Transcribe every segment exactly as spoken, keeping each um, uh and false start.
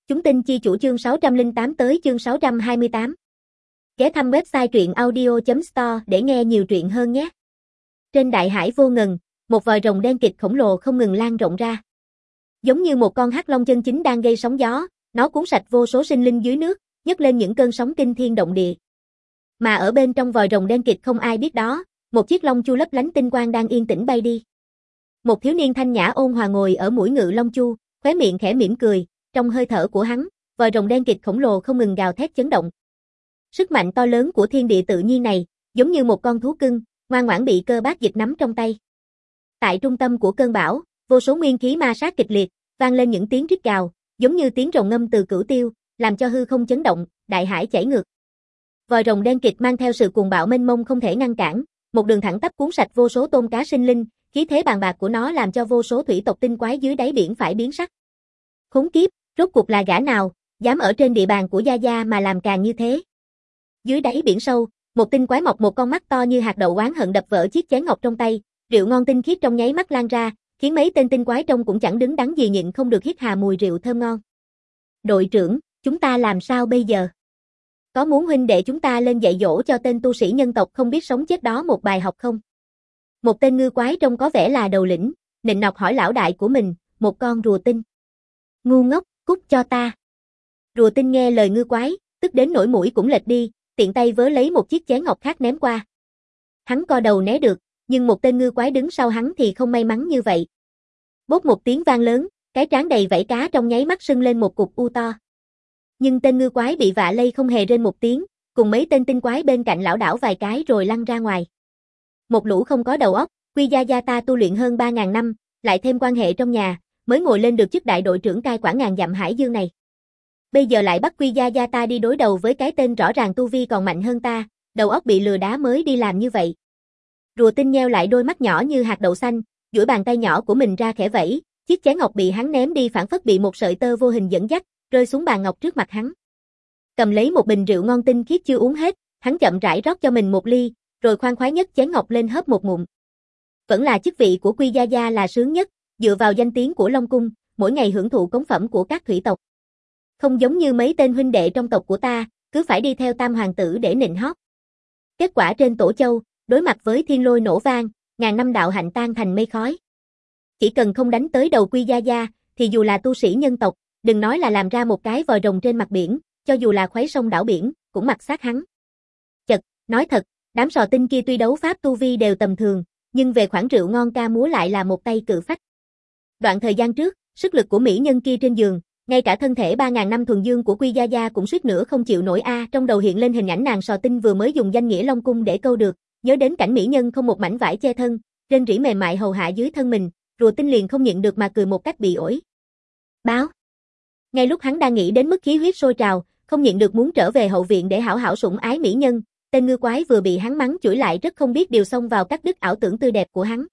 Chúng tin chi chủ chương sáu trăm lẻ tám tới chương sáu trăm hai mươi tám. Ghé thăm website truyện audio chấm store để nghe nhiều truyện hơn nhé. Trên đại hải vô ngần, một vòi rồng đen kịt khổng lồ không ngừng lan rộng ra. Giống như một con hắc long chân chính đang gây sóng gió, nó cuốn sạch vô số sinh linh dưới nước, nhấc lên những cơn sóng kinh thiên động địa. Mà ở bên trong vòi rồng đen kịt không ai biết đó, một chiếc long chu lấp lánh tinh quang đang yên tĩnh bay đi. Một thiếu niên thanh nhã ôn hòa ngồi ở mũi ngự long chu, khóe miệng khẽ mỉm cười, trong hơi thở của hắn, vòi rồng đen kịt khổng lồ không ngừng gào thét chấn động. Sức mạnh to lớn của thiên địa tự nhiên này, giống như một con thú cưng, ngoan ngoãn bị cơ bát dịch nắm trong tay. Tại trung tâm của cơn bão, vô số nguyên khí ma sát kịch liệt, vang lên những tiếng rít gào, giống như tiếng rồng ngâm từ cửu tiêu, làm cho hư không chấn động, đại hải chảy ngược. Vòi rồng đen kịt mang theo sự cuồng bạo mênh mông không thể ngăn cản, một đường thẳng tắp cuốn sạch vô số tôm cá sinh linh, khí thế bàng bạc của nó làm cho vô số thủy tộc tinh quái dưới đáy biển phải biến sắc. Khốn kiếp, rốt cuộc là gã nào, dám ở trên địa bàn của Gia Gia mà làm càng như thế. Dưới đáy biển sâu, một tinh quái mọc một con mắt to như hạt đậu oán hận đập vỡ chiếc chén ngọc trong tay, rượu ngon tinh khiết trong nháy mắt lan ra, khiến mấy tên tinh quái trông cũng chẳng đứng đắn gì nhịn không được hít hà mùi rượu thơm ngon. Đội trưởng, chúng ta làm sao bây giờ? Có muốn huynh đệ chúng ta lên dạy dỗ cho tên tu sĩ nhân tộc không biết sống chết đó một bài học không? Một tên ngư quái trông có vẻ là đầu lĩnh, nịnh nọt hỏi lão đại của mình, một con rùa tinh. Ngu ngốc, cút cho ta. Rùa tinh nghe lời ngư quái, tức đến nỗi mũi cũng lệch đi, tiện tay vớ lấy một chiếc chén ngọc khác ném qua. Hắn co đầu né được, nhưng một tên ngư quái đứng sau hắn thì không may mắn như vậy. Bốp một tiếng vang lớn, cái trán đầy vảy cá trong nháy mắt sưng lên một cục u to. Nhưng tên ngư quái bị vạ lây không hề rên một tiếng, cùng mấy tên tinh quái bên cạnh lảo đảo vài cái rồi lăn ra ngoài. Một lũ không có đầu óc, Quy Gia Gia ta tu luyện hơn ba ngàn năm, lại thêm quan hệ trong nhà, mới ngồi lên được chức đại đội trưởng cai quản ngàn dặm hải dương này. Bây giờ lại bắt Quy Gia Gia ta đi đối đầu với cái tên rõ ràng tu vi còn mạnh hơn ta, đầu óc bị lừa đá mới đi làm như vậy. Rùa tinh nheo lại đôi mắt nhỏ như hạt đậu xanh, duỗi bàn tay nhỏ của mình ra khẽ vẫy, chiếc chén ngọc bị hắn ném đi phảng phất bị một sợi tơ vô hình dẫn dắt, rơi xuống bàn ngọc trước mặt hắn. Cầm lấy một bình rượu ngon tinh khiết chưa uống hết, hắn chậm rãi rót cho mình một ly, rồi khoan khoái nhấc chén ngọc lên hớp một ngụm. Vẫn là chức vị của Quy Gia Gia là sướng nhất, dựa vào danh tiếng của Long Cung, mỗi ngày hưởng thụ cống phẩm của các thủy tộc. Không giống như mấy tên huynh đệ trong tộc của ta, cứ phải đi theo tam hoàng tử để nịnh hót. Kết quả trên Tổ Châu, đối mặt với thiên lôi nổ vang, ngàn năm đạo hạnh tan thành mây khói. Chỉ cần không đánh tới đầu Quy Gia Gia, thì dù là tu sĩ nhân tộc, đừng nói là làm ra một cái vòi rồng trên mặt biển, cho dù là khuấy sông đảo biển, cũng mặc xác hắn. Chật, nói thật, đám sò tinh kia tuy đấu pháp tu vi đều tầm thường, nhưng về khoản rượu ngon ca múa lại là một tay cự phách. Đoạn thời gian trước, sức lực của mỹ nhân kia trên giường, ngay cả thân thể ba ngàn năm thuần dương của Quy Gia Gia cũng suýt nữa không chịu nổi a, trong đầu hiện lên hình ảnh nàng sò tinh vừa mới dùng danh nghĩa Long Cung để câu được, nhớ đến cảnh mỹ nhân không một mảnh vải che thân, rên rỉ mềm mại hầu hạ dưới thân mình, rùa tinh liền không nhịn được mà cười một cách bị ổi. Báo. Ngay lúc hắn đang nghĩ đến mức khí huyết sôi trào, không nhịn được muốn trở về hậu viện để hảo hảo sủng ái mỹ nhân, tên ngư quái vừa bị hắn mắng chửi lại rất không biết điều xông vào cắt đứt ảo tưởng tươi đẹp của hắn.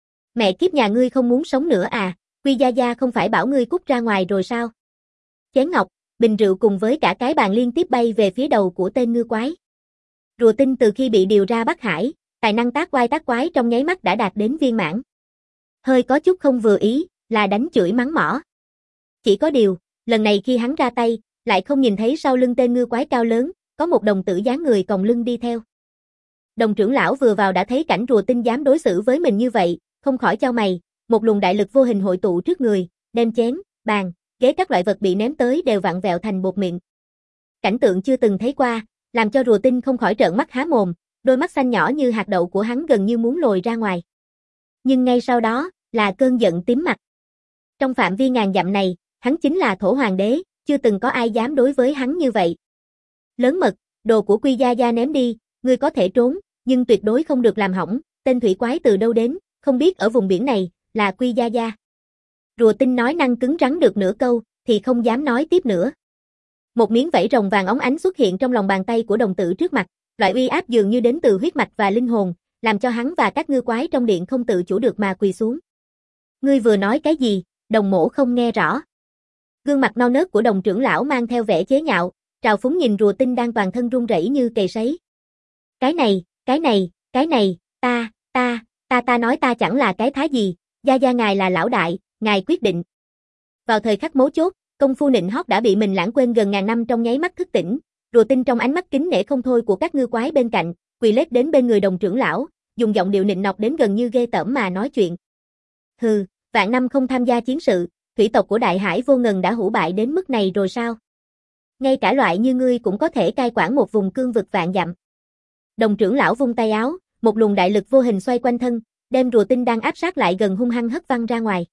Mẹ kiếp nhà ngươi không muốn sống nữa à, Quy Gia Gia không phải bảo ngươi cút ra ngoài rồi sao? Chén ngọc, bình rượu cùng với cả cái bàn liên tiếp bay về phía đầu của tên ngư quái. Rùa tinh từ khi bị điều ra Bắc Hải, tài năng tác quái tác quái trong nháy mắt đã đạt đến viên mãn. Hơi có chút không vừa ý, là đánh chửi mắng mỏ. Chỉ có điều, lần này khi hắn ra tay, lại không nhìn thấy sau lưng tên ngư quái cao lớn, có một đồng tử dáng người còng lưng đi theo. Đồng trưởng lão vừa vào đã thấy cảnh rùa tinh dám đối xử với mình như vậy, không khỏi chau mày, một luồng đại lực vô hình hội tụ trước người, đem chén, bàn, ghế các loại vật bị ném tới đều vặn vẹo thành bột mịn. Cảnh tượng chưa từng thấy qua, làm cho rùa tinh không khỏi trợn mắt há mồm, đôi mắt xanh nhỏ như hạt đậu của hắn gần như muốn lồi ra ngoài. Nhưng ngay sau đó, là cơn giận tím mặt. Trong phạm vi ngàn dặm này, hắn chính là thổ hoàng đế, chưa từng có ai dám đối với hắn như vậy. Lớn mật, đồ của Quy Gia Gia ném đi, ngươi có thể trốn, nhưng tuyệt đối không được làm hỏng, tên thủy quái từ đâu đến, không biết ở vùng biển này, là Quy Gia Gia. Rùa tinh nói năng cứng rắn được nửa câu, thì không dám nói tiếp nữa. Một miếng vảy rồng vàng óng ánh xuất hiện trong lòng bàn tay của đồng tử trước mặt, loại uy áp dường như đến từ huyết mạch và linh hồn, làm cho hắn và các ngư quái trong điện không tự chủ được mà quỳ xuống. Ngươi vừa nói cái gì, đồng mổ không nghe rõ. Gương mặt non nớt của đồng trưởng lão mang theo vẻ chế nhạo, trào phúng nhìn rùa tinh đang toàn thân run rẩy như cầy sấy. Cái này, cái này, cái này, ta, ta, ta ta nói ta chẳng là cái thá gì, Gia Gia ngài là lão đại, ngài quyết định. Vào thời khắc mấu chốt, Công phu nịnh hót đã bị mình lãng quên gần ngàn năm trong nháy mắt thức tỉnh, rùa tinh trong ánh mắt kính nể không thôi của các ngư quái bên cạnh, quỳ lết đến bên người đồng trưởng lão, dùng giọng điệu nịnh nọt đến gần như ghê tởm mà nói chuyện. Hừ, vạn năm không tham gia chiến sự, thủy tộc của Đại Hải Vô Ngần đã hủ bại đến mức này rồi sao? Ngay cả loại như ngươi cũng có thể cai quản một vùng cương vực vạn dặm. Đồng trưởng lão vung tay áo, một luồng đại lực vô hình xoay quanh thân, đem rùa tinh đang áp sát lại gần hung hăng hất văng ra ngoài.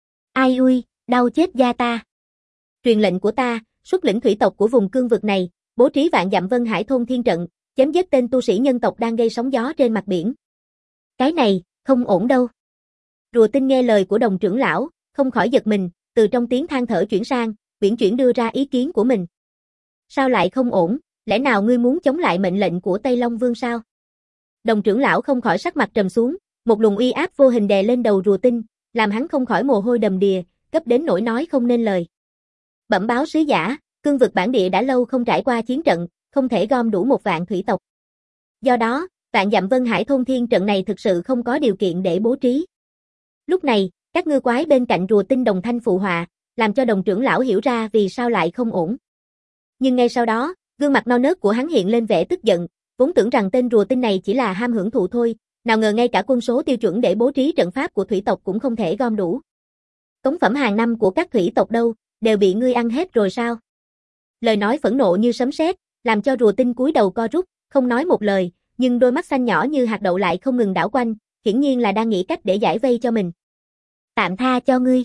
Ai ui, đau chết da ta. Truyền lệnh của ta, xuất lĩnh thủy tộc của vùng cương vực này, bố trí vạn dặm Vân Hải thôn thiên trận, chém giết tên tu sĩ nhân tộc đang gây sóng gió trên mặt biển. Cái này, không ổn đâu. Rùa tinh nghe lời của đồng trưởng lão, không khỏi giật mình, từ trong tiếng than thở chuyển sang, uyển chuyển đưa ra ý kiến của mình. Sao lại không ổn, lẽ nào ngươi muốn chống lại mệnh lệnh của Tây Long Vương sao? Đồng trưởng lão không khỏi sắc mặt trầm xuống, một luồng uy áp vô hình đè lên đầu rùa tinh, làm hắn không khỏi mồ hôi đầm đìa, gấp đến nỗi nói không nên lời. Bẩm báo sứ giả, cương vực bản địa đã lâu không trải qua chiến trận, không thể gom đủ một vạn thủy tộc. Do đó, vạn dặm Vân Hải thôn thiên trận này thực sự không có điều kiện để bố trí. Lúc này, các ngư quái bên cạnh rùa tinh đồng thanh phụ họa, làm cho đồng trưởng lão hiểu ra vì sao lại không ổn. Nhưng ngay sau đó, gương mặt non nớt của hắn hiện lên vẻ tức giận, vốn tưởng rằng tên rùa tinh này chỉ là ham hưởng thụ thôi, nào ngờ ngay cả quân số tiêu chuẩn để bố trí trận pháp của thủy tộc cũng không thể gom đủ. Cống phẩm hàng năm của các thủy tộc đâu, đều bị ngươi ăn hết rồi sao? Lời nói phẫn nộ như sấm sét, làm cho rùa tinh cúi đầu co rút, không nói một lời, nhưng đôi mắt xanh nhỏ như hạt đậu lại không ngừng đảo quanh, hiển nhiên là đang nghĩ cách để giải vây cho mình. Tạm tha cho ngươi.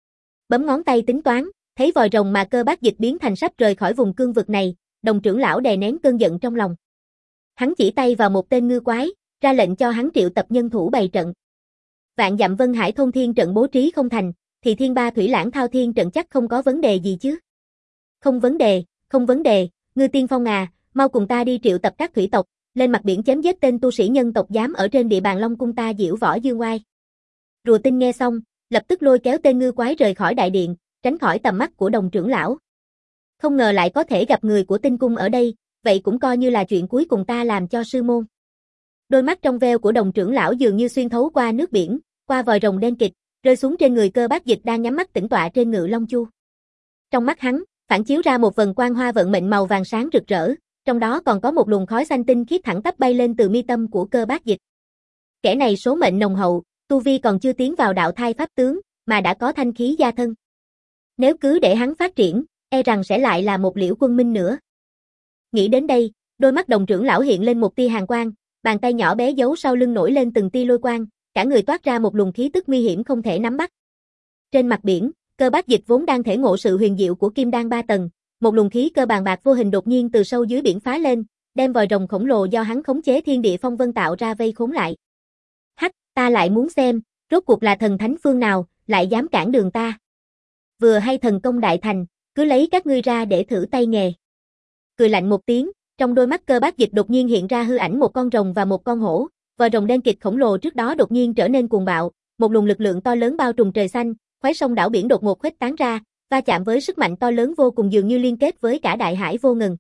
Bấm ngón tay tính toán, thấy vòi rồng mà Cơ Bác Dịch biến thành sắp rời khỏi vùng cương vực này, đồng trưởng lão đè nén cơn giận trong lòng. Hắn chỉ tay vào một tên ngư quái, ra lệnh cho hắn triệu tập nhân thủ bày trận. Vạn dặm Vân Hải thôn thiên trận bố trí không thành, thì Thiên Ba Thủy Lãng thao thiên trận chắc không có vấn đề gì chứ? Không vấn đề, không vấn đề, ngư tiên phong à, mau cùng ta đi triệu tập các thủy tộc, lên mặt biển chém giết tên tu sĩ nhân tộc dám ở trên địa bàn Long cung ta diễu võ dương oai. Rùa tinh nghe xong, lập tức lôi kéo tên ngư quái rời khỏi đại điện, tránh khỏi tầm mắt của đồng trưởng lão. Không ngờ lại có thể gặp người của tinh cung ở đây, vậy cũng coi như là chuyện cuối cùng ta làm cho sư môn. Đôi mắt trong veo của đồng trưởng lão dường như xuyên thấu qua nước biển, qua vòi rồng đen kịt, rơi xuống trên người Cơ Bác Dịch đang nhắm mắt tĩnh tọa trên ngự long chu. Trong mắt hắn, phản chiếu ra một vầng quang hoa vận mệnh màu vàng sáng rực rỡ, trong đó còn có một luồng khói xanh tinh khiết thẳng tắp bay lên từ mi tâm của Cơ Bác Dịch. Kẻ này số mệnh nồng hậu, tu vi còn chưa tiến vào đạo thai pháp tướng, mà đã có thanh khí gia thân. Nếu cứ để hắn phát triển, e rằng sẽ lại là một Liễu Quân Minh nữa. Nghĩ đến đây, đôi mắt đồng trưởng lão hiện lên một tia hàn quang, bàn tay nhỏ bé giấu sau lưng nổi lên từng tia lôi quang, cả người toát ra một luồng khí tức nguy hiểm không thể nắm bắt. Trên mặt biển, Cơ Bác Dịch vốn đang thể ngộ sự huyền diệu của kim đan ba tầng, một luồng khí cơ bàn bạc vô hình đột nhiên từ sâu dưới biển phá lên, đem vòi rồng khổng lồ do hắn khống chế thiên địa phong vân tạo ra vây khốn lại. Hắc, ta lại muốn xem, rốt cuộc là thần thánh phương nào, lại dám cản đường ta. Vừa hay thần công đại thành, cứ lấy các ngươi ra để thử tay nghề. Cười lạnh một tiếng, trong đôi mắt Cơ Bác Dịch đột nhiên hiện ra hư ảnh một con rồng và một con hổ, vòi rồng đen kịt khổng lồ trước đó đột nhiên trở nên cuồng bạo, một luồng lực lượng to lớn bao trùm trời xanh, khoái sông đảo biển đột ngột khuếch tán ra, va chạm với sức mạnh to lớn vô cùng dường như liên kết với cả đại hải vô ngần.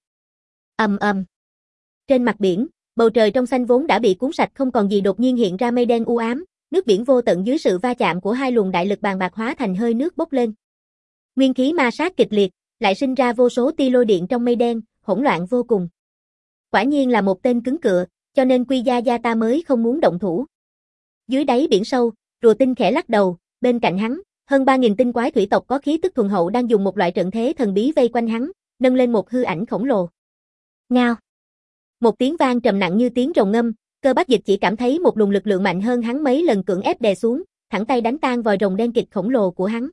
Ầm ầm. Trên mặt biển, bầu trời trong xanh vốn đã bị cuốn sạch không còn gì đột nhiên hiện ra mây đen u ám, nước biển vô tận dưới sự va chạm của hai luồng đại lực bàn bạc hóa thành hơi nước bốc lên. Nguyên khí ma sát kịch liệt, lại sinh ra vô số tia lôi điện trong mây đen, hỗn loạn vô cùng. Quả nhiên là một tên cứng cựa, cho nên Quy Gia Gia ta mới không muốn động thủ. Dưới đáy biển sâu, rùa tinh khẽ lắc đầu, bên cạnh hắn, hơn ba nghìn tinh quái thủy tộc có khí tức thuần hậu đang dùng một loại trận thế thần bí vây quanh hắn, nâng lên một hư ảnh khổng lồ. Ngao. Một tiếng vang trầm nặng như tiếng rồng ngâm, Cơ Bác Dịch chỉ cảm thấy một luồng lực lượng mạnh hơn hắn mấy lần cưỡng ép đè xuống, thẳng tay đánh tan vòi rồng đen kịt khổng lồ của hắn.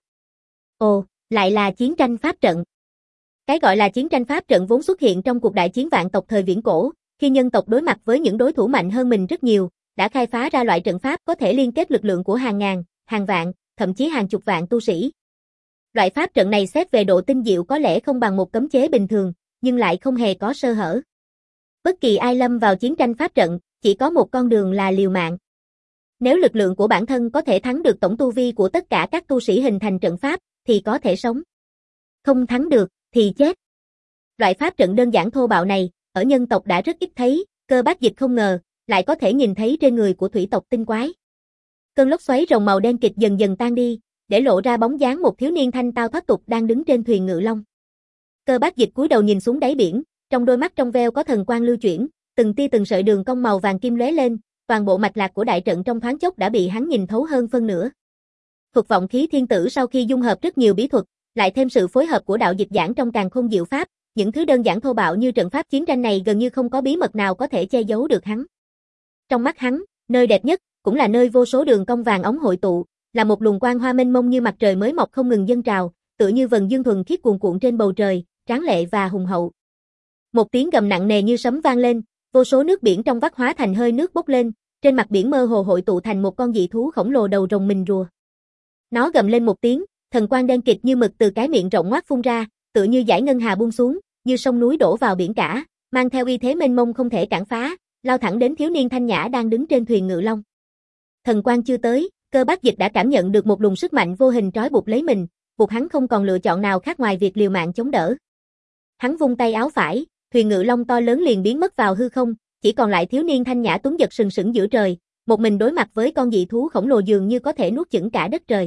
Ồ, lại là chiến tranh pháp trận. Cái gọi là chiến tranh pháp trận vốn xuất hiện trong cuộc đại chiến vạn tộc thời viễn cổ, khi nhân tộc đối mặt với những đối thủ mạnh hơn mình rất nhiều, đã khai phá ra loại trận pháp có thể liên kết lực lượng của hàng ngàn, hàng vạn, thậm chí hàng chục vạn tu sĩ. Loại pháp trận này xét về độ tinh diệu có lẽ không bằng một cấm chế bình thường, nhưng lại không hề có sơ hở. Bất kỳ ai lâm vào chiến tranh pháp trận, chỉ có một con đường là liều mạng. Nếu lực lượng của bản thân có thể thắng được tổng tu vi của tất cả các tu sĩ hình thành trận pháp, thì có thể sống. Không thắng được, thì chết. Loại pháp trận đơn giản thô bạo này, ở nhân tộc đã rất ít thấy, Cơ Bác Dịch không ngờ, lại có thể nhìn thấy trên người của thủy tộc tinh quái. Cơn lốc xoáy rồng màu đen kịch dần dần tan đi, để lộ ra bóng dáng một thiếu niên thanh tao thoát tục đang đứng trên thuyền ngự long. Cơ Bác Dịch cúi đầu nhìn xuống đáy biển, trong đôi mắt trong veo có thần quang lưu chuyển, từng tia từng sợi đường cong màu vàng kim lóe lên, toàn bộ mạch lạc của đại trận trong thoáng chốc đã bị hắn nhìn thấu hơn phân nửa. Thuật vọng khí thiên tử sau khi dung hợp rất nhiều bí thuật, lại thêm sự phối hợp của đạo dịch giảng trong càn khôn diệu pháp, những thứ đơn giản thô bạo như trận pháp chiến tranh này gần như không có bí mật nào có thể che giấu được hắn. Trong mắt hắn, nơi đẹp nhất, cũng là nơi vô số đường cong vàng óng hội tụ, là một luồng quang hoa mênh mông như mặt trời mới mọc không ngừng dâng trào, tựa như vầng dương thuần khiết cuồn cuộn trên bầu trời, tráng lệ và hùng hậu. Một tiếng gầm nặng nề như sấm vang lên, vô số nước biển trong vắt hóa thành hơi nước bốc lên, trên mặt biển mơ hồ hội tụ thành một con dị thú khổng lồ đầu rồng mình rùa. Nó gầm lên một tiếng, thần quang đen kịt như mực từ cái miệng rộng ngoác phun ra, tựa như dải ngân hà buông xuống, như sông núi đổ vào biển cả, mang theo uy thế mênh mông không thể cản phá, lao thẳng đến thiếu niên thanh nhã đang đứng trên thuyền ngự long. Thần quang chưa tới, Cơ Bác Dịch đã cảm nhận được một luồng sức mạnh vô hình trói buộc lấy mình, buộc hắn không còn lựa chọn nào khác ngoài việc liều mạng chống đỡ. Hắn vung tay áo phải, thuyền ngự long to lớn liền biến mất vào hư không, chỉ còn lại thiếu niên thanh nhã tuấn giật sừng sững giữa trời, một mình đối mặt với con dị thú khổng lồ dường như có thể nuốt chửng cả đất trời.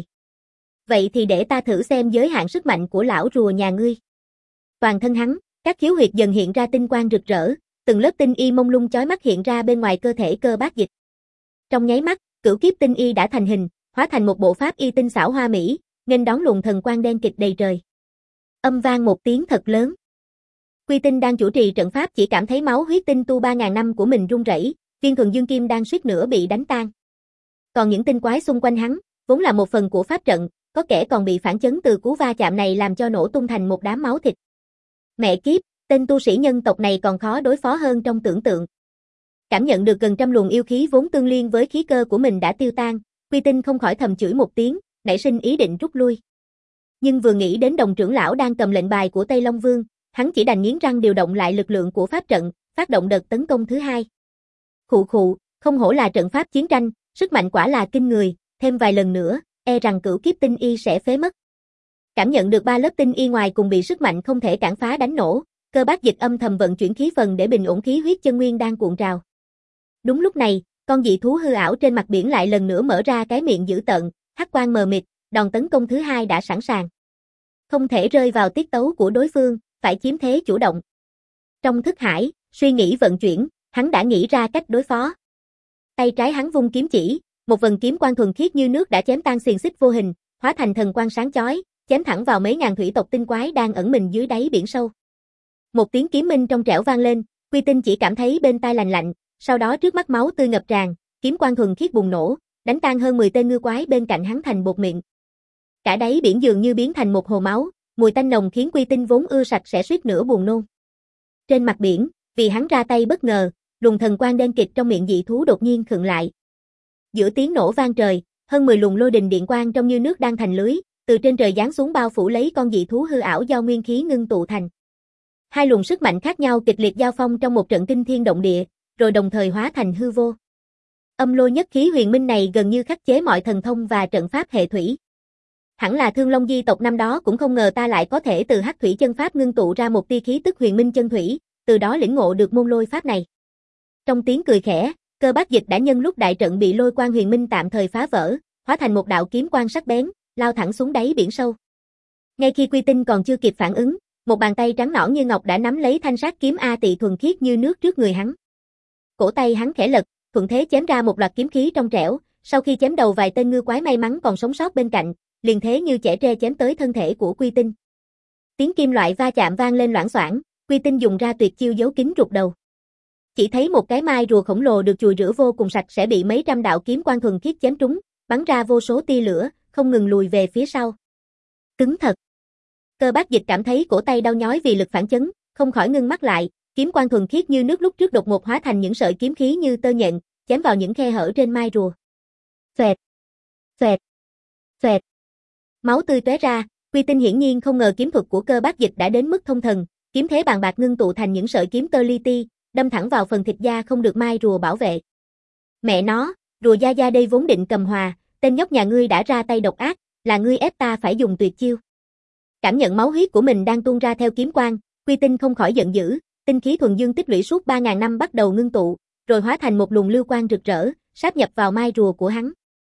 Vậy thì để ta thử xem giới hạn sức mạnh của lão rùa nhà ngươi. Toàn thân hắn, các khiếu huyệt dần hiện ra tinh quang rực rỡ, từng lớp tinh y mông lung chói mắt hiện ra bên ngoài cơ thể Cơ Bác Dịch. Trong nháy mắt, cửu kiếp tinh y đã thành hình, hóa thành một bộ pháp y tinh xảo hoa mỹ, nghênh đón luồng thần quang đen kịt đầy trời. Âm vang một tiếng thật lớn. Quy Tinh đang chủ trì trận pháp chỉ cảm thấy máu huyết tinh tu ba ngàn năm của mình run rẩy, viên thuần dương kim đang suýt nữa bị đánh tan. Còn những tinh quái xung quanh hắn, vốn là một phần của pháp trận, có kẻ còn bị phản chấn từ cú va chạm này làm cho nổ tung thành một đám máu thịt. Mẹ kiếp, tên tu sĩ nhân tộc này còn khó đối phó hơn trong tưởng tượng. Cảm nhận được gần trăm luồng yêu khí vốn tương liên với khí cơ của mình đã tiêu tan, Quy Tinh không khỏi thầm chửi một tiếng, nảy sinh ý định rút lui. Nhưng vừa nghĩ đến đồng trưởng lão đang cầm lệnh bài của Tây Long Vương, hắn chỉ đành nghiến răng điều động lại lực lượng của pháp trận, phát động đợt tấn công thứ hai. Khụ khụ, không hổ là trận pháp chiến tranh, sức mạnh quả là kinh người, thêm vài lần nữa, e rằng cửu kiếp tinh y sẽ phế mất. Cảm nhận được ba lớp tinh y ngoài cùng bị sức mạnh không thể cản phá đánh nổ, Cơ Bác Dịch âm thầm vận chuyển khí phần để bình ổn khí huyết chân nguyên đang cuộn trào. Đúng lúc này, con dị thú hư ảo trên mặt biển lại lần nữa mở ra cái miệng dữ tợn, hắc quang mờ mịt, đòn tấn công thứ hai đã sẵn sàng. Không thể rơi vào tiết tấu của đối phương, phải chiếm thế chủ động. Trong thức hải, suy nghĩ vận chuyển, hắn đã nghĩ ra cách đối phó. Tay trái hắn vung kiếm chỉ, một vần kiếm quang thuần khiết như nước đã chém tan xiềng xích vô hình, hóa thành thần quang sáng chói, chém thẳng vào mấy ngàn thủy tộc tinh quái đang ẩn mình dưới đáy biển sâu. Một tiếng kiếm minh trong trẻo vang lên, Quy Tinh chỉ cảm thấy bên tai lành lạnh, sau đó trước mắt máu tươi ngập tràn, kiếm quang thuần khiết bùng nổ, đánh tan hơn mười tên ngư quái bên cạnh hắn thành bột mịn. Cả đáy biển dường như biến thành một hồ máu, mùi tanh nồng khiến Quy Tinh vốn ưa sạch sẽ suýt nữa buồn nôn. Trên mặt biển, vì hắn ra tay bất ngờ, luồng thần quang đen kịt trong miệng dị thú đột nhiên khựng lại. Giữa tiếng nổ vang trời, hơn mười luồng lôi đình điện quang trông như nước đang thành lưới, từ trên trời giáng xuống bao phủ lấy con dị thú hư ảo do nguyên khí ngưng tụ thành. Hai luồng sức mạnh khác nhau kịch liệt giao phong trong một trận kinh thiên động địa, rồi đồng thời hóa thành hư vô. Âm lôi nhất khí huyền minh này gần như khắc chế mọi thần thông và trận pháp hệ thủy. Hẳn là Thương Long Di tộc năm đó cũng không ngờ ta lại có thể từ hắc thủy chân pháp ngưng tụ ra một tia khí tức huyền minh chân thủy, từ đó lĩnh ngộ được môn lôi pháp này. Trong tiếng cười khẽ, Cơ Bác Dịch đã nhân lúc đại trận bị lôi quang huyền minh tạm thời phá vỡ, hóa thành một đạo kiếm quang sắc bén, lao thẳng xuống đáy biển sâu. Ngay khi Quy Tinh còn chưa kịp phản ứng, một bàn tay trắng nõn như ngọc đã nắm lấy thanh sát kiếm A Tị thuần khiết như nước trước người hắn. Cổ tay hắn khẽ lật, thuận thế chém ra một loạt kiếm khí trong trẻo, sau khi chém đầu vài tên ngư quái may mắn còn sống sót bên cạnh, liền thế như chẻ tre chém tới thân thể của Quy Tinh. Tiếng kim loại va chạm vang lên loảng xoảng, Quy Tinh dùng ra tuyệt chiêu giấu kín rụt đầu. Chỉ thấy một cái mai rùa khổng lồ được chùi rửa vô cùng sạch sẽ bị mấy trăm đạo kiếm quang thuần khiết chém trúng, bắn ra vô số tia lửa, không ngừng lùi về phía sau. Cứng thật. Cơ Bác Dịch cảm thấy cổ tay đau nhói vì lực phản chấn, không khỏi ngưng mắt lại, kiếm quang thuần khiết như nước lúc trước đột ngột hóa thành những sợi kiếm khí như tơ nhện, chém vào những khe hở trên mai rùa. Xoẹt, xoẹt, xoẹt. Máu tươi tóe ra, Quy Tinh hiển nhiên không ngờ kiếm thuật của Cơ Bác Dịch đã đến mức thông thần, kiếm thế bàn bạc ngưng tụ thành những sợi kiếm tơ li ti, đâm thẳng vào phần thịt da không được mai rùa bảo vệ. Mẹ nó, rùa gia gia đây vốn định cầm hòa, tên nhóc nhà ngươi đã ra tay độc ác, là ngươi ép ta phải dùng tuyệt chiêu. Cảm nhận máu huyết của mình đang tuôn ra theo kiếm quang, Quy Tinh không khỏi giận dữ, tinh khí thuần dương tích lũy suốt ba ngàn năm bắt đầu ngưng tụ, rồi hóa thành một luồng lưu quang rực rỡ, sáp nhập vào mai rùa của hắn.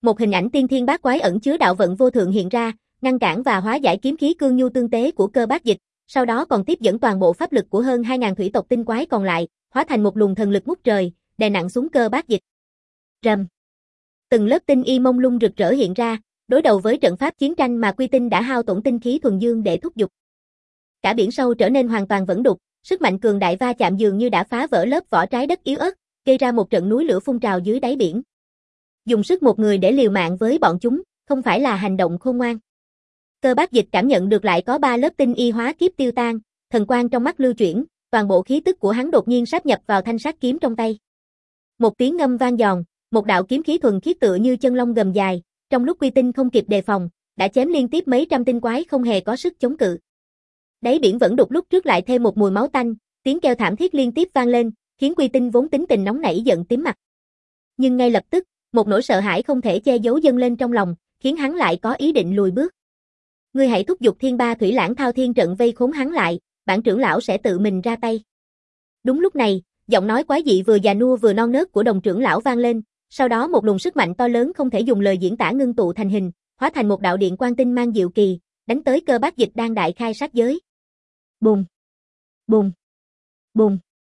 Một hình ảnh tiên thiên bát quái ẩn chứa đạo vận vô thượng hiện ra, ngăn cản và hóa giải kiếm khí cương nhu tương tế của Cơ Bát Dịch, sau đó còn tiếp dẫn toàn bộ pháp lực của hơn hai nghìn thủy tộc tinh quái còn lại, hóa thành một luồng thần lực ngút trời, đè nặng xuống Cơ Bát Dịch. Rầm. Từng lớp tinh y mông lung rực rỡ hiện ra, đối đầu với trận pháp chiến tranh mà Quy Tinh đã hao tổn tinh khí thuần dương để thúc giục. Cả biển sâu trở nên hoàn toàn vẩn đục, sức mạnh cường đại va chạm dường như đã phá vỡ lớp vỏ trái đất yếu ớt, gây ra một trận núi lửa phun trào dưới đáy biển. Dùng sức một người để liều mạng với bọn chúng, không phải là hành động khôn ngoan. Cơ Bát Dịch cảm nhận được lại có ba lớp tinh y hóa kiếp tiêu tan, thần quang trong mắt lưu chuyển, toàn bộ khí tức của hắn đột nhiên sáp nhập vào thanh sát kiếm trong tay. Một tiếng ngâm vang giòn, một đạo kiếm khí thuần khiết tựa như chân long gầm dài, trong lúc Quy Tinh không kịp đề phòng, đã chém liên tiếp mấy trăm tinh quái không hề có sức chống cự. Đáy biển vẫn đục lúc trước lại thêm một mùi máu tanh, tiếng kêu thảm thiết liên tiếp vang lên, khiến Quy Tinh vốn tính tình nóng nảy giận tím mặt. Nhưng ngay lập tức, một nỗi sợ hãi không thể che giấu dâng lên trong lòng, khiến hắn lại có ý định lùi bước. Ngươi hãy thúc giục Thiên Ba Thủy Lãng Thao Thiên trận vây khốn hắn lại, bản trưởng lão sẽ tự mình ra tay. Đúng lúc này, giọng nói quái dị vừa già nua vừa non nớt của đồng trưởng lão vang lên, sau đó một luồng sức mạnh to lớn không thể dùng lời diễn tả ngưng tụ thành hình, hóa thành một đạo điện quang tinh mang diệu kỳ, đánh tới Cơ Bát Dịch đang đại khai sát giới. Bùng, bùng, bùng.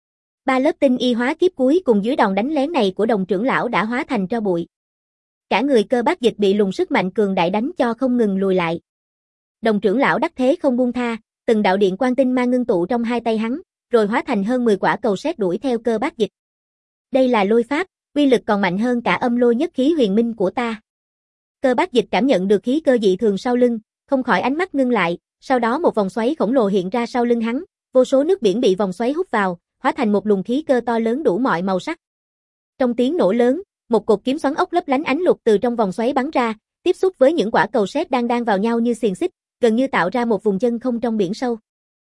Ba lớp tinh y hóa kiếp cuối cùng dưới đòn đánh lén này của đồng trưởng lão đã hóa thành tro bụi. Cả người Cơ Bát Dịch bị luồng sức mạnh cường đại đánh cho không ngừng lùi lại. Đồng trưởng lão đắc thế không buông tha, từng đạo điện quang tinh mang ngưng tụ trong hai tay hắn, rồi hóa thành hơn mười quả cầu sét đuổi theo Cơ Bát Dịch. Đây là lôi pháp, uy lực còn mạnh hơn cả âm lôi nhất khí huyền minh của ta. Cơ Bát Dịch cảm nhận được khí cơ dị thường sau lưng, không khỏi ánh mắt ngưng lại, sau đó một vòng xoáy khổng lồ hiện ra sau lưng hắn, vô số nước biển bị vòng xoáy hút vào, hóa thành một luồng khí cơ to lớn đủ mọi màu sắc. Trong tiếng nổ lớn, một cột kiếm xoắn ốc lấp lánh ánh lục từ trong vòng xoáy bắn ra, tiếp xúc với những quả cầu sét đang đan vào nhau như xiềng xích, gần như tạo ra một vùng chân không trong biển sâu.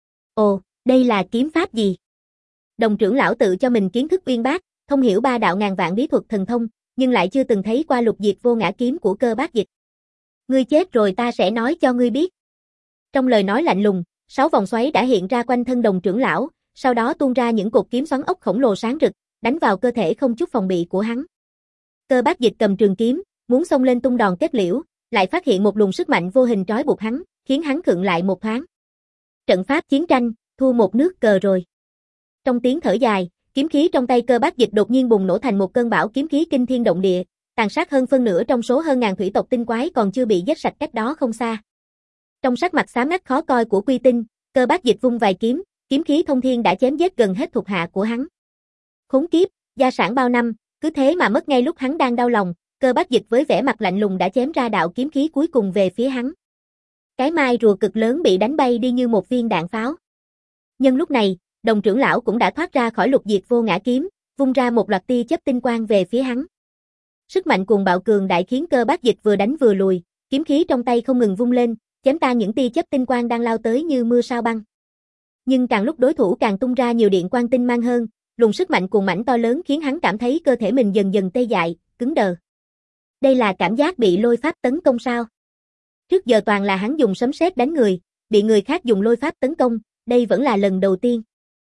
Ồ, đây là kiếm pháp gì? Đồng trưởng lão tự cho mình kiến thức uyên bác, thông hiểu ba đạo ngàn vạn bí thuật thần thông, nhưng lại chưa từng thấy qua lục diệt vô ngã kiếm của Cơ Bát Dịch. Ngươi chết rồi ta sẽ nói cho ngươi biết. Trong lời nói lạnh lùng, sáu vòng xoáy đã hiện ra quanh thân đồng trưởng lão, sau đó tuôn ra những cột kiếm xoắn ốc khổng lồ sáng rực, đánh vào cơ thể không chút phòng bị của hắn. Cơ Bát Dịch cầm trường kiếm, muốn xông lên tung đòn kết liễu, lại phát hiện một luồng sức mạnh vô hình trói buộc hắn, khiến hắn khựng lại một thoáng. Trận pháp chiến tranh, thua một nước cờ rồi. Trong tiếng thở dài, kiếm khí trong tay Cơ Bát Dịch đột nhiên bùng nổ thành một cơn bão kiếm khí kinh thiên động địa, tàn sát hơn phân nửa trong số hơn ngàn thủy tộc tinh quái còn chưa bị giết sạch cách đó không xa. Trong sắc mặt xám ngắt khó coi của Quy Tinh, Cơ Bát Dịch vung vài kiếm, kiếm khí thông thiên đã chém giết gần hết thuộc hạ của hắn. Khốn kiếp, gia sản bao năm, cứ thế mà mất ngay lúc hắn đang đau lòng, Cơ Bát Dịch với vẻ mặt lạnh lùng đã chém ra đạo kiếm khí cuối cùng về phía hắn. Cái mai rùa cực lớn bị đánh bay đi như một viên đạn pháo. Nhưng lúc này, đồng trưởng lão cũng đã thoát ra khỏi lục diệt vô ngã kiếm, vung ra một loạt tia chớp tinh quang về phía hắn. Sức mạnh cuồng bạo cường đại khiến Cơ Bát Dịch vừa đánh vừa lùi, kiếm khí trong tay không ngừng vung lên, chém tan những tia chớp tinh quang đang lao tới như mưa sao băng. Nhưng càng lúc đối thủ càng tung ra nhiều điện quang tinh mang hơn, luồng sức mạnh cuồng mãnh to lớn khiến hắn cảm thấy cơ thể mình dần dần tê dại, cứng đờ. Đây là cảm giác bị lôi pháp tấn công sao? Trước giờ toàn là hắn dùng sấm sét đánh người, bị người khác dùng lôi pháp tấn công, đây vẫn là lần đầu tiên.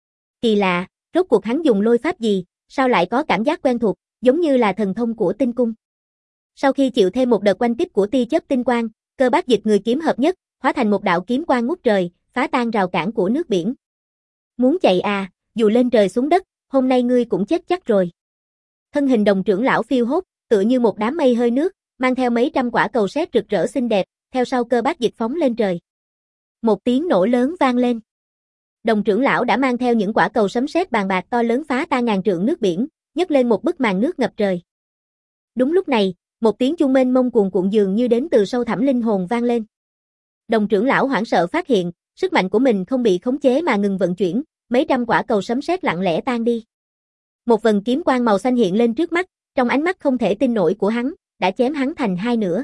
Kỳ lạ, rốt cuộc hắn dùng lôi pháp gì, sao lại có cảm giác quen thuộc, giống như là thần thông của tinh cung. Sau khi chịu thêm một đợt quanh tiếp của tia chớp tinh quang, Cơ Bát Dịch người kiếm hợp nhất, hóa thành một đạo kiếm quang ngút trời, phá tan rào cản của nước biển. Muốn chạy à, dù lên trời xuống đất, hôm nay ngươi cũng chết chắc rồi. Thân hình đồng trưởng lão phiêu hốt, tựa như một đám mây hơi nước, mang theo mấy trăm quả cầu sét rực rỡ xinh đẹp, theo sau Cơ Bát Dịch phóng lên trời. Một tiếng nổ lớn vang lên. Đồng trưởng lão đã mang theo những quả cầu sấm sét bàn bạc to lớn phá tan ngàn trượng nước biển, nhấc lên một bức màn nước ngập trời. Đúng lúc này, một tiếng chuông mênh mông cuồn cuộn dường như đến từ sâu thẳm linh hồn vang lên. Đồng trưởng lão hoảng sợ phát hiện, sức mạnh của mình không bị khống chế mà ngừng vận chuyển, mấy trăm quả cầu sấm sét lặng lẽ tan đi. Một vần kiếm quang màu xanh hiện lên trước mắt, trong ánh mắt không thể tin nổi của hắn, đã chém hắn thành hai nửa.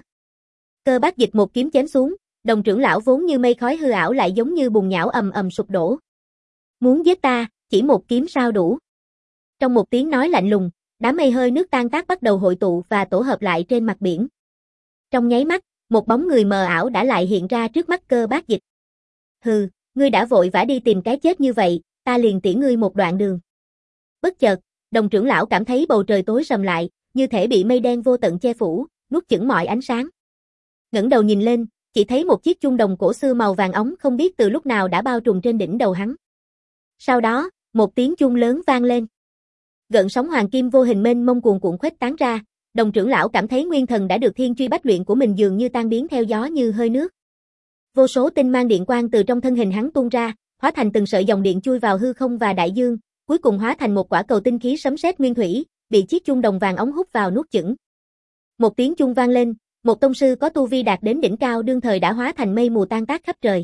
Cơ Bát Dịch một kiếm chém xuống, đồng trưởng lão vốn như mây khói hư ảo lại giống như bùn nhão ầm ầm sụp đổ. Muốn giết ta, chỉ một kiếm sao đủ? Trong một tiếng nói lạnh lùng, đám mây hơi nước tan tác bắt đầu hội tụ và tổ hợp lại trên mặt biển. Trong nháy mắt, một bóng người mờ ảo đã lại hiện ra trước mắt Cơ Bát Dịch. Hừ, ngươi đã vội vã đi tìm cái chết như vậy, ta liền tiễn ngươi một đoạn đường. Bất chợt, đồng trưởng lão cảm thấy bầu trời tối sầm lại, như thể bị mây đen vô tận che phủ, nuốt chửng mọi ánh sáng. Ngẩng đầu nhìn lên, chỉ thấy một chiếc chuông đồng cổ xưa màu vàng óng không biết từ lúc nào đã bao trùm trên đỉnh đầu hắn. Sau đó, một tiếng chuông lớn vang lên. Gợn sóng hoàng kim vô hình mênh mông cuồn cuộn khuếch tán ra, Đồng trưởng lão cảm thấy nguyên thần đã được thiên truy bách luyện của mình dường như tan biến theo gió như hơi nước. Vô số tinh mang điện quang từ trong thân hình hắn tuôn ra, hóa thành từng sợi dòng điện chui vào hư không và đại dương, cuối cùng hóa thành một quả cầu tinh khí sấm sét nguyên thủy, bị chiếc chuông đồng vàng ống hút vào nuốt chửng. Một tiếng chuông vang lên, một tông sư có tu vi đạt đến đỉnh cao đương thời đã hóa thành mây mù tan tác khắp trời.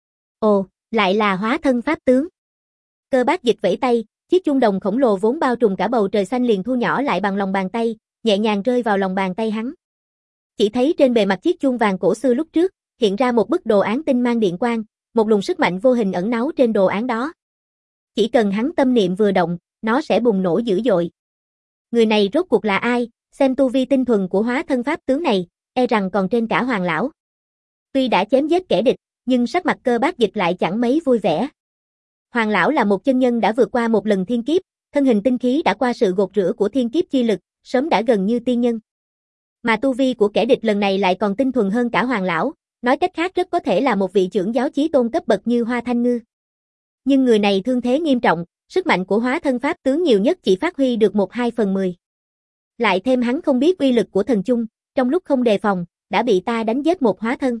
Ồ, lại là hóa thân pháp tướng. Cơ Bác Dịch vẫy tay, chiếc chuông đồng khổng lồ vốn bao trùm cả bầu trời xanh liền thu nhỏ lại bằng lòng bàn tay, nhẹ nhàng rơi vào lòng bàn tay hắn. Chỉ thấy trên bề mặt chiếc chuông vàng cổ xưa lúc trước, hiện ra một bức đồ án tinh mang điện quang, một luồng sức mạnh vô hình ẩn náu trên đồ án đó. Chỉ cần hắn tâm niệm vừa động, nó sẽ bùng nổ dữ dội. Người này rốt cuộc là ai? Xem tu vi tinh thuần của hóa thân pháp tướng này, e rằng còn trên cả Hoàng lão. Tuy đã chém giết kẻ địch, nhưng sắc mặt Cơ Bác Dịch lại chẳng mấy vui vẻ. Hoàng lão là một chân nhân đã vượt qua một lần thiên kiếp, thân hình tinh khí đã qua sự gột rửa của thiên kiếp chi lực, sớm đã gần như tiên nhân. Mà tu vi của kẻ địch lần này lại còn tinh thuần hơn cả Hoàng lão, nói cách khác rất có thể là một vị trưởng giáo chí tôn cấp bậc như Hoa Thanh Ngư. Nhưng người này thương thế nghiêm trọng, sức mạnh của hóa thân pháp tướng nhiều nhất chỉ phát huy được một hai phần mười. Lại thêm hắn không biết uy lực của thần chung, trong lúc không đề phòng, đã bị ta đánh giết một hóa thân.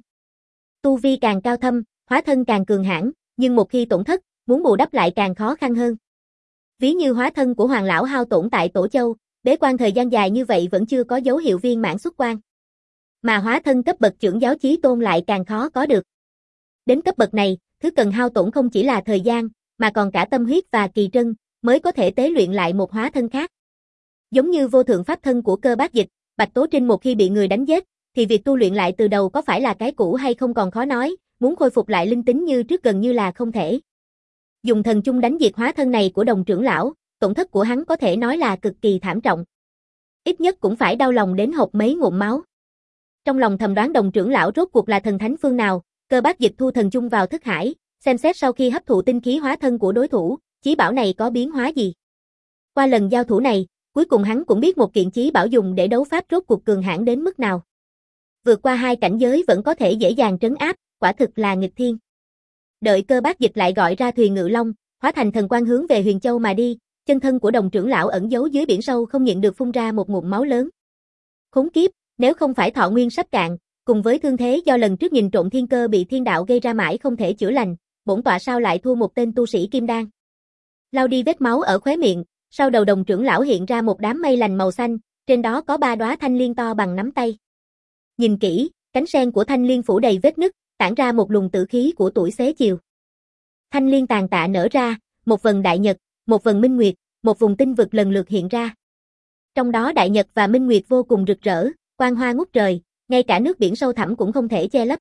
Tu vi càng cao thâm, hóa thân càng cường hãn, nhưng một khi tổn thất, muốn bù đắp lại càng khó khăn hơn. Ví như hóa thân của Hoàng lão hao tổn tại Tổ Châu, bế quan thời gian dài như vậy vẫn chưa có dấu hiệu viên mãn xuất quan. Mà hóa thân cấp bậc trưởng giáo chí tôn lại càng khó có được. Đến cấp bậc này, thứ cần hao tổn không chỉ là thời gian, mà còn cả tâm huyết và kỳ trân, mới có thể tế luyện lại một hóa thân khác. Giống như vô thượng pháp thân của Cơ Bác Dịch, Bạch Tố Trinh một khi bị người đánh giết, thì việc tu luyện lại từ đầu có phải là cái cũ hay không còn khó nói, muốn khôi phục lại linh tính như trước gần như là không thể. Dùng thần chung đánh diệt hóa thân này của Đồng trưởng lão, tổn thất của hắn có thể nói là cực kỳ thảm trọng. Ít nhất cũng phải đau lòng đến hộc mấy ngụm máu. Trong lòng thầm đoán Đồng trưởng lão rốt cuộc là thần thánh phương nào, Cơ Bác Dịch thu thần chung vào thức hải, xem xét sau khi hấp thụ tinh khí hóa thân của đối thủ, chí bảo này có biến hóa gì. Qua lần giao thủ này, cuối cùng hắn cũng biết một kiện chí bảo dùng để đấu pháp rốt cuộc cường hãn đến mức nào. Vượt qua hai cảnh giới vẫn có thể dễ dàng trấn áp, quả thực là nghịch thiên. Đợi Cơ Bác Dịch lại gọi ra thuyền ngự long, hóa thành thần quang hướng về Huyền Châu mà đi, chân thân của Đồng trưởng lão ẩn giấu dưới biển sâu không nhịn được phun ra một ngụm máu lớn. Khốn kiếp, nếu không phải thọ nguyên sắp cạn, cùng với thương thế do lần trước nhìn trộm thiên cơ bị thiên đạo gây ra mãi không thể chữa lành, bổn tọa sao lại thua một tên tu sĩ kim đan. Lau đi vết máu ở khóe miệng, sau đầu Đồng trưởng lão hiện ra một đám mây lành màu xanh, trên đó có ba đóa thanh liên to bằng nắm tay. Nhìn kỹ, cánh sen của thanh liên phủ đầy vết nứt, tản ra một luồng tử khí của tuổi xế chiều. Thanh liên tàn tạ nở ra, một vầng đại nhật, một vầng minh nguyệt, một vùng tinh vực lần lượt hiện ra. Trong đó đại nhật và minh nguyệt vô cùng rực rỡ, quang hoa ngút trời, ngay cả nước biển sâu thẳm cũng không thể che lấp.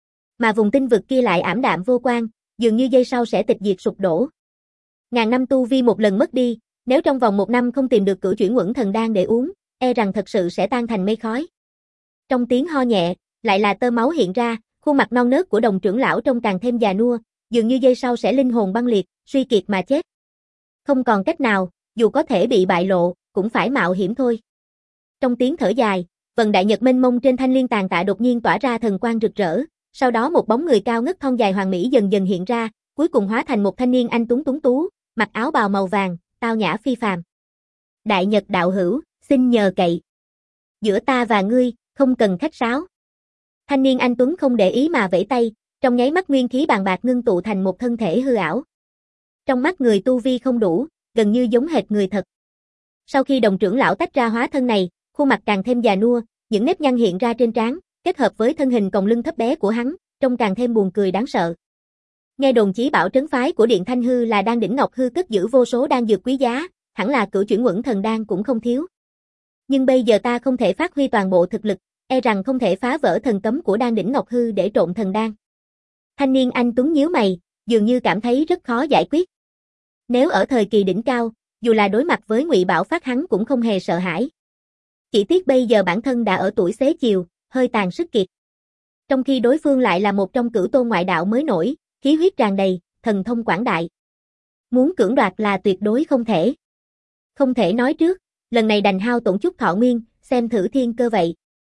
Mà vùng tinh vực kia lại ảm đạm vô quang, dường như giây sau sẽ tịch diệt sụp đổ. Ngàn năm tu vi một lần mất đi, nếu trong vòng một năm không tìm được cửu chuyển Uẩn Thần Đan để uống, e rằng thật sự sẽ tan thành mây khói. Trong tiếng ho nhẹ, lại là tơ máu hiện ra, khuôn mặt non nớt của Đồng trưởng lão trông càng thêm già nua, dường như giây sau sẽ linh hồn băng liệt, suy kiệt mà chết. Không còn cách nào, dù có thể bị bại lộ, cũng phải mạo hiểm thôi. Trong tiếng thở dài, vầng đại nhật mênh mông trên thanh liên tàn tạ đột nhiên tỏa ra thần quang rực rỡ, sau đó một bóng người cao ngất thon dài hoàn mỹ dần dần hiện ra, cuối cùng hóa thành một thanh niên anh tuấn tuấn tú, mặc áo bào màu vàng, tao nhã phi phàm. Đại Nhật đạo hữu, xin nhờ cậy. Giữa ta và ngươi, không cần khách sáo. Thanh niên anh tuấn không để ý mà vẫy tay, trong nháy mắt nguyên khí bàn bạc ngưng tụ thành một thân thể hư ảo. Trong mắt người tu vi không đủ, gần như giống hệt người thật. Sau khi Đồng trưởng lão tách ra hóa thân này, khuôn mặt càng thêm già nua, những nếp nhăn hiện ra trên trán, kết hợp với thân hình còng lưng thấp bé của hắn, trông càng thêm buồn cười đáng sợ. Nghe đồn chí bảo trấn phái của Điện Thanh Hư là đan đỉnh ngọc hư cất giữ vô số đan dược quý giá, hẳn là cửu chuyển Uẩn Thần Đan cũng không thiếu. Nhưng bây giờ ta không thể phát huy toàn bộ thực lực, e rằng không thể phá vỡ thần cấm của đan đỉnh ngọc hư để trộn thần đan. Thanh niên anh tuấn nhíu mày, dường như cảm thấy rất khó giải quyết. Nếu ở thời kỳ đỉnh cao, dù là đối mặt với Ngụy Bảo Phát hắn cũng không hề sợ hãi. Chỉ tiếc bây giờ bản thân đã ở tuổi xế chiều, hơi tàn sức kiệt. Trong khi đối phương lại là một trong cửu tôn ngoại đạo mới nổi, khí huyết tràn đầy, thần thông quảng đại. Muốn cưỡng đoạt là tuyệt đối không thể. Không thể nói trước, lần này đành hao tổn chút thọ nguyên, xem thử thiên cơ vậy.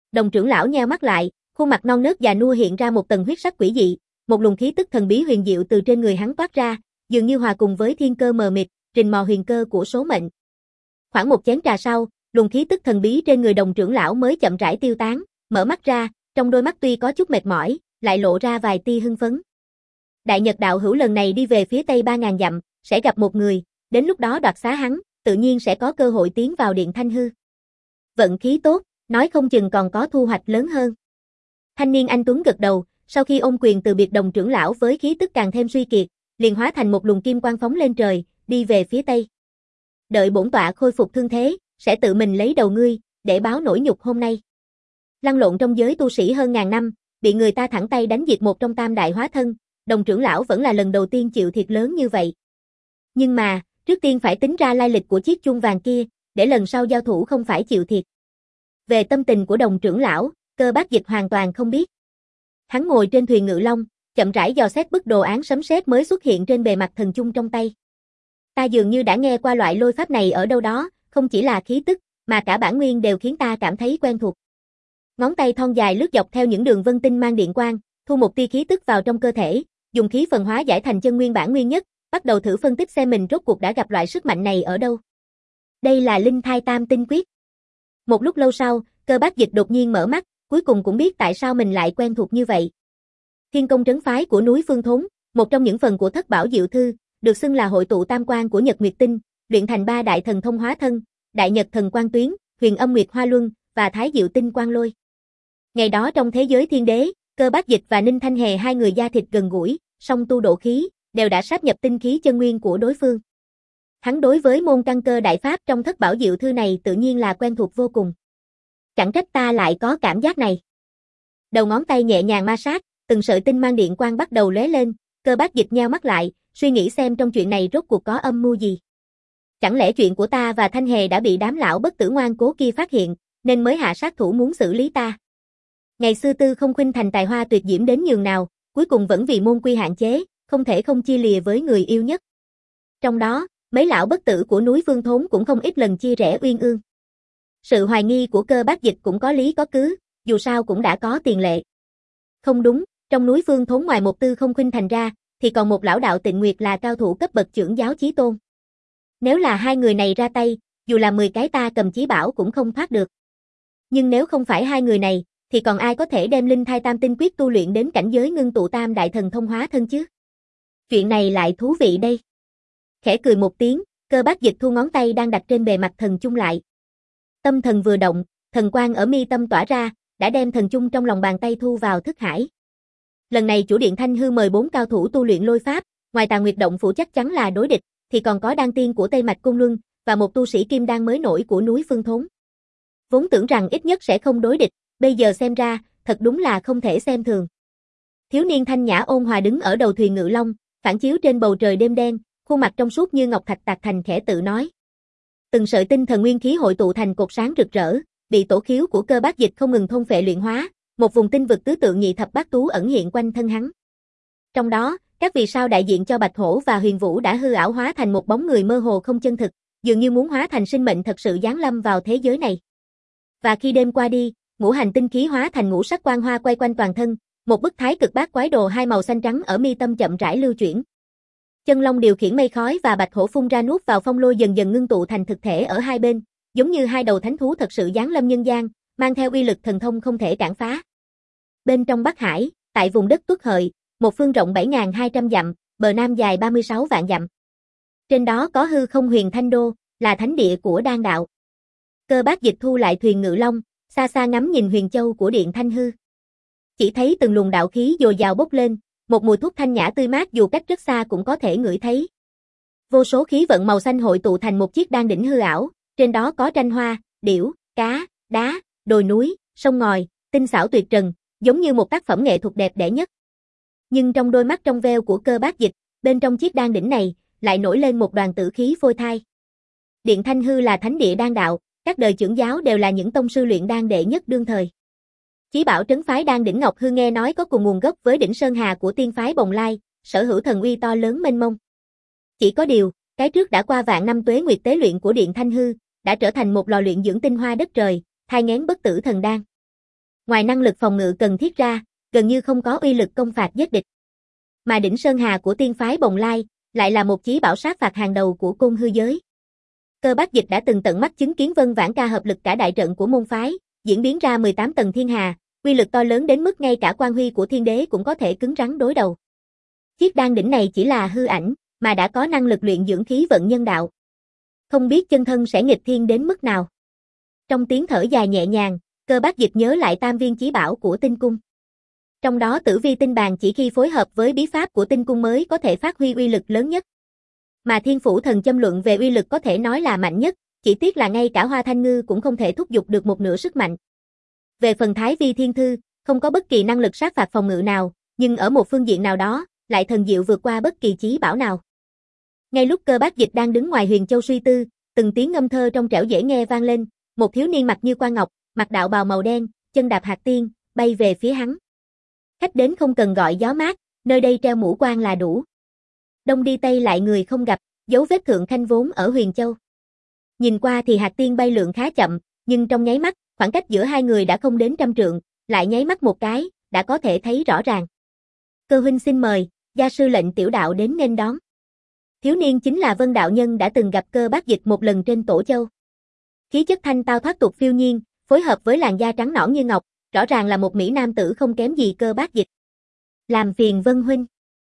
Đồng trưởng lão nheo mắt lại, khuôn mặt non nớt già nua hiện ra một tầng huyết sắc quỷ dị, một luồng khí tức thần bí huyền diệu từ trên người hắn toát ra, dường như hòa cùng với thiên cơ mờ mịt, rình mò huyền cơ của số mệnh. Khoảng một chén trà sau, luồng khí tức thần bí trên người đồng trưởng lão mới chậm rãi tiêu tán, mở mắt ra, trong đôi mắt tuy có chút mệt mỏi, lại lộ ra vài tia hưng phấn. Đại Nhật đạo hữu lần này đi về phía tây ba ngàn dặm, sẽ gặp một người, đến lúc đó đoạt xá hắn, tự nhiên sẽ có cơ hội tiến vào Điện Thanh Hư. Vận khí tốt, nói không chừng còn có thu hoạch lớn hơn. Thanh niên anh tuấn gật đầu, sau khi ôm quyền từ biệt đồng trưởng lão với khí tức càng thêm suy kiệt, liền hóa thành một luồng kim quang phóng lên trời, đi về phía tây. Đợi bổn tọa khôi phục thương thế, sẽ tự mình lấy đầu ngươi, để báo nỗi nhục hôm nay. Lăn lộn trong giới tu sĩ hơn ngàn năm, bị người ta thẳng tay đánh diệt một trong tam đại hóa thân, đồng trưởng lão vẫn là lần đầu tiên chịu thiệt lớn như vậy. Nhưng mà, trước tiên phải tính ra lai lịch của chiếc chuông vàng kia, để lần sau giao thủ không phải chịu thiệt. Về tâm tình của đồng trưởng lão, Cơ Bác Dịch hoàn toàn không biết. Hắn ngồi trên thuyền ngự long, chậm rãi dò xét bức đồ án sấm sét mới xuất hiện trên bề mặt thần chung trong tay. Ta dường như đã nghe qua loại lôi pháp này ở đâu đó, không chỉ là khí tức, mà cả bản nguyên đều khiến ta cảm thấy quen thuộc. Ngón tay thon dài lướt dọc theo những đường vân tinh mang điện quang, thu một tia khí tức vào trong cơ thể, dùng khí phần hóa giải thành chân nguyên bản nguyên nhất, bắt đầu thử phân tích xem mình rốt cuộc đã gặp loại sức mạnh này ở đâu. Đây là Linh Thai Tam Tinh Quyết. Một lúc lâu sau, Cơ Bác Dịch đột nhiên mở mắt, cuối cùng cũng biết tại sao mình lại quen thuộc như vậy. Thiên Công Trấn Phái của núi Phương Thốn, một trong những phần của Thất Bảo Diệu Thư, được xưng là hội tụ tam quan của Nhật Nguyệt Tinh, luyện thành ba đại thần thông hóa thân, Đại Nhật Thần Quang Tuyến, Huyền Âm Nguyệt Hoa Luân và Thái Diệu Tinh Quang Lôi. Ngày đó trong thế giới thiên đế, Cơ Bác Dịch và Ninh Thanh Hề hai người da thịt gần gũi, song tu độ khí, đều đã sáp nhập tinh khí chân nguyên của đối phương. Hắn đối với môn căn cơ đại pháp trong Thất Bảo Diệu Thư này tự nhiên là quen thuộc vô cùng. Chẳng trách ta lại có cảm giác này. Đầu ngón tay nhẹ nhàng ma sát, từng sợi tinh mang điện quang bắt đầu lóe lên, Cơ Bác Dịch nheo mắt lại, suy nghĩ xem trong chuyện này rốt cuộc có âm mưu gì. Chẳng lẽ chuyện của ta và Thanh Hề đã bị đám lão bất tử ngoan cố kia phát hiện, nên mới hạ sát thủ muốn xử lý ta. Ngày xưa Tư Không Khuynh thành tài hoa tuyệt diễm đến nhường nào, cuối cùng vẫn vì môn quy hạn chế, không thể không chia lìa với người yêu nhất. Trong đó, mấy lão bất tử của núi Phương Thốn cũng không ít lần chia rẽ uyên ương. Sự hoài nghi của Cơ Bác Dịch cũng có lý có cứ, dù sao cũng đã có tiền lệ. Không đúng, trong núi Phương Thốn ngoài một Tư Không Khuynh thành ra, thì còn một lão đạo Tịnh Nguyệt là cao thủ cấp bậc trưởng giáo chí tôn. Nếu là hai người này ra tay, dù là mười cái ta cầm chí bảo cũng không thoát được. Nhưng nếu không phải hai người này, thì còn ai có thể đem Linh Thai Tam Tinh Quyết tu luyện đến cảnh giới ngưng tụ tam đại thần thông hóa thân chứ? Chuyện này lại thú vị đây. Khẽ cười một tiếng, Cơ Bác Dịch thu ngón tay đang đặt trên bề mặt thần chung lại. Tâm thần vừa động, thần quang ở mi tâm tỏa ra, đã đem thần chung trong lòng bàn tay thu vào thức hải. Lần này chủ điện Thanh Hư mời bốn cao thủ tu luyện lôi pháp, ngoài Tà Nguyệt động phủ chắc chắn là đối địch, thì còn có đan tiên của Tây Mạch Côn Luân và một tu sĩ kim đan mới nổi của núi Phương Thốn. Vốn tưởng rằng ít nhất sẽ không đối địch, bây giờ xem ra, thật đúng là không thể xem thường. Thiếu niên thanh nhã ôn hòa đứng ở đầu thuyền ngự long, phản chiếu trên bầu trời đêm đen, khuôn mặt trong suốt như ngọc thạch tạc thành khẽ tự nói. Từng sợi tinh thần nguyên khí hội tụ thành cột sáng rực rỡ, bị tổ khiếu của Cơ Bác Dịch không ngừng thôn phệ luyện hóa, một vùng tinh vực tứ tượng nhị thập bát tú ẩn hiện quanh thân hắn. Trong đó, các vì sao đại diện cho Bạch Hổ và Huyền Vũ đã hư ảo hóa thành một bóng người mơ hồ không chân thực, dường như muốn hóa thành sinh mệnh thật sự giáng lâm vào thế giới này. Và khi đêm qua đi, ngũ hành tinh khí hóa thành ngũ sắc quang hoa quay quanh toàn thân, một bức thái cực bát quái đồ hai màu xanh trắng ở mi tâm chậm rãi lưu chuyển. Chân long điều khiển mây khói và Bạch Hổ phun ra nuốt vào phong lôi dần dần ngưng tụ thành thực thể ở hai bên, giống như hai đầu thánh thú thật sự giáng lâm nhân gian, mang theo uy lực thần thông không thể cản phá. Bên trong Bắc Hải, tại vùng đất Tuất Hợi, một phương rộng bảy nghìn hai trăm dặm, bờ nam dài ba mươi sáu vạn dặm. Trên đó có hư không huyền thanh đô, là thánh địa của đan đạo. Cơ Bác Dịch thu lại thuyền ngự long, xa xa ngắm nhìn huyền châu của điện Thanh Hư. Chỉ thấy từng luồng đạo khí dồi dào bốc lên, một mùi thuốc thanh nhã tươi mát dù cách rất xa cũng có thể ngửi thấy. Vô số khí vận màu xanh hội tụ thành một chiếc đan đỉnh hư ảo, trên đó có tranh hoa, điểu, cá, đá, đồi núi, sông ngòi, tinh xảo tuyệt trần, giống như một tác phẩm nghệ thuật đẹp đẽ nhất. Nhưng trong đôi mắt trong veo của Cơ Bác Dịch, bên trong chiếc đan đỉnh này, lại nổi lên một đoàn tử khí phôi thai. Điện Thanh Hư là thánh địa đan đạo, các đời trưởng giáo đều là những tông sư luyện đan đệ nhất đương thời. Chí bảo trấn phái đan đỉnh Ngọc Hư nghe nói có cùng nguồn gốc với đỉnh Sơn Hà của tiên phái Bồng Lai, sở hữu thần uy to lớn mênh mông. Chỉ có điều, cái trước đã qua vạn năm tuế nguyệt tế luyện của điện Thanh Hư, đã trở thành một lò luyện dưỡng tinh hoa đất trời, thai nghén bất tử thần đan. Ngoài năng lực phòng ngự cần thiết ra, gần như không có uy lực công phạt giết địch. Mà đỉnh Sơn Hà của tiên phái Bồng Lai, lại là một chí bảo sát phạt hàng đầu của côn hư giới. Cơ Bác Dịch đã từng tận mắt chứng kiến Vân Vãn Ca hợp lực cả đại trận của môn phái, diễn biến ra mười tám tầng thiên hà, uy lực to lớn đến mức ngay cả quan huy của thiên đế cũng có thể cứng rắn đối đầu. Chiếc đan đỉnh này chỉ là hư ảnh, mà đã có năng lực luyện dưỡng khí vận nhân đạo. Không biết chân thân sẽ nghịch thiên đến mức nào. Trong tiếng thở dài nhẹ nhàng, Cơ Bác Dịch nhớ lại tam viên chí bảo của tinh cung. Trong đó Tử Vi tinh bàn chỉ khi phối hợp với bí pháp của tinh cung mới có thể phát huy uy lực lớn nhất. Mà Thiên Phủ Thần Châm luận về uy lực có thể nói là mạnh nhất, chỉ tiếc là ngay cả Hoa Thanh Ngư cũng không thể thúc giục được một nửa sức mạnh. Về phần Thái Vi Thiên Thư, không có bất kỳ năng lực sát phạt phòng ngự nào, nhưng ở một phương diện nào đó, lại thần diệu vượt qua bất kỳ chí bảo nào. Ngay lúc Cơ Bác Dịch đang đứng ngoài Huyền Châu suy tư, từng tiếng ngâm thơ trong trẻo dễ nghe vang lên, một thiếu niên mặt như quan ngọc, mặc đạo bào màu đen, chân đạp hạt tiên, bay về phía hắn. Khách đến không cần gọi gió mát, nơi đây treo mũ quan là đủ. Đông đi tây lại người không gặp, dấu vết thượng khanh vốn ở Huyền Châu. Nhìn qua thì hạt tiên bay lượn khá chậm, nhưng trong nháy mắt, khoảng cách giữa hai người đã không đến trăm trượng, lại nháy mắt một cái, đã có thể thấy rõ ràng. Cơ huynh xin mời, gia sư lệnh tiểu đạo đến nên đón. Thiếu niên chính là Vân đạo nhân đã từng gặp Cơ Bác Dịch một lần trên Tổ Châu. Khí chất thanh tao thoát tục phiêu nhiên, phối hợp với làn da trắng nõn như ngọc, rõ ràng là một mỹ nam tử không kém gì Cơ Bác Dịch. Làm phiền Vân huynh.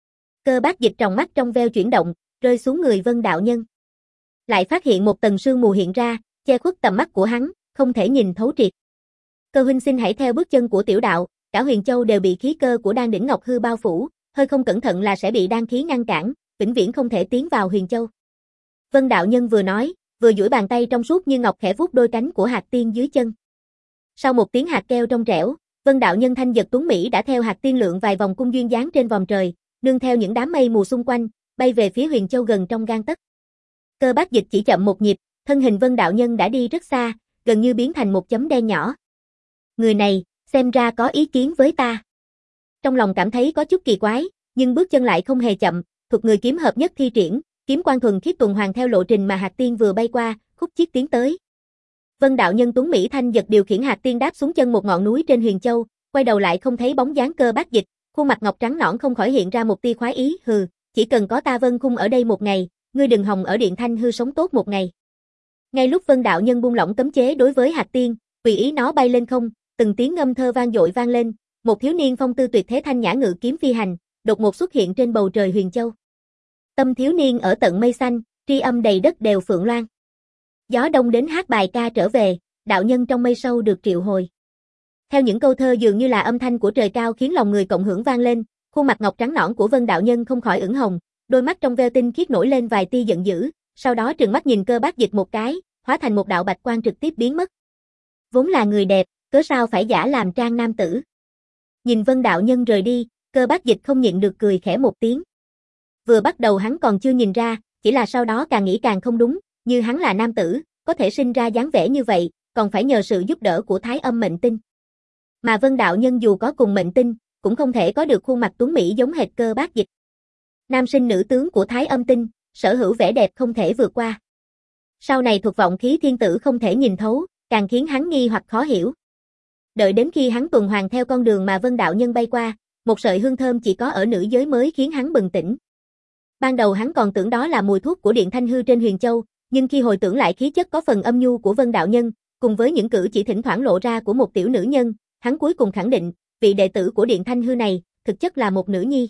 Cơ Bác Dịch tròng mắt trong veo chuyển động, rơi xuống người Vân đạo nhân. Lại phát hiện một tầng sương mù hiện ra, che khuất tầm mắt của hắn, không thể nhìn thấu triệt. Cơ huynh xin hãy theo bước chân của tiểu đạo, cả Huyền Châu đều bị khí cơ của đan đỉnh ngọc hư bao phủ, hơi không cẩn thận là sẽ bị đan khí ngăn cản, vĩnh viễn không thể tiến vào Huyền Châu. Vân đạo nhân vừa nói, vừa duỗi bàn tay trong suốt như ngọc khẽ vuốt đôi cánh của hạt tiên dưới chân. Sau một tiếng hạt kêu trong trẻo, Vân đạo nhân thanh giật tuấn mỹ đã theo hạt tiên lượn vài vòng cung duyên dáng trên vòm trời, nương theo những đám mây mù xung quanh, bay về phía Huyền Châu gần trong gang tấc. Cơ Bác Dịch chỉ chậm một nhịp, thân hình Vân đạo nhân đã đi rất xa, gần như biến thành một chấm đen nhỏ. Người này, xem ra có ý kiến với ta. Trong lòng cảm thấy có chút kỳ quái, nhưng bước chân lại không hề chậm, thuộc người kiếm hợp nhất thi triển, kiếm quan thuần khiết tuần hoàn theo lộ trình mà hạt tiên vừa bay qua, khúc chiết tiến tới. Vân đạo nhân tuấn mỹ thanh giật điều khiển hạt tiên đáp xuống chân một ngọn núi trên Huyền Châu, quay đầu lại không thấy bóng dáng Cơ Bác Dịch, khuôn mặt ngọc trắng nõn không khỏi hiện ra một tia khoái ý, hừ, chỉ cần có ta Vân Khung ở đây một ngày, ngươi đừng hòng ở Điện Thanh Hư sống tốt một ngày. Ngay lúc Vân đạo nhân buông lỏng cấm chế đối với hạt tiên, tùy ý nó bay lên không, từng tiếng ngâm thơ vang dội vang lên, một thiếu niên phong tư tuyệt thế thanh nhã ngự kiếm phi hành, đột ngột xuất hiện trên bầu trời Huyền Châu. Tâm thiếu niên ở tận mây xanh, tri âm đầy đất đều phượng loan. Gió đông đến hát bài ca trở về, đạo nhân trong mây sâu được triệu hồi. Theo những câu thơ dường như là âm thanh của trời cao khiến lòng người cộng hưởng vang lên, khuôn mặt ngọc trắng nõn của Vân đạo nhân không khỏi ửng hồng, đôi mắt trong veo tinh khiết nổi lên vài tia giận dữ, sau đó trừng mắt nhìn Cơ Bác Dịch một cái, hóa thành một đạo bạch quang trực tiếp biến mất. Vốn là người đẹp, cớ sao phải giả làm trang nam tử. Nhìn Vân đạo nhân rời đi, Cơ Bác Dịch không nhịn được cười khẽ một tiếng. Vừa bắt đầu hắn còn chưa nhìn ra, chỉ là sau đó càng nghĩ càng không đúng, như hắn là nam tử, có thể sinh ra dáng vẻ như vậy, còn phải nhờ sự giúp đỡ của Thái Âm mệnh tinh. Mà Vân đạo nhân dù có cùng mệnh tinh, cũng không thể có được khuôn mặt tuấn mỹ giống hệt Cơ Bác Dịch. Nam sinh nữ tướng của Thái Âm tinh, sở hữu vẻ đẹp không thể vượt qua. Sau này thuộc vọng khí thiên tử không thể nhìn thấu, càng khiến hắn nghi hoặc khó hiểu. Đợi đến khi hắn tuần hoàn theo con đường mà Vân đạo nhân bay qua, một sợi hương thơm chỉ có ở nữ giới mới khiến hắn bừng tỉnh. Ban đầu hắn còn tưởng đó là mùi thuốc của Điện Thanh Hư trên Huyền Châu, nhưng khi hồi tưởng lại khí chất có phần âm nhu của Vân đạo nhân, cùng với những cử chỉ thỉnh thoảng lộ ra của một tiểu nữ nhân, hắn cuối cùng khẳng định, vị đệ tử của Điện Thanh Hư này, thực chất là một nữ nhi.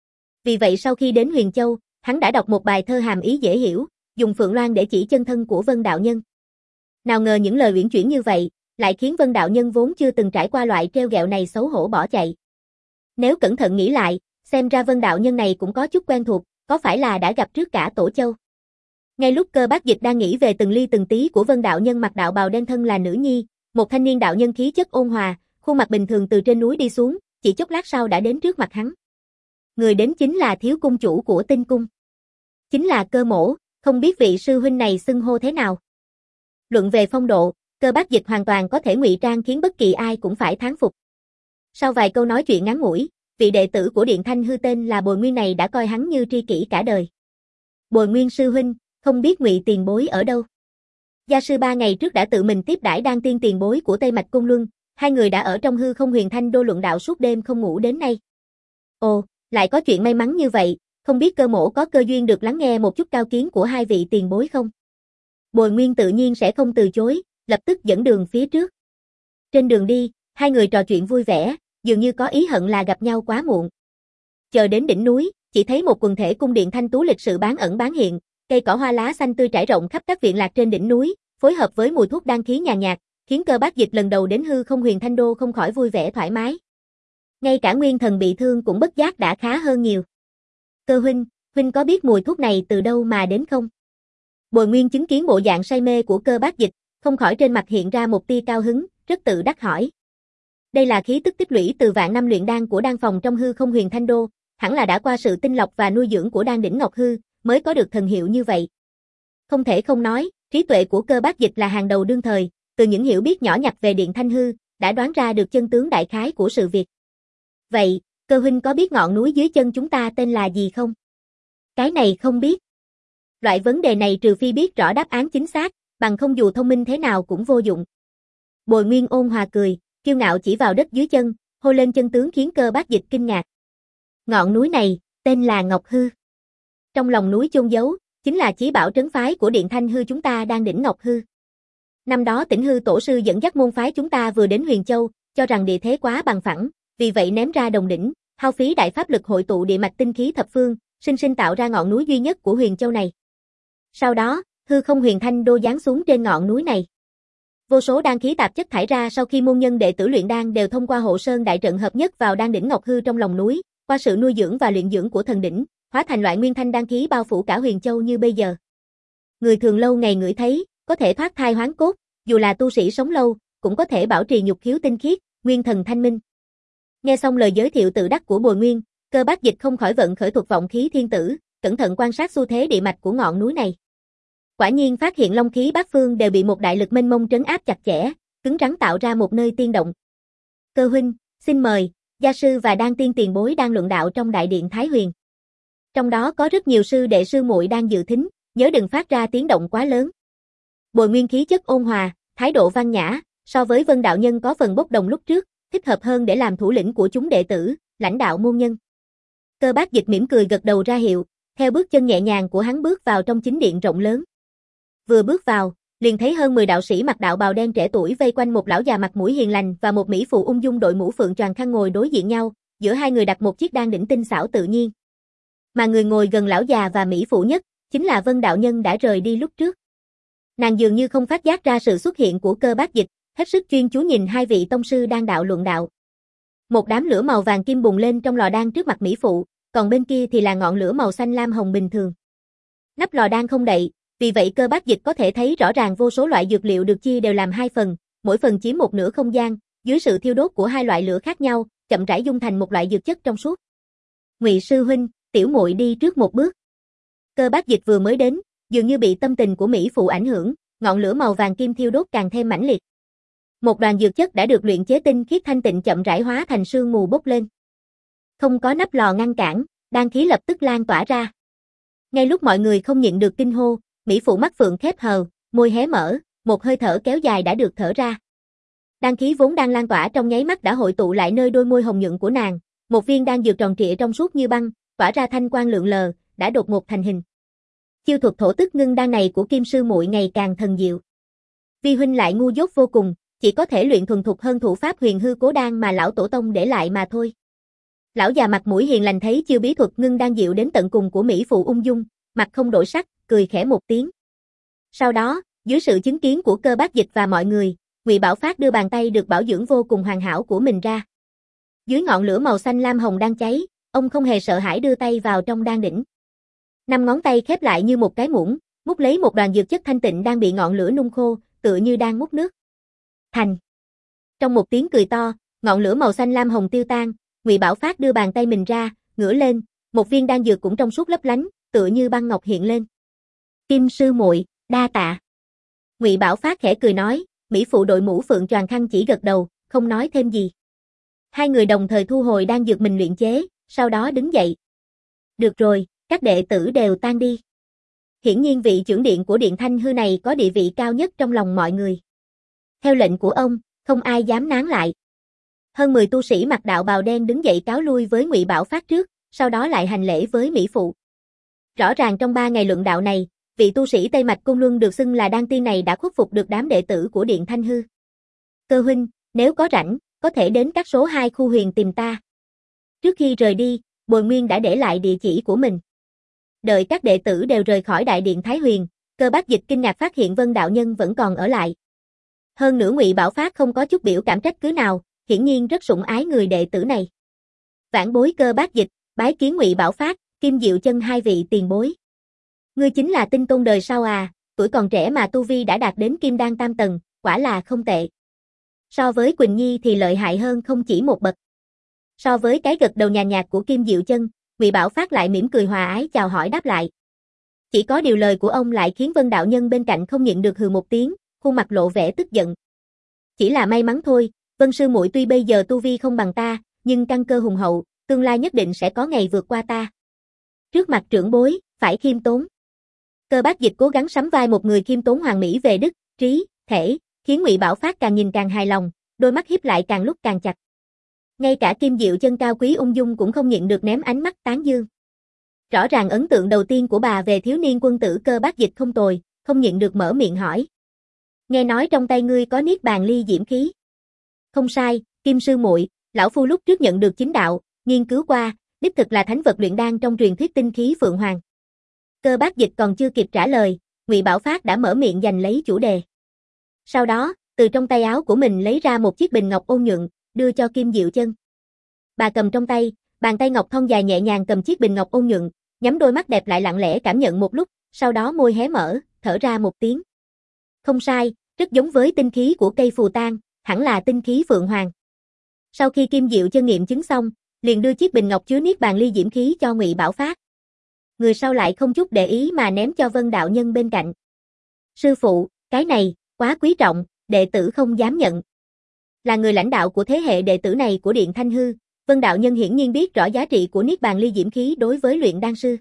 Vì vậy sau khi đến Huyền Châu, hắn đã đọc một bài thơ hàm ý dễ hiểu, dùng phượng loan để chỉ chân thân của Vân đạo nhân. Nào ngờ những lời uyển chuyển như vậy, lại khiến Vân đạo nhân vốn chưa từng trải qua loại treo gẹo này xấu hổ bỏ chạy. Nếu cẩn thận nghĩ lại, xem ra Vân đạo nhân này cũng có chút quen thuộc, có phải là đã gặp trước cả Tổ Châu. Ngay lúc Cơ Bác Dịch đang nghĩ về từng ly từng tí của Vân đạo nhân mặc đạo bào đen thân là nữ nhi, một thanh niên đạo nhân khí chất ôn hòa, khuôn mặt bình thường từ trên núi đi xuống, chỉ chốc lát sau đã đến trước mặt hắn. Người đến chính là thiếu cung chủ của Tinh cung. Chính là Cơ Mỗ, không biết vị sư huynh này xưng hô thế nào. Luận về phong độ, Cơ Bác Dịch hoàn toàn có thể ngụy trang khiến bất kỳ ai cũng phải thán phục. Sau vài câu nói chuyện ngắn ngủi, vị đệ tử của Điện Thanh Hư tên là Bồi Nguyên này đã coi hắn như tri kỷ cả đời. Bồi Nguyên sư huynh, không biết Ngụy tiền bối ở đâu? Gia sư ba ngày trước đã tự mình tiếp đãi đan tiên tiền bối của Tây Mạch Côn Luân, hai người đã ở trong hư không huyền thanh đô luận đạo suốt đêm không ngủ đến nay. Ồ, lại có chuyện may mắn như vậy, không biết Cơ Mỗ có cơ duyên được lắng nghe một chút cao kiến của hai vị tiền bối không? Bồi Nguyên tự nhiên sẽ không từ chối, lập tức dẫn đường phía trước. Trên đường đi, hai người trò chuyện vui vẻ, dường như có ý hận là gặp nhau quá muộn. Chờ đến đỉnh núi, chỉ thấy một quần thể cung điện thanh tú lịch sự bán ẩn bán hiện, cây cỏ hoa lá xanh tươi trải rộng khắp các viện lạc trên đỉnh núi, phối hợp với mùi thuốc đan khí nhàn nhạt, khiến Cơ Bác Dịch lần đầu đến hư không huyền thanh đô không khỏi vui vẻ thoải mái. Ngay cả Nguyên Thần bị thương cũng bất giác đã khá hơn nhiều. Cơ huynh, huynh có biết mùi thuốc này từ đâu mà đến không? Bồi Nguyên chứng kiến bộ dạng say mê của Cơ Bác Dịch, không khỏi trên mặt hiện ra một tia cao hứng, rất tự đắc hỏi. Đây là khí tức tích lũy từ vạn năm luyện đan của đan phòng trong hư không huyền thanh đô, hẳn là đã qua sự tinh lọc và nuôi dưỡng của đan đỉnh Ngọc Hư, mới có được thần hiệu như vậy. Không thể không nói, trí tuệ của Cơ Bác Dịch là hàng đầu đương thời, từ những hiểu biết nhỏ nhặt về điện thanh hư, đã đoán ra được chân tướng đại khái của sự việc. Vậy, Cơ huynh có biết ngọn núi dưới chân chúng ta tên là gì không? Cái này không biết. Loại vấn đề này trừ phi biết rõ đáp án chính xác, bằng không dù thông minh thế nào cũng vô dụng. Bồi Nguyên ôn hòa cười, kiêu ngạo chỉ vào đất dưới chân, hô lên chân tướng khiến Cơ Bác Dịch kinh ngạc. Ngọn núi này, tên là Ngọc Hư. Trong lòng núi chôn giấu, chính là chí bảo trấn phái của điện thanh hư chúng ta đang đỉnh Ngọc Hư. Năm đó Tĩnh Hư tổ sư dẫn dắt môn phái chúng ta vừa đến Huyền Châu, cho rằng địa thế quá bằng phẳng, vì vậy ném ra đồng đỉnh, hao phí đại pháp lực hội tụ địa mạch tinh khí thập phương, sinh sinh tạo ra ngọn núi duy nhất của Huyền Châu này. Sau đó, hư không huyền thanh đô giáng xuống trên ngọn núi này. Vô số đan khí tạp chất thải ra sau khi môn nhân đệ tử luyện đan đều thông qua hộ sơn đại trận hợp nhất vào đan đỉnh Ngọc Hư trong lòng núi, qua sự nuôi dưỡng và luyện dưỡng của thần đỉnh, hóa thành loại nguyên thanh đan khí bao phủ cả Huyền Châu như bây giờ. Người thường lâu ngày ngửi thấy, có thể thoát thai hoán cốt, dù là tu sĩ sống lâu, cũng có thể bảo trì nhục khiếu tinh khiết, nguyên thần thanh minh. Nghe xong lời giới thiệu tự đắc của Bồi Nguyên, Cơ Bác Dịch không khỏi vận khởi thuật vọng khí thiên tử, cẩn thận quan sát xu thế địa mạch của ngọn núi này. Quả nhiên phát hiện long khí bát phương đều bị một đại lực mênh mông trấn áp chặt chẽ, cứng rắn tạo ra một nơi tiên động. Cơ huynh, xin mời, gia sư và đan tiên tiền bối đang luận đạo trong đại điện Thái Huyền. Trong đó có rất nhiều sư đệ sư muội đang dự thính, nhớ đừng phát ra tiếng động quá lớn. Bồi Nguyên khí chất ôn hòa, thái độ văn nhã, so với Vân đạo nhân có phần bốc đồng lúc trước, thích hợp hơn để làm thủ lĩnh của chúng đệ tử, lãnh đạo môn nhân. Cơ Bác Dịch mỉm cười gật đầu ra hiệu, theo bước chân nhẹ nhàng của hắn bước vào trong chính điện rộng lớn. Vừa bước vào, liền thấy hơn mười đạo sĩ mặc đạo bào đen trẻ tuổi vây quanh một lão già mặt mũi hiền lành và một mỹ phụ ung dung đội mũ phượng choàng khăn ngồi đối diện nhau, giữa hai người đặt một chiếc đan đỉnh tinh xảo tự nhiên. Mà người ngồi gần lão già và mỹ phụ nhất, chính là Vân đạo nhân đã rời đi lúc trước. Nàng dường như không phát giác ra sự xuất hiện của Cơ Bác Dịch, hết sức chuyên chú nhìn hai vị tông sư đang đạo luận đạo. Một đám lửa màu vàng kim bùng lên trong lò đan trước mặt mỹ phụ, còn bên kia thì là ngọn lửa màu xanh lam hồng bình thường. Nắp lò đan không đậy, vì vậy Cơ Bác Dịch có thể thấy rõ ràng vô số loại dược liệu được chia đều làm hai phần, mỗi phần chiếm một nửa không gian, dưới sự thiêu đốt của hai loại lửa khác nhau, chậm rãi dung thành một loại dược chất trong suốt. Ngụy sư huynh, tiểu muội đi trước một bước. Cơ Bác Dịch vừa mới đến, dường như bị tâm tình của mỹ phụ ảnh hưởng, ngọn lửa màu vàng kim thiêu đốt càng thêm mãnh liệt. Một đoàn dược chất đã được luyện chế tinh khiết thanh tịnh chậm rãi hóa thành sương mù bốc lên. Không có nắp lò ngăn cản, đan khí lập tức lan tỏa ra. Ngay lúc mọi người không nhịn được kinh hô, mỹ phụ mắt phượng khép hờ, môi hé mở, một hơi thở kéo dài đã được thở ra. Đan khí vốn đang lan tỏa trong nháy mắt đã hội tụ lại nơi đôi môi hồng nhuận của nàng, một viên đan dược tròn trịa trong suốt như băng, tỏa ra thanh quang lượn lờ, đã đột ngột thành hình. Chiêu thuật thổ tức ngưng đan này của Kim sư muội ngày càng thần diệu. Vi huynh lại ngu dốt vô cùng, chỉ có thể luyện thuần thục hơn thủ pháp huyền hư cố đan mà lão tổ tông để lại mà thôi. Lão già mặt mũi hiền lành thấy chiêu bí thuật ngưng đan diệu đến tận cùng của mỹ phụ ung dung, mặt không đổi sắc, cười khẽ một tiếng. Sau đó, dưới sự chứng kiến của Cơ Bác Dịch và mọi người, Ngụy Bảo Phát đưa bàn tay được bảo dưỡng vô cùng hoàn hảo của mình ra. Dưới ngọn lửa màu xanh lam hồng đang cháy, ông không hề sợ hãi đưa tay vào trong đan đỉnh. Năm ngón tay khép lại như một cái muỗng, múc lấy một đoàn dược chất thanh tịnh đang bị ngọn lửa nung khô, tựa như đang múc nước. Thành. Trong một tiếng cười to, ngọn lửa màu xanh lam hồng tiêu tan, Ngụy Bảo Phát đưa bàn tay mình ra, ngửa lên, một viên đan dược cũng trong suốt lấp lánh, tựa như băng ngọc hiện lên. Kim sư muội, đa tạ. Ngụy Bảo Phát khẽ cười nói, mỹ phụ đội mũ phượng choàng khăn chỉ gật đầu, không nói thêm gì. Hai người đồng thời thu hồi đan dược mình luyện chế, sau đó đứng dậy. Được rồi, các đệ tử đều tan đi. Hiển nhiên vị trưởng điện của điện Thanh Hư này có địa vị cao nhất trong lòng mọi người. Theo lệnh của ông, Không ai dám nán lại. Hơn mười tu sĩ mặc đạo bào đen đứng dậy cáo lui với Ngụy Bảo Phát trước, sau đó lại hành lễ với Mỹ Phụ. Rõ ràng trong ba ngày luận đạo này, vị tu sĩ Tây Mạch Côn Luân được xưng là đan tiên này đã khuất phục được đám đệ tử của Điện Thanh Hư. Cơ huynh, nếu có rảnh, có thể đến các số hai khu huyền tìm ta. Trước khi rời đi, Bồi Nguyên đã để lại địa chỉ của mình. Đợi các đệ tử đều rời khỏi đại điện Thái Huyền, Cơ Bác Dịch kinh ngạc phát hiện Vân đạo nhân vẫn còn ở lại. Hơn nữa Ngụy Bảo Phát không có chút biểu cảm trách cứ nào, hiển nhiên rất sủng ái người đệ tử này. Vãn bối Cơ Bác Dịch, bái kiến Ngụy Bảo Phát, Kim Diệu Chân hai vị tiền bối. Ngươi chính là tinh tôn đời sau à, tuổi còn trẻ mà tu vi đã đạt đến kim đan tam tầng, quả là không tệ. So với Quỳnh Nhi thì lợi hại hơn không chỉ một bậc. So với cái gật đầu nhàn nhạt của Kim Diệu Chân, Ngụy Bảo Phát lại mỉm cười hòa ái chào hỏi đáp lại. Chỉ có điều lời của ông lại khiến Vân đạo nhân bên cạnh không nhịn được hừ một tiếng, khuôn mặt lộ vẻ tức giận. Chỉ là may mắn thôi, Vân sư muội tuy bây giờ tu vi không bằng ta, nhưng căn cơ hùng hậu, tương lai nhất định sẽ có ngày vượt qua ta. Trước mặt trưởng bối, phải khiêm tốn. Cơ Bác Dịch cố gắng sắm vai một người khiêm tốn hoàn mỹ về đức, trí, thể, khiến Ngụy Bảo Phát càng nhìn càng hài lòng, đôi mắt híp lại càng lúc càng chặt. Ngay cả Kim Diệu Chân cao quý ung dung cũng không nhịn được ném ánh mắt tán dương. Rõ ràng ấn tượng đầu tiên của bà về thiếu niên quân tử Cơ Bác Dịch không tồi, không nhịn được mở miệng hỏi. Nghe nói trong tay ngươi có niết bàn ly diễm khí. Không sai, Kim sư muội, lão phu lúc trước nhận được chính đạo, nghiên cứu qua, đích thực là thánh vật luyện đan trong truyền thuyết tinh khí Phượng Hoàng. Cơ Bác Dịch còn chưa kịp trả lời, Ngụy Bảo Phát đã mở miệng giành lấy chủ đề. Sau đó, từ trong tay áo của mình lấy ra một chiếc bình ngọc ôn nhuận, đưa cho Kim Diệu Chân. Bà cầm trong tay, bàn tay ngọc thon dài nhẹ nhàng cầm chiếc bình ngọc ôn nhuận, nhắm đôi mắt đẹp lại lặng lẽ cảm nhận một lúc, sau đó môi hé mở, thở ra một tiếng. Không sai, rất giống với tinh khí của cây phù tang, hẳn là tinh khí Phượng Hoàng. Sau khi Kim Diệu Chân nghiệm chứng xong, liền đưa chiếc bình ngọc chứa niết bàn ly diễm khí cho Ngụy Bảo Phát. Người sau lại không chút để ý mà ném cho Vân đạo nhân bên cạnh. Sư phụ, cái này, quá quý trọng, đệ tử không dám nhận. Là người lãnh đạo của thế hệ đệ tử này của Điện Thanh Hư, Vân đạo nhân hiển nhiên biết rõ giá trị của niết bàn ly diễm khí đối với luyện đan sư.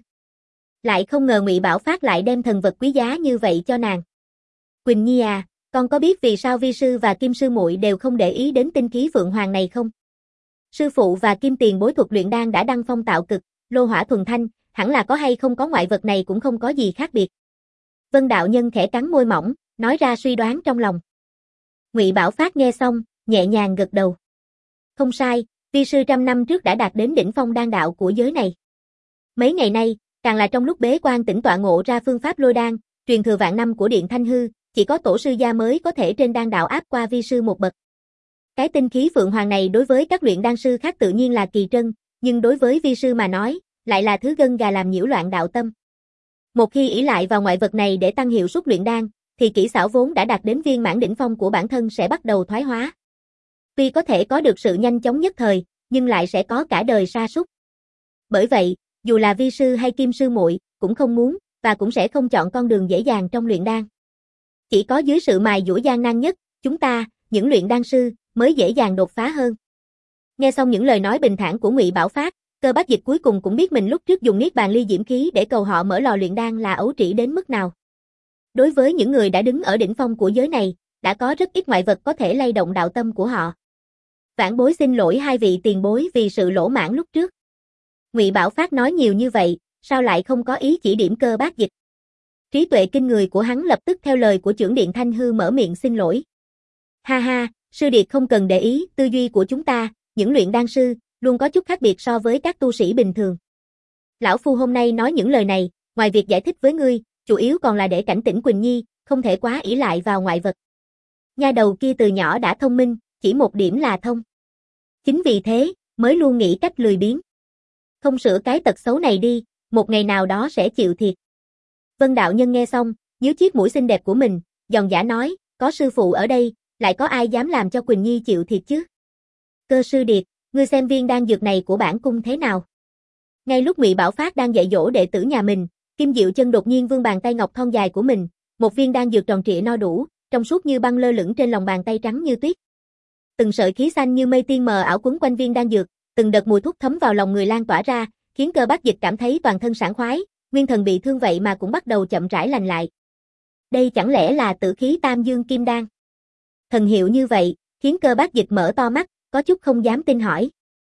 Lại không ngờ Ngụy Bảo Phát lại đem thần vật quý giá như vậy cho nàng. Quỳnh Nhi à, con có biết vì sao vi sư và Kim sư muội đều không để ý đến tinh khí Phượng Hoàng này không? Sư phụ và Kim tiền bối thuật luyện đan đã đăng phong tạo cực, lô hỏa thuần thanh, hẳn là có hay không có ngoại vật này cũng không có gì khác biệt. Vân đạo nhân khẽ cắn môi mỏng, nói ra suy đoán trong lòng. Ngụy Bảo Phát nghe xong, nhẹ nhàng gật đầu. Không sai, vi sư trăm năm trước đã đạt đến đỉnh phong đan đạo của giới này. Mấy ngày nay, càng là trong lúc bế quan tĩnh tọa ngộ ra phương pháp lôi đan, truyền thừa vạn năm của Điện Thanh Hư, chỉ có tổ sư gia mới có thể trên đan đạo áp qua vi sư một bậc. Cái tinh khí Phượng Hoàng này đối với các luyện đan sư khác tự nhiên là kỳ trân, nhưng đối với vi sư mà nói, lại là thứ gân gà làm nhiễu loạn đạo tâm. Một khi ỷ lại vào ngoại vật này để tăng hiệu suất luyện đan, thì kỹ xảo vốn đã đạt đến viên mãn đỉnh phong của bản thân sẽ bắt đầu thoái hóa. Tuy có thể có được sự nhanh chóng nhất thời, nhưng lại sẽ có cả đời sa sút. Bởi vậy, dù là vi sư hay Kim sư muội, cũng không muốn, và cũng sẽ không chọn con đường dễ dàng trong luyện đan. Chỉ có dưới sự mài dũa gian nan nhất, chúng ta, những luyện đan sư, mới dễ dàng đột phá hơn. Nghe xong những lời nói bình thản của Ngụy Bảo Phát, Cơ Bác Dịch cuối cùng cũng biết mình lúc trước dùng niết bàn ly diễm khí để cầu họ mở lò luyện đan là ấu trĩ đến mức nào. Đối với những người đã đứng ở đỉnh phong của giới này, đã có rất ít ngoại vật có thể lay động đạo tâm của họ. Vãn bối xin lỗi hai vị tiền bối vì sự lỗ mãng lúc trước. Ngụy Bảo Phát nói nhiều như vậy, sao lại không có ý chỉ điểm Cơ Bác Dịch. Trí tuệ kinh người của hắn lập tức theo lời của trưởng Điện Thanh Hư mở miệng xin lỗi. Ha ha, sư điệt không cần để ý, tư duy của chúng ta, những luyện đan sư, luôn có chút khác biệt so với các tu sĩ bình thường. Lão phu hôm nay nói những lời này, ngoài việc giải thích với ngươi, chủ yếu còn là để cảnh tỉnh Quỳnh Nhi, không thể quá ỷ lại vào ngoại vật. Nha đầu kia từ nhỏ đã thông minh, chỉ một điểm là thông. Chính vì thế, mới luôn nghĩ cách lười biếng. Không sửa cái tật xấu này đi, một ngày nào đó sẽ chịu thiệt. Vân đạo nhân nghe xong, nhíu chiếc mũi xinh đẹp của mình, giòn giả nói, có sư phụ ở đây, lại có ai dám làm cho Quỳnh Nhi chịu thiệt chứ? Cơ sư điệt, ngươi xem viên đan dược này của bản cung thế nào? Ngay lúc Ngụy Bảo Phát đang dạy dỗ đệ tử nhà mình, Kim Diệu Chân đột nhiên vươn bàn tay ngọc thon dài của mình, một viên đan dược tròn trịa no đủ, trong suốt như băng lơ lửng trên lòng bàn tay trắng như tuyết. Từng sợi khí xanh như mây tiên mờ ảo quấn quanh viên đan dược, từng đợt mùi thuốc thấm vào lòng người lan tỏa ra, khiến Cơ Bác Dịch cảm thấy toàn thân sảng khoái, nguyên thần bị thương vậy mà cũng bắt đầu chậm rãi lành lại. Đây chẳng lẽ là Tử khí Tam Dương Kim Đan? Thần hiệu như vậy, khiến Cơ Bác Dịch mở to mắt, có chút không dám tin hỏi.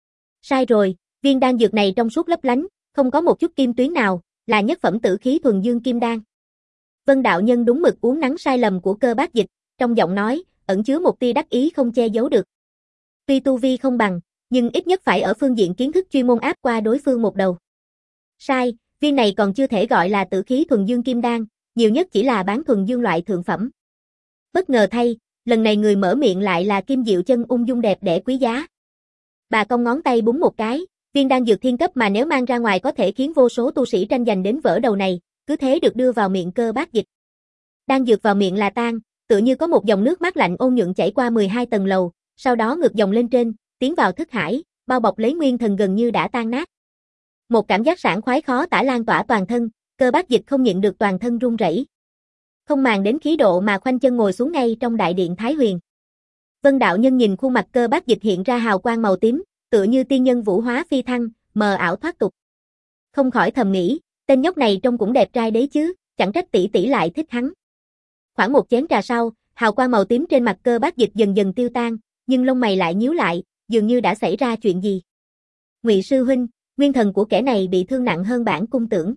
Sai rồi, viên đan dược này trong suốt lấp lánh, không có một chút kim tuyến nào, là nhất phẩm tử khí thuần dương kim đan. Vân đạo nhân đúng mực uốn nắn sai lầm của Cơ Bác Dịch, trong giọng nói ẩn chứa một tia đắc ý không che giấu được. Tuy tu vi không bằng, nhưng ít nhất phải ở phương diện kiến thức chuyên môn áp qua đối phương một đầu. Sai, viên này còn chưa thể gọi là tử khí thuần dương kim đan, nhiều nhất chỉ là bán thuần dương loại thượng phẩm. Bất ngờ thay, lần này người mở miệng lại là Kim Diệu Chân ung dung đẹp đẽ quý giá. Bà cong ngón tay búng một cái, viên đan dược thiên cấp mà nếu mang ra ngoài có thể khiến vô số tu sĩ tranh giành đến vỡ đầu này, cứ thế được đưa vào miệng Cơ Bác Dịch. Đan dược vào miệng là tan, tựa như có một dòng nước mát lạnh ôn nhuận chảy qua mười hai tầng lầu, sau đó ngược dòng lên trên, tiến vào thức hải, bao bọc lấy nguyên thần gần như đã tan nát. Một cảm giác sảng khoái khó tả lan tỏa toàn thân, Cơ Bác Dịch không nhịn được toàn thân run rẩy. Không màng đến khí độ mà khoanh chân ngồi xuống ngay trong đại điện Thái Huyền. Vân đạo nhân nhìn khuôn mặt Cơ Bác Dịch hiện ra hào quang màu tím, tựa như tiên nhân vũ hóa phi thăng, mờ ảo thoát tục. Không khỏi thầm nghĩ, tên nhóc này trông cũng đẹp trai đấy chứ, chẳng trách tỷ tỷ lại thích hắn. Khoảng một chén trà sau, hào quang màu tím trên mặt Cơ Bác Dịch dần dần tiêu tan, nhưng lông mày lại nhíu lại, dường như đã xảy ra chuyện gì. Ngụy sư huynh, nguyên thần của kẻ này bị thương nặng hơn bản cung tưởng.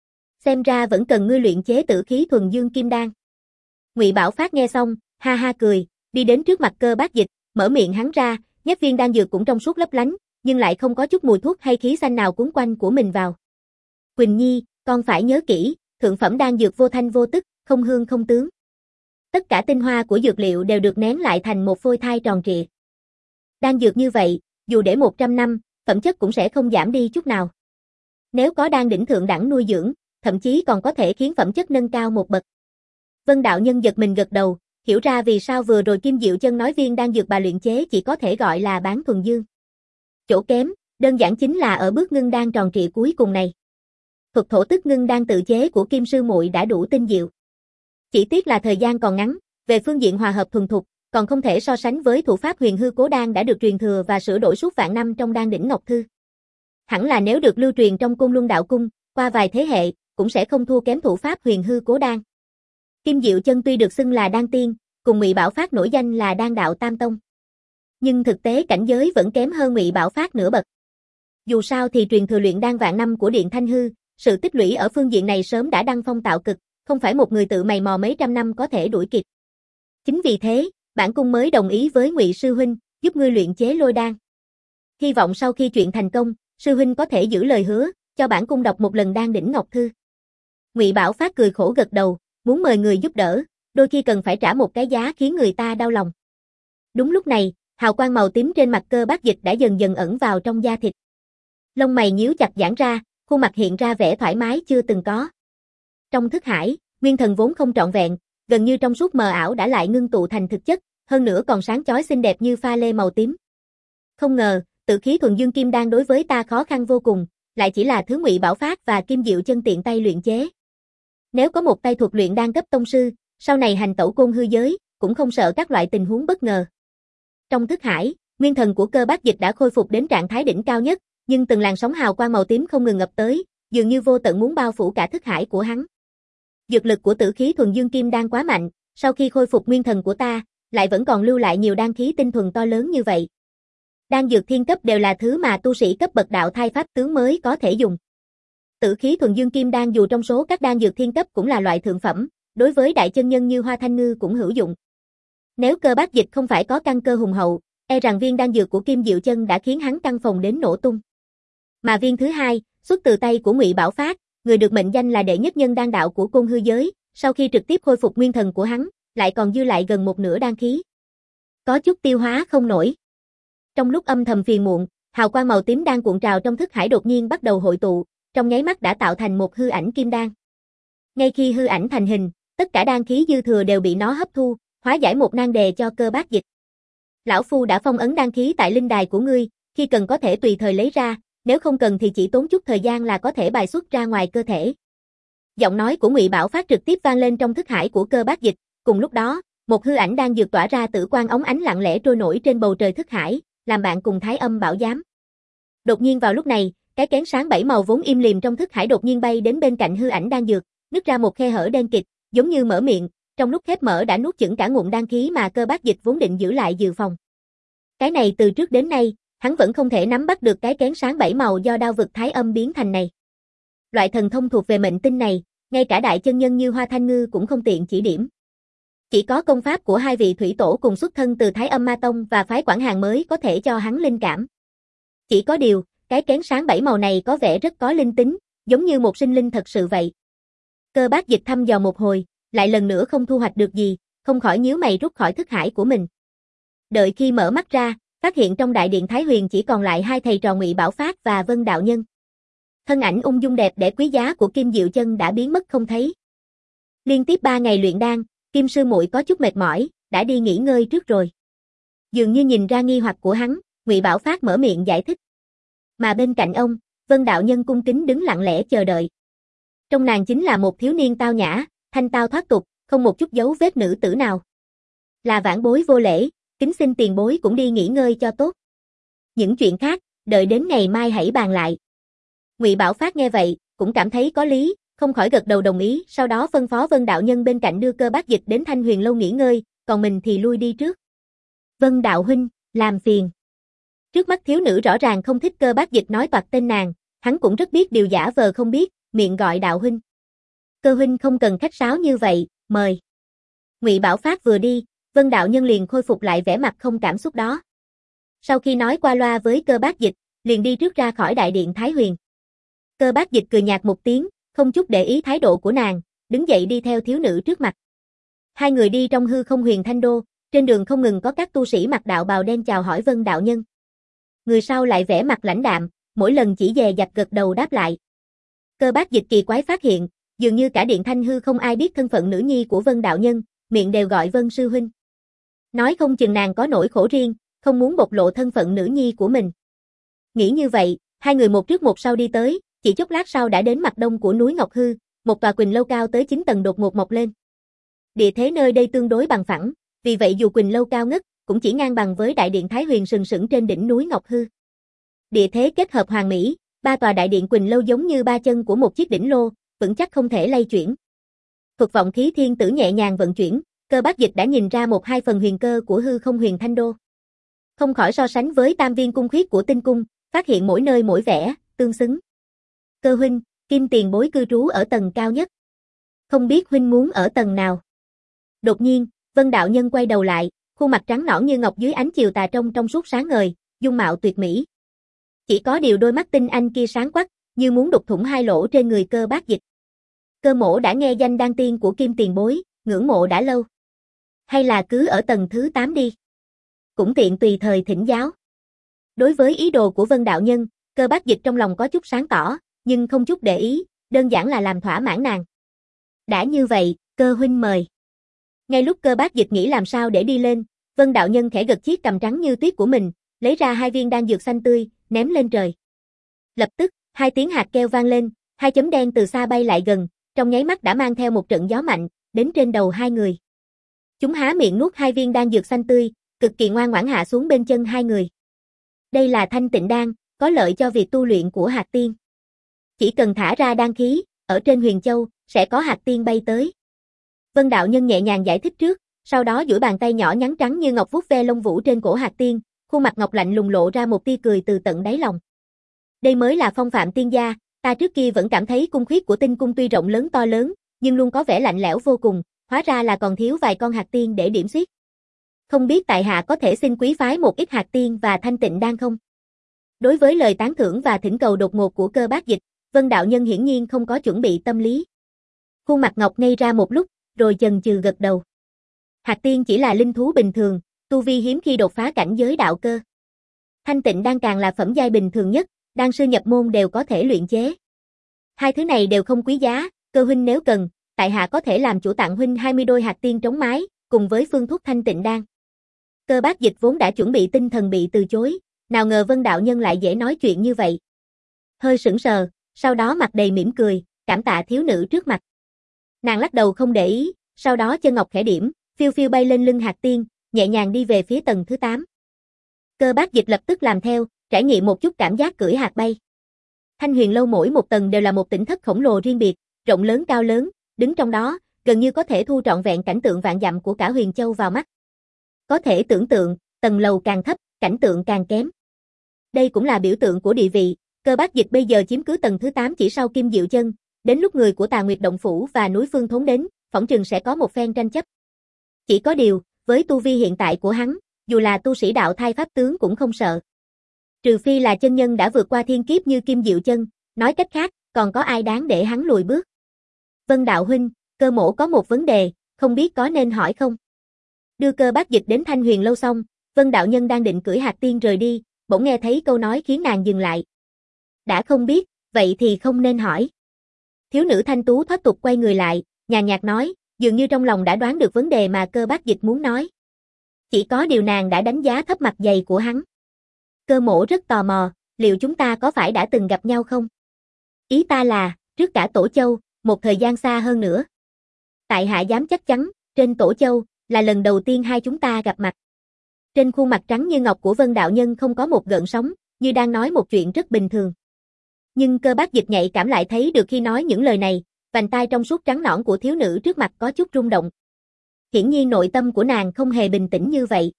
Xem ra vẫn cần ngươi luyện chế tử khí thuần dương kim đan. Ngụy Bảo Phát nghe xong, ha ha cười, đi đến trước mặt Cơ Bác Dịch, mở miệng hắn ra, nhét viên đan dược cũng trong suốt lấp lánh, nhưng lại không có chút mùi thuốc hay khí xanh nào cuốn quanh của mình vào. Quỳnh Nhi, con phải nhớ kỹ, thượng phẩm đan dược vô thanh vô tức, không hương không tướng. Tất cả tinh hoa của dược liệu đều được nén lại thành một phôi thai tròn trịa. Đan dược như vậy, dù để một trăm năm, phẩm chất cũng sẽ không giảm đi chút nào. Nếu có đan đỉnh thượng đẳng nuôi dưỡng, thậm chí còn có thể khiến phẩm chất nâng cao một bậc. Vân đạo nhân giật mình gật đầu, hiểu ra vì sao vừa rồi Kim Diệu Chân nói viên đan dược bà luyện chế chỉ có thể gọi là bán thuần dương. Chỗ kém, đơn giản chính là ở bước ngưng đan tròn trịa cuối cùng này. Thuật thổ tức ngưng đan tự chế của Kim sư muội đã đủ tinh diệu. Chỉ tiếc là thời gian còn ngắn, về phương diện hòa hợp thuần thục, còn không thể so sánh với thủ pháp huyền hư cố đan đã được truyền thừa và sửa đổi suốt vạn năm trong đan đỉnh Ngọc Thư. Hẳn là nếu được lưu truyền trong Côn Luân Đạo Cung, qua vài thế hệ, cũng sẽ không thua kém thủ pháp huyền hư cố đan. Kim Diệu Chân tuy được xưng là đan tiên, cùng Ngụy Bảo Phát nổi danh là đan đạo tam tông. Nhưng thực tế cảnh giới vẫn kém hơn Ngụy Bảo Phát nửa bậc. Dù sao thì truyền thừa luyện đan vạn năm của Điện Thanh Hư, sự tích lũy ở phương diện này sớm đã đăng phong tạo cực, không phải một người tự mày mò mấy trăm năm có thể đuổi kịp. Chính vì thế, bản cung mới đồng ý với Ngụy sư huynh, giúp ngươi luyện chế lôi đan. Hy vọng sau khi chuyện thành công, sư huynh có thể giữ lời hứa, cho bản cung đọc một lần đan đỉnh Ngọc Thư. Ngụy Bảo Phát cười khổ gật đầu, muốn mời người giúp đỡ, đôi khi cần phải trả một cái giá khiến người ta đau lòng. Đúng lúc này, hào quang màu tím trên mặt Cơ Bác Dịch đã dần dần ẩn vào trong da thịt. Lông mày nhíu chặt giãn ra, khuôn mặt hiện ra vẻ thoải mái chưa từng có. Trong thức hải, nguyên thần vốn không trọn vẹn, gần như trong suốt mờ ảo đã lại ngưng tụ thành thực chất, hơn nữa còn sáng chói xinh đẹp như pha lê màu tím. Không ngờ, tử khí thuần dương kim đan đối với ta khó khăn vô cùng, lại chỉ là thứ Ngụy Bảo Phát và Kim Diệu Chân tiện tay luyện chế. Nếu có một tay thuật luyện đan cấp tông sư, sau này hành tẩu côn hư giới, cũng không sợ các loại tình huống bất ngờ. Trong thức hải, nguyên thần của Cơ Bác Dịch đã khôi phục đến trạng thái đỉnh cao nhất, nhưng từng làn sóng hào quang màu tím không ngừng ngập tới, dường như vô tận muốn bao phủ cả thức hải của hắn. Dược lực của tử khí thuần dương kim đan quá mạnh, sau khi khôi phục nguyên thần của ta, lại vẫn còn lưu lại nhiều đan khí tinh thuần to lớn như vậy. Đan dược thiên cấp đều là thứ mà tu sĩ cấp bậc đạo thai pháp tướng mới có thể dùng. Tử khí thuần dương kim đan dù trong số các đan dược thiên cấp cũng là loại thượng phẩm, đối với đại chân nhân như Hoa Thanh Ngư cũng hữu dụng. Nếu Cơ Bác Dịch không phải có căn cơ hùng hậu, e rằng viên đan dược của Kim Diệu Chân đã khiến hắn căng phòng đến nổ tung. Mà viên thứ hai, xuất từ tay của Ngụy Bảo Phát, người được mệnh danh là đệ nhất nhân đan đạo của côn hư giới, sau khi trực tiếp khôi phục nguyên thần của hắn, lại còn dư lại gần một nửa đan khí. Có chút tiêu hóa không nổi. Trong lúc âm thầm phiền muộn, hào quang màu tím đang cuộn trào trong thức hải đột nhiên bắt đầu hội tụ, trong nháy mắt đã tạo thành một hư ảnh kim đan. Ngay khi hư ảnh thành hình, tất cả đan khí dư thừa đều bị nó hấp thu, hóa giải một nan đề cho Cơ Bác Dịch. Lão phu đã phong ấn đan khí tại linh đài của ngươi, khi cần có thể tùy thời lấy ra, nếu không cần thì chỉ tốn chút thời gian là có thể bài xuất ra ngoài cơ thể. Giọng nói của Ngụy Bảo Phát trực tiếp vang lên trong thức hải của Cơ Bác Dịch, cùng lúc đó, một hư ảnh đang dược tỏa ra tử quang óng ánh lặng lẽ trôi nổi trên bầu trời thức hải, làm bạn cùng Thái Âm Bảo Giám. Đột nhiên vào lúc này, cái kén sáng bảy màu vốn im lìm trong thức hải đột nhiên bay đến bên cạnh hư ảnh đang dược, nứt ra một khe hở đen kịt, giống như mở miệng, trong lúc khép mở đã nuốt chửng cả ngụm đan khí mà Cơ Bác Dịch vốn định giữ lại dự phòng. Cái này từ trước đến nay, hắn vẫn không thể nắm bắt được cái kén sáng bảy màu do đao vực thái âm biến thành này. Loại thần thông thuộc về mệnh tinh này, ngay cả đại chân nhân như Hoa Thanh Ngư cũng không tiện chỉ điểm. Chỉ có công pháp của hai vị thủy tổ cùng xuất thân từ Thái Âm Ma Tông và phái Quảng Hàn mới có thể cho hắn linh cảm. Chỉ có điều, cái kén sáng bảy màu này có vẻ rất có linh tính, giống như một sinh linh thật sự vậy. Cơ Bác Dịch thăm dò một hồi, lại lần nữa không thu hoạch được gì, không khỏi nhíu mày rút khỏi thức hải của mình. Đợi khi mở mắt ra, phát hiện trong đại điện Thái Huyền chỉ còn lại hai thầy trò Ngụy Bảo Phát và Vân Đạo Nhân. Thân ảnh ung dung đẹp đẽ quý giá của Kim Diệu Chân đã biến mất không thấy. Liên tiếp ba ngày luyện đan, Kim sư muội có chút mệt mỏi, đã đi nghỉ ngơi trước rồi. Dường như nhìn ra nghi hoặc của hắn, Ngụy Bảo Phát mở miệng giải thích. Mà bên cạnh ông, Vân Đạo Nhân cung kính đứng lặng lẽ chờ đợi. Trong nàng chính là một thiếu niên tao nhã, thanh tao thoát tục, không một chút dấu vết nữ tử nào. Là vãn bối vô lễ, kính xin tiền bối cũng đi nghỉ ngơi cho tốt. Những chuyện khác, đợi đến ngày mai hãy bàn lại. Ngụy Bảo Phát nghe vậy, cũng cảm thấy có lý, không khỏi gật đầu đồng ý, sau đó phân phó Vân Đạo Nhân bên cạnh đưa Cơ Bác Dịch đến Thanh Huyền lâu nghỉ ngơi, còn mình thì lui đi trước. Vân Đạo huynh, làm phiền. Trước mắt thiếu nữ rõ ràng không thích Cơ Bác Dịch nói toạc tên nàng, hắn cũng rất biết điều giả vờ không biết, miệng gọi Đạo huynh. Cơ huynh không cần khách sáo như vậy, mời. Ngụy Bảo Phát vừa đi, Vân Đạo Nhân liền khôi phục lại vẻ mặt không cảm xúc đó. Sau khi nói qua loa với Cơ Bác Dịch, liền đi trước ra khỏi đại điện Thái Huyền. Cơ Bác Dịch cười nhạt một tiếng, không chút để ý thái độ của nàng, đứng dậy đi theo thiếu nữ trước mặt. Hai người đi trong hư không huyền thanh đô, trên đường không ngừng có các tu sĩ mặc đạo bào đen chào hỏi Vân Đạo Nhân. Người sau lại vẻ mặt lãnh đạm, mỗi lần chỉ dè dặt gật đầu đáp lại. Cơ Bác Dịch kỳ quái phát hiện, dường như cả điện thanh hư không ai biết thân phận nữ nhi của Vân Đạo Nhân, miệng đều gọi Vân sư huynh. Nói không chừng nàng có nỗi khổ riêng, không muốn bộc lộ thân phận nữ nhi của mình. Nghĩ như vậy, hai người một trước một sau đi tới, chỉ chốc lát sau đã đến mặt đông của núi Ngọc Hư, một tòa Quỳnh lâu cao tới chín tầng đột ngột mọc lên. Địa thế nơi đây tương đối bằng phẳng, vì vậy dù Quỳnh lâu cao ngất, cũng chỉ ngang bằng với đại điện Thái Huyền sừng sững trên đỉnh núi Ngọc Hư. Địa thế kết hợp hoàn mỹ, ba tòa đại điện Quỳnh lâu giống như ba chân của một chiếc đỉnh lô, vững chắc không thể lay chuyển. Thuật vọng khí thiên tử nhẹ nhàng vận chuyển, Cơ Bác Dịch đã nhìn ra một hai phần huyền cơ của hư không huyền thanh đô. Không khỏi so sánh với tam viên cung khuyết của tinh cung, phát hiện mỗi nơi mỗi vẻ, tương xứng. Cơ huynh, Kim tiền bối cư trú ở tầng cao nhất. Không biết huynh muốn ở tầng nào? Đột nhiên, Vân Đạo Nhân quay đầu lại, khuôn mặt trắng nõn như ngọc dưới ánh chiều tà trong trong suốt sáng ngời, dung mạo tuyệt mỹ. Chỉ có điều đôi mắt tinh anh kia sáng quắc, như muốn đục thủng hai lỗ trên người Cơ Bác Dịch. Cơ mỗ đã nghe danh đan tiên của Kim tiền bối, ngưỡng mộ đã lâu. Hay là cứ ở tầng thứ tám đi. Cũng tiện tùy thời thỉnh giáo. Đối với ý đồ của Vân Đạo Nhân, Cơ Bác Dịch trong lòng có chút sáng tỏ, nhưng không chút để ý, đơn giản là làm thỏa mãn nàng. Đã như vậy, Cơ huynh mời. Ngay lúc Cơ Bác Dịch nghĩ làm sao để đi lên, Vân Đạo Nhân khẽ gật chiếc cằm trắng như tuyết của mình, lấy ra hai viên đan dược xanh tươi, ném lên trời. Lập tức, hai tiếng hạt keo vang lên, hai chấm đen từ xa bay lại gần, trong nháy mắt đã mang theo một trận gió mạnh, đến trên đầu hai người. Chúng há miệng nuốt hai viên đan dược xanh tươi, cực kỳ ngoan ngoãn hạ xuống bên chân hai người. Đây là thanh tịnh đan, có lợi cho việc tu luyện của hạt tiên. Chỉ cần thả ra đan khí, ở trên Huyền Châu, sẽ có hạt tiên bay tới. Vân Đạo Nhân nhẹ nhàng giải thích trước, sau đó duỗi bàn tay nhỏ nhắn trắng như ngọc vuốt ve lông vũ trên cổ hạt tiên, khuôn mặt ngọc lạnh lùng lộ ra một tia cười từ tận đáy lòng. Đây mới là phong phạm tiên gia, ta trước kia vẫn cảm thấy cung khuyết của tinh cung tuy rộng lớn to lớn, nhưng luôn có vẻ lạnh lẽo vô cùng, hóa ra là còn thiếu vài con hạt tiên để điểm xuyết. Không biết tại hạ có thể xin quý phái một ít hạt tiên và thanh tịnh đan không? Đối với lời tán thưởng và thỉnh cầu đột ngột của Cơ Bác Dịch, Vân Đạo Nhân hiển nhiên không có chuẩn bị tâm lý. Khuôn mặt ngọc ngây ra một lúc, rồi chần chừ gật đầu. Hạt tiên chỉ là linh thú bình thường, tu vi hiếm khi đột phá cảnh giới đạo cơ. Thanh tịnh đan càng là phẩm giai bình thường nhất, đan sư nhập môn đều có thể luyện chế. Hai thứ này đều không quý giá, Cơ huynh nếu cần, tại hạ có thể làm chủ tặng huynh hai mươi đôi hạt tiên trống mái, cùng với phương thuốc thanh tịnh đan. Cơ Bác Dịch vốn đã chuẩn bị tinh thần bị từ chối, nào ngờ Vân Đạo Nhân lại dễ nói chuyện như vậy. Hơi sững sờ, sau đó mặt đầy mỉm cười, cảm tạ thiếu nữ trước mặt. Nàng lắc đầu không để ý, sau đó chân ngọc khẽ điểm, phiêu phiêu bay lên lưng hạt tiên, nhẹ nhàng đi về phía tầng thứ tám. Cơ Bác Dịch lập tức làm theo, trải nghiệm một chút cảm giác cưỡi hạt bay. Thanh Huyền lâu mỗi một tầng đều là một tỉnh thất khổng lồ riêng biệt, rộng lớn cao lớn, đứng trong đó, gần như có thể thu trọn vẹn cảnh tượng vạn dặm của cả Huyền Châu vào mắt. Có thể tưởng tượng, tầng lầu càng thấp, cảnh tượng càng kém. Đây cũng là biểu tượng của địa vị, Cơ Bác Dịch bây giờ chiếm cứ tầng thứ tám chỉ sau Kim Diệu Chân, đến lúc người của Tà Nguyệt Động Phủ và núi Phương Thốn đến, phỏng chừng sẽ có một phen tranh chấp. Chỉ có điều, với tu vi hiện tại của hắn, dù là tu sĩ đạo thai pháp tướng cũng không sợ. Trừ phi là chân nhân đã vượt qua thiên kiếp như Kim Diệu Chân, nói cách khác, còn có ai đáng để hắn lùi bước. Vân đạo huynh, Cơ mỗ có một vấn đề, không biết có nên hỏi không? Đưa Cơ Bác Dịch đến Thanh Huyền lâu xong, Vân đạo nhân đang định cưỡi hạt tiên rời đi, bỗng nghe thấy câu nói khiến nàng dừng lại. Đã không biết, vậy thì không nên hỏi. Thiếu nữ thanh tú thoát tục quay người lại, nhàn nhạt nói, dường như trong lòng đã đoán được vấn đề mà Cơ Bác Dịch muốn nói. Chỉ có điều nàng đã đánh giá thấp mặt dày của hắn. Cơ mỗ rất tò mò, liệu chúng ta có phải đã từng gặp nhau không? Ý ta là, trước cả Tổ Châu, một thời gian xa hơn nữa. Tại hạ dám chắc chắn, trên Tổ Châu, là lần đầu tiên hai chúng ta gặp mặt. Trên khuôn mặt trắng như ngọc của Vân đạo nhân không có một gợn sóng, như đang nói một chuyện rất bình thường. Nhưng Cơ Bác Dịch nhạy cảm lại thấy được khi nói những lời này, vành tai trong suốt trắng nõn của thiếu nữ trước mặt có chút rung động. Hiển nhiên nội tâm của nàng không hề bình tĩnh như vậy.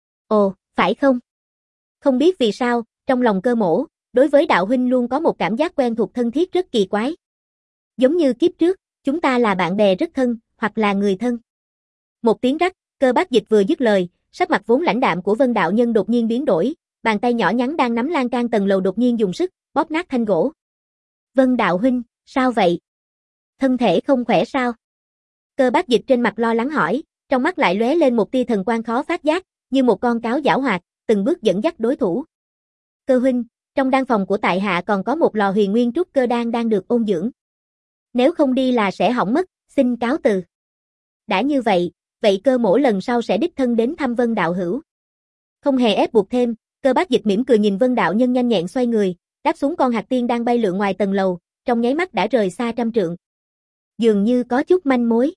Ồ, phải không? Không biết vì sao, trong lòng Cơ mỗ, đối với đạo huynh luôn có một cảm giác quen thuộc thân thiết rất kỳ quái. Giống như kiếp trước, chúng ta là bạn bè rất thân, hoặc là người thân. Một tiếng rắc, Cơ Bác Dịch vừa dứt lời, sắc mặt vốn lãnh đạm của Vân đạo nhân đột nhiên biến đổi, bàn tay nhỏ nhắn đang nắm lan can tầng lầu đột nhiên dùng sức, bóp nát thanh gỗ. Vân đạo huynh, sao vậy? Thân thể không khỏe sao? Cơ Bác Dịch trên mặt lo lắng hỏi, trong mắt lại lóe lên một tia thần quang khó phát giác, như một con cáo giảo hoạt, từng bước dẫn dắt đối thủ. Cơ huynh, trong đan phòng của tại hạ còn có một lò huyền nguyên trúc cơ đan đang được ôn dưỡng. Nếu không đi là sẽ hỏng mất, xin cáo từ. Đã như vậy, vậy Cơ mỗ lần sau sẽ đích thân đến thăm Vân đạo hữu. Không hề ép buộc thêm, Cơ Bác Dịch mỉm cười nhìn Vân đạo nhân nhanh nhẹn xoay người, đáp xuống con hạt tiên đang bay lượn ngoài tầng lầu, trong nháy mắt đã rời xa trăm trượng. Dường như có chút manh mối.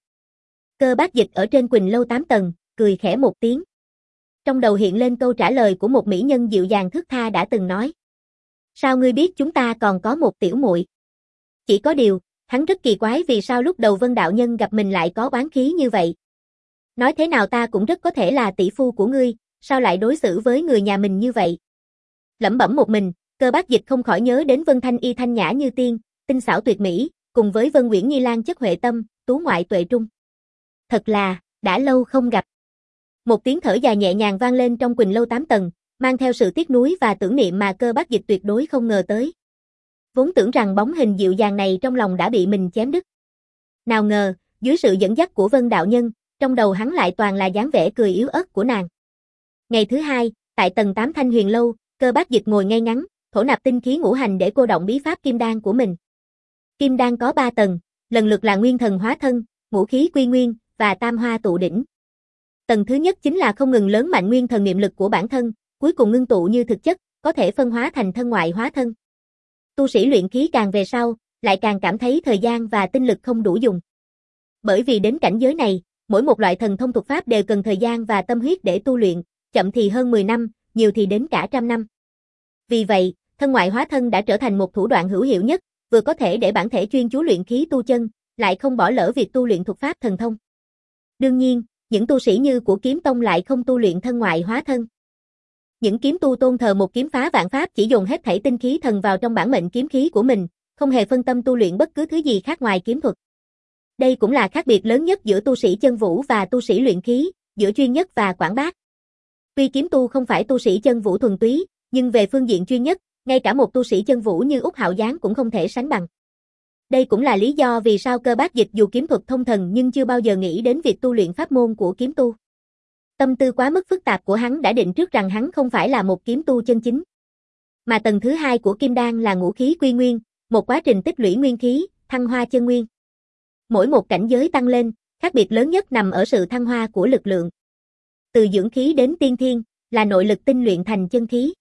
Cơ Bác Dịch ở trên Quỳnh lâu tám tầng, cười khẽ một tiếng. Trong đầu hiện lên câu trả lời của một mỹ nhân dịu dàng thướt tha đã từng nói. Sao ngươi biết chúng ta còn có một tiểu muội? Chỉ có điều, hắn rất kỳ quái vì sao lúc đầu Vân đạo nhân gặp mình lại có oán khí như vậy. Nói thế nào ta cũng rất có thể là tỷ phu của ngươi, sao lại đối xử với người nhà mình như vậy? Lẩm bẩm một mình, Cơ Bác Dịch không khỏi nhớ đến Vân Thanh Y thanh nhã như tiên, tinh xảo tuyệt mỹ, cùng với Vân Uyển Nhi Lan chất huệ tâm, tú ngoại tuệ trung. Thật là, đã lâu không gặp. Một tiếng thở dài nhẹ nhàng vang lên trong Quỳnh lâu tám tầng, mang theo sự tiếc nuối và tưởng niệm mà Cơ Bác Dịch tuyệt đối không ngờ tới. Vốn tưởng rằng bóng hình dịu dàng này trong lòng đã bị mình chém đứt. Nào ngờ, dưới sự dẫn dắt của Vân đạo nhân, trong đầu hắn lại toàn là dáng vẻ cười yếu ớt của nàng. Ngày thứ hai, tại tầng tám Thanh Huyền lâu, Cơ Bác Dịch ngồi ngay ngắn, thổ nạp tinh khí ngũ hành để cô động bí pháp kim đan của mình. Kim đan có ba tầng, lần lượt là nguyên thần hóa thân, ngũ khí quy nguyên và tam hoa tụ đỉnh. Tầng thứ nhất chính là không ngừng lớn mạnh nguyên thần niệm lực của bản thân, cuối cùng ngưng tụ như thực chất, có thể phân hóa thành thân ngoại hóa thân. Tu sĩ luyện khí càng về sau, lại càng cảm thấy thời gian và tinh lực không đủ dùng. Bởi vì đến cảnh giới này, mỗi một loại thần thông thuật pháp đều cần thời gian và tâm huyết để tu luyện, chậm thì hơn mười năm, nhiều thì đến cả trăm năm. Vì vậy, thân ngoại hóa thân đã trở thành một thủ đoạn hữu hiệu nhất, vừa có thể để bản thể chuyên chú luyện khí tu chân, lại không bỏ lỡ việc tu luyện thuật pháp thần thông. Đương nhiên, những tu sĩ như của Kiếm Tông lại không tu luyện thân ngoại hóa thân. Những kiếm tu tôn thờ một kiếm phá vạn pháp chỉ dồn hết thảy tinh khí thần vào trong bản mệnh kiếm khí của mình, không hề phân tâm tu luyện bất cứ thứ gì khác ngoài kiếm thuật. Đây cũng là khác biệt lớn nhất giữa tu sĩ chân vũ và tu sĩ luyện khí, giữa chuyên nhất và quảng bác. Tuy kiếm tu không phải tu sĩ chân vũ thuần túy, nhưng về phương diện chuyên nhất, ngay cả một tu sĩ chân vũ như Úc Hạo Giáng cũng không thể sánh bằng. Đây cũng là lý do vì sao Cơ Bác Dịch dù kiếm thuật thông thần nhưng chưa bao giờ nghĩ đến việc tu luyện pháp môn của kiếm tu. Tâm tư quá mức phức tạp của hắn đã định trước rằng hắn không phải là một kiếm tu chân chính. Mà tầng thứ hai của kim đan là ngũ khí quy nguyên, một quá trình tích lũy nguyên khí, thăng hoa chân nguyên. Mỗi một cảnh giới tăng lên, khác biệt lớn nhất nằm ở sự thăng hoa của lực lượng. Từ dưỡng khí đến tiên thiên, là nội lực tinh luyện thành chân khí.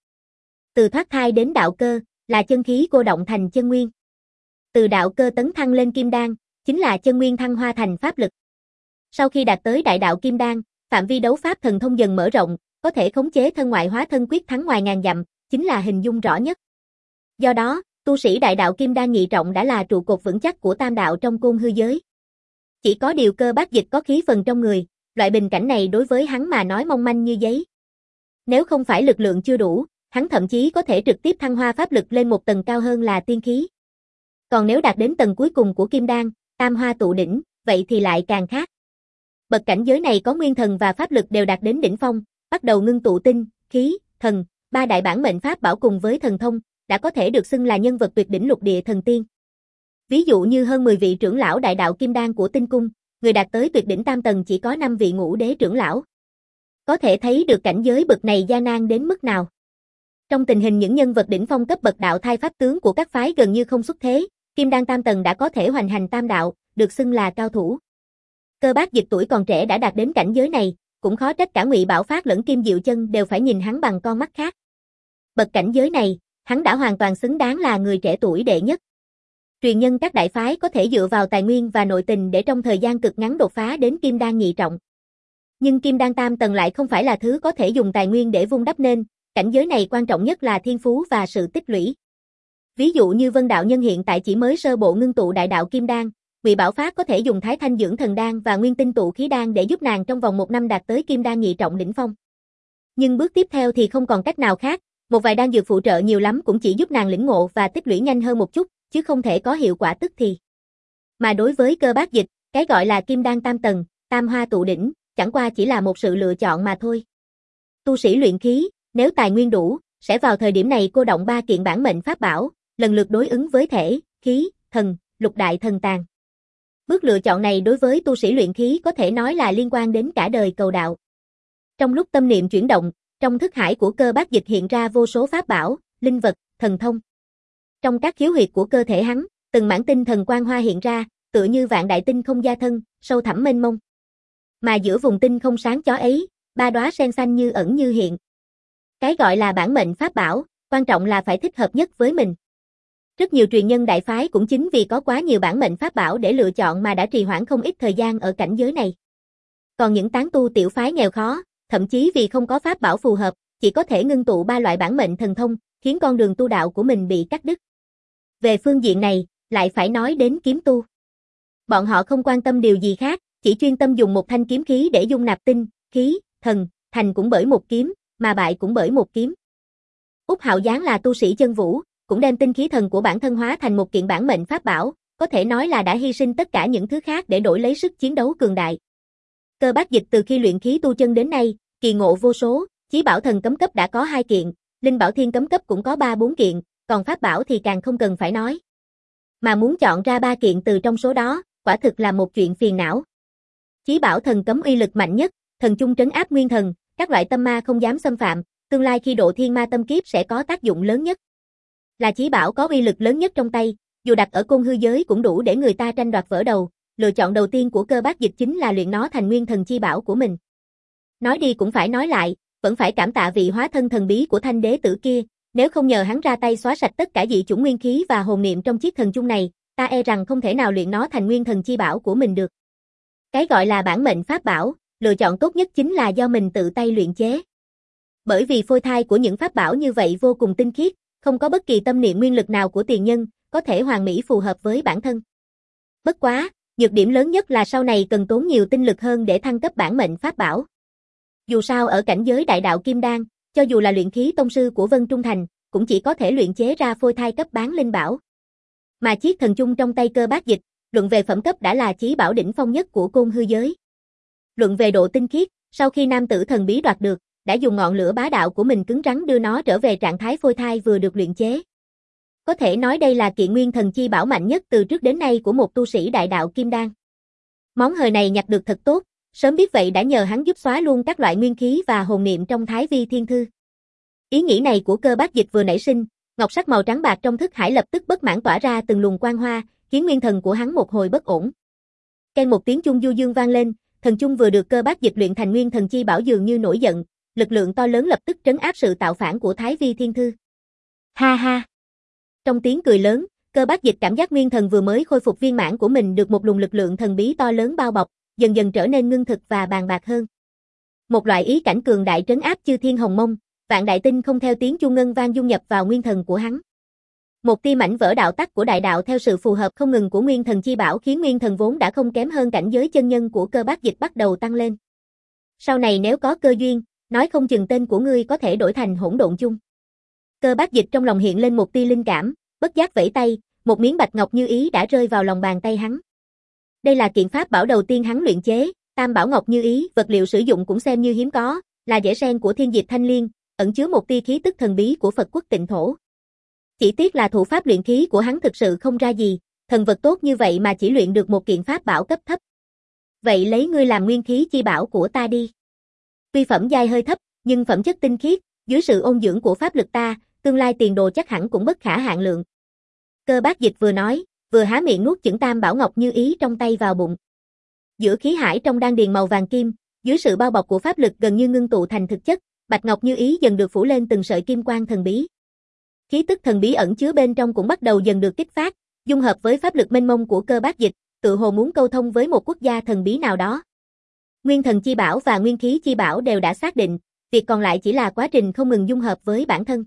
Từ thoát thai đến đạo cơ, là chân khí cô động thành chân nguyên. Từ đạo cơ tấn thăng lên kim đan, chính là chân nguyên thăng hoa thành pháp lực. Sau khi đạt tới đại đạo kim đan, phạm vi đấu pháp thần thông dần mở rộng, có thể khống chế thân ngoại hóa thân quyết thắng ngoài ngàn dặm, chính là hình dung rõ nhất. Do đó, tu sĩ đại đạo kim đan nhị trọng đã là trụ cột vững chắc của tam đạo trong côn hư giới. Chỉ có điều Cơ Bác Dịch có khí phần trong người, loại bình cảnh này đối với hắn mà nói mong manh như giấy. Nếu không phải lực lượng chưa đủ, hắn thậm chí có thể trực tiếp thăng hoa pháp lực lên một tầng cao hơn là tiên khí. Còn nếu đạt đến tầng cuối cùng của Kim Đan, Tam Hoa tụ đỉnh, vậy thì lại càng khác. Bậc cảnh giới này có nguyên thần và pháp lực đều đạt đến đỉnh phong, bắt đầu ngưng tụ tinh, khí, thần, ba đại bản mệnh pháp bảo cùng với thần thông, đã có thể được xưng là nhân vật tuyệt đỉnh lục địa thần tiên. Ví dụ như hơn mười vị trưởng lão đại đạo Kim Đan của Tinh Cung, người đạt tới tuyệt đỉnh tam tầng chỉ có năm vị ngũ đế trưởng lão. Có thể thấy được cảnh giới bậc này gian nan đến mức nào. Trong tình hình những nhân vật đỉnh phong cấp bậc đạo thai pháp tướng của các phái gần như không xuất thế, Kim Đan tam tầng đã có thể hoành hành tam đạo, được xưng là cao thủ. Cơ Bác Dịch tuổi còn trẻ đã đạt đến cảnh giới này, cũng khó trách cả Ngụy Bảo Phát lẫn Kim Diệu Chân đều phải nhìn hắn bằng con mắt khác. Bậc cảnh giới này, hắn đã hoàn toàn xứng đáng là người trẻ tuổi đệ nhất. Truyền nhân các đại phái có thể dựa vào tài nguyên và nội tình để trong thời gian cực ngắn đột phá đến Kim Đan nhị trọng. Nhưng Kim Đan tam tầng lại không phải là thứ có thể dùng tài nguyên để vun đắp nên, cảnh giới này quan trọng nhất là thiên phú và sự tích lũy. Ví dụ như Vân Đạo Nhân hiện tại chỉ mới sơ bộ ngưng tụ đại đạo Kim Đan, Ngụy Bảo Phát có thể dùng Thái Thanh dưỡng thần đan và Nguyên Tinh tụ khí đan để giúp nàng trong vòng một năm đạt tới Kim Đan nhị trọng đỉnh phong. Nhưng bước tiếp theo thì không còn cách nào khác, một vài đan dược phụ trợ nhiều lắm cũng chỉ giúp nàng lĩnh ngộ và tích lũy nhanh hơn một chút, chứ không thể có hiệu quả tức thì. Mà đối với Cơ Bác Dịch, cái gọi là Kim Đan tam tầng, Tam Hoa tụ đỉnh, chẳng qua chỉ là một sự lựa chọn mà thôi. Tu sĩ luyện khí, nếu tài nguyên đủ, sẽ vào thời điểm này cô động ba kiện bản mệnh pháp bảo, lần lượt đối ứng với thể, khí, thần, lục đại thần tàng. Bước lựa chọn này đối với tu sĩ luyện khí có thể nói là liên quan đến cả đời cầu đạo. Trong lúc tâm niệm chuyển động, trong thức hải của Cơ Bác Dịch hiện ra vô số pháp bảo, linh vật, thần thông. Trong các khiếu huyệt của cơ thể hắn, từng mảng tinh thần quang hoa hiện ra, tựa như vạn đại tinh không gia thân, sâu thẳm mênh mông. Mà giữa vùng tinh không sáng chói ấy, ba đóa sen xanh như ẩn như hiện. Cái gọi là bản mệnh pháp bảo, quan trọng là phải thích hợp nhất với mình. Rất nhiều truyền nhân đại phái cũng chính vì có quá nhiều bản mệnh pháp bảo để lựa chọn mà đã trì hoãn không ít thời gian ở cảnh giới này. Còn những tán tu tiểu phái nghèo khó, thậm chí vì không có pháp bảo phù hợp, chỉ có thể ngưng tụ ba loại bản mệnh thần thông, khiến con đường tu đạo của mình bị cắt đứt. Về phương diện này, lại phải nói đến kiếm tu. Bọn họ không quan tâm điều gì khác, chỉ chuyên tâm dùng một thanh kiếm khí để dung nạp tinh, khí, thần, thành cũng bởi một kiếm, mà bại cũng bởi một kiếm. Úc Hạo Giáng là tu sĩ chân vũ, cũng đem tinh khí thần của bản thân hóa thành một kiện bản mệnh pháp bảo, có thể nói là đã hy sinh tất cả những thứ khác để đổi lấy sức chiến đấu cường đại. Cơ Bác Dịch từ khi luyện khí tu chân đến nay, kỳ ngộ vô số, chí bảo thần cấm cấp đã có hai kiện, linh bảo thiên cấm cấp cũng có ba bốn kiện, còn pháp bảo thì càng không cần phải nói. Mà muốn chọn ra ba kiện từ trong số đó, quả thực là một chuyện phiền não. Chí bảo thần cấm uy lực mạnh nhất, thần chung trấn áp nguyên thần, các loại tâm ma không dám xâm phạm, tương lai khi độ thiên ma tâm kiếp sẽ có tác dụng lớn nhất. Là chí bảo có uy lực lớn nhất trong tay, dù đặt ở côn hư giới cũng đủ để người ta tranh đoạt vỡ đầu, lựa chọn đầu tiên của Cơ Bác Dịch chính là luyện nó thành nguyên thần chi bảo của mình. Nói đi cũng phải nói lại, vẫn phải cảm tạ vị hóa thân thần bí của Thanh Đế Tử kia, nếu không nhờ hắn ra tay xóa sạch tất cả dị chủng nguyên khí và hồn niệm trong chiếc thần chung này, ta e rằng không thể nào luyện nó thành nguyên thần chi bảo của mình được. Cái gọi là bản mệnh pháp bảo, lựa chọn tốt nhất chính là do mình tự tay luyện chế. Bởi vì phôi thai của những pháp bảo như vậy vô cùng tinh khiết, không có bất kỳ tâm niệm nguyên lực nào của tiền nhân, có thể hoàn mỹ phù hợp với bản thân. Bất quá, nhược điểm lớn nhất là sau này cần tốn nhiều tinh lực hơn để thăng cấp bản mệnh pháp bảo. Dù sao ở cảnh giới đại đạo Kim Đan, cho dù là luyện khí tông sư của Vân Trung Thành, cũng chỉ có thể luyện chế ra phôi thai cấp bán linh bảo. Mà chiếc thần chung trong tay Cơ Bác Dịch, luận về phẩm cấp đã là chí bảo đỉnh phong nhất của côn hư giới. Luận về độ tinh khiết, sau khi nam tử thần bí đoạt được, đã dùng ngọn lửa bá đạo của mình cứng rắn đưa nó trở về trạng thái phôi thai vừa được luyện chế. Có thể nói đây là kiện nguyên thần chi bảo mạnh nhất từ trước đến nay của một tu sĩ đại đạo Kim Đan. Món hời này nhặt được thật tốt, sớm biết vậy đã nhờ hắn giúp xóa luôn các loại nguyên khí và hồn niệm trong Thái Vi Thiên Thư. Ý nghĩ này của Cơ Bác Dịch vừa nảy sinh, ngọc sắc màu trắng bạc trong thức hải lập tức bất mãn tỏa ra từng luồng quang hoa, khiến nguyên thần của hắn một hồi bất ổn. Keng một tiếng chuông du dương vang lên, thần chung vừa được Cơ Bác Dịch luyện thành nguyên thần chi bảo dường như nổi giận, lực lượng to lớn lập tức trấn áp sự tạo phản của Thái Vi Thiên Thư. Ha ha. Trong tiếng cười lớn, Cơ Bác Dịch cảm giác nguyên thần vừa mới khôi phục viên mãn của mình được một luồng lực lượng thần bí to lớn bao bọc, dần dần trở nên ngưng thực và bàn bạc hơn. Một loại ý cảnh cường đại trấn áp chư thiên hồng mông, vạn đại tinh không theo tiếng chuông ngân vang dung nhập vào nguyên thần của hắn. Một tia mảnh vỡ đạo tắc của đại đạo theo sự phù hợp không ngừng của Nguyên Thần Chi Bảo khiến Nguyên Thần vốn đã không kém hơn cảnh giới chân nhân của Cơ Bác Dịch bắt đầu tăng lên. Sau này nếu có cơ duyên, nói không chừng tên của ngươi có thể đổi thành Hỗn Độn Chung. Cơ Bác Dịch trong lòng hiện lên một tia linh cảm, bất giác vẫy tay, một miếng bạch ngọc như ý đã rơi vào lòng bàn tay hắn. Đây là kiện pháp bảo đầu tiên hắn luyện chế, Tam Bảo Ngọc Như Ý, vật liệu sử dụng cũng xem như hiếm có, là dễ sen của Thiên Diệp Thanh Liên, ẩn chứa một tia khí tức thần bí của Phật quốc Tịnh Thổ. Chỉ tiếc là thủ pháp luyện khí của hắn thực sự không ra gì, thần vật tốt như vậy mà chỉ luyện được một kiện pháp bảo cấp thấp. Vậy lấy ngươi làm nguyên khí chi bảo của ta đi. Tuy phẩm giai hơi thấp, nhưng phẩm chất tinh khiết, dưới sự ôn dưỡng của pháp lực ta, tương lai tiền đồ chắc hẳn cũng bất khả hạn lượng. Cơ Bác Dịch vừa nói, vừa há miệng nuốt chửng Tam Bảo Ngọc Như Ý trong tay vào bụng. Giữa khí hải trong đan điền màu vàng kim, dưới sự bao bọc của pháp lực gần như ngưng tụ thành thực chất, bạch ngọc như ý dần được phủ lên từng sợi kim quang thần bí. Khí tức thần bí ẩn chứa bên trong cũng bắt đầu dần được kích phát, dung hợp với pháp lực mênh mông của Cơ Bác Dịch, tự hồ muốn câu thông với một quốc gia thần bí nào đó. Nguyên Thần Chi Bảo và Nguyên Khí Chi Bảo đều đã xác định, việc còn lại chỉ là quá trình không ngừng dung hợp với bản thân.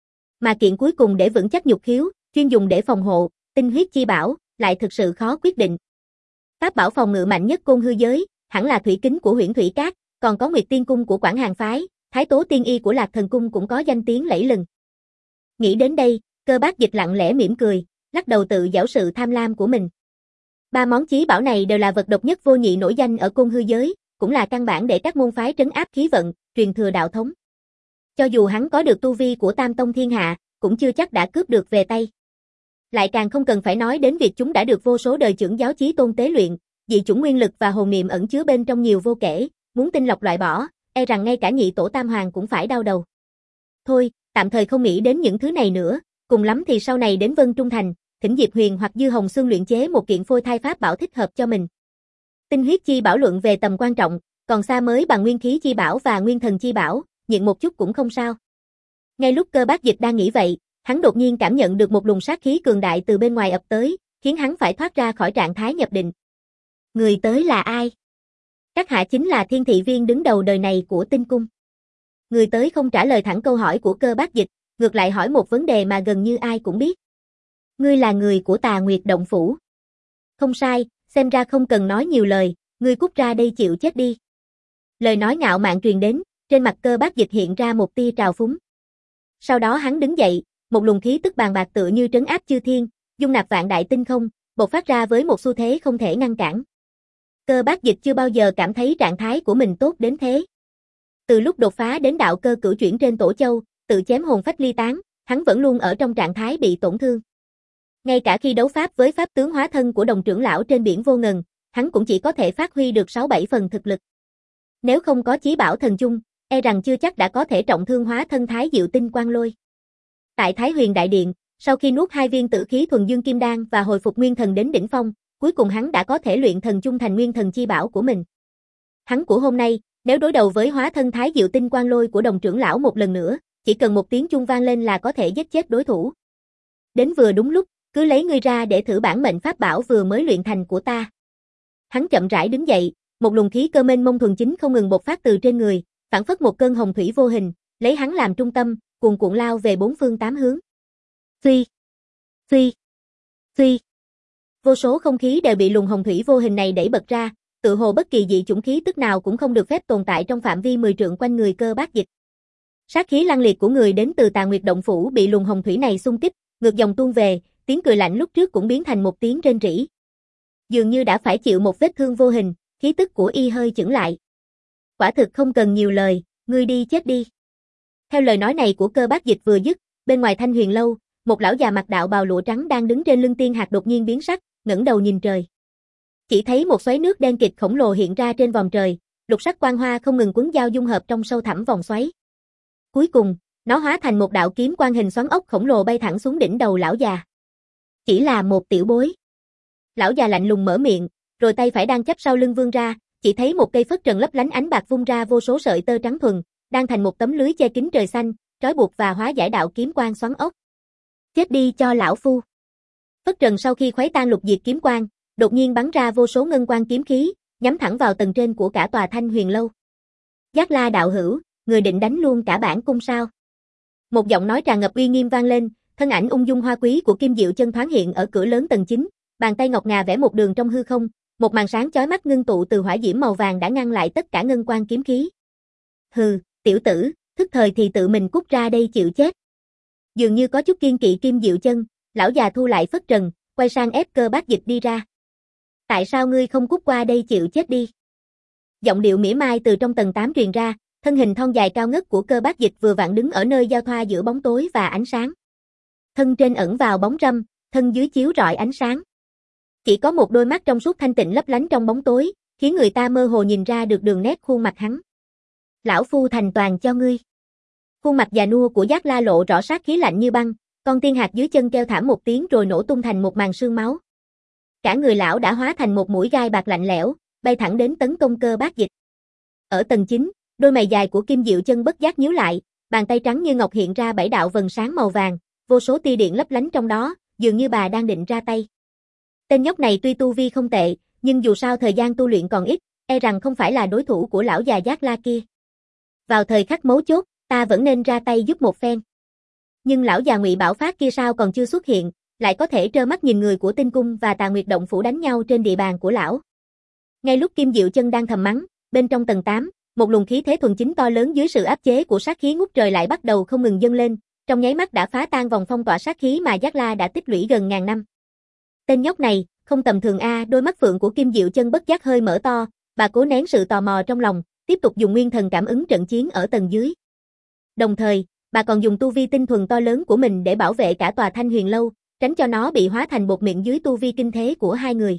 Mà kiện cuối cùng để vững chắc nhục khiếu, chuyên dùng để phòng hộ, Tinh Huyết Chi Bảo, lại thực sự khó quyết định. Pháp bảo phòng ngự mạnh nhất côn hư giới, hẳn là Thủy Kính của Huyễn Thủy Các, còn có Nguyệt Tiên Cung của Quảng Hàn phái, Thái Tố Tiên Y của Lạc Thần Cung cũng có danh tiếng lẫy lừng. Nghĩ đến đây, Cơ Bác Dịch lặng lẽ mỉm cười, lắc đầu tự giảo sự tham lam của mình. Ba món chí bảo này đều là vật độc nhất vô nhị nổi danh ở côn hư giới, cũng là căn bản để các môn phái trấn áp khí vận, truyền thừa đạo thống. Cho dù hắn có được tu vi của Tam Tông Thiên Hạ, cũng chưa chắc đã cướp được về tay. Lại càng không cần phải nói đến việc chúng đã được vô số đời trưởng giáo chí tôn tế luyện, dị chủng nguyên lực và hồn niệm ẩn chứa bên trong nhiều vô kể, muốn tinh lọc loại bỏ, e rằng ngay cả nhị tổ Tam Hoàng cũng phải đau đầu. Thôi, tạm thời không nghĩ đến những thứ này nữa, cùng lắm thì sau này đến Vân Trung Thành, thỉnh Diệp Huyền hoặc Dư Hồng Xương luyện chế một kiện phôi thai pháp bảo thích hợp cho mình. Tinh huyết chi bảo luận về tầm quan trọng, còn xa mới bằng nguyên khí chi bảo và nguyên thần chi bảo, nhịn một chút cũng không sao. Ngay lúc Cơ Bác Dịch đang nghĩ vậy, hắn đột nhiên cảm nhận được một luồng sát khí cường đại từ bên ngoài ập tới, khiến hắn phải thoát ra khỏi trạng thái nhập định. Người tới là ai? Các hạ chính là thiên thị viên đứng đầu đời này của Tinh Cung. Người tới không trả lời thẳng câu hỏi của Cơ Bác Dịch, ngược lại hỏi một vấn đề mà gần như ai cũng biết. Ngươi là người của Tà Nguyệt Động Phủ. Không sai, xem ra không cần nói nhiều lời, ngươi cút ra đây chịu chết đi. Lời nói ngạo mạn truyền đến, trên mặt Cơ Bác Dịch hiện ra một tia trào phúng. Sau đó hắn đứng dậy, một luồng khí tức bàn bạc tựa như trấn áp chư thiên, dung nạp vạn đại tinh không, bộc phát ra với một xu thế không thể ngăn cản. Cơ Bác Dịch chưa bao giờ cảm thấy trạng thái của mình tốt đến thế. Từ lúc đột phá đến đạo cơ cửu chuyển trên Tổ Châu, tự chém hồn phách ly tán, hắn vẫn luôn ở trong trạng thái bị tổn thương. Ngay cả khi đấu pháp với pháp tướng hóa thân của Đồng trưởng lão trên biển vô ngần, hắn cũng chỉ có thể phát huy được sáu bảy phần thực lực. Nếu không có chí bảo thần chung, e rằng chưa chắc đã có thể trọng thương hóa thân Thái Diệu Tinh Quang Lôi. Tại Thái Huyền Đại Điện, sau khi nuốt hai viên tử khí thuần dương kim đan và hồi phục nguyên thần đến đỉnh phong, cuối cùng hắn đã có thể luyện thần chung thành nguyên thần chi bảo của mình. Hắn của hôm nay, nếu đối đầu với hóa thân Thái Diệu Tinh Quang Lôi của Đồng trưởng lão một lần nữa, chỉ cần một tiếng chuông vang lên là có thể giết chết đối thủ. Đến vừa đúng lúc, cứ lấy ngươi ra để thử bản mệnh pháp bảo vừa mới luyện thành của ta. Hắn chậm rãi đứng dậy, một luồng khí cơ mênh mông thuần chính không ngừng bộc phát từ trên người, phản phất một cơn hồng thủy vô hình, lấy hắn làm trung tâm, cuồn cuộn lao về bốn phương tám hướng. Phi, phi, phi. Vô số không khí đều bị luồng hồng thủy vô hình này đẩy bật ra, tự hồ bất kỳ dị chủng khí tức nào cũng không được phép tồn tại trong phạm vi mười trượng quanh người Cơ Bác Dịch. Sát khí lăng liệt của người đến từ Tà Nguyệt Động Phủ bị luồng hồng thủy này xung kích, ngược dòng tuôn về, tiếng cười lạnh lúc trước cũng biến thành một tiếng rên rỉ. Dường như đã phải chịu một vết thương vô hình, khí tức của y hơi chững lại. Quả thực không cần nhiều lời, ngươi đi chết đi. Theo lời nói này của Cơ Bác Dịch vừa dứt, bên ngoài Thanh Huyền lâu, một lão già mặc đạo bào lụa trắng đang đứng trên lưng tiên hạc đột nhiên biến sắc, ngẩng đầu nhìn trời. Chỉ thấy một xoáy nước đen kịt khổng lồ hiện ra trên vòm trời, lục sắc quang hoa không ngừng quấn giao dung hợp trong sâu thẳm vòng xoáy. Cuối cùng, nó hóa thành một đạo kiếm quang hình xoắn ốc khổng lồ bay thẳng xuống đỉnh đầu lão già. Chỉ là một tiểu bối. Lão già lạnh lùng mở miệng, rồi tay phải đang chắp sau lưng vươn ra, chỉ thấy một cây phất trần lấp lánh ánh bạc vung ra vô số sợi tơ trắng thuần, đang thành một tấm lưới che kín trời xanh, trói buộc và hóa giải đạo kiếm quang xoắn ốc. Chết đi cho lão phu. Phất trần sau khi khuấy tan lục diệt kiếm quang, đột nhiên bắn ra vô số ngân quang kiếm khí, nhắm thẳng vào tầng trên của cả tòa Thanh Huyền lâu. Giác La đạo hữu, người định đánh luôn cả bản cung sao? Một giọng nói tràn ngập uy nghiêm vang lên, thân ảnh ung dung hoa quý của Kim Diệu Chân thoáng hiện ở cửa lớn tầng chín, bàn tay ngọc ngà vẽ một đường trong hư không, một màn sáng chói mắt ngưng tụ từ hỏa diễm màu vàng đã ngăn lại tất cả ngân quang kiếm khí. Hừ, tiểu tử, thức thời thì tự mình cút ra đây chịu chết. Dường như có chút kiên kỵ Kim Diệu Chân, lão già thu lại phất trần, quay sang ép Cơ Bác Dịch đi ra. Tại sao ngươi không cút qua đây chịu chết đi? Giọng điệu mỉa mai từ trong tầng tám truyền ra, thân hình thon dài cao ngất của Cơ Bác Dịch vừa vặn đứng ở nơi giao thoa giữa bóng tối và ánh sáng. Thân trên ẩn vào bóng râm, thân dưới chiếu rọi ánh sáng. Chỉ có một đôi mắt trong suốt thanh tịnh lấp lánh trong bóng tối, khiến người ta mơ hồ nhìn ra được đường nét khuôn mặt hắn. Lão phu thành toàn cho ngươi. Khuôn mặt già nua của Giác La lộ rõ sát khí lạnh như băng, con tiên hạt dưới chân kêu thảm một tiếng rồi nổ tung thành một màn sương máu. Cả người lão đã hóa thành một mũi gai bạc lạnh lẽo, bay thẳng đến tấn công Cơ Bác Dịch. Ở tầng chín, đôi mày dài của Kim Diệu Chân bất giác nhíu lại, bàn tay trắng như ngọc hiện ra bảy đạo vầng sáng màu vàng, vô số tia điện lấp lánh trong đó, dường như bà đang định ra tay. Tên nhóc này tuy tu vi không tệ, nhưng dù sao thời gian tu luyện còn ít, e rằng không phải là đối thủ của lão già Giác La kia. Vào thời khắc mấu chốt, ta vẫn nên ra tay giúp một phen. Nhưng lão già Ngụy Bảo Phát kia sao còn chưa xuất hiện, lại có thể trơ mắt nhìn người của Tinh Cung và Tà Nguyệt Động Phủ đánh nhau trên địa bàn của lão. Ngay lúc Kim Diệu Chân đang thầm mắng, bên trong tầng tám, một luồng khí thế thuần chính to lớn dưới sự áp chế của sát khí ngút trời lại bắt đầu không ngừng dâng lên, trong nháy mắt đã phá tan vòng phong tỏa sát khí mà Giác La đã tích lũy gần ngàn năm. Tên nhóc này, không tầm thường a, đôi mắt phượng của Kim Diệu Chân bất giác hơi mở to, bà cố nén sự tò mò trong lòng, tiếp tục dùng nguyên thần cảm ứng trận chiến ở tầng dưới. Đồng thời, bà còn dùng tu vi tinh thuần to lớn của mình để bảo vệ cả tòa Thanh Huyền lâu, tránh cho nó bị hóa thành bột mịn dưới tu vi kinh thế của hai người.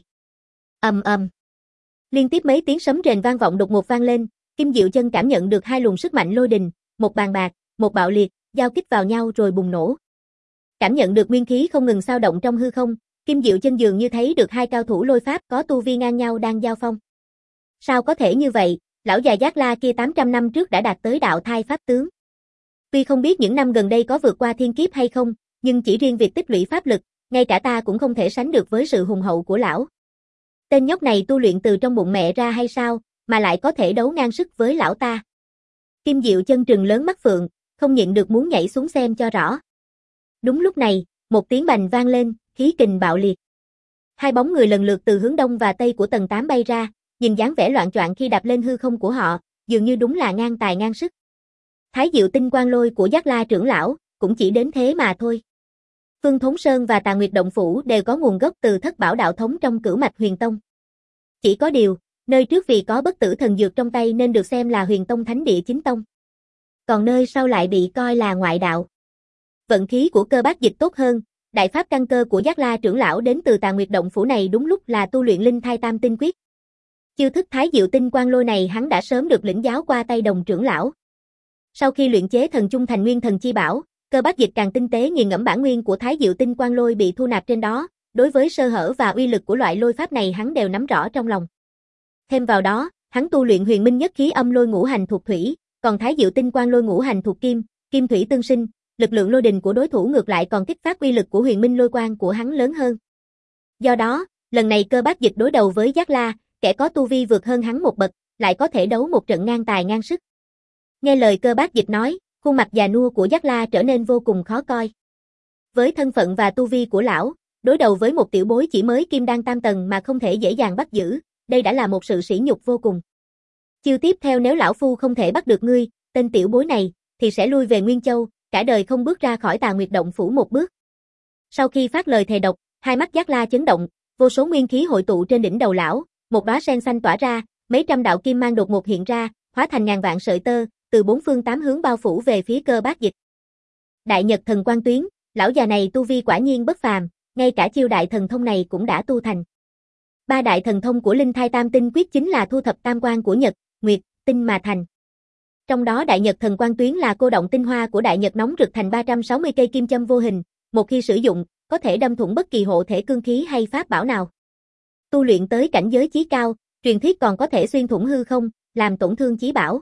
Ầm ầm. Liên tiếp mấy tiếng sấm rền vang vọng đột ngột vang lên, Kim Diệu Chân cảm nhận được hai luồng sức mạnh lôi đình, một bàn bạc, một bạo liệt, giao kích vào nhau rồi bùng nổ. Cảm nhận được nguyên khí không ngừng xao động trong hư không, Kim Diệu Chân dường như thấy được hai cao thủ lôi pháp có tu vi ngang nhau đang giao phong. Sao có thể như vậy, lão già Giác La kia tám trăm năm trước đã đạt tới đạo thai pháp tướng. Tuy không biết những năm gần đây có vượt qua thiên kiếp hay không, nhưng chỉ riêng việc tích lũy pháp lực, ngay cả ta cũng không thể sánh được với sự hùng hậu của lão. Tên nhóc này tu luyện từ trong bụng mẹ ra hay sao, mà lại có thể đấu ngang sức với lão ta. Kim Diệu Chân trừng lớn mắt phượng, không nhịn được muốn nhảy xuống xem cho rõ. Đúng lúc này, một tiếng bành vang lên, khí kình bạo liệt. Hai bóng người lần lượt từ hướng đông và tây của tầng tám bay ra, nhìn dáng vẻ loạn choạng khi đạp lên hư không của họ, dường như đúng là ngang tài ngang sức. Thái Diệu Tinh Quang Lôi của Giác La trưởng lão, cũng chỉ đến thế mà thôi. Phương Thốn Sơn và Tà Nguyệt Động Phủ đều có nguồn gốc từ Thất Bảo đạo thống trong cửu mạch Huyền Tông. Chỉ có điều, nơi trước vì có bất tử thần dược trong tay nên được xem là Huyền Tông thánh địa chính tông. Còn nơi sau lại bị coi là ngoại đạo. Vận khí của Cơ Bác Dịch tốt hơn, đại pháp căn cơ của Giác La trưởng lão đến từ Tà Nguyệt Động Phủ này đúng lúc là tu luyện linh thai tam tinh quyết. Chiêu thức Thái Diệu Tinh Quang Lôi này hắn đã sớm được lĩnh giáo qua tay Đồng trưởng lão. Sau khi luyện chế thần chung thành nguyên thần chi bảo, Cơ Bác Dịch càng tinh tế nghiền ngẫm bản nguyên của Thái Diệu Tinh Quang Lôi bị thu nạp trên đó, đối với sơ hở và uy lực của loại lôi pháp này hắn đều nắm rõ trong lòng. Thêm vào đó, hắn tu luyện Huyền Minh nhất khí âm lôi ngũ hành thuộc thủy, còn Thái Diệu Tinh Quang Lôi ngũ hành thuộc kim, kim thủy tương sinh, lực lượng lôi đình của đối thủ ngược lại còn kích phát uy lực của Huyền Minh lôi quang của hắn lớn hơn. Do đó, lần này Cơ Bác Dịch đối đầu với Giác La, kẻ có tu vi vượt hơn hắn một bậc, lại có thể đấu một trận ngang tài ngang sức. Nghe lời Cơ Bác Dịch nói, khuôn mặt già nua của Giác La trở nên vô cùng khó coi. Với thân phận và tu vi của lão, đối đầu với một tiểu bối chỉ mới kim đan tam tầng mà không thể dễ dàng bắt giữ, đây đã là một sự sỉ nhục vô cùng. Chiêu tiếp theo nếu lão phu không thể bắt được ngươi, tên tiểu bối này, thì sẽ lui về Nguyên Châu, cả đời không bước ra khỏi Tà Nguyệt Động Phủ một bước. Sau khi phát lời thề độc, hai mắt Giác La chấn động, vô số nguyên khí hội tụ trên đỉnh đầu lão, một đóa sen xanh tỏa ra, mấy trăm đạo kim mang đột ngột hiện ra, hóa thành ngàn vạn sợi tơ, từ bốn phương tám hướng bao phủ về phía Cơ Bác Dịch. Đại Nhật Thần Quang Tuyến, lão già này tu vi quả nhiên bất phàm, ngay cả chiêu đại thần thông này cũng đã tu thành. Ba đại thần thông của Linh Thai Tam Tinh Quyết chính là thu thập tam quan của Nhật, Nguyệt, Tinh mà thành. Trong đó Đại Nhật Thần Quang Tuyến là cô động tinh hoa của Đại Nhật nóng rực thành ba trăm sáu mươi cây kim châm vô hình, một khi sử dụng, có thể đâm thủng bất kỳ hộ thể cương khí hay pháp bảo nào. Tu luyện tới cảnh giới chí cao, truyền thuyết còn có thể xuyên thủng hư không, làm tổn thương chí bảo.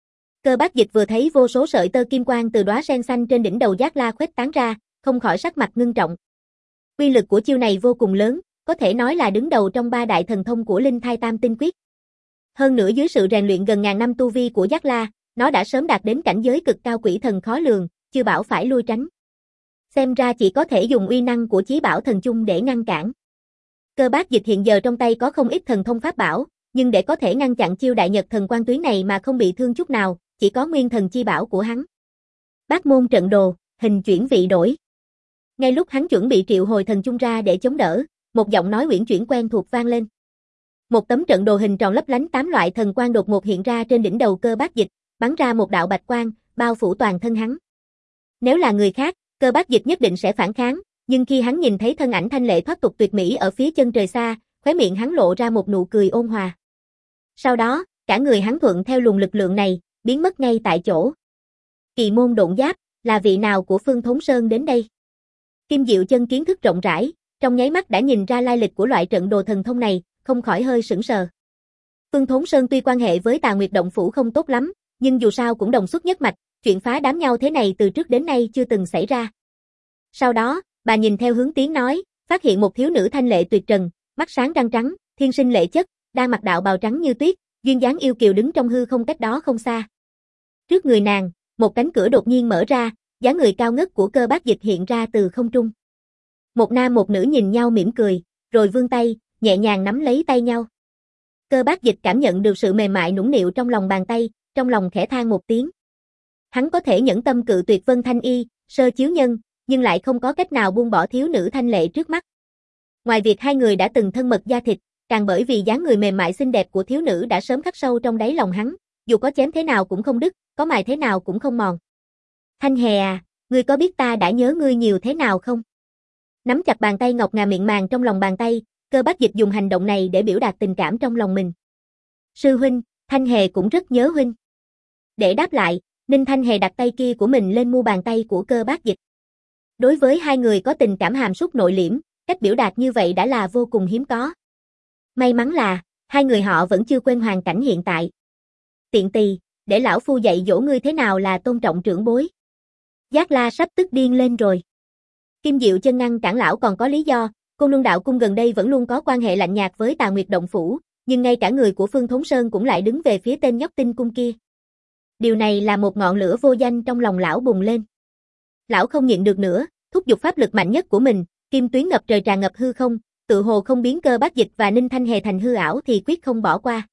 Cơ Bác Dịch vừa thấy vô số sợi tơ kim quang từ đóa sen xanh trên đỉnh đầu Giác La khuếch tán ra, không khỏi sắc mặt ngưng trọng. Uy lực của chiêu này vô cùng lớn, có thể nói là đứng đầu trong ba đại thần thông của Linh Thai Tam Tinh Quyết. Hơn nữa dưới sự rèn luyện gần ngàn năm tu vi của Giác La, nó đã sớm đạt đến cảnh giới cực cao quỷ thần khó lường, chưa bảo phải lui tránh. Xem ra chỉ có thể dùng uy năng của chí bảo thần chung để ngăn cản. Cơ Bác Dịch hiện giờ trong tay có không ít thần thông pháp bảo, nhưng để có thể ngăn chặn chiêu đại nhật thần quang tuyến này mà không bị thương chút nào, chỉ có nguyên thần chi bảo của hắn. Bát môn trận đồ, hình chuyển vị đổi. Ngay lúc hắn chuẩn bị triệu hồi thần chung ra để chống đỡ, một giọng nói uyển chuyển quen thuộc vang lên. Một tấm trận đồ hình tròn lấp lánh tám loại thần quang đột ngột hiện ra trên đỉnh đầu Cơ Bác Dịch, bắn ra một đạo bạch quang, bao phủ toàn thân hắn. Nếu là người khác, Cơ Bác Dịch nhất định sẽ phản kháng, nhưng khi hắn nhìn thấy thân ảnh thanh lệ thoát tục tuyệt mỹ ở phía chân trời xa, khóe miệng hắn lộ ra một nụ cười ôn hòa. Sau đó, cả người hắn thuận theo luồng lực lượng này, biến mất ngay tại chỗ. Kỳ môn độn giáp, là vị nào của Phương Thốn Sơn đến đây? Kim Diệu Chân kiến thức rộng rãi, trong nháy mắt đã nhìn ra lai lịch của loại trận đồ thần thông này, không khỏi hơi sững sờ. Phương Thốn Sơn tuy quan hệ với Tà Nguyệt Động Phủ không tốt lắm, nhưng dù sao cũng đồng xuất nhất mạch, chuyện phá đám nhau thế này từ trước đến nay chưa từng xảy ra. Sau đó, bà nhìn theo hướng tiếng nói, phát hiện một thiếu nữ thanh lệ tuyệt trần, mắt sáng răng trắng, thiên sinh lệ chất, đang mặc đạo bào trắng như tuyết, duyên dáng yêu kiều đứng trong hư không cách đó không xa. Trước người nàng, một cánh cửa đột nhiên mở ra, dáng người cao ngất của Cơ Bác Dịch hiện ra từ không trung. Một nam một nữ nhìn nhau mỉm cười, rồi vươn tay, nhẹ nhàng nắm lấy tay nhau. Cơ Bác Dịch cảm nhận được sự mềm mại nũng nịu trong lòng bàn tay, trong lòng khẽ than một tiếng. Hắn có thể nhẫn tâm cự tuyệt Vân Thanh Y, Sơ Chiếu Nhân, nhưng lại không có cách nào buông bỏ thiếu nữ thanh lệ trước mắt. Ngoài việc hai người đã từng thân mật da thịt, càng bởi vì dáng người mềm mại xinh đẹp của thiếu nữ đã sớm khắc sâu trong đáy lòng hắn, dù có chém thế nào cũng không đứt, có mài thế nào cũng không mòn. Thanh Hề à, ngươi có biết ta đã nhớ ngươi nhiều thế nào không? Nắm chặt bàn tay ngọc ngà mịn màng trong lòng bàn tay, Cơ Bác Dịch dùng hành động này để biểu đạt tình cảm trong lòng mình. Sư huynh, Thanh Hề cũng rất nhớ huynh. Để đáp lại, Ninh Thanh Hề đặt tay kia của mình lên mu bàn tay của Cơ Bác Dịch. Đối với hai người có tình cảm hàm súc nội liễm, cách biểu đạt như vậy đã là vô cùng hiếm có. May mắn là, hai người họ vẫn chưa quên hoàn cảnh hiện tại. Tiện tỳ, để lão phu dạy dỗ ngươi thế nào là tôn trọng trưởng bối. Giác La sắp tức điên lên rồi. Kim Diệu Chân ngăn cản lão còn có lý do, Côn Luân Đạo Cung gần đây vẫn luôn có quan hệ lạnh nhạt với Tà Nguyệt Động Phủ, nhưng ngay cả người của Phương Thốn Sơn cũng lại đứng về phía tên nhóc tinh cung kia. Điều này là một ngọn lửa vô danh trong lòng lão bùng lên. Lão không nhịn được nữa, thúc giục pháp lực mạnh nhất của mình, kim tuyến ngập trời tràn ngập hư không, tự hồ không biến Cơ Bác Dịch và Ninh Thanh Hề thành hư ảo thì quyết không bỏ qua.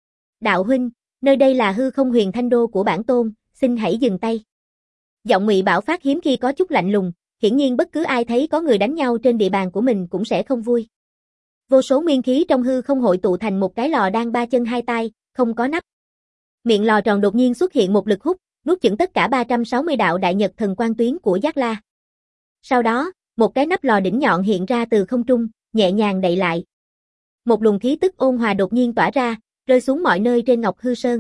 Đạo huynh, nơi đây là hư không huyền thanh đô của bản tôn, xin hãy dừng tay. Giọng Ngụy Bảo Phát hiếm khi có chút lạnh lùng, hiển nhiên bất cứ ai thấy có người đánh nhau trên địa bàn của mình cũng sẽ không vui. Vô số nguyên khí trong hư không hội tụ thành một cái lò đan ba chân hai tay, không có nắp. Miệng lò tròn đột nhiên xuất hiện một lực hút, nuốt chửng tất cả ba trăm sáu mươi đạo đại nhật thần quang tuyến của Giác La. Sau đó, một cái nắp lò đỉnh nhọn hiện ra từ không trung, nhẹ nhàng đậy lại. Một luồng khí tức ôn hòa đột nhiên tỏa ra, rơi xuống mọi nơi trên Ngọc Hư Sơn.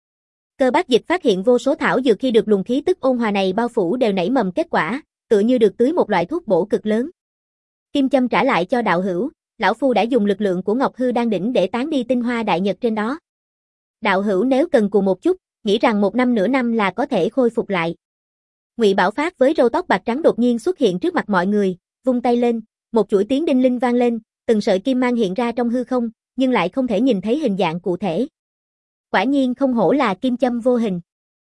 Cơ Bác Dịch phát hiện vô số thảo dược khi được luồng khí tức ôn hòa này bao phủ đều nảy mầm kết quả, tựa như được tưới một loại thuốc bổ cực lớn. Kim châm trả lại cho đạo hữu, lão phu đã dùng lực lượng của Ngọc Hư Đan đỉnh để tán đi tinh hoa đại nhật trên đó. Đạo hữu nếu cần cù một chút, nghĩ rằng một năm nửa năm là có thể khôi phục lại. Ngụy Bảo Phát với râu tóc bạc trắng đột nhiên xuất hiện trước mặt mọi người, vung tay lên, một chuỗi tiếng đinh linh vang lên, từng sợi kim mang hiện ra trong hư không, nhưng lại không thể nhìn thấy hình dạng cụ thể. Quả nhiên không hổ là kim châm vô hình.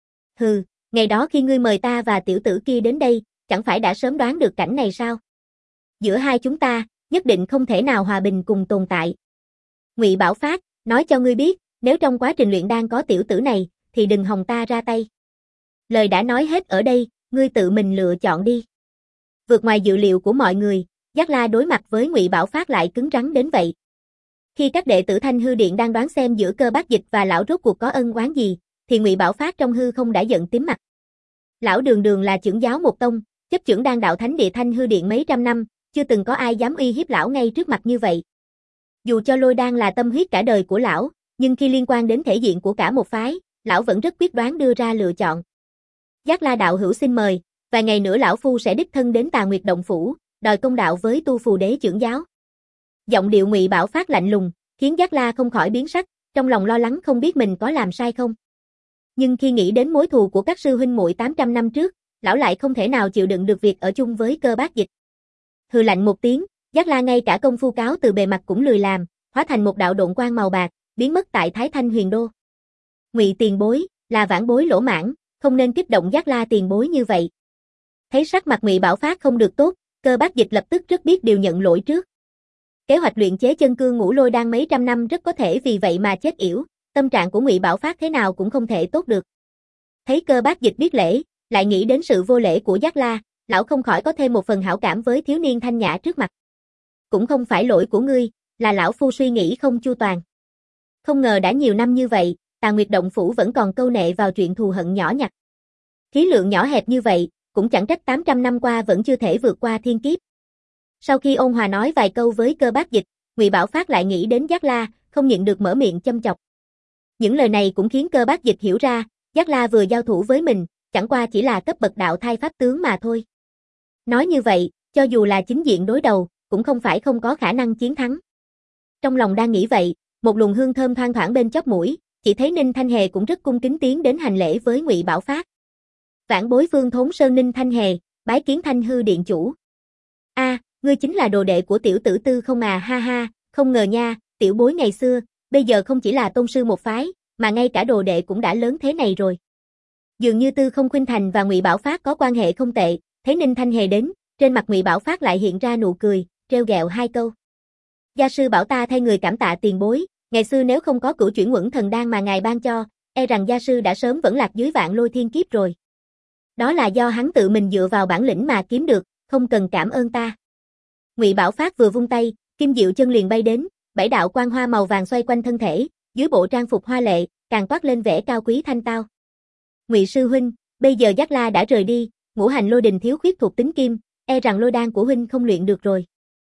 Hừ, ngày đó khi ngươi mời ta và tiểu tử kia đến đây, chẳng phải đã sớm đoán được cảnh này sao? Giữa hai chúng ta, nhất định không thể nào hòa bình cùng tồn tại. Ngụy Bảo Phát, nói cho ngươi biết, nếu trong quá trình luyện đan có tiểu tử này, thì đừng hòng ta ra tay. Lời đã nói hết ở đây, ngươi tự mình lựa chọn đi. Vượt ngoài dự liệu của mọi người, Giác La đối mặt với Ngụy Bảo Phát lại cứng rắn đến vậy. Khi các đệ tử Thanh Hư Điện đang đoán xem giữa Cơ Bác Dịch và lão rốt cuộc có ân oán gì, thì Ngụy Bảo Phát trong hư không đã giận tím mặt. Lão đường đường là trưởng giáo một tông, chấp trưởng đan đạo thánh địa Thanh Hư Điện mấy trăm năm, chưa từng có ai dám uy hiếp lão ngay trước mặt như vậy. Dù cho lôi đan là tâm huyết cả đời của lão, nhưng khi liên quan đến thể diện của cả một phái, lão vẫn rất quyết đoán đưa ra lựa chọn. Giác La đạo hữu xin mời, vài ngày nữa lão phu sẽ đích thân đến Tà Nguyệt Động Phủ, đòi công đạo với Tu Phù Đế trưởng giáo. Giọng điệu Ngụy Bảo Phát lạnh lùng, khiến Giác La không khỏi biến sắc, trong lòng lo lắng không biết mình có làm sai không. Nhưng khi nghĩ đến mối thù của các sư huynh muội tám trăm năm trước, lão lại không thể nào chịu đựng được việc ở chung với Cơ Bác Dịch. Hừ lạnh một tiếng, Giác La ngay cả công phu cáo từ bề mặt cũng lười làm, hóa thành một đạo độn quang màu bạc, biến mất tại Thái Thanh Huyền Đô. Ngụy tiền bối, là vãn bối lỗ mãng, không nên kích động Giác La tiền bối như vậy. Thấy sắc mặt Ngụy Bảo Phát không được tốt, Cơ Bác Dịch lập tức rất biết điều nhận lỗi trước. Kế hoạch luyện chế chân cương ngũ lôi đan mấy trăm năm rất có thể vì vậy mà chết yểu, tâm trạng của Ngụy Bảo Phát thế nào cũng không thể tốt được. Thấy Cơ Bác Dịch biết lễ, lại nghĩ đến sự vô lễ của Giác La, lão không khỏi có thêm một phần hảo cảm với thiếu niên thanh nhã trước mặt. Cũng không phải lỗi của ngươi, là lão phu suy nghĩ không chu toàn. Không ngờ đã nhiều năm như vậy, Tà Nguyệt Động Phủ vẫn còn câu nệ vào chuyện thù hận nhỏ nhặt. Khí lượng nhỏ hẹp như vậy, cũng chẳng trách tám trăm năm qua vẫn chưa thể vượt qua thiên kiếp. Sau khi ôn hòa nói vài câu với Cơ Bác Dịch, Ngụy Bảo Phát lại nghĩ đến Giác La, không nhịn được mở miệng châm chọc. Những lời này cũng khiến Cơ Bác Dịch hiểu ra, Giác La vừa giao thủ với mình, chẳng qua chỉ là cấp bậc đạo thai pháp tướng mà thôi. Nói như vậy, cho dù là chính diện đối đầu, cũng không phải không có khả năng chiến thắng. Trong lòng đang nghĩ vậy, một luồng hương thơm thoang thoảng bên chóp mũi, chỉ thấy Ninh Thanh Hề cũng rất cung kính tiến đến hành lễ với Ngụy Bảo Phát. Vãn bối Phương Thốn Sơn Ninh Thanh Hề, bái kiến Thanh hư điện chủ. A, à, ngươi chính là đồ đệ của tiểu tử Tư không à, ha ha, không ngờ nha, tiểu bối ngày xưa, bây giờ không chỉ là tôn sư một phái, mà ngay cả đồ đệ cũng đã lớn thế này rồi. Dường như Tư không khuynh thành và Ngụy Bảo Phát có quan hệ không tệ, thấy Ninh Thanh Hề đến, trên mặt Ngụy Bảo Phát lại hiện ra nụ cười, trêu ghẹo hai câu. Gia sư bảo ta thay người cảm tạ tiền bối, ngày xưa nếu không có cửu chuyển Ngưỡng Thần Đan mà ngài ban cho, e rằng gia sư đã sớm vẫn lạc dưới vạn lôi thiên kiếp rồi. Đó là do hắn tự mình dựa vào bản lĩnh mà kiếm được, không cần cảm ơn ta. Ngụy Bảo Phát vừa vung tay, kim diệu chân liền bay đến, bảy đạo quang hoa màu vàng xoay quanh thân thể, dưới bộ trang phục hoa lệ, càng toát lên vẻ cao quý thanh tao. Ngụy sư huynh, bây giờ Giác La đã rời đi, ngũ hành lôi đình thiếu khuyết thuộc tính kim, e rằng lôi đan của huynh không luyện được rồi.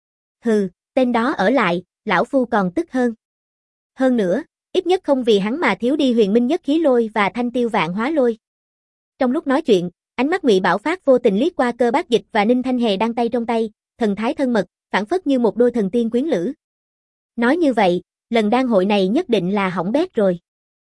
Hừ, tên đó ở lại, lão phu còn tức hơn. Hơn nữa, ít nhất không vì hắn mà thiếu đi huyền minh nhất khí lôi và thanh tiêu vạn hóa lôi. Trong lúc nói chuyện, ánh mắt Ngụy Bảo Phát vô tình liếc qua Cơ Bác Dịch và Ninh Thanh Hề đang tay trong tay, thần thái thân mật, phảng phất như một đôi thần tiên quyến lữ. Nói như vậy, lần đan hội này nhất định là hỏng bét rồi.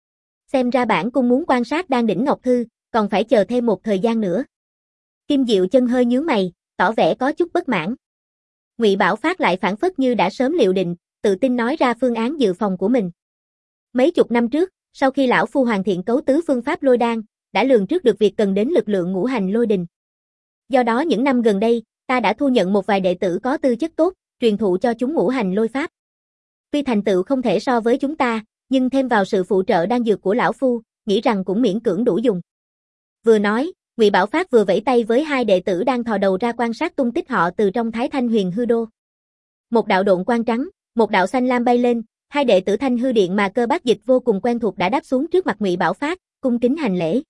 Xem ra bản cung muốn quan sát đan đỉnh ngọc thư, còn phải chờ thêm một thời gian nữa. Kim Diệu Chân hơi nhướng mày, tỏ vẻ có chút bất mãn. Ngụy Bảo Phát lại phảng phất như đã sớm liệu định, tự tin nói ra phương án dự phòng của mình. Mấy chục năm trước, sau khi lão phu hoàn thiện cấu tứ phương pháp lôi đan, đã lường trước được việc cần đến lực lượng ngũ hành lôi đình. Do đó những năm gần đây, ta đã thu nhận một vài đệ tử có tư chất tốt, truyền thụ cho chúng ngũ hành lôi pháp. Tuy thành tựu không thể so với chúng ta, nhưng thêm vào sự phụ trợ đan dược của lão phu, nghĩ rằng cũng miễn cưỡng đủ dùng. Vừa nói, Ngụy Bảo Phát vừa vẫy tay với hai đệ tử đang thò đầu ra quan sát tung tích họ từ trong Thái Thanh Huyền Hư Đô. Một đạo độn quang trắng, một đạo xanh lam bay lên, hai đệ tử Thanh Hư Điện mà Cơ Bác Dịch vô cùng quen thuộc đã đáp xuống trước mặt Ngụy Bảo Phát, cung kính hành lễ.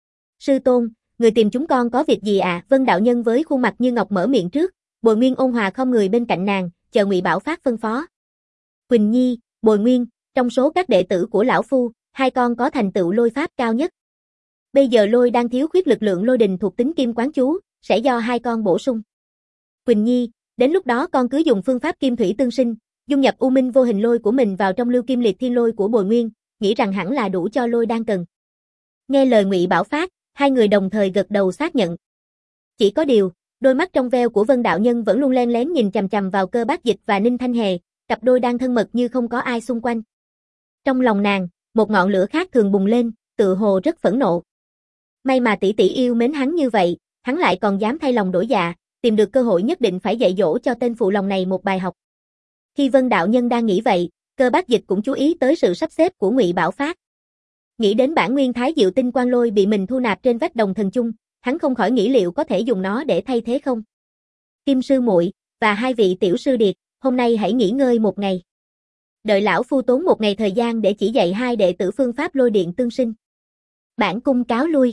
Sư tôn, người tìm chúng con có việc gì à? Vân đạo nhân với khuôn mặt như ngọc mở miệng trước, Bồi Nguyên ôn hòa không người bên cạnh nàng, chờ Ngụy Bảo Phát phân phó. Quỳnh Nhi, Bồi Nguyên, trong số các đệ tử của lão phu, hai con có thành tựu lôi pháp cao nhất. Bây giờ lôi đang thiếu khuyết lực lượng lôi đình thuộc tính kim quán chú, sẽ do hai con bổ sung. Quỳnh Nhi, đến lúc đó con cứ dùng phương pháp kim thủy tương sinh, dung nhập u minh vô hình lôi của mình vào trong lưu kim liệt thiên lôi của Bồi Nguyên, nghĩ rằng hẳn là đủ cho lôi đang cần. Nghe lời Ngụy Bảo Phát, hai người đồng thời gật đầu xác nhận. Chỉ có điều, đôi mắt trong veo của Vân đạo nhân vẫn luôn len lén nhìn chằm chằm vào Cơ Bác Dịch và Ninh Thanh Hề, cặp đôi đang thân mật như không có ai xung quanh. Trong lòng nàng, một ngọn lửa khác thường bùng lên, tự hồ rất phẫn nộ. May mà tỷ tỷ yêu mến hắn như vậy, hắn lại còn dám thay lòng đổi dạ, tìm được cơ hội nhất định phải dạy dỗ cho tên phụ lòng này một bài học. Khi Vân đạo nhân đang nghĩ vậy, Cơ Bác Dịch cũng chú ý tới sự sắp xếp của Ngụy Bảo Phát. Nghĩ đến bản nguyên thái diệu tinh quang lôi bị mình thu nạp trên vách đồng thần chung, hắn không khỏi nghĩ liệu có thể dùng nó để thay thế không. Kim sư muội và hai vị tiểu sư điệt, hôm nay hãy nghỉ ngơi một ngày. Đợi lão phu tốn một ngày thời gian để chỉ dạy hai đệ tử phương pháp lôi điện tương sinh. Bản cung cáo lui.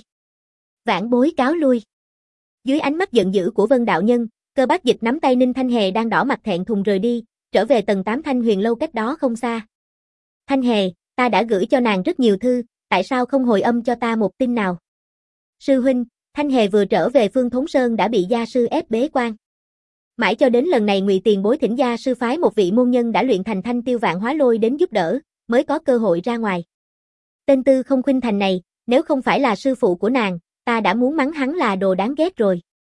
Vãn bối cáo lui. Dưới ánh mắt giận dữ của Vân đạo nhân, Cơ Bác Dịch nắm tay Ninh Thanh Hề đang đỏ mặt thẹn thùng rời đi, trở về tầng tám Thanh Huyền lâu cách đó không xa. Thanh Hề, ta đã gửi cho nàng rất nhiều thư, tại sao không hồi âm cho ta một tin nào? Sư huynh, Thanh Hề vừa trở về Phương Thốn Sơn đã bị gia sư ép bế quan. Mãi cho đến lần này Ngụy tiền bối thỉnh gia sư phái một vị môn nhân đã luyện thành thanh tiêu vạn hóa lôi đến giúp đỡ, mới có cơ hội ra ngoài. Tên Tư không khuynh thành này, nếu không phải là sư phụ của nàng, ta đã muốn mắng hắn là đồ đáng ghét rồi.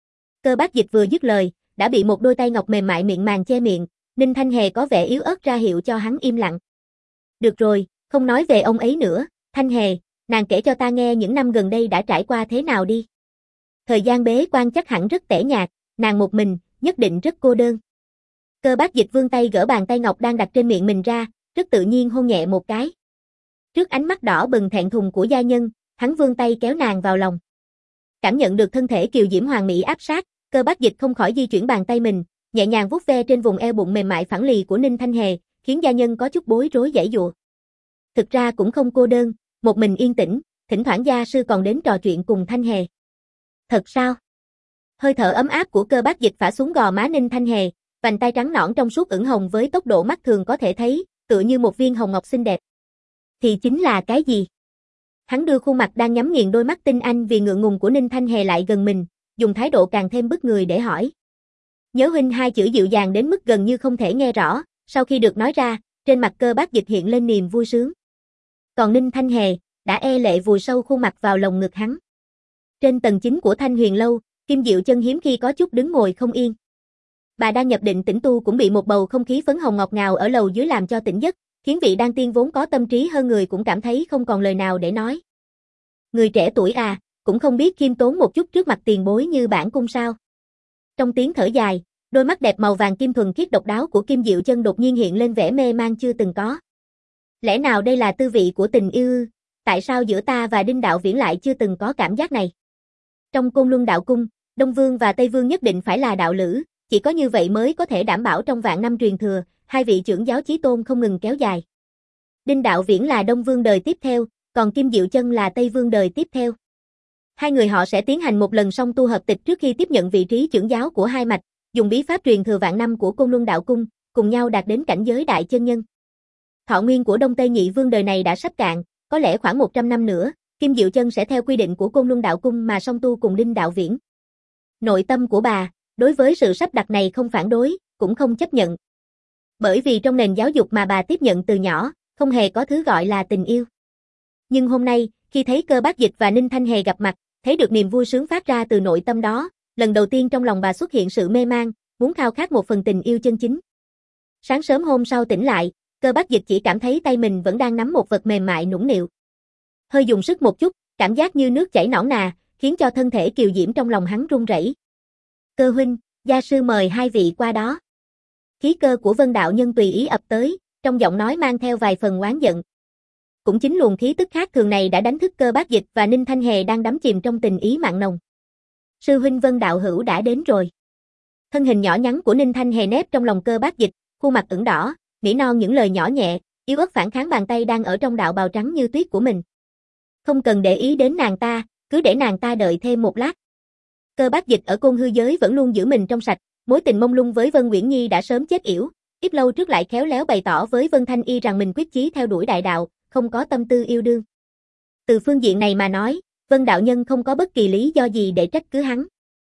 Cơ Bác Dịch vừa dứt lời, đã bị một đôi tay ngọc mềm mại miệng màng che miệng, Ninh Thanh Hề có vẻ yếu ớt ra hiệu cho hắn im lặng. Được rồi, không nói về ông ấy nữa, Thanh Hề, nàng kể cho ta nghe những năm gần đây đã trải qua thế nào đi. Thời gian bế quan chắc hẳn rất tẻ nhạt, nàng một mình, nhất định rất cô đơn. Cơ Bác Dịch vươn tay gỡ bàn tay ngọc đang đặt trên miệng mình ra, rất tự nhiên hôn nhẹ một cái. Trước ánh mắt đỏ bừng thẹn thùng của gia nhân, hắn vươn tay kéo nàng vào lòng. Cảm nhận được thân thể kiều diễm hoàng mỹ áp sát, Cơ Bác Dịch không khỏi di chuyển bàn tay mình, nhẹ nhàng vuốt ve trên vùng eo bụng mềm mại phẳng lì của Ninh Thanh Hề, khiến gia nhân có chút bối rối giãy giụa. Thực ra cũng không cô đơn, một mình yên tĩnh, thỉnh thoảng gia sư còn đến trò chuyện cùng Thanh Hề. Thật sao? Hơi thở ấm áp của Cơ Bác Dịch phả xuống gò má Ninh Thanh Hề, vành tay trắng nõn trong suốt ửng hồng với tốc độ mắt thường có thể thấy, tựa như một viên hồng ngọc xinh đẹp. Thì chính là cái gì? Hắn đưa khuôn mặt đang nhắm nghiền đôi mắt tinh anh vì ngượng ngùng của Ninh Thanh Hề lại gần mình, dùng thái độ càng thêm bức người để hỏi. Nhớ huynh hai chữ dịu dàng đến mức gần như không thể nghe rõ, sau khi được nói ra, trên mặt Cơ Bác Dịch hiện lên niềm vui sướng. Còn Ninh Thanh Hề, đã e lệ vùi sâu khuôn mặt vào lồng ngực hắn. Trên tầng chính của Thanh Huyền Lâu, Kim Diệu Chân hiếm khi có chút đứng ngồi không yên. Bà đang nhập định tĩnh tu cũng bị một bầu không khí phấn hồng ngọt ngào ở lầu dưới làm cho tỉnh giấc, khiến vị đan tiên vốn có tâm trí hơn người cũng cảm thấy không còn lời nào để nói. Người trẻ tuổi à, cũng không biết khiêm tốn một chút trước mặt tiền bối như bản cung sao. Trong tiếng thở dài, đôi mắt đẹp màu vàng kim thuần khiết độc đáo của Kim Diệu Chân đột nhiên hiện lên vẻ mê man chưa từng có. Lẽ nào đây là tư vị của tình yêu ư? Tại sao giữa ta và Đinh Đạo Viễn lại chưa từng có cảm giác này? Trong Côn Luân Đạo Cung, Đông Vương và Tây Vương nhất định phải là đạo lữ, chỉ có như vậy mới có thể đảm bảo trong vạn năm truyền thừa, hai vị trưởng giáo chí tôn không ngừng kéo dài. Đinh Đạo Viễn là Đông Vương đời tiếp theo, còn Kim Diệu Chân là Tây Vương đời tiếp theo. Hai người họ sẽ tiến hành một lần song tu hợp tịch trước khi tiếp nhận vị trí trưởng giáo của hai mạch, dùng bí pháp truyền thừa vạn năm của Côn Luân Đạo Cung, cùng nhau đạt đến cảnh giới đại chân nhân. Thọ nguyên của Đông Tây Nhị Vương đời này đã sắp cạn, có lẽ khoảng một trăm năm nữa, Kim Diệu Chân sẽ theo quy định của Côn Luân Đạo Cung mà song tu cùng Đinh Đạo Viễn. Nội tâm của bà, đối với sự sắp đặt này không phản đối, cũng không chấp nhận. Bởi vì trong nền giáo dục mà bà tiếp nhận từ nhỏ, không hề có thứ gọi là tình yêu. Nhưng hôm nay, khi thấy Cơ Bác Dịch và Ninh Thanh Hề gặp mặt, thấy được niềm vui sướng phát ra từ nội tâm đó, lần đầu tiên trong lòng bà xuất hiện sự mê man, muốn khao khát một phần tình yêu chân chính. Sáng sớm hôm sau tỉnh lại, Cơ Bác Dịch chỉ cảm thấy tay mình vẫn đang nắm một vật mềm mại nũng nịu. Hơi dùng sức một chút, cảm giác như nước chảy nõn nà, khiến cho thân thể kiều diễm trong lòng hắn run rẩy. Cơ huynh, gia sư mời hai vị qua đó. Khí cơ của Vân đạo nhân tùy ý ập tới, trong giọng nói mang theo vài phần oán giận. Cũng chính luồng khí tức khác thường này đã đánh thức Cơ Bác Dịch và Ninh Thanh Hề đang đắm chìm trong tình ý mặn nồng. Sư huynh Vân đạo hữu đã đến rồi. Thân hình nhỏ nhắn của Ninh Thanh Hề nép trong lòng Cơ Bác Dịch, khuôn mặt ửng đỏ, nỉ non những lời nhỏ nhẹ, yếu ớt phản kháng bàn tay đang ở trong đạo bào trắng như tuyết của mình. Không cần để ý đến nàng ta, cứ để nàng ta đợi thêm một lát. Cơ Bác Dịch ở Côn Hư giới vẫn luôn giữ mình trong sạch, mối tình mông lung với Vân Uyển Nhi đã sớm chết yểu, ít lâu trước lại khéo léo bày tỏ với Vân Thanh Y rằng mình quyết chí theo đuổi đại đạo, không có tâm tư yêu đương. Từ phương diện này mà nói, Vân đạo nhân không có bất kỳ lý do gì để trách cứ hắn.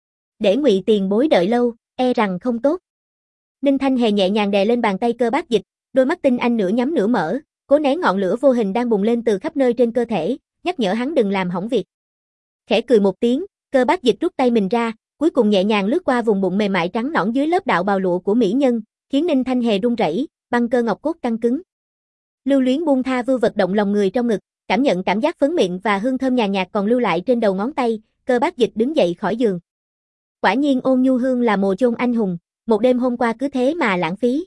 Để Ngụy tiền bối đợi lâu, e rằng không tốt. Ninh Thanh Hề nhẹ nhàng đè lên bàn tay Cơ Bác Dịch, đôi mắt tinh anh nửa nhắm nửa mở, cố nén ngọn lửa vô hình đang bùng lên từ khắp nơi trên cơ thể, nhắc nhở hắn đừng làm hỏng việc. Khẽ cười một tiếng, Cơ Bác Dịch rút tay mình ra, cuối cùng nhẹ nhàng lướt qua vùng bụng mềm mại trắng nõn dưới lớp đạo bào lụa của mỹ nhân, khiến Ninh Thanh Hề run rẩy, băng cơ ngọc cốt căng cứng. Lưu luyến buông tha vư vật động lòng người trong ngực, cảm nhận cảm giác phấn miệng và hương thơm nhàn nhạt còn lưu lại trên đầu ngón tay, Cơ Bác Dịch đứng dậy khỏi giường. Quả nhiên Ôn Nhu Hương là mồ chôn anh hùng, một đêm hôm qua cứ thế mà lãng phí.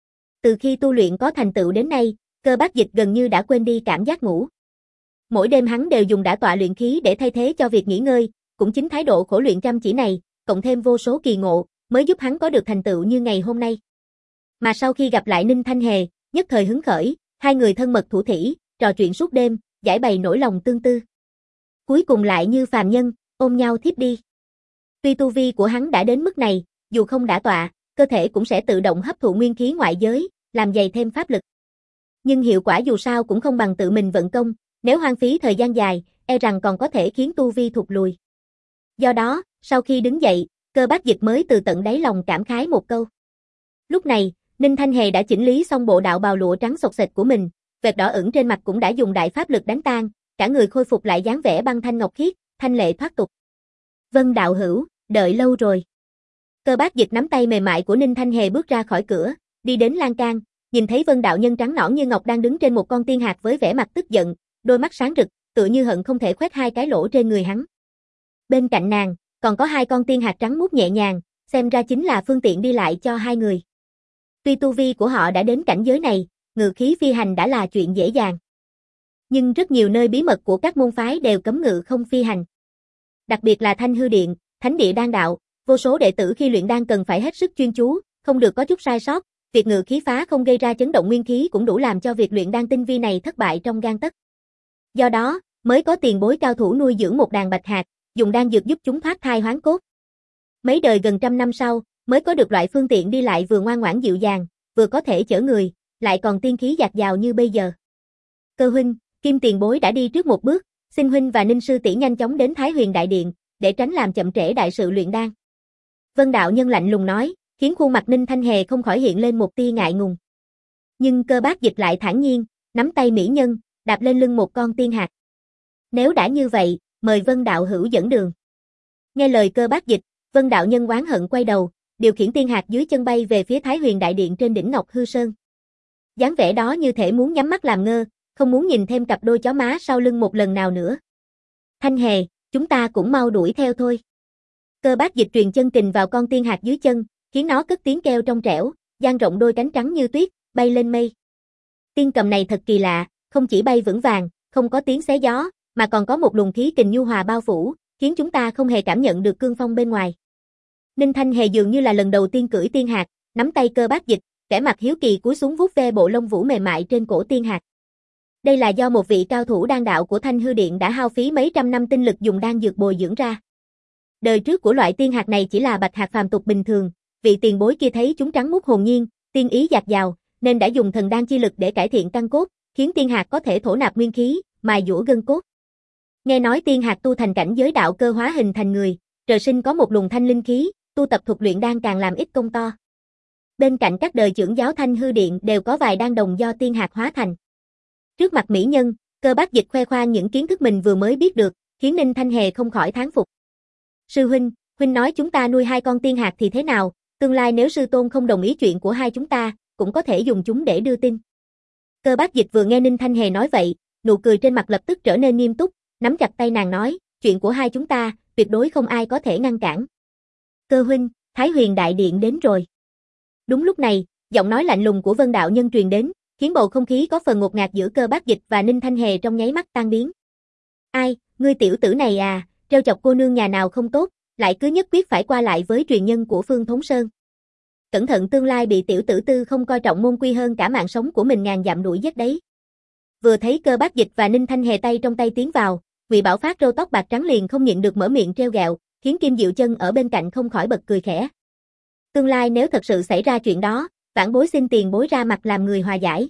Từ khi tu luyện có thành tựu đến nay, Cơ Bác Dịch gần như đã quên đi cảm giác ngủ. Mỗi đêm hắn đều dùng đả tọa luyện khí để thay thế cho việc nghỉ ngơi, cũng chính thái độ khổ luyện chăm chỉ này, cộng thêm vô số kỳ ngộ, mới giúp hắn có được thành tựu như ngày hôm nay. Mà sau khi gặp lại Ninh Thanh Hề, nhất thời hứng khởi, hai người thân mật thủ thỉ, trò chuyện suốt đêm, giải bày nỗi lòng tương tư. Cuối cùng lại như phàm nhân, ôm nhau thiếp đi. Tuy tu vi của hắn đã đến mức này, dù không đả tọa, cơ thể cũng sẽ tự động hấp thụ nguyên khí ngoại giới, làm dày thêm pháp lực. Nhưng hiệu quả dù sao cũng không bằng tự mình vận công, nếu hoang phí thời gian dài, e rằng còn có thể khiến tu vi thụt lùi. Do đó, sau khi đứng dậy, Cơ Bác Dịch mới từ tận đáy lòng cảm khái một câu. Lúc này, Ninh Thanh Hề đã chỉnh lý xong bộ đạo bào lụa trắng sộc sệt của mình, vệt đỏ ửng trên mặt cũng đã dùng đại pháp lực đánh tan, cả người khôi phục lại dáng vẻ băng thanh ngọc khiết, thanh lệ thoát tục. Vân đạo hữu, đợi lâu rồi. Cơ Bác Dịch nắm tay mềm mại của Ninh Thanh Hề bước ra khỏi cửa, đi đến lan can, nhìn thấy Vân đạo nhân trắng nõn như ngọc đang đứng trên một con tiên hạc với vẻ mặt tức giận, đôi mắt sáng rực, tựa như hận không thể khoét hai cái lỗ trên người hắn. Bên cạnh nàng, còn có hai con tiên hạt trắng muốt nhẹ nhàng, xem ra chính là phương tiện đi lại cho hai người. Tuy tu vi của họ đã đến cảnh giới này, ngự khí phi hành đã là chuyện dễ dàng. Nhưng rất nhiều nơi bí mật của các môn phái đều cấm ngự không phi hành. Đặc biệt là Thanh Hư Điện, Thánh địa đan đạo, vô số đệ tử khi luyện đan cần phải hết sức chuyên chú, không được có chút sai sót, việc ngự khí phá không gây ra chấn động nguyên khí cũng đủ làm cho việc luyện đan tinh vi này thất bại trong gang tấc. Do đó, mới có tiền bối cao thủ nuôi dưỡng một đàn bạch hạt, dùng đan dược giúp chúng thoát thai hoán cốt. Mấy đời gần trăm năm sau, mới có được loại phương tiện đi lại vừa ngoan ngoãn dịu dàng, vừa có thể chở người, lại còn tiên khí dạt dào như bây giờ. Cơ huynh, Kim tiền bối đã đi trước một bước, xin huynh và Ninh sư tỷ nhanh chóng đến Thái Huyền Đại Điện, để tránh làm chậm trễ đại sự luyện đan. Vân đạo nhân lạnh lùng nói, khiến khuôn mặt Ninh Thanh Hề không khỏi hiện lên một tia ngại ngùng. Nhưng Cơ Bác Dịch lại thản nhiên, nắm tay mỹ nhân, đạp lên lưng một con tiên hạt. Nếu đã như vậy, mời Vân đạo hữu dẫn đường. Nghe lời Cơ Bác Dịch, Vân đạo nhân oán hận quay đầu, điều khiển tiên hạt dưới chân bay về phía Thái Huyền Đại Điện trên đỉnh Ngọc Hư Sơn. Dáng vẻ đó như thể muốn nhắm mắt làm ngơ, không muốn nhìn thêm cặp đôi chó má sau lưng một lần nào nữa. Thanh Hề, chúng ta cũng mau đuổi theo thôi. Cơ Bác Dịch truyền chân kình vào con tiên hạt dưới chân, khiến nó cất tiếng kêu trong trẻo, dang rộng đôi cánh trắng như tuyết, bay lên mây. Tiên cầm này thật kỳ lạ, không chỉ bay vững vàng, không có tiếng xé gió, mà còn có một luồng khí kình nhu hòa bao phủ, khiến chúng ta không hề cảm nhận được cương phong bên ngoài. Ninh Thanh Hề dường như là lần đầu tiên cưỡi tiên hạt, nắm tay Cơ Bác Dịch, vẻ mặt hiếu kỳ cúi xuống vuốt ve bộ lông vũ mềm mại trên cổ tiên hạt. Đây là do một vị cao thủ đan đạo của Thanh Hư Điện đã hao phí mấy trăm năm tinh lực dùng đan dược bồi dưỡng ra. Đời trước của loại tiên hạt này chỉ là bạch hạt phàm tục bình thường, vị tiền bối kia thấy chúng trắng muốt hồn nhiên, tiên ý dạt dào, nên đã dùng thần đan chi lực để cải thiện căn cốt, khiến tiên hạt có thể thổ nạp nguyên khí, mài dũa gân cốt. Nghe nói tiên hạt tu thành cảnh giới đạo cơ hóa hình thành người, trời sinh có một luồng thanh linh khí, tu tập thuật luyện đan càng làm ít công to. Bên cạnh các đời trưởng giáo Thanh Hư Điện đều có vài đan đồng do tiên hạt hóa thành. Trước mặt mỹ nhân, Cơ Bác Dịch khoe khoang những kiến thức mình vừa mới biết được, khiến Ninh Thanh Hề không khỏi thán phục. Sư huynh, huynh nói chúng ta nuôi hai con tiên hạt thì thế nào, tương lai nếu sư tôn không đồng ý chuyện của hai chúng ta, cũng có thể dùng chúng để đưa tin. Cơ Bác Dịch vừa nghe Ninh Thanh Hề nói vậy, nụ cười trên mặt lập tức trở nên nghiêm túc, nắm chặt tay nàng nói, chuyện của hai chúng ta, tuyệt đối không ai có thể ngăn cản. Cơ huynh, Thái Huyền Đại Điện đến rồi. Đúng lúc này, giọng nói lạnh lùng của Vân đạo nhân truyền đến, khiến bầu không khí có phần ngột ngạt giữa Cơ Bác Dịch và Ninh Thanh Hề trong nháy mắt tan biến. Ai, ngươi tiểu tử này à, trêu chọc cô nương nhà nào không tốt, lại cứ nhất quyết phải qua lại với truyền nhân của Phương Thống Sơn. Cẩn thận tương lai bị tiểu tử tư không coi trọng môn quy hơn cả mạng sống của mình ngàn dặm đuổi giết đấy. Vừa thấy Cơ Bác Dịch và Ninh Thanh Hề tay trong tay tiến vào, Ngụy Bảo Phát râu tóc bạc trắng liền không nhịn được mở miệng trêu ghẹo, khiến Kim Diệu Chân ở bên cạnh không khỏi bật cười khẽ. Tương lai nếu thật sự xảy ra chuyện đó, vãn bối xin tiền bối ra mặt làm người hòa giải.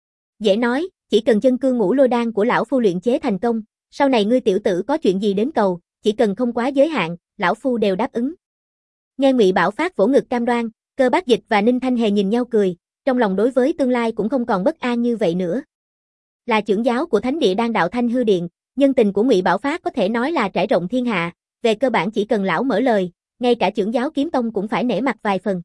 Dễ nói, chỉ cần chân cương ngũ lôi đan của lão phu luyện chế thành công, sau này ngươi tiểu tử có chuyện gì đến cầu, chỉ cần không quá giới hạn, lão phu đều đáp ứng. Nghe Ngụy Bảo Phát vỗ ngực cam đoan, Cơ Bác Dịch và Ninh Thanh Hề nhìn nhau cười, trong lòng đối với tương lai cũng không còn bất an như vậy nữa. Là trưởng giáo của Thánh địa đan đạo Thanh Hư Điện, nhân tình của Ngụy Bảo Phát có thể nói là trải rộng thiên hạ, về cơ bản chỉ cần lão mở lời, ngay cả trưởng giáo Kiếm Tông cũng phải nể mặt vài phần.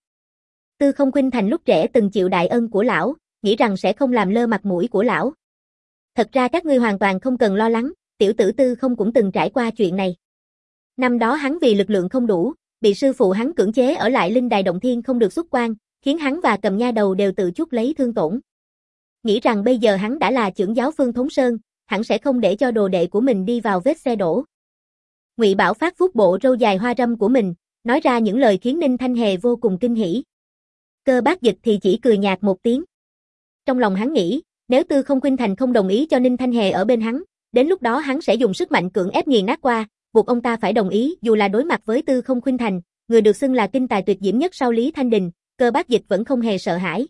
Tư Không Khuynh Thành lúc trẻ từng chịu đại ân của lão, nghĩ rằng sẽ không làm lơ mặt mũi của lão. Thật ra các ngươi hoàn toàn không cần lo lắng, tiểu tử Tư Không cũng từng trải qua chuyện này. Năm đó hắn vì lực lượng không đủ, bị sư phụ hắn cưỡng chế ở lại Linh Đài Động Thiên không được xuất quan, khiến hắn và Cầm Nha Đầu đều tự chuốc lấy thương tổn. Nghĩ rằng bây giờ hắn đã là trưởng giáo Phương Thống Sơn, hắn sẽ không để cho đồ đệ của mình đi vào vết xe đổ. Ngụy Bảo Phát vuốt bộ râu dài hoa râm của mình, nói ra những lời khiến Ninh Thanh Hề vô cùng kinh hỉ. Cơ Bác Dịch thì chỉ cười nhạt một tiếng. Trong lòng hắn nghĩ, nếu Tư Không Khuynh Thành không đồng ý cho Ninh Thanh Hề ở bên hắn, đến lúc đó hắn sẽ dùng sức mạnh cưỡng ép nghiền nát qua, buộc ông ta phải đồng ý, dù là đối mặt với Tư Không Khuynh Thành, người được xưng là kinh tài tuyệt diễm nhất sau Lý Thanh Đình, Cơ Bác Dịch vẫn không hề sợ hãi.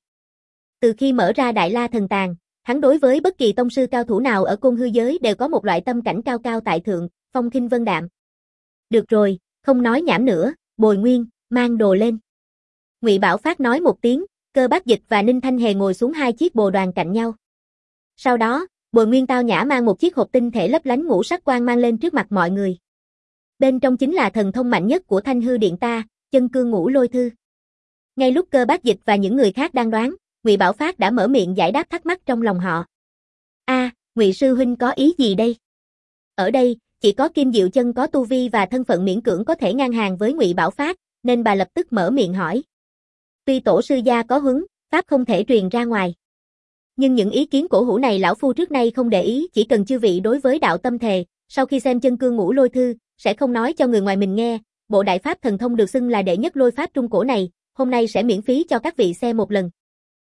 Từ khi mở ra Đại La Thần Tàng, hắn đối với bất kỳ tông sư cao thủ nào ở Côn Hư giới đều có một loại tâm cảnh cao cao tại thượng, phong khinh vân đạm. Được rồi, không nói nhảm nữa, Bồi Nguyên, mang đồ lên. Ngụy Bảo Phát nói một tiếng, Cơ Bác Dịch và Ninh Thanh Hề ngồi xuống hai chiếc bồ đoàn cạnh nhau. Sau đó, Bồi Nguyên tao nhã mang một chiếc hộp tinh thể lấp lánh ngũ sắc quang mang lên trước mặt mọi người. Bên trong chính là thần thông mạnh nhất của Thanh Hư Điện ta, Chân Cương Ngũ Lôi Thư. Ngay lúc Cơ Bác Dịch và những người khác đang đoán, Ngụy Bảo Phát đã mở miệng giải đáp thắc mắc trong lòng họ. A, à, Ngụy sư huynh có ý gì đây? Ở đây, chỉ có Kim Diệu Chân có tu vi và thân phận miễn cưỡng có thể ngang hàng với Ngụy Bảo Phát, nên bà lập tức mở miệng hỏi. Tuy tổ sư gia có huấn, pháp không thể truyền ra ngoài. Nhưng những ý kiến cổ hủ này lão phu trước nay không để ý, chỉ cần chư vị đối với đạo tâm thề, sau khi xem chân cương ngũ lôi thư, sẽ không nói cho người ngoài mình nghe, bộ đại pháp thần thông được xưng là đệ nhất lôi pháp trung cổ này, hôm nay sẽ miễn phí cho các vị xem một lần.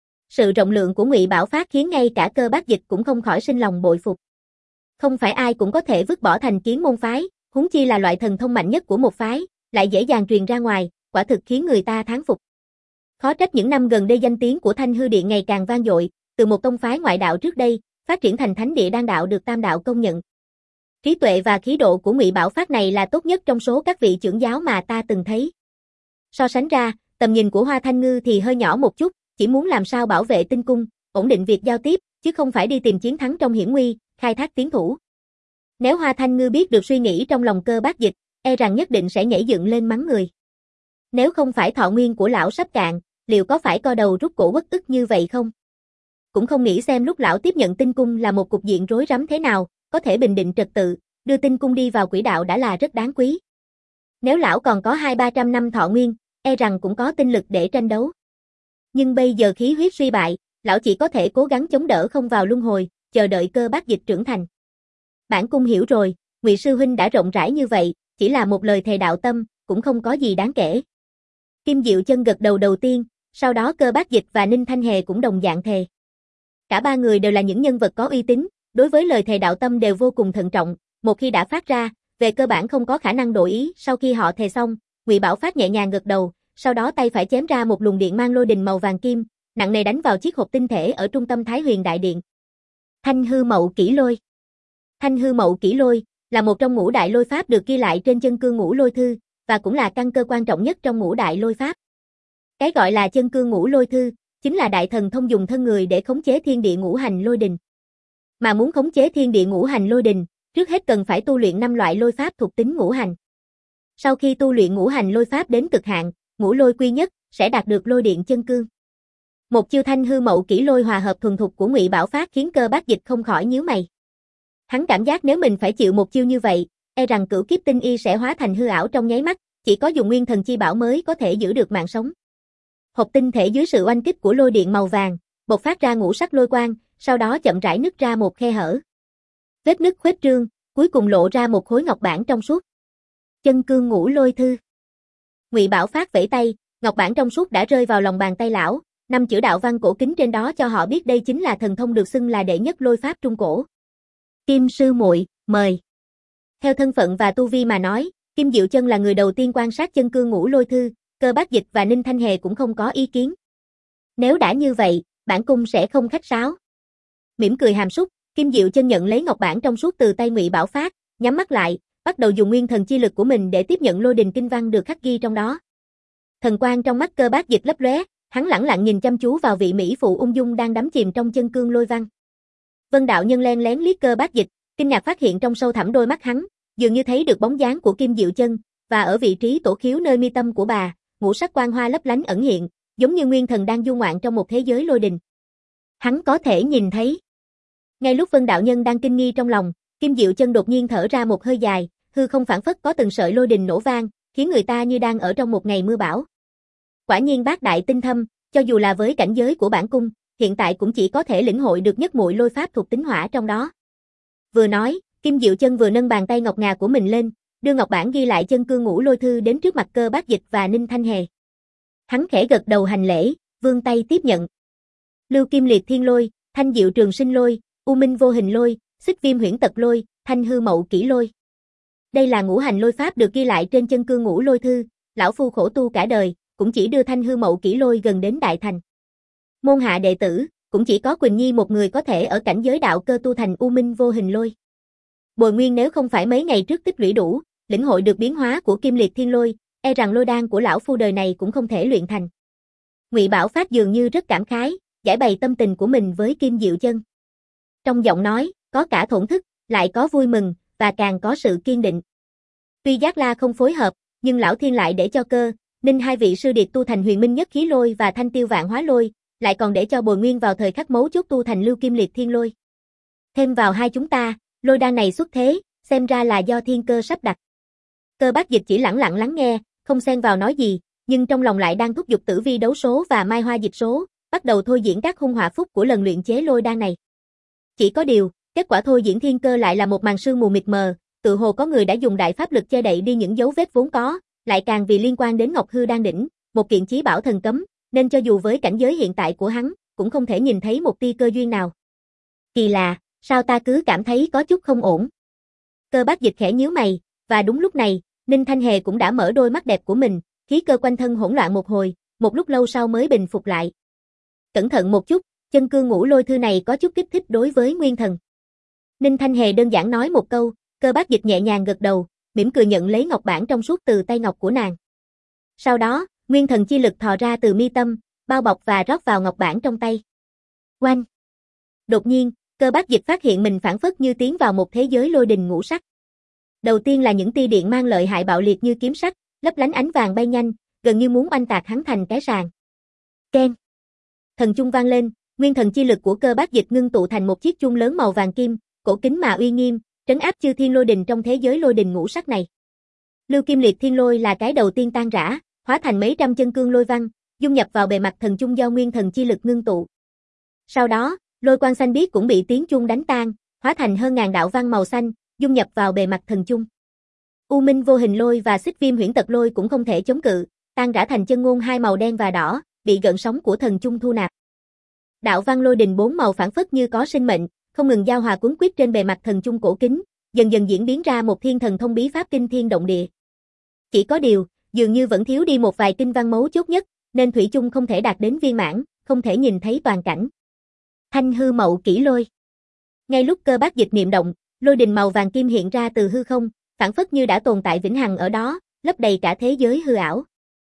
Sự rộng lượng của Ngụy Bảo Phát khiến ngay cả Cơ Bác Dịch cũng không khỏi sinh lòng bội phục. Không phải ai cũng có thể vứt bỏ thành kiến môn phái, huống chi là loại thần thông mạnh nhất của một phái, lại dễ dàng truyền ra ngoài, quả thực khiến người ta thán phục. Khó trách những năm gần đây danh tiếng của Thanh Hư Điện ngày càng vang dội, từ một tông phái ngoại đạo trước đây, phát triển thành thánh địa đan đạo được tam đạo công nhận. Trí tuệ và khí độ của Ngụy Bảo Phát này là tốt nhất trong số các vị trưởng giáo mà ta từng thấy. So sánh ra, tầm nhìn của Hoa Thanh Ngư thì hơi nhỏ một chút, chỉ muốn làm sao bảo vệ tinh cung, ổn định việc giao tiếp, chứ không phải đi tìm chiến thắng trong hiểm nguy, khai thác tiến thủ. Nếu Hoa Thanh Ngư biết được suy nghĩ trong lòng Cơ Bác Dịch, e rằng nhất định sẽ nhảy dựng lên mắng người. Nếu không phải thọ nguyên của lão sắp cạn, liệu có phải co đầu rút cổ uất ức như vậy không? Cũng không nghĩ xem lúc lão tiếp nhận tinh cung là một cục diện rối rắm thế nào, có thể bình định trật tự, đưa tinh cung đi vào quỹ đạo đã là rất đáng quý. Nếu lão còn có hai ba trăm năm thọ nguyên, e rằng cũng có tinh lực để tranh đấu. Nhưng bây giờ khí huyết suy bại, lão chỉ có thể cố gắng chống đỡ không vào luân hồi, chờ đợi Cơ Bác Dịch trưởng thành. Bản cung hiểu rồi, Ngụy sư huynh đã rộng rãi như vậy, chỉ là một lời thề đạo tâm, cũng không có gì đáng kể. Kim Diệu Chân gật đầu đầu tiên, sau đó Cơ Bác Dịch và Ninh Thanh Hề cũng đồng dạng thề. Cả ba người đều là những nhân vật có uy tín, đối với lời thề đạo tâm đều vô cùng thận trọng, một khi đã phát ra, về cơ bản không có khả năng đổi ý. Sau khi họ thề xong, Ngụy Bảo Phát nhẹ nhàng gật đầu, sau đó tay phải chém ra một luồng điện mang lôi đình màu vàng kim, nặng nề đánh vào chiếc hộp tinh thể ở trung tâm Thái Huyền Đại Điện. Thanh Hư Mậu Kỷ Lôi. Thanh Hư Mậu Kỷ Lôi là một trong ngũ đại lôi pháp được ghi lại trên chân cương ngũ lôi thư, và cũng là căn cơ quan trọng nhất trong ngũ đại lôi pháp. Cái gọi là chân cương ngũ lôi thư, chính là đại thần thông dùng thân người để khống chế thiên địa ngũ hành lôi đình. Mà muốn khống chế thiên địa ngũ hành lôi đình, trước hết cần phải tu luyện năm loại lôi pháp thuộc tính ngũ hành. Sau khi tu luyện ngũ hành lôi pháp đến cực hạn, ngũ lôi quy nhất, sẽ đạt được lôi điện chân cương. Một chiêu Thanh Hư Mậu Kỷ Lôi hòa hợp thuần thục của Ngụy Bảo Phát khiến Cơ Bác Dịch không khỏi nhíu mày. Hắn cảm giác nếu mình phải chịu một chiêu như vậy, e rằng cửu kiếp tinh y sẽ hóa thành hư ảo trong nháy mắt, chỉ có dùng nguyên thần chi bảo mới có thể giữ được mạng sống. Hộp tinh thể dưới sự oanh kích của lôi điện màu vàng, bộc phát ra ngũ sắc lôi quang, sau đó chậm rãi nứt ra một khe hở. Vết nứt khuếch trương, cuối cùng lộ ra một khối ngọc bản trong suốt. Chân cương ngũ lôi thư. Ngụy Bảo Phát vẫy tay, ngọc bản trong suốt đã rơi vào lòng bàn tay lão, năm chữ đạo văn cổ kính trên đó cho họ biết đây chính là thần thông được xưng là đệ nhất lôi pháp trung cổ. Kim sư muội, mời. Theo thân phận và tu vi mà nói, Kim Diệu Chân là người đầu tiên quan sát chân cương ngũ lôi thư, Cơ Bác Dịch và Ninh Thanh Hề cũng không có ý kiến. Nếu đã như vậy, bản cung sẽ không khách sáo. Mỉm cười hàm súc, Kim Diệu Chân nhận lấy ngọc bản trong suốt từ tay Ngụy Bảo Phát, nhắm mắt lại, bắt đầu dùng nguyên thần chi lực của mình để tiếp nhận lôi đình kinh văn được khắc ghi trong đó. Thần quang trong mắt Cơ Bác Dịch lấp lóe, hắn lẳng lặng nhìn chăm chú vào vị mỹ phụ ung dung đang đắm chìm trong chân cương lôi văn. Vân đạo nhân len lén liếc Cơ Bác Dịch, kinh ngạc phát hiện trong sâu thẳm đôi mắt hắn, dường như thấy được bóng dáng của Kim Diệu Chân, và ở vị trí tổ khiếu nơi mi tâm của bà, ngũ sắc quang hoa lấp lánh ẩn hiện, giống như nguyên thần đang du ngoạn trong một thế giới lôi đình. Hắn có thể nhìn thấy. Ngay lúc Vân đạo nhân đang kinh nghi trong lòng, Kim Diệu Chân đột nhiên thở ra một hơi dài, hư không phảng phất có từng sợi lôi đình nổ vang, khiến người ta như đang ở trong một ngày mưa bão. Quả nhiên bác đại tinh thâm, cho dù là với cảnh giới của bản cung, hiện tại cũng chỉ có thể lĩnh hội được nhất muội lôi pháp thuộc tính hỏa trong đó. Vừa nói, Kim Diệu Chân vừa nâng bàn tay ngọc ngà của mình lên, đưa ngọc bản ghi lại chân cương ngũ lôi thư đến trước mặt Cơ Bác Dịch và Ninh Thanh Hề. Hắn khẽ gật đầu hành lễ, vươn tay tiếp nhận. Lưu Kim Liệt Thiên Lôi, Thanh Diệu Trường Sinh Lôi, U Minh Vô Hình Lôi, Xích Viêm Huyễn Tật Lôi, Thanh Hư Mậu Kỷ Lôi. Đây là ngũ hành lôi pháp được ghi lại trên chân cương ngũ lôi thư, lão phu khổ tu cả đời, cũng chỉ đưa Thanh Hư Mậu Kỷ Lôi gần đến đại thành. Môn hạ đệ tử, cũng chỉ có Quỳnh Nhi một người có thể ở cảnh giới đạo cơ tu thành U Minh Vô Hình Lôi. Bồi nguyên nếu không phải mấy ngày trước tích lũy đủ, lĩnh hội được biến hóa của Kim Liệt Thiên Lôi, e rằng lôi đan của lão phu đời này cũng không thể luyện thành. Ngụy Bảo Phát dường như rất cảm khái, giải bày tâm tình của mình với Kim Diệu Chân. Trong giọng nói, có cả thổn thức, lại có vui mừng, và càng có sự kiên định. Tuy Giác La không phối hợp, nhưng lão thiên lại để cho Cơ, Ninh hai vị sư điệt tu thành Huyền Minh Nhất Khí Lôi và Thanh Tiêu Vạn Hóa Lôi, lại còn để cho Bồi Nguyên vào thời khắc mấu chốt tu thành Lưu Kim Liệt Thiên Lôi. Thêm vào hai chúng ta, lôi đan này xuất thế, xem ra là do thiên cơ sắp đặt. Cơ Bác Dịch chỉ lẳng lặng lắng nghe, không xen vào nói gì, nhưng trong lòng lại đang thúc giục Tử Vi đấu số và Mai Hoa dịch số, bắt đầu thôi diễn các hung họa phúc của lần luyện chế lôi đan này. Chỉ có điều, kết quả thôi diễn thiên cơ lại là một màn sương mù mịt mờ, tự hồ có người đã dùng đại pháp lực che đậy đi những dấu vết vốn có, lại càng vì liên quan đến Ngọc Hư Đan đỉnh, một kiện chí bảo thần cấm, nên cho dù với cảnh giới hiện tại của hắn, cũng không thể nhìn thấy một tia cơ duyên nào. Kỳ lạ, sao ta cứ cảm thấy có chút không ổn. Cơ Bác Dịch khẽ nhíu mày, và đúng lúc này, Ninh Thanh Hề cũng đã mở đôi mắt đẹp của mình, khí cơ quanh thân hỗn loạn một hồi, một lúc lâu sau mới bình phục lại. Cẩn thận một chút, chân cương ngũ lôi thư này có chút kích thích đối với nguyên thần. Ninh Thanh Hề đơn giản nói một câu, Cơ Bác Dịch nhẹ nhàng gật đầu, mỉm cười nhận lấy ngọc bản trong suốt từ tay ngọc của nàng. Sau đó, nguyên thần chi lực thò ra từ mi tâm, bao bọc và rót vào ngọc bản trong tay. Oanh! Đột nhiên, Cơ Bác Dịch phát hiện mình phảng phất như tiến vào một thế giới lôi đình ngũ sắc. Đầu tiên là những tia điện mang lợi hại bạo liệt như kiếm sắc, lấp lánh ánh vàng bay nhanh, gần như muốn oanh tạc hắn thành cái sàng. Keng! Thần chung vang lên, nguyên thần chi lực của Cơ Bác Dịch ngưng tụ thành một chiếc chuông lớn màu vàng kim, cổ kính mà uy nghiêm, trấn áp chư thiên lôi đình trong thế giới lôi đình ngũ sắc này. Lưu Kim Liệt Thiên Lôi là cái đầu tiên tan rã, hóa thành mấy trăm chân cương lôi văn, dung nhập vào bề mặt thần chung do nguyên thần chi lực ngưng tụ. Sau đó, lôi quang xanh biếc cũng bị tiếng chuông đánh tan, hóa thành hơn ngàn đạo văn màu xanh, dung nhập vào bề mặt thần chung. U Minh Vô Hình Lôi và Xích Viêm Huyễn Tật Lôi cũng không thể chống cự, tan rã thành chân ngôn hai màu đen và đỏ, bị gợn sóng của thần chung thu nạp. Đạo văn lôi đình bốn màu phảng phất như có sinh mệnh, không ngừng giao hòa cuốn quýt trên bề mặt thần chung cổ kính, dần dần diễn biến ra một thiên thần thông bí pháp kinh thiên động địa. Chỉ có điều, dường như vẫn thiếu đi một vài kinh văn mấu chốt nhất, nên thủy chung không thể đạt đến viên mãn, không thể nhìn thấy toàn cảnh. Thanh hư mậu kỷ lôi. Ngay lúc Cơ Bác Dịch niệm động, lôi đình màu vàng kim hiện ra từ hư không, phảng phất như đã tồn tại vĩnh hằng ở đó, lấp đầy cả thế giới hư ảo.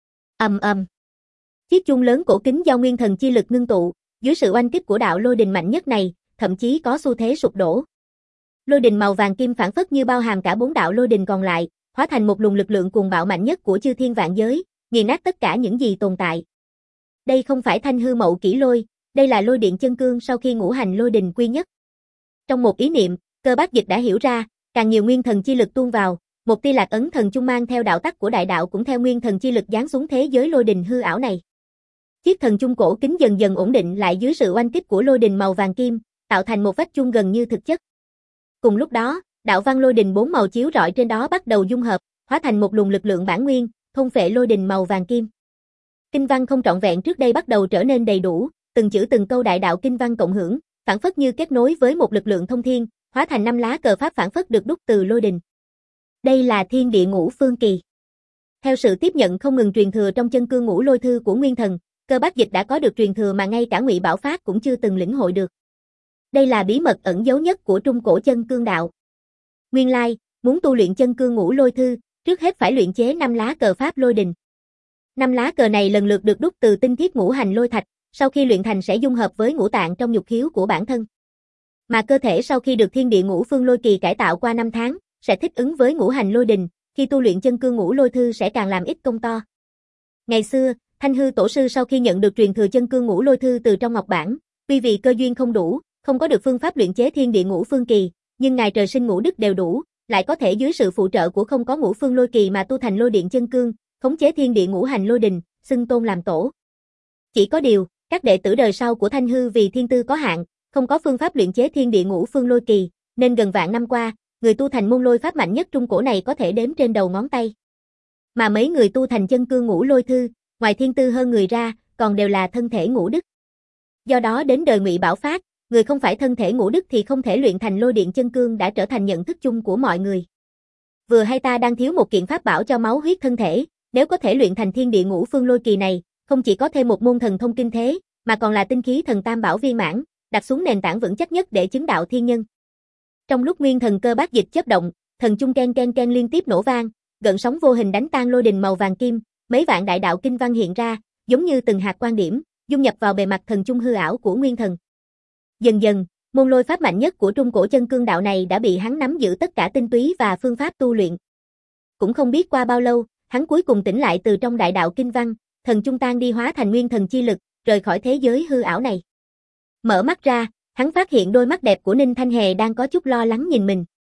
Ầm ầm. Chiếc chuông lớn cổ kính do nguyên thần chi lực ngưng tụ, dưới sự oanh kích của đạo lôi đình mạnh nhất này, thậm chí có xu thế sụp đổ. Lôi đình màu vàng kim phảng phất như bao hàm cả bốn đạo lôi đình còn lại, hóa thành một luồng lực lượng cuồng bạo mạnh nhất của chư thiên vạn giới, nghiền nát tất cả những gì tồn tại. Đây không phải thanh hư mậu kỷ lôi, đây là lôi điện chân cương sau khi ngũ hành lôi đình quy nhất. Trong một ý niệm, Cơ Bác Dịch đã hiểu ra, càng nhiều nguyên thần chi lực tuôn vào, một tia lạc ấn thần chung mang theo đạo tắc của đại đạo cũng theo nguyên thần chi lực giáng xuống thế giới lôi đình hư ảo này. Chiếc thần chung cổ kính dần dần ổn định lại dưới sự oanh kích của lôi đình màu vàng kim, tạo thành một vách chuông gần như thực chất. Cùng lúc đó, đạo văn lôi đình bốn màu chiếu rọi trên đó bắt đầu dung hợp, hóa thành một luồng lực lượng bản nguyên, thôn phệ lôi đình màu vàng kim. Kinh văn không trọn vẹn trước đây bắt đầu trở nên đầy đủ, từng chữ từng câu đại đạo kinh văn cộng hưởng, phảng phất như kết nối với một lực lượng thông thiên, hóa thành năm lá cờ pháp phảng phất được đúc từ lôi đình. Đây là thiên địa ngũ phương kỳ. Theo sự tiếp nhận không ngừng truyền thừa trong chân cương ngũ lôi thư của nguyên thần, Cơ Bác Dịch đã có được truyền thừa mà ngay cả Ngụy Bảo Phát cũng chưa từng lĩnh hội được. Đây là bí mật ẩn giấu nhất của trung cổ chân cương đạo. Nguyên lai, muốn tu luyện chân cương ngũ lôi thư, trước hết phải luyện chế năm lá cờ pháp lôi đình. Năm lá cờ này lần lượt được đúc từ tinh thiết ngũ hành lôi thạch, sau khi luyện thành sẽ dung hợp với ngũ tạng trong nhục khiếu của bản thân. Mà cơ thể sau khi được thiên địa ngũ phương lôi kỳ cải tạo qua năm tháng, sẽ thích ứng với ngũ hành lôi đình, khi tu luyện chân cương ngũ lôi thư sẽ càng làm ít công to. Ngày xưa, Thanh Hư tổ sư sau khi nhận được truyền thừa chân cương ngũ lôi thư từ trong ngọc bản, tuy vì cơ duyên không đủ, không có được phương pháp luyện chế thiên địa ngũ phương kỳ, nhưng ngài trời sinh ngũ đức đều đủ, lại có thể dưới sự phụ trợ của không có ngũ phương lôi kỳ mà tu thành lôi điện chân cương, khống chế thiên địa ngũ hành lôi đình, xưng tôn làm tổ. Chỉ có điều, các đệ tử đời sau của Thanh Hư vì thiên tư có hạn, không có phương pháp luyện chế thiên địa ngũ phương lôi kỳ, nên gần vạn năm qua, người tu thành môn lôi pháp mạnh nhất trung cổ này có thể đếm trên đầu ngón tay. Mà mấy người tu thành chân cương ngũ lôi thư, ngoài thiên tư hơn người ra, còn đều là thân thể ngũ đức. Do đó đến đời Ngụy Bảo Phát, người không phải thân thể ngũ đức thì không thể luyện thành lôi điện chân cương đã trở thành nhận thức chung của mọi người. Vừa hay ta đang thiếu một kiện pháp bảo cho máu huyết thân thể, nếu có thể luyện thành thiên địa ngũ phương lôi kỳ này, không chỉ có thêm một môn thần thông kinh thế, mà còn là tinh khí thần tam bảo viên mãn, đặt xuống nền tảng vững chắc nhất để chứng đạo thiên nhân. Trong lúc nguyên thần Cơ Bác Dịch chớp động, thần chung ken ken ken liên tiếp nổ vang, gợn sóng vô hình đánh tan lôi đình màu vàng kim, mấy vạn đại đạo kinh văn hiện ra, giống như từng hạt quan điểm, dung nhập vào bề mặt thần chung hư ảo của nguyên thần. Dần dần, môn lôi pháp mạnh nhất của trung cổ chân cương đạo này đã bị hắn nắm giữ tất cả tinh túy và phương pháp tu luyện. Cũng không biết qua bao lâu, hắn cuối cùng tỉnh lại từ trong đại đạo kinh văn, thần chung tan đi hóa thành nguyên thần chi lực, rời khỏi thế giới hư ảo này. Mở mắt ra, hắn phát hiện đôi mắt đẹp của Ninh Thanh Hề đang có chút lo lắng nhìn mình.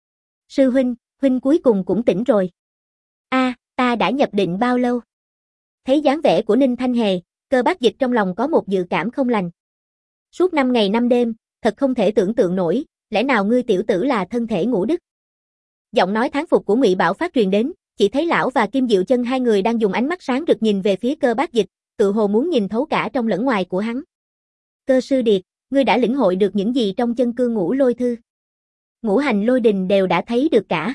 Sư huynh, huynh cuối cùng cũng tỉnh rồi. A, à, ta đã nhập định bao lâu? Thấy dáng vẻ của Ninh Thanh Hề, Cơ Bác Dịch trong lòng có một dự cảm không lành. Suốt năm ngày năm đêm, thật không thể tưởng tượng nổi, lẽ nào ngươi tiểu tử là thân thể ngũ đức? Giọng nói thán phục của Ngụy Bảo Phát truyền đến, chỉ thấy lão và Kim Diệu Chân hai người đang dùng ánh mắt sáng rực nhìn về phía Cơ Bác Dịch, tự hồ muốn nhìn thấu cả trong lẫn ngoài của hắn. Cơ sư điệt, ngươi đã lĩnh hội được những gì trong chân cương ngũ lôi thư? Ngũ hành lôi đình đều đã thấy được cả.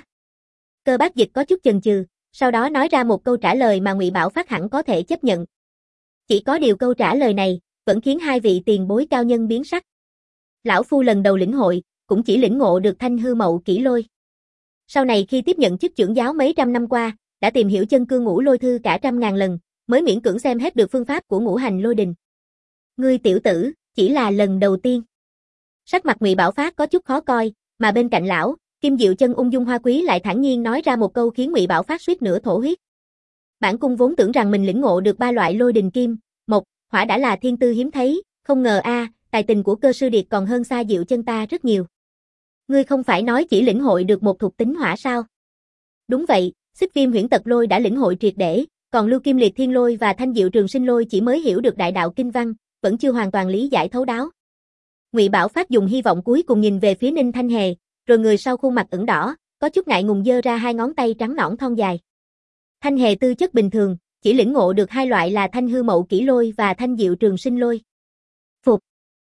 Cơ Bác Dịch có chút chần chừ, sau đó nói ra một câu trả lời mà Ngụy Bảo Phát hẳn có thể chấp nhận. Chỉ có điều câu trả lời này, vẫn khiến hai vị tiền bối cao nhân biến sắc. Lão phu lần đầu lĩnh hội, cũng chỉ lĩnh ngộ được thanh hư mậu kỷ lôi. Sau này khi tiếp nhận chức trưởng giáo mấy trăm năm qua, đã tìm hiểu chân cương ngũ lôi thư cả trăm ngàn lần, mới miễn cưỡng xem hết được phương pháp của ngũ hành lôi đình. Ngươi tiểu tử, chỉ là lần đầu tiên. Sắc mặt Ngụy Bảo Phát có chút khó coi, mà bên cạnh lão, Kim Diệu Chân ung dung hoa quý lại thản nhiên nói ra một câu khiến Ngụy Bảo Phát suýt nữa thổ huyết. Bản cung vốn tưởng rằng mình lĩnh ngộ được ba loại lôi đình kim, mộc, hỏa đã là thiên tư hiếm thấy, không ngờ a, à, tài tình của Cơ sư điệt còn hơn xa Diệu Chân ta rất nhiều. Ngươi không phải nói chỉ lĩnh hội được một thuộc tính hỏa sao? Đúng vậy, Xích Viêm Huyễn Tật Lôi đã lĩnh hội triệt để, còn Lưu Kim Liệt Thiên Lôi và Thanh Diệu Trường Sinh Lôi chỉ mới hiểu được đại đạo kinh văn, vẫn chưa hoàn toàn lý giải thấu đáo. Ngụy Bảo Phát dùng hy vọng cuối cùng nhìn về phía Ninh Thanh Hề, rồi người sau khuôn mặt ửng đỏ, có chút ngại ngùng giơ ra hai ngón tay trắng nõn thon dài. Thanh Hề tư chất bình thường, chỉ lĩnh ngộ được hai loại là Thanh hư mậu kỷ lôi và Thanh Diệu Trường Sinh Lôi. Phục.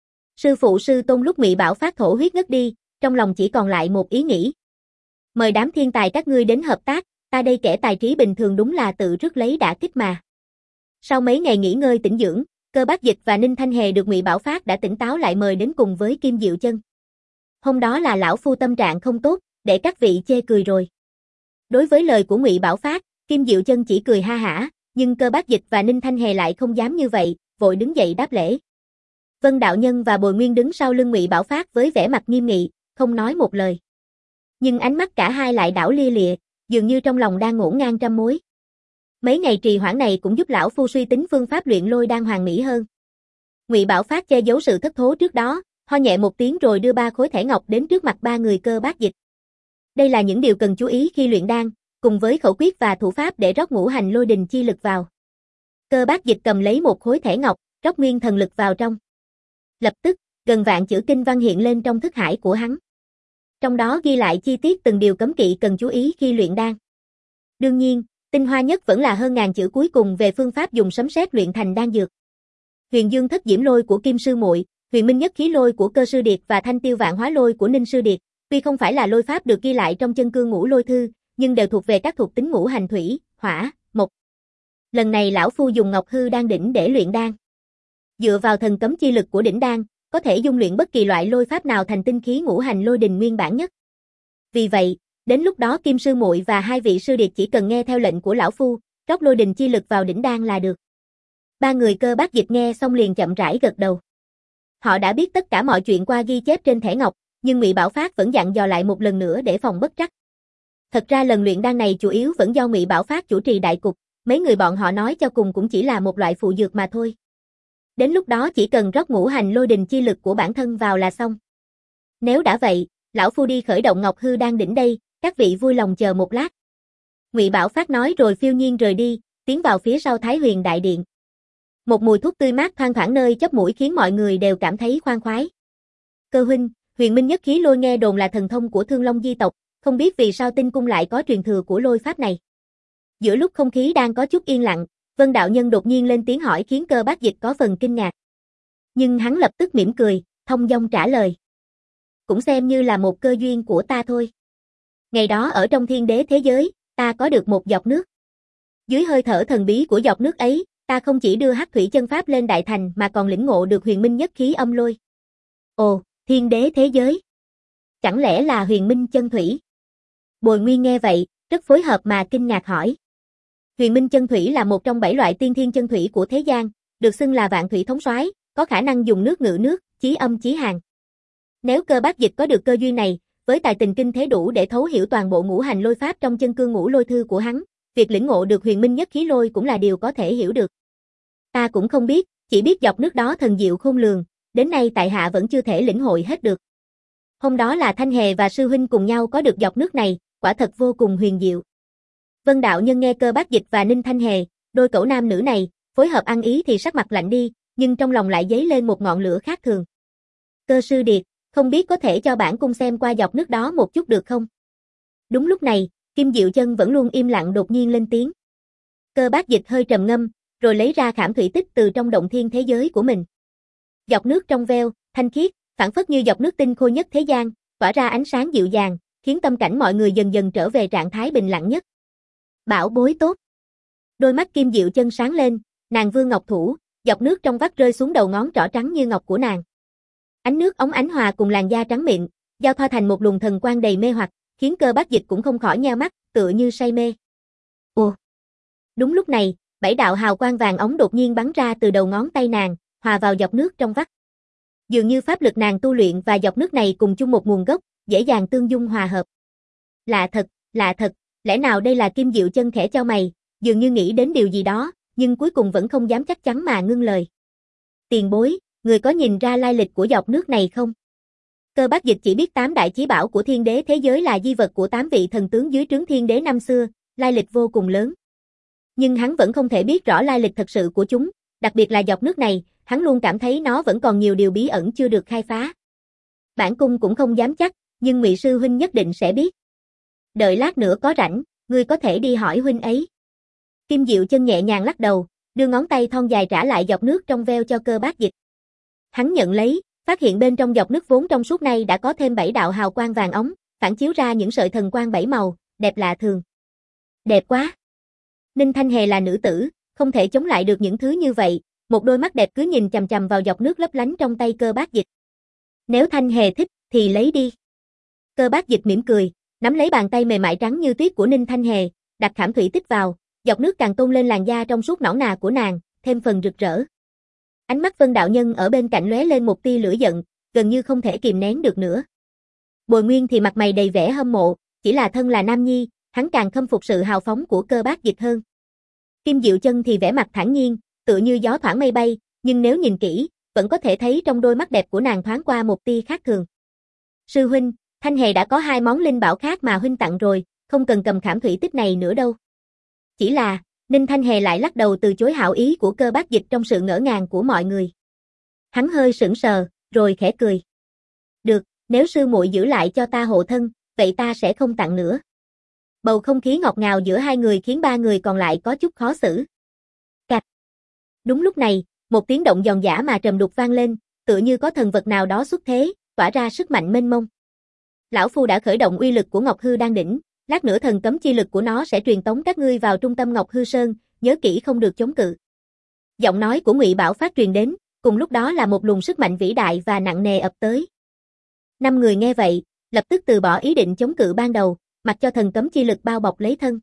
Sư phụ sư tôn lúc Ngụy Bảo Phát thổ huyết ngất đi, trong lòng chỉ còn lại một ý nghĩ. Mời đám thiên tài các ngươi đến hợp tác, ta đây kẻ tài trí bình thường đúng là tự rước lấy đả kích mà. Sau mấy ngày nghỉ ngơi tĩnh dưỡng, Cơ Bác Dịch và Ninh Thanh Hề được Ngụy Bảo Phát đã tỉnh táo lại mời đến cùng với Kim Diệu Chân. Hôm đó là lão phu tâm trạng không tốt, để các vị chê cười rồi. Đối với lời của Ngụy Bảo Phát, Kim Diệu Chân chỉ cười ha hả, nhưng Cơ Bác Dịch và Ninh Thanh Hề lại không dám như vậy, vội đứng dậy đáp lễ. Vân đạo nhân và Bồi Nguyên đứng sau lưng Ngụy Bảo Phát với vẻ mặt nghiêm nghị, không nói một lời. Nhưng ánh mắt cả hai lại đảo lia lịa, dường như trong lòng đang ngổn ngang trăm mối. Mấy ngày trì hoãn này cũng giúp lão phu suy tính phương pháp luyện lôi đan hoàn mỹ hơn. Ngụy Bảo Phát che giấu sự thất thố trước đó, ho nhẹ một tiếng rồi đưa ba khối thẻ ngọc đến trước mặt ba người Cơ Bác Dịch. Đây là những điều cần chú ý khi luyện đan, cùng với khẩu quyết và thủ pháp để rót ngũ hành lôi đình chi lực vào. Cơ Bác Dịch cầm lấy một khối thẻ ngọc, rót nguyên thần lực vào trong. Lập tức, gần vạn chữ kinh văn hiện lên trong thức hải của hắn. Trong đó ghi lại chi tiết từng điều cấm kỵ cần chú ý khi luyện đan. Đương nhiên, tinh hoa nhất vẫn là hơn ngàn chữ cuối cùng về phương pháp dùng sấm sét luyện thành đan dược. Huyền Dương Thất Diễm Lôi của Kim sư muội, Huyền Minh Nhất Khí Lôi của Cơ sư điệt và Thanh Tiêu Vạn Hóa Lôi của Ninh sư điệt, tuy không phải là lôi pháp được ghi lại trong chân cương ngũ lôi thư, nhưng đều thuộc về các thuộc tính ngũ hành thủy, hỏa, mộc. Lần này lão phu dùng Ngọc Hư Đan đỉnh để luyện đan. Dựa vào thần cấm chi lực của đỉnh đan, có thể dung luyện bất kỳ loại lôi pháp nào thành tinh khí ngũ hành lôi đình nguyên bản nhất. Vì vậy, đến lúc đó Kim sư muội và hai vị sư điệt chỉ cần nghe theo lệnh của lão phu, rót lôi đình chi lực vào đỉnh đan là được. Ba người Cơ Bác Dịch nghe xong liền chậm rãi gật đầu. Họ đã biết tất cả mọi chuyện qua ghi chép trên thẻ ngọc, nhưng Ngụy Bảo Phát vẫn dặn dò lại một lần nữa để phòng bất trắc. Thật ra lần luyện đan này chủ yếu vẫn do Ngụy Bảo Phát chủ trì đại cục, mấy người bọn họ nói cho cùng cũng chỉ là một loại phụ dược mà thôi. Đến lúc đó chỉ cần rót ngũ hành lôi đình chi lực của bản thân vào là xong. Nếu đã vậy, lão phu đi khởi động Ngọc Hư Đan đỉnh đây, các vị vui lòng chờ một lát. Ngụy Bảo Phát nói rồi phiêu nhiên rời đi, tiến vào phía sau Thái Huyền Đại Điện. Một mùi thuốc tươi mát thoang thoảng nơi chóp mũi khiến mọi người đều cảm thấy khoan khoái. Cơ huynh, Huyền Minh Nhất Khí Lôi nghe đồn là thần thông của Thương Long di tộc, không biết vì sao Tinh cung lại có truyền thừa của lôi pháp này. Giữa lúc không khí đang có chút yên lặng, Vân đạo nhân đột nhiên lên tiếng hỏi khiến Cơ Bác Dịch có phần kinh ngạc. Nhưng hắn lập tức mỉm cười, thông dong trả lời. Cũng xem như là một cơ duyên của ta thôi. Ngày đó ở trong thiên đế thế giới, ta có được một giọt nước. Dưới hơi thở thần bí của giọt nước ấy, ta không chỉ đưa Hắc Thủy chân pháp lên đại thành mà còn lĩnh ngộ được Huyền Minh Nhất Khí âm lôi. Ồ, thiên đế thế giới. Chẳng lẽ là Huyền Minh chân thủy? Bồi Nguyên nghe vậy, rất phối hợp mà kinh ngạc hỏi. Huyền Minh chân thủy là một trong bảy loại tiên thiên chân thủy của thế gian, được xưng là vạn thủy thống soái, có khả năng dùng nước ngự nước, chí âm chí hàn. Nếu Cơ Bác Dịch có được cơ duyên này, với tài tình kinh thế đủ để thấu hiểu toàn bộ ngũ hành lôi pháp trong chân cương ngũ lôi thư của hắn, việc lĩnh ngộ được Huyền Minh Nhất Khí Lôi cũng là điều có thể hiểu được. Ta cũng không biết, chỉ biết dọc nước đó thần diệu khôn lường, đến nay tại hạ vẫn chưa thể lĩnh hội hết được. Hôm đó là Thanh Hề và sư huynh cùng nhau có được giọt nước này, quả thật vô cùng huyền diệu. Vân đạo nhân nghe Cơ Bác Dịch và Ninh Thanh Hề, đôi cẩu nam nữ này, phối hợp ăn ý thì sắc mặt lạnh đi, nhưng trong lòng lại dấy lên một ngọn lửa khác thường. Cơ sư điệt, không biết có thể cho bản cung xem qua giọt nước đó một chút được không? Đúng lúc này, Kim Diệu Chân vẫn luôn im lặng đột nhiên lên tiếng. Cơ Bác Dịch hơi trầm ngâm, rồi lấy ra khảm thủy tích từ trong động thiên thế giới của mình. Giọt nước trong veo, thanh khiết, phảng phất như giọt nước tinh khôi nhất thế gian, tỏa ra ánh sáng dịu dàng, khiến tâm cảnh mọi người dần dần trở về trạng thái bình lặng nhất. Bảo bối tốt. Đôi mắt Kim Diệu Chân sáng lên, nàng vươn ngọc thủ, giọt nước trong vắt rơi xuống đầu ngón trỏ trắng như ngọc của nàng. Ánh nước óng ánh hòa cùng làn da trắng mịn, giao thoa thành một luồng thần quang đầy mê hoặc, khiến Cơ Bác Dịch cũng không khỏi nheo mắt, tựa như say mê. Ồ. Đúng lúc này, bảy đạo hào quang vàng óng đột nhiên bắn ra từ đầu ngón tay nàng, hòa vào giọt nước trong vắt. Dường như pháp lực nàng tu luyện và giọt nước này cùng chung một nguồn gốc, dễ dàng tương dung hòa hợp. Lạ thật, lạ thật, lẽ nào đây là Kim Diệu Chân khẽ chau mày, dường như nghĩ đến điều gì đó, nhưng cuối cùng vẫn không dám chắc chắn mà ngưng lời. Tiền bối, người có nhìn ra lai lịch của giọt nước này không? Cơ Bác Dịch chỉ biết tám đại chí bảo của thiên đế thế giới là di vật của tám vị thần tướng dưới trướng thiên đế năm xưa, lai lịch vô cùng lớn. Nhưng hắn vẫn không thể biết rõ lai lịch thật sự của chúng, đặc biệt là giọt nước này, hắn luôn cảm thấy nó vẫn còn nhiều điều bí ẩn chưa được khai phá. Bản cung cũng không dám chắc, nhưng Ngụy sư huynh nhất định sẽ biết. Đợi lát nữa có rảnh, ngươi có thể đi hỏi huynh ấy. Kim Diệu Chân nhẹ nhàng lắc đầu, đưa ngón tay thon dài trả lại giọt nước trong veo cho Cơ Bác Dịch. Hắn nhận lấy, phát hiện bên trong giọt nước vốn trong suốt này đã có thêm bảy đạo hào quang vàng óng, phản chiếu ra những sợi thần quang bảy màu, đẹp lạ thường. Đẹp quá. Ninh Thanh Hề là nữ tử, không thể chống lại được những thứ như vậy, một đôi mắt đẹp cứ nhìn chằm chằm vào giọt nước lấp lánh trong tay Cơ Bác Dịch. Nếu Thanh Hề thích, thì lấy đi. Cơ Bác Dịch mỉm cười, nắm lấy bàn tay mềm mại trắng như tuyết của Ninh Thanh Hề, đặt khảm thủy tích vào, giọt nước càng tôn lên làn da trong suốt nõn nà của nàng, thêm phần rực rỡ. Ánh mắt Vân đạo nhân ở bên cạnh lóe lên một tia lửa giận, gần như không thể kìm nén được nữa. Bồi Nguyên thì mặt mày đầy vẻ hâm mộ, chỉ là thân là nam nhi, hắn càng khâm phục sự hào phóng của Cơ Bác Dịch hơn. Kim Diệu Chân thì vẻ mặt thản nhiên, tựa như gió thoảng mây bay, nhưng nếu nhìn kỹ, vẫn có thể thấy trong đôi mắt đẹp của nàng thoáng qua một tia khác thường. Sư huynh, Thanh Hề đã có hai món linh bảo khác mà huynh tặng rồi, không cần cầm khảm thủy tích này nữa đâu. Chỉ là, Ninh Thanh Hề lại lắc đầu từ chối hảo ý của Cơ Bác Dịch trong sự ngỡ ngàng của mọi người. Hắn hơi sững sờ, rồi khẽ cười. Được, nếu sư muội giữ lại cho ta hộ thân, vậy ta sẽ không tặng nữa. Bầu không khí ngọt ngào giữa hai người khiến ba người còn lại có chút khó xử. Cạch. Đúng lúc này, một tiếng động giòn giã mà trầm đục vang lên, tựa như có thần vật nào đó xuất thế, tỏa ra sức mạnh mênh mông. Lão phu đã khởi động uy lực của Ngọc Hư Đan đỉnh, lát nữa thần cấm chi lực của nó sẽ truyền tống các ngươi vào trung tâm Ngọc Hư Sơn, nhớ kỹ không được chống cự. Giọng nói của Ngụy Bảo Phát truyền đến, cùng lúc đó là một luồng sức mạnh vĩ đại và nặng nề ập tới. Năm người nghe vậy, lập tức từ bỏ ý định chống cự ban đầu, mặc cho thần cấm chi lực bao bọc lấy thân.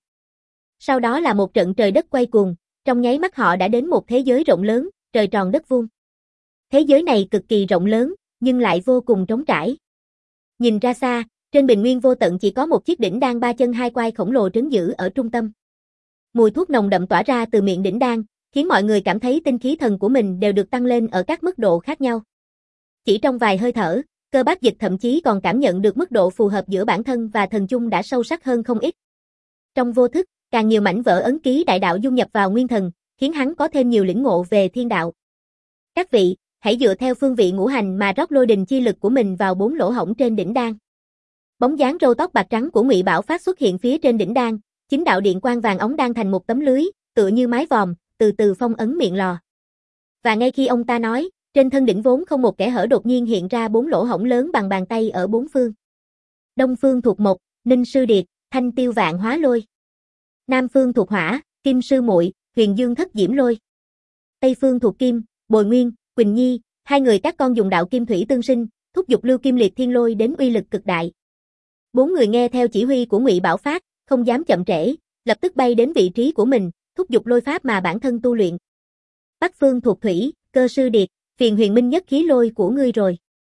Sau đó là một trận trời đất quay cuồng, trong nháy mắt họ đã đến một thế giới rộng lớn, trời tròn đất vuông. Thế giới này cực kỳ rộng lớn, nhưng lại vô cùng trống trải. Nhìn ra xa, trên bình nguyên vô tận chỉ có một chiếc đỉnh đan ba chân hai quai khổng lồ trấn giữ ở trung tâm. Mùi thuốc nồng đậm tỏa ra từ miệng đỉnh đan, khiến mọi người cảm thấy tinh khí thần của mình đều được tăng lên ở các mức độ khác nhau. Chỉ trong vài hơi thở, Cơ Bác Dịch thậm chí còn cảm nhận được mức độ phù hợp giữa bản thân và thần chung đã sâu sắc hơn không ít. Trong vô thức, càng nhiều mảnh vỡ ấn ký đại đạo dung nhập vào nguyên thần, khiến hắn có thêm nhiều lĩnh ngộ về thiên đạo. Các vị, hãy dựa theo phương vị ngũ hành mà rót lôi đình chi lực của mình vào bốn lỗ hổng trên đỉnh đan. Bóng dáng râu tóc bạc trắng của Ngụy Bảo Phát xuất hiện phía trên đỉnh đan, chính đạo điện quang vàng óng đan thành một tấm lưới, tựa như mái vòm, từ từ phong ấn miệng lò. Và ngay khi ông ta nói, trên thân đỉnh vốn không một kẽ hở đột nhiên hiện ra bốn lỗ hổng lớn bằng bàn tay ở bốn phương. Đông phương thuộc mộc, Ninh sư điệt, Thanh tiêu vạn hóa lôi. Nam phương thuộc hỏa, Kim sư muội, Huyền dương thất diễm lôi. Tây phương thuộc kim, Bồi Nguyên, Quỳnh Nhi, hai người các con dùng đạo kim thủy tương sinh, thúc giục lưu kim liệt thiên lôi đến uy lực cực đại. Bốn người nghe theo chỉ huy của Ngụy Bảo Phát, không dám chậm trễ, lập tức bay đến vị trí của mình, thúc giục lôi pháp mà bản thân tu luyện. Bắc phương thuộc thủy, Cơ sư điệt, phiền huyền minh nhất khí lôi của ngươi rồi.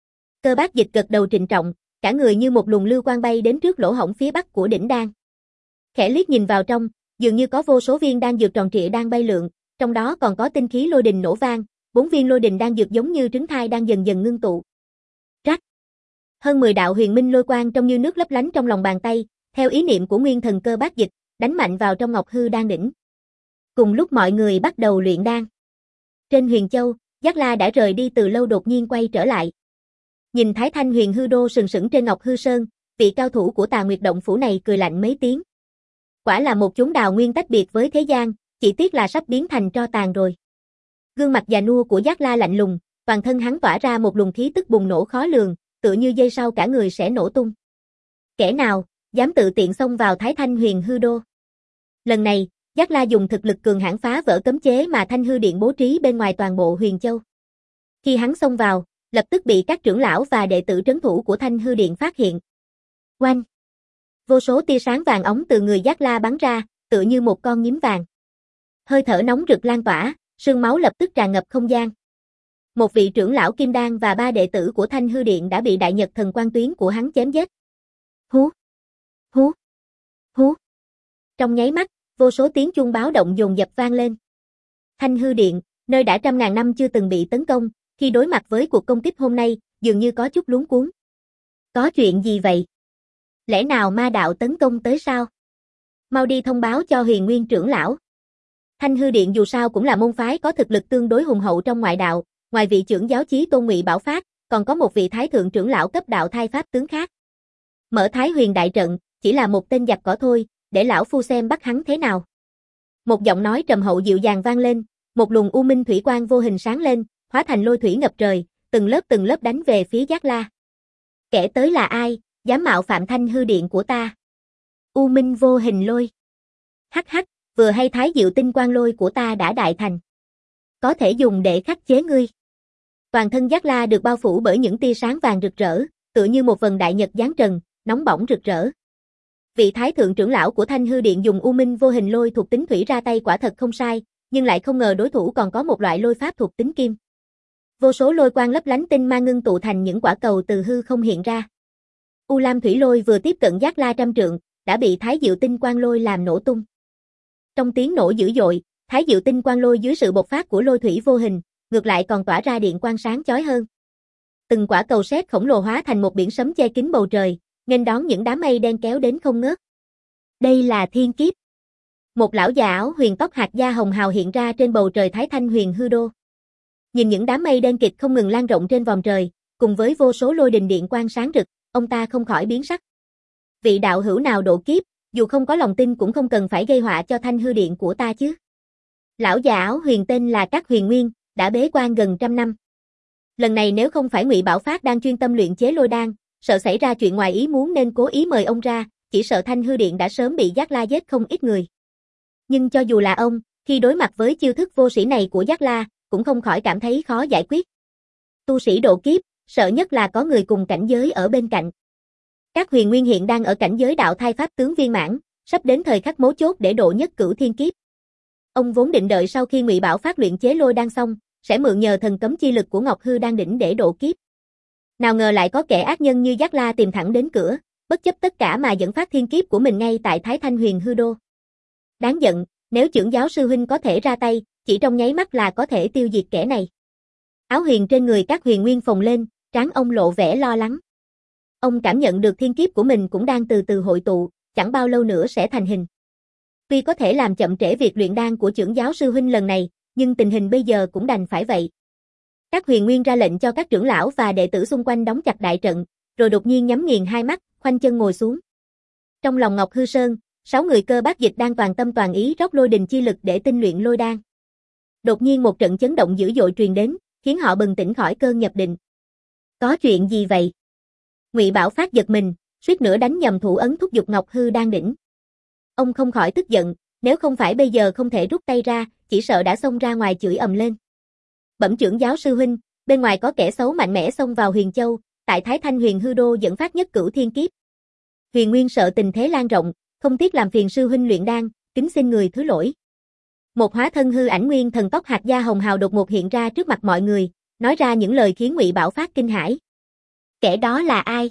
Cơ Bác Dịch gật đầu trịnh trọng, cả người như một luồng lưu quang bay đến trước lỗ hổng phía bắc của đỉnh đan. Khẽ liếc nhìn vào trong, dường như có vô số viên đan dược tròn trịa đang bay lượn, trong đó còn có tinh khí lôi đình nổ vang, bốn viên lôi đình đan dược giống như trứng thai đang dần dần ngưng tụ. Rắc. Hơn mười đạo huyền minh lôi quang trông như nước lấp lánh trong lòng bàn tay, theo ý niệm của nguyên thần cơ bát dịch, đánh mạnh vào trong Ngọc Hư Đan đỉnh. Cùng lúc mọi người bắt đầu luyện đan. Trên Huyền Châu, Giác La đã rời đi từ lâu đột nhiên quay trở lại. Nhìn Thái Thanh Huyền Hư Đô sừng sững trên Ngọc Hư Sơn, vị cao thủ của Tà Nguyệt Động phủ này cười lạnh mấy tiếng. Quả là một chốn đào nguyên tách biệt với thế gian, chỉ tiếc là sắp biến thành tro tàn rồi. Gương mặt già nua của Giác La lạnh lùng, toàn thân hắn tỏa ra một luồng khí tức bùng nổ khó lường, tựa như giây sau cả người sẽ nổ tung. Kẻ nào dám tự tiện xông vào Thái Thanh Huyền Hư Đô? Lần này, Giác La dùng thực lực cường hãn phá vỡ cấm chế mà Thanh Hư Điện bố trí bên ngoài toàn bộ Huyền Châu. Khi hắn xông vào, lập tức bị các trưởng lão và đệ tử trấn thủ của Thanh Hư Điện phát hiện. Oanh! Vô số tia sáng vàng óng từ người Giác La bắn ra, tựa như một con nhím vàng. Hơi thở nóng rực lan tỏa, sương máu lập tức tràn ngập không gian. Một vị trưởng lão Kim Đan và ba đệ tử của Thanh Hư Điện đã bị Đại Nhật Thần Quang Tuyến của hắn chém giết. Hú! Hú! Hú! Trong nháy mắt, vô số tiếng chuông báo động dồn dập vang lên. Thanh Hư Điện, nơi đã trăm ngàn năm chưa từng bị tấn công, khi đối mặt với cuộc công kích hôm nay, dường như có chút luống cuống. Có chuyện gì vậy? Lẽ nào ma đạo tấn công tới sao? Mau đi thông báo cho Huyền Nguyên trưởng lão. Thanh Hư Điện dù sao cũng là môn phái có thực lực tương đối hùng hậu trong ngoại đạo, ngoài vị trưởng giáo chí Tôn Ngụy Bảo Phát, còn có một vị thái thượng trưởng lão cấp đạo thai pháp tướng khác. Mở Thái Huyền đại trận, chỉ là một tên giặc cỏ thôi, để lão phu xem bắt hắn thế nào. Một giọng nói trầm hậu dịu dàng vang lên, một luồng u minh thủy quang vô hình sáng lên, hóa thành lôi thủy ngập trời, từng lớp từng lớp đánh về phía Giác La. Kẻ tới là ai, dám mạo phạm Thanh Hư Điện của ta? U minh vô hình lôi. Hắc hắc, vừa hay Thái Diệu Tinh Quang lôi của ta đã đại thành. Có thể dùng để khắc chế ngươi. Toàn thân Giác La được bao phủ bởi những tia sáng vàng rực rỡ, tựa như một vầng đại nhật giáng trần, nóng bỏng rực rỡ. Vị thái thượng trưởng lão của Thanh Hư Điện dùng u minh vô hình lôi thuộc tính thủy ra tay quả thật không sai, nhưng lại không ngờ đối thủ còn có một loại lôi pháp thuộc tính kim. Vô số lôi quang lấp lánh tinh ma ngưng tụ thành những quả cầu từ hư không hiện ra. U Lam thủy lôi vừa tiếp cận Giác La trăm trượng, đã bị Thái Diệu Tinh Quang lôi làm nổ tung. Trong tiếng nổ dữ dội, Thái Diệu Tinh Quang lôi dưới sự bộc phát của lôi thủy vô hình, ngược lại còn tỏa ra điện quang sáng chói hơn. Từng quả cầu sét khổng lồ hóa thành một biển sấm che kín bầu trời, nên đón những đám mây đen kéo đến không ngớt. Đây là thiên kiếp. Một lão già áo huyền tóc hạt da hồng hào hiện ra trên bầu trời Thái Thanh Huyền Hư Đô. Nhìn những đám mây đen kịt không ngừng lan rộng trên vòm trời, cùng với vô số lôi đình điện quang sáng rực, ông ta không khỏi biến sắc. Vị đạo hữu nào độ kiếp, dù không có lòng tin cũng không cần phải gây họa cho Thanh Hư Điện của ta chứ. Lão già áo huyền tên là Các Huyền Nguyên, đã bế quan gần trăm năm. Lần này nếu không phải Ngụy Bảo Phát đang chuyên tâm luyện chế lôi đan, sợ xảy ra chuyện ngoài ý muốn nên cố ý mời ông ra, chỉ sợ Thanh Hư Điện đã sớm bị Giác La giết không ít người. Nhưng cho dù là ông, khi đối mặt với chiêu thức vô sĩ này của Giác La, cũng không khỏi cảm thấy khó giải quyết. Tu sĩ độ kiếp, sợ nhất là có người cùng cảnh giới ở bên cạnh. Các Huyền Nguyên hiện đang ở cảnh giới đạo thai pháp tướng viên mãn, sắp đến thời khắc mấu chốt để độ nhất cửu thiên kiếp. Ông vốn định đợi sau khi Ngụy Bảo Phát luyện chế lôi đan xong, sẽ mượn nhờ thần cấm chi lực của Ngọc Hư Đan đỉnh để độ kiếp. Nào ngờ lại có kẻ ác nhân như Giác La tìm thẳng đến cửa, bất chấp tất cả mà dẫn phát thiên kiếp của mình ngay tại Thái Thanh Huyền Hư Đô. Đáng giận, nếu trưởng giáo sư huynh có thể ra tay, chỉ trong nháy mắt là có thể tiêu diệt kẻ này. Áo huyền trên người Các Huyền Nguyên phồng lên, trán ông lộ vẻ lo lắng. Ông cảm nhận được thiên kiếp của mình cũng đang từ từ hội tụ, chẳng bao lâu nữa sẽ thành hình. Tuy có thể làm chậm trễ việc luyện đan của trưởng giáo sư huynh lần này, nhưng tình hình bây giờ cũng đành phải vậy. Các Huyền Nguyên ra lệnh cho các trưởng lão và đệ tử xung quanh đóng chặt đại trận, rồi đột nhiên nhắm nghiền hai mắt, khoanh chân ngồi xuống. Trong lòng Ngọc Hư Sơn, sáu người cơ bát dịch đang toàn tâm toàn ý rót lôi đình chi lực để tinh luyện lôi đan. Đột nhiên một trận chấn động dữ dội truyền đến, khiến họ bừng tỉnh khỏi cơn nhập định. Có chuyện gì vậy? Ngụy Bảo Phát giật mình, suýt nữa đánh nhầm thủ ấn thúc giục Ngọc Hư Đan đỉnh. Ông không khỏi tức giận, nếu không phải bây giờ không thể rút tay ra, chỉ sợ đã xông ra ngoài chửi ầm lên. Bẩm trưởng giáo sư huynh, bên ngoài có kẻ xấu mạnh mẽ xông vào Huyền Châu, tại Thái Thanh Huyền Hư Đô dẫn phát nhất cửu thiên kiếp. Huyền Nguyên sợ tình thế lan rộng, không tiếc làm phiền sư huynh luyện đan, kính xin người thứ lỗi. Một hóa thân hư ảnh nguyên thần tóc hạt da hồng hào đột ngột hiện ra trước mặt mọi người, nói ra những lời khiến Ngụy Bảo Phát kinh hãi. Kẻ đó là ai?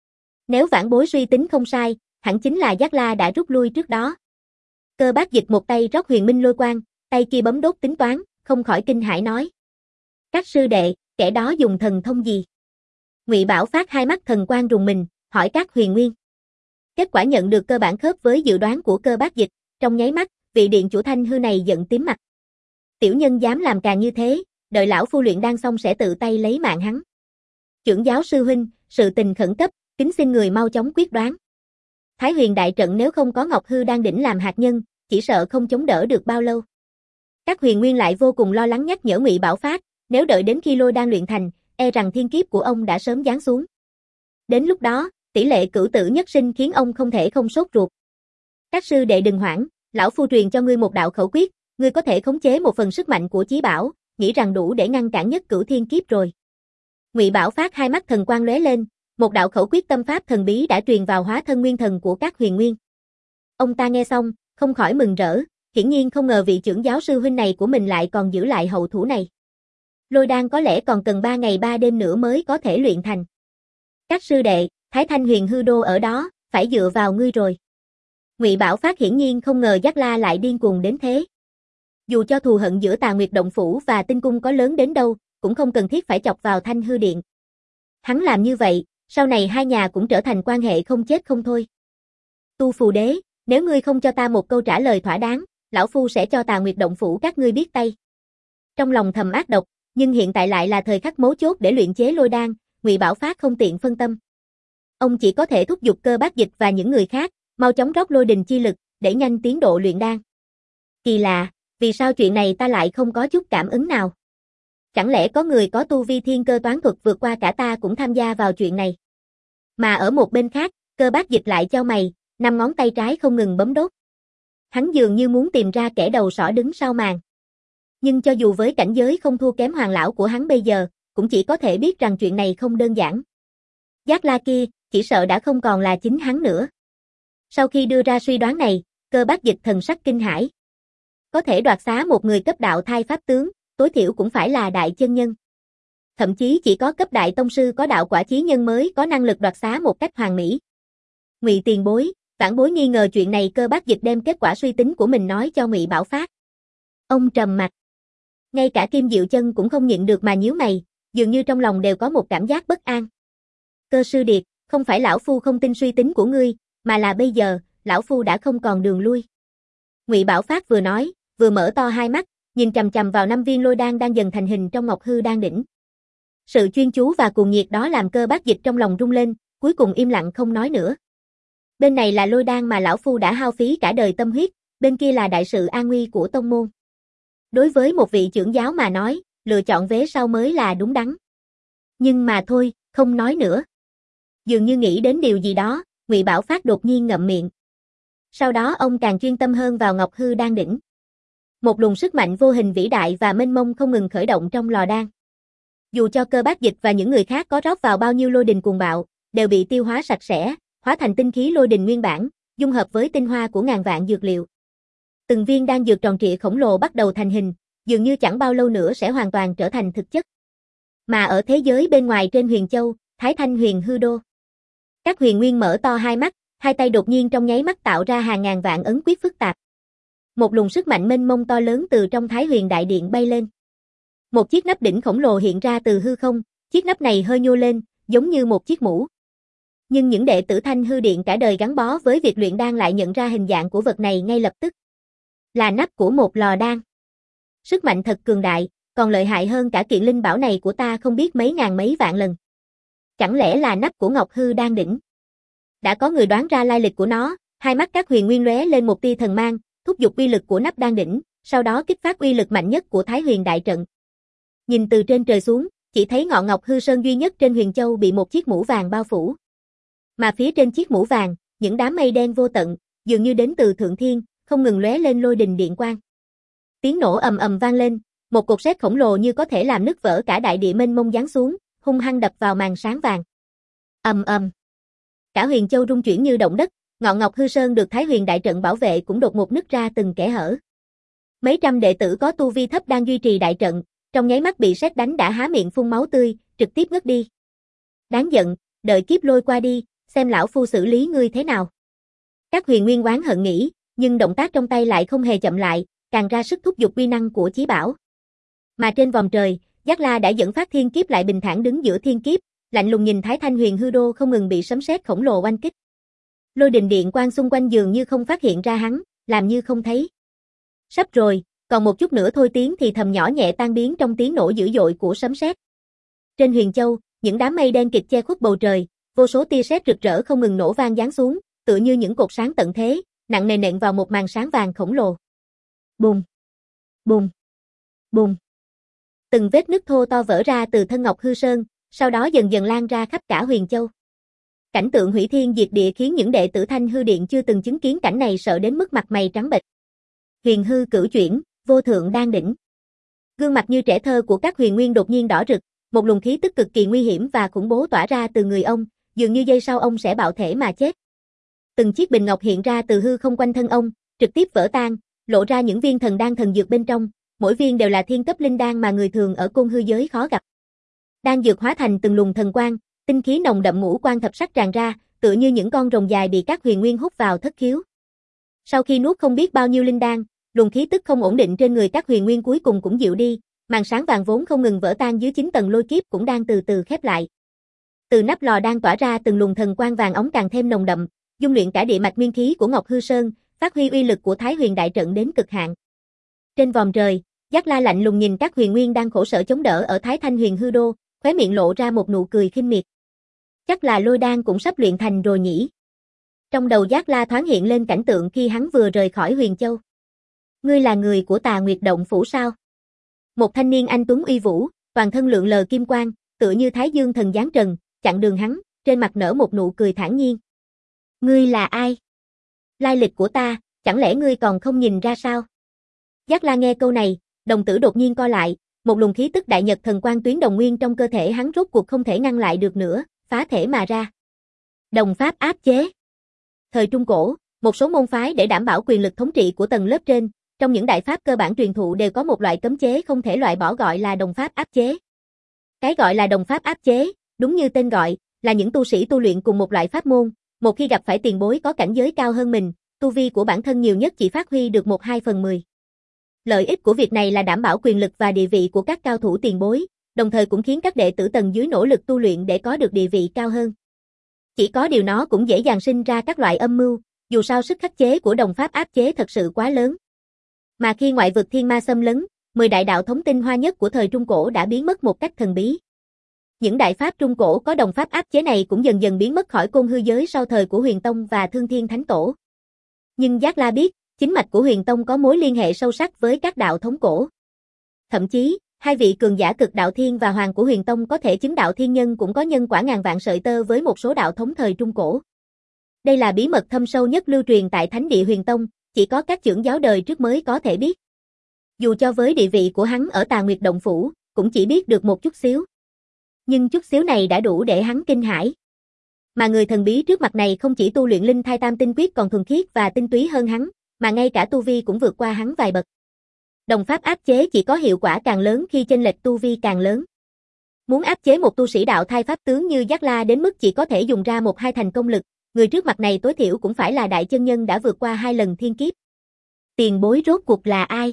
Nếu vãn bối suy tính không sai, hẳn chính là Giác La đã rút lui trước đó. Cơ bát dịch một tay rót huyền minh lôi quang, tay kia bấm đốt tính toán, không khỏi kinh hãi nói. Các sư đệ, kẻ đó dùng thần thông gì? Ngụy Bảo Phát hai mắt thần quang rùng mình, hỏi Các Huyền Nguyên. Kết quả nhận được cơ bản khớp với dự đoán của Cơ Bác Dịch, trong nháy mắt, vị điện chủ Thanh Hư này giận tím mặt. Tiểu nhân dám làm càng như thế, đợi lão phu luyện đan xong sẽ tự tay lấy mạng hắn. Trưởng giáo sư huynh, sự tình khẩn cấp, kính xin người mau chóng quyết đoán. Thái Huyền đại trận nếu không có Ngọc Hư Đan đỉnh làm hạt nhân, chỉ sợ không chống đỡ được bao lâu. Các Huyền Nguyên lại vô cùng lo lắng nhắc nhở Ngụy Bảo Phát, nếu đợi đến khi lôi đan luyện thành, e rằng thiên kiếp của ông đã sớm giáng xuống. Đến lúc đó, tỷ lệ cửu tử nhất sinh khiến ông không thể không sốt ruột. Các sư đệ đừng hoảng, lão phu truyền cho ngươi một đạo khẩu quyết, ngươi có thể khống chế một phần sức mạnh của chí bảo, nghĩ rằng đủ để ngăn cản nhất cửu thiên kiếp rồi. Ngụy Bảo Phát hai mắt thần quang lóe lên, một đạo khẩu quyết tâm pháp thần bí đã truyền vào hóa thân nguyên thần của Các Huyền Nguyên. Ông ta nghe xong, không khỏi mừng rỡ, hiển nhiên không ngờ vị trưởng giáo sư huynh này của mình lại còn giữ lại hậu thủ này. Lôi đan có lẽ còn cần ba ngày ba đêm nữa mới có thể luyện thành. Các sư đệ, Thái Thanh Huyền Hư Đô ở đó, phải dựa vào ngươi rồi. Ngụy Bảo Phát hiển nhiên không ngờ Giác La lại điên cuồng đến thế. Dù cho thù hận giữa Tà Nguyệt Động Phủ và Tinh Cung có lớn đến đâu, cũng không cần thiết phải chọc vào Thanh Hư Điện. Hắn làm như vậy, sau này hai nhà cũng trở thành quan hệ không chết không thôi. Tu Phù Đế, nếu ngươi không cho ta một câu trả lời thỏa đáng, lão phu sẽ cho Tà Nguyệt Động Phủ các ngươi biết tay. Trong lòng thầm ác độc, nhưng hiện tại lại là thời khắc mấu chốt để luyện chế lôi đan, Ngụy Bảo Phát không tiện phân tâm. Ông chỉ có thể thúc giục Cơ Bác Dịch và những người khác, mau chóng rót lôi đình chi lực, để nhanh tiến độ luyện đan. Kỳ lạ, vì sao chuyện này ta lại không có chút cảm ứng nào? Chẳng lẽ có người có tu vi thiên cơ toán thuật vượt qua cả ta cũng tham gia vào chuyện này? Mà ở một bên khác, Cơ Bác Dịch lại chau mày, năm ngón tay trái không ngừng bấm đốt. Hắn dường như muốn tìm ra kẻ đầu sỏ đứng sau màn. Nhưng cho dù với cảnh giới không thua kém hoàng lão của hắn bây giờ, cũng chỉ có thể biết rằng chuyện này không đơn giản. Giác La kia, chỉ sợ đã không còn là chính hắn nữa. Sau khi đưa ra suy đoán này, Cơ Bác Dịch thần sắc kinh hãi. Có thể đoạt xá một người cấp đạo thai pháp tướng, tối thiểu cũng phải là đại chân nhân. Thậm chí chỉ có cấp đại tông sư có đạo quả chí nhân mới có năng lực đoạt xá một cách hoàn mỹ. Ngụy tiền bối, vãn bối nghi ngờ chuyện này. Cơ Bác Dịch đem kết quả suy tính của mình nói cho Ngụy Bảo Phát. Ông trầm mặt. Ngay cả Kim Diệu Chân cũng không nhịn được mà nhíu mày, dường như trong lòng đều có một cảm giác bất an. Cơ sư điệt, không phải lão phu không tin suy tính của ngươi, mà là bây giờ, lão phu đã không còn đường lui. Ngụy Bảo Phát vừa nói, vừa mở to hai mắt, nhìn chằm chằm vào năm viên lôi đan đang dần thành hình trong Ngọc Hư Đan đỉnh. Sự chuyên chú và cuồng nhiệt đó làm Cơ Bác Dịch trong lòng rung lên, cuối cùng im lặng không nói nữa. Bên này là lôi đan mà lão phu đã hao phí cả đời tâm huyết, bên kia là đại sự an nguy của tông môn. Đối với một vị trưởng giáo mà nói, lựa chọn vế sau mới là đúng đắn. Nhưng mà thôi, không nói nữa. Dường như nghĩ đến điều gì đó, Ngụy Bảo Phát đột nhiên ngậm miệng. Sau đó ông càng chuyên tâm hơn vào Ngọc Hư Đan đỉnh. Một luồng sức mạnh vô hình vĩ đại và mênh mông không ngừng khởi động trong lò đan. Dù cho Cơ Bác Dịch và những người khác có rót vào bao nhiêu lôi đình cuồng bạo, đều bị tiêu hóa sạch sẽ, hóa thành tinh khí lôi đình nguyên bản, dung hợp với tinh hoa của ngàn vạn dược liệu. Từng viên đan dược tròn trịa khổng lồ bắt đầu thành hình, dường như chẳng bao lâu nữa sẽ hoàn toàn trở thành thực chất. Mà ở thế giới bên ngoài trên Huyền Châu, Thái Thanh Huyền Hư Đô, Các Huyền Nguyên mở to hai mắt, hai tay đột nhiên trong nháy mắt tạo ra hàng ngàn vạn ấn quyết phức tạp. Một luồng sức mạnh mênh mông to lớn từ trong Thái Huyền Đại Điện bay lên. Một chiếc nắp đỉnh khổng lồ hiện ra từ hư không, chiếc nắp này hơi nhô lên, giống như một chiếc mũ. Nhưng những đệ tử Thanh Hư Điện cả đời gắn bó với việc luyện đan lại nhận ra hình dạng của vật này ngay lập tức. Là nắp của một lò đan. Sức mạnh thật cường đại, còn lợi hại hơn cả kiện linh bảo này của ta không biết mấy ngàn mấy vạn lần. Chẳng lẽ là nắp của Ngọc Hư Đan đỉnh? Đã có người đoán ra lai lịch của nó, hai mắt Các Huyền Nguyên lóe lên một tia thần mang, thúc giục uy lực của nắp đan đỉnh, sau đó kích phát uy lực mạnh nhất của Thái Huyền Đại trận. Nhìn từ trên trời xuống, chỉ thấy ngọn Ngọc Hư Sơn duy nhất trên Huyền Châu bị một chiếc mũ vàng bao phủ. Mà phía trên chiếc mũ vàng, những đám mây đen vô tận, dường như đến từ thượng thiên, không ngừng lóe lên lôi đình điện quang. Tiếng nổ ầm ầm vang lên, một cột sét khổng lồ như có thể làm nứt vỡ cả đại địa mênh mông giáng xuống, hung hăng đập vào màn sáng vàng. Ầm ầm. Cả Huyền Châu rung chuyển như động đất, ngọn Ngọc Hư Sơn được Thái Huyền Đại trận bảo vệ cũng đột ngột nứt ra từng kẽ hở. Mấy trăm đệ tử có tu vi thấp đang duy trì đại trận, trong nháy mắt bị sét đánh đã há miệng phun máu tươi, trực tiếp ngất đi. Đáng giận, đợi kiếp lôi qua đi, xem lão phu xử lý ngươi thế nào. Các Huyền Nguyên oán hận nghĩ, nhưng động tác trong tay lại không hề chậm lại, càng ra sức thúc giục uy năng của chí bảo. Mà trên vòm trời, Giác La đã dẫn phát thiên kiếp lại bình thản đứng giữa thiên kiếp, lạnh lùng nhìn Thái Thanh Huyền Hư Đô không ngừng bị sấm sét khổng lồ oanh kích. Lôi đình điện quang xung quanh dường như không phát hiện ra hắn, làm như không thấy. Sắp rồi, còn một chút nữa thôi, tiếng thì thầm nhỏ nhẹ tan biến trong tiếng nổ dữ dội của sấm sét. Trên Huyền Châu, những đám mây đen kịt che khuất bầu trời, vô số tia sét rực rỡ không ngừng nổ vang giáng xuống, tựa như những cột sáng tận thế, nặng nề nện vào một màn sáng vàng khổng lồ. Bùng, bùng, bùng. Từng vết nứt thô to vỡ ra từ thân Ngọc Hư Sơn, sau đó dần dần lan ra khắp cả Huyền Châu. Cảnh tượng hủy thiên diệt địa khiến những đệ tử Thanh Hư Điện chưa từng chứng kiến cảnh này sợ đến mức mặt mày trắng bệch. Huyền hư cửu chuyển, vô thượng đan đỉnh. Gương mặt như trẻ thơ của các huyền nguyên đột nhiên đỏ rực, một luồng khí tức cực kỳ nguy hiểm và khủng bố tỏa ra từ người ông, dường như giây sau ông sẽ bạo thể mà chết. Từng chiếc bình ngọc hiện ra từ hư không quanh thân ông, trực tiếp vỡ tan, lộ ra những viên thần đan thần dược bên trong, mỗi viên đều là thiên cấp linh đan mà người thường ở côn hư giới khó gặp. Đan dược hóa thành từng luồng thần quang, tinh khí nồng đậm ngũ quan thập sắc tràn ra, tựa như những con rồng dài bị các huyền nguyên hút vào thất khiếu. Sau khi nuốt không biết bao nhiêu linh đan, luồng khí tức không ổn định trên người các huyền nguyên cuối cùng cũng dịu đi, màn sáng vàng vốn không ngừng vỡ tan dưới chín tầng lôi kiếp cũng đang từ từ khép lại. Từ nắp lò đang tỏa ra từng luồng thần quang vàng óng càng thêm nồng đậm, dung luyện cả địa mạch nguyên khí của Ngọc Hư Sơn, phát huy uy lực của Thái Huyền đại trận đến cực hạn. Trên vòm trời, Giác La lạnh lùng nhìn các huyền nguyên đang khổ sở chống đỡ ở Thái Thanh Huyền Hư Đô, khóe miệng lộ ra một nụ cười khinh miệt. Chắc là lôi đan cũng sắp luyện thành rồi nhỉ. Trong đầu Giác La thoáng hiện lên cảnh tượng khi hắn vừa rời khỏi Huyền Châu. Ngươi là người của Tà Nguyệt Động Phủ sao? Một thanh niên anh tuấn uy vũ, toàn thân lượn lờ kim quang, tựa như Thái Dương thần giáng trần, chặn đường hắn, trên mặt nở một nụ cười thản nhiên. Ngươi là ai? Lai lịch của ta, chẳng lẽ ngươi còn không nhìn ra sao? Giác La nghe câu này, đồng tử đột nhiên co lại, một luồng khí tức đại nhật thần quang tuyến đồng nguyên trong cơ thể hắn rốt cuộc không thể ngăn lại được nữa, phá thể mà ra. Đồng pháp áp chế. Thời Trung Cổ, một số môn phái để đảm bảo quyền lực thống trị của tầng lớp trên, trong những đại pháp cơ bản truyền thụ đều có một loại cấm chế không thể loại bỏ gọi là đồng pháp áp chế. Cái gọi là đồng pháp áp chế, đúng như tên gọi, là những tu sĩ tu luyện cùng một loại pháp môn, một khi gặp phải tiền bối có cảnh giới cao hơn mình, tu vi của bản thân nhiều nhất chỉ phát huy được một hai phần mười. Lợi ích của việc này là đảm bảo quyền lực và địa vị của các cao thủ tiền bối, đồng thời cũng khiến các đệ tử tầng dưới nỗ lực tu luyện để có được địa vị cao hơn. Chỉ có điều nó cũng dễ dàng sinh ra các loại âm mưu, dù sao sức khắc chế của đồng pháp áp chế thật sự quá lớn. Mà khi ngoại vực thiên ma xâm lấn, mười đại đạo thống tinh hoa nhất của thời Trung Cổ đã biến mất một cách thần bí. Những đại pháp Trung Cổ có đồng pháp áp chế này cũng dần dần biến mất khỏi côn hư giới sau thời của Huyền Tông và Thương Thiên Thánh Tổ. Nhưng Giác La biết, chính mạch của Huyền Tông có mối liên hệ sâu sắc với các đạo thống cổ. Thậm chí, hai vị cường giả cực đạo thiên và hoàng của Huyền Tông có thể chứng đạo thiên nhân cũng có nhân quả ngàn vạn sợi tơ với một số đạo thống thời Trung Cổ. Đây là bí mật thâm sâu nhất lưu truyền tại Thánh địa Huyền Tông, chỉ có các trưởng giáo đời trước mới có thể biết. Dù cho với địa vị của hắn ở Tà Nguyệt Động Phủ, cũng chỉ biết được một chút xíu. Nhưng chút xíu này đã đủ để hắn kinh hãi. Mà người thần bí trước mặt này không chỉ tu luyện linh thai tam tinh quyết còn thuần khiết và tinh túy hơn hắn, mà ngay cả tu vi cũng vượt qua hắn vài bậc. Đồng pháp áp chế chỉ có hiệu quả càng lớn khi chênh lệch tu vi càng lớn. Muốn áp chế một tu sĩ đạo thai pháp tướng như Giác La đến mức chỉ có thể dùng ra một hai thành công lực, người trước mặt này tối thiểu cũng phải là đại chân nhân đã vượt qua hai lần thiên kiếp. Tiền bối rốt cuộc là ai?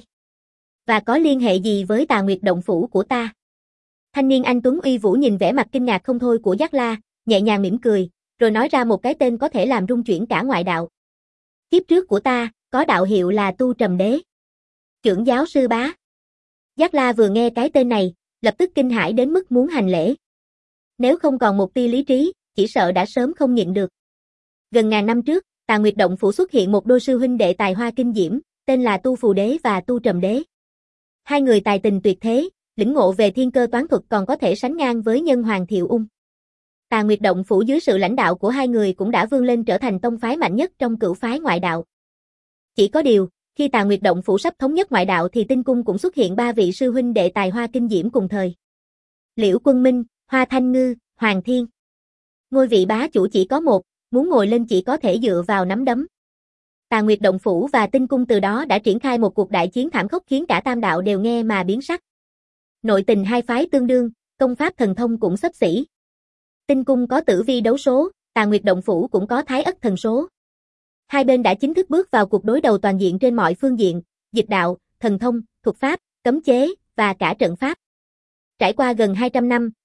Và có liên hệ gì với Tà Nguyệt Động Phủ của ta? Thanh niên anh tuấn uy vũ nhìn vẻ mặt kinh ngạc không thôi của Giác La, nhẹ nhàng mỉm cười, rồi nói ra một cái tên có thể làm rung chuyển cả ngoại đạo. Kiếp trước của ta, có đạo hiệu là Tu Trầm Đế. Trưởng giáo sư bá. Giác La vừa nghe cái tên này, lập tức kinh hãi đến mức muốn hành lễ. Nếu không còn một tia lý trí, chỉ sợ đã sớm không nhịn được. Gần ngàn năm trước, Tà Nguyệt Động Phủ xuất hiện một đôi sư huynh đệ tài hoa kinh diễm, tên là Tu Phù Đế và Tu Trầm Đế. Hai người tài tình tuyệt thế, lĩnh ngộ về thiên cơ toán thuật còn có thể sánh ngang với nhân hoàng Thiệu Ung. Tà Nguyệt Động Phủ dưới sự lãnh đạo của hai người cũng đã vươn lên trở thành tông phái mạnh nhất trong cửu phái ngoại đạo. Chỉ có điều, khi Tà Nguyệt Động Phủ sắp thống nhất ngoại đạo thì Tinh Cung cũng xuất hiện ba vị sư huynh đệ tài hoa kinh diễm cùng thời. Liễu Quân Minh, Hoa Thanh Ngư, Hoàng Thiên. Ngôi vị bá chủ chỉ có một, muốn ngồi lên chỉ có thể dựa vào nắm đấm. Tà Nguyệt Động Phủ và Tinh Cung từ đó đã triển khai một cuộc đại chiến thảm khốc khiến cả tam đạo đều nghe mà biến sắc. Nội tình hai phái tương đương, công pháp thần thông cũng xấp xỉ. Tinh Cung có tử vi đấu số, Tà Nguyệt Động Phủ cũng có thái ất thần số. Hai bên đã chính thức bước vào cuộc đối đầu toàn diện trên mọi phương diện, dịch đạo, thần thông, thuật pháp, cấm chế, và cả trận pháp. Trải qua gần hai trăm năm,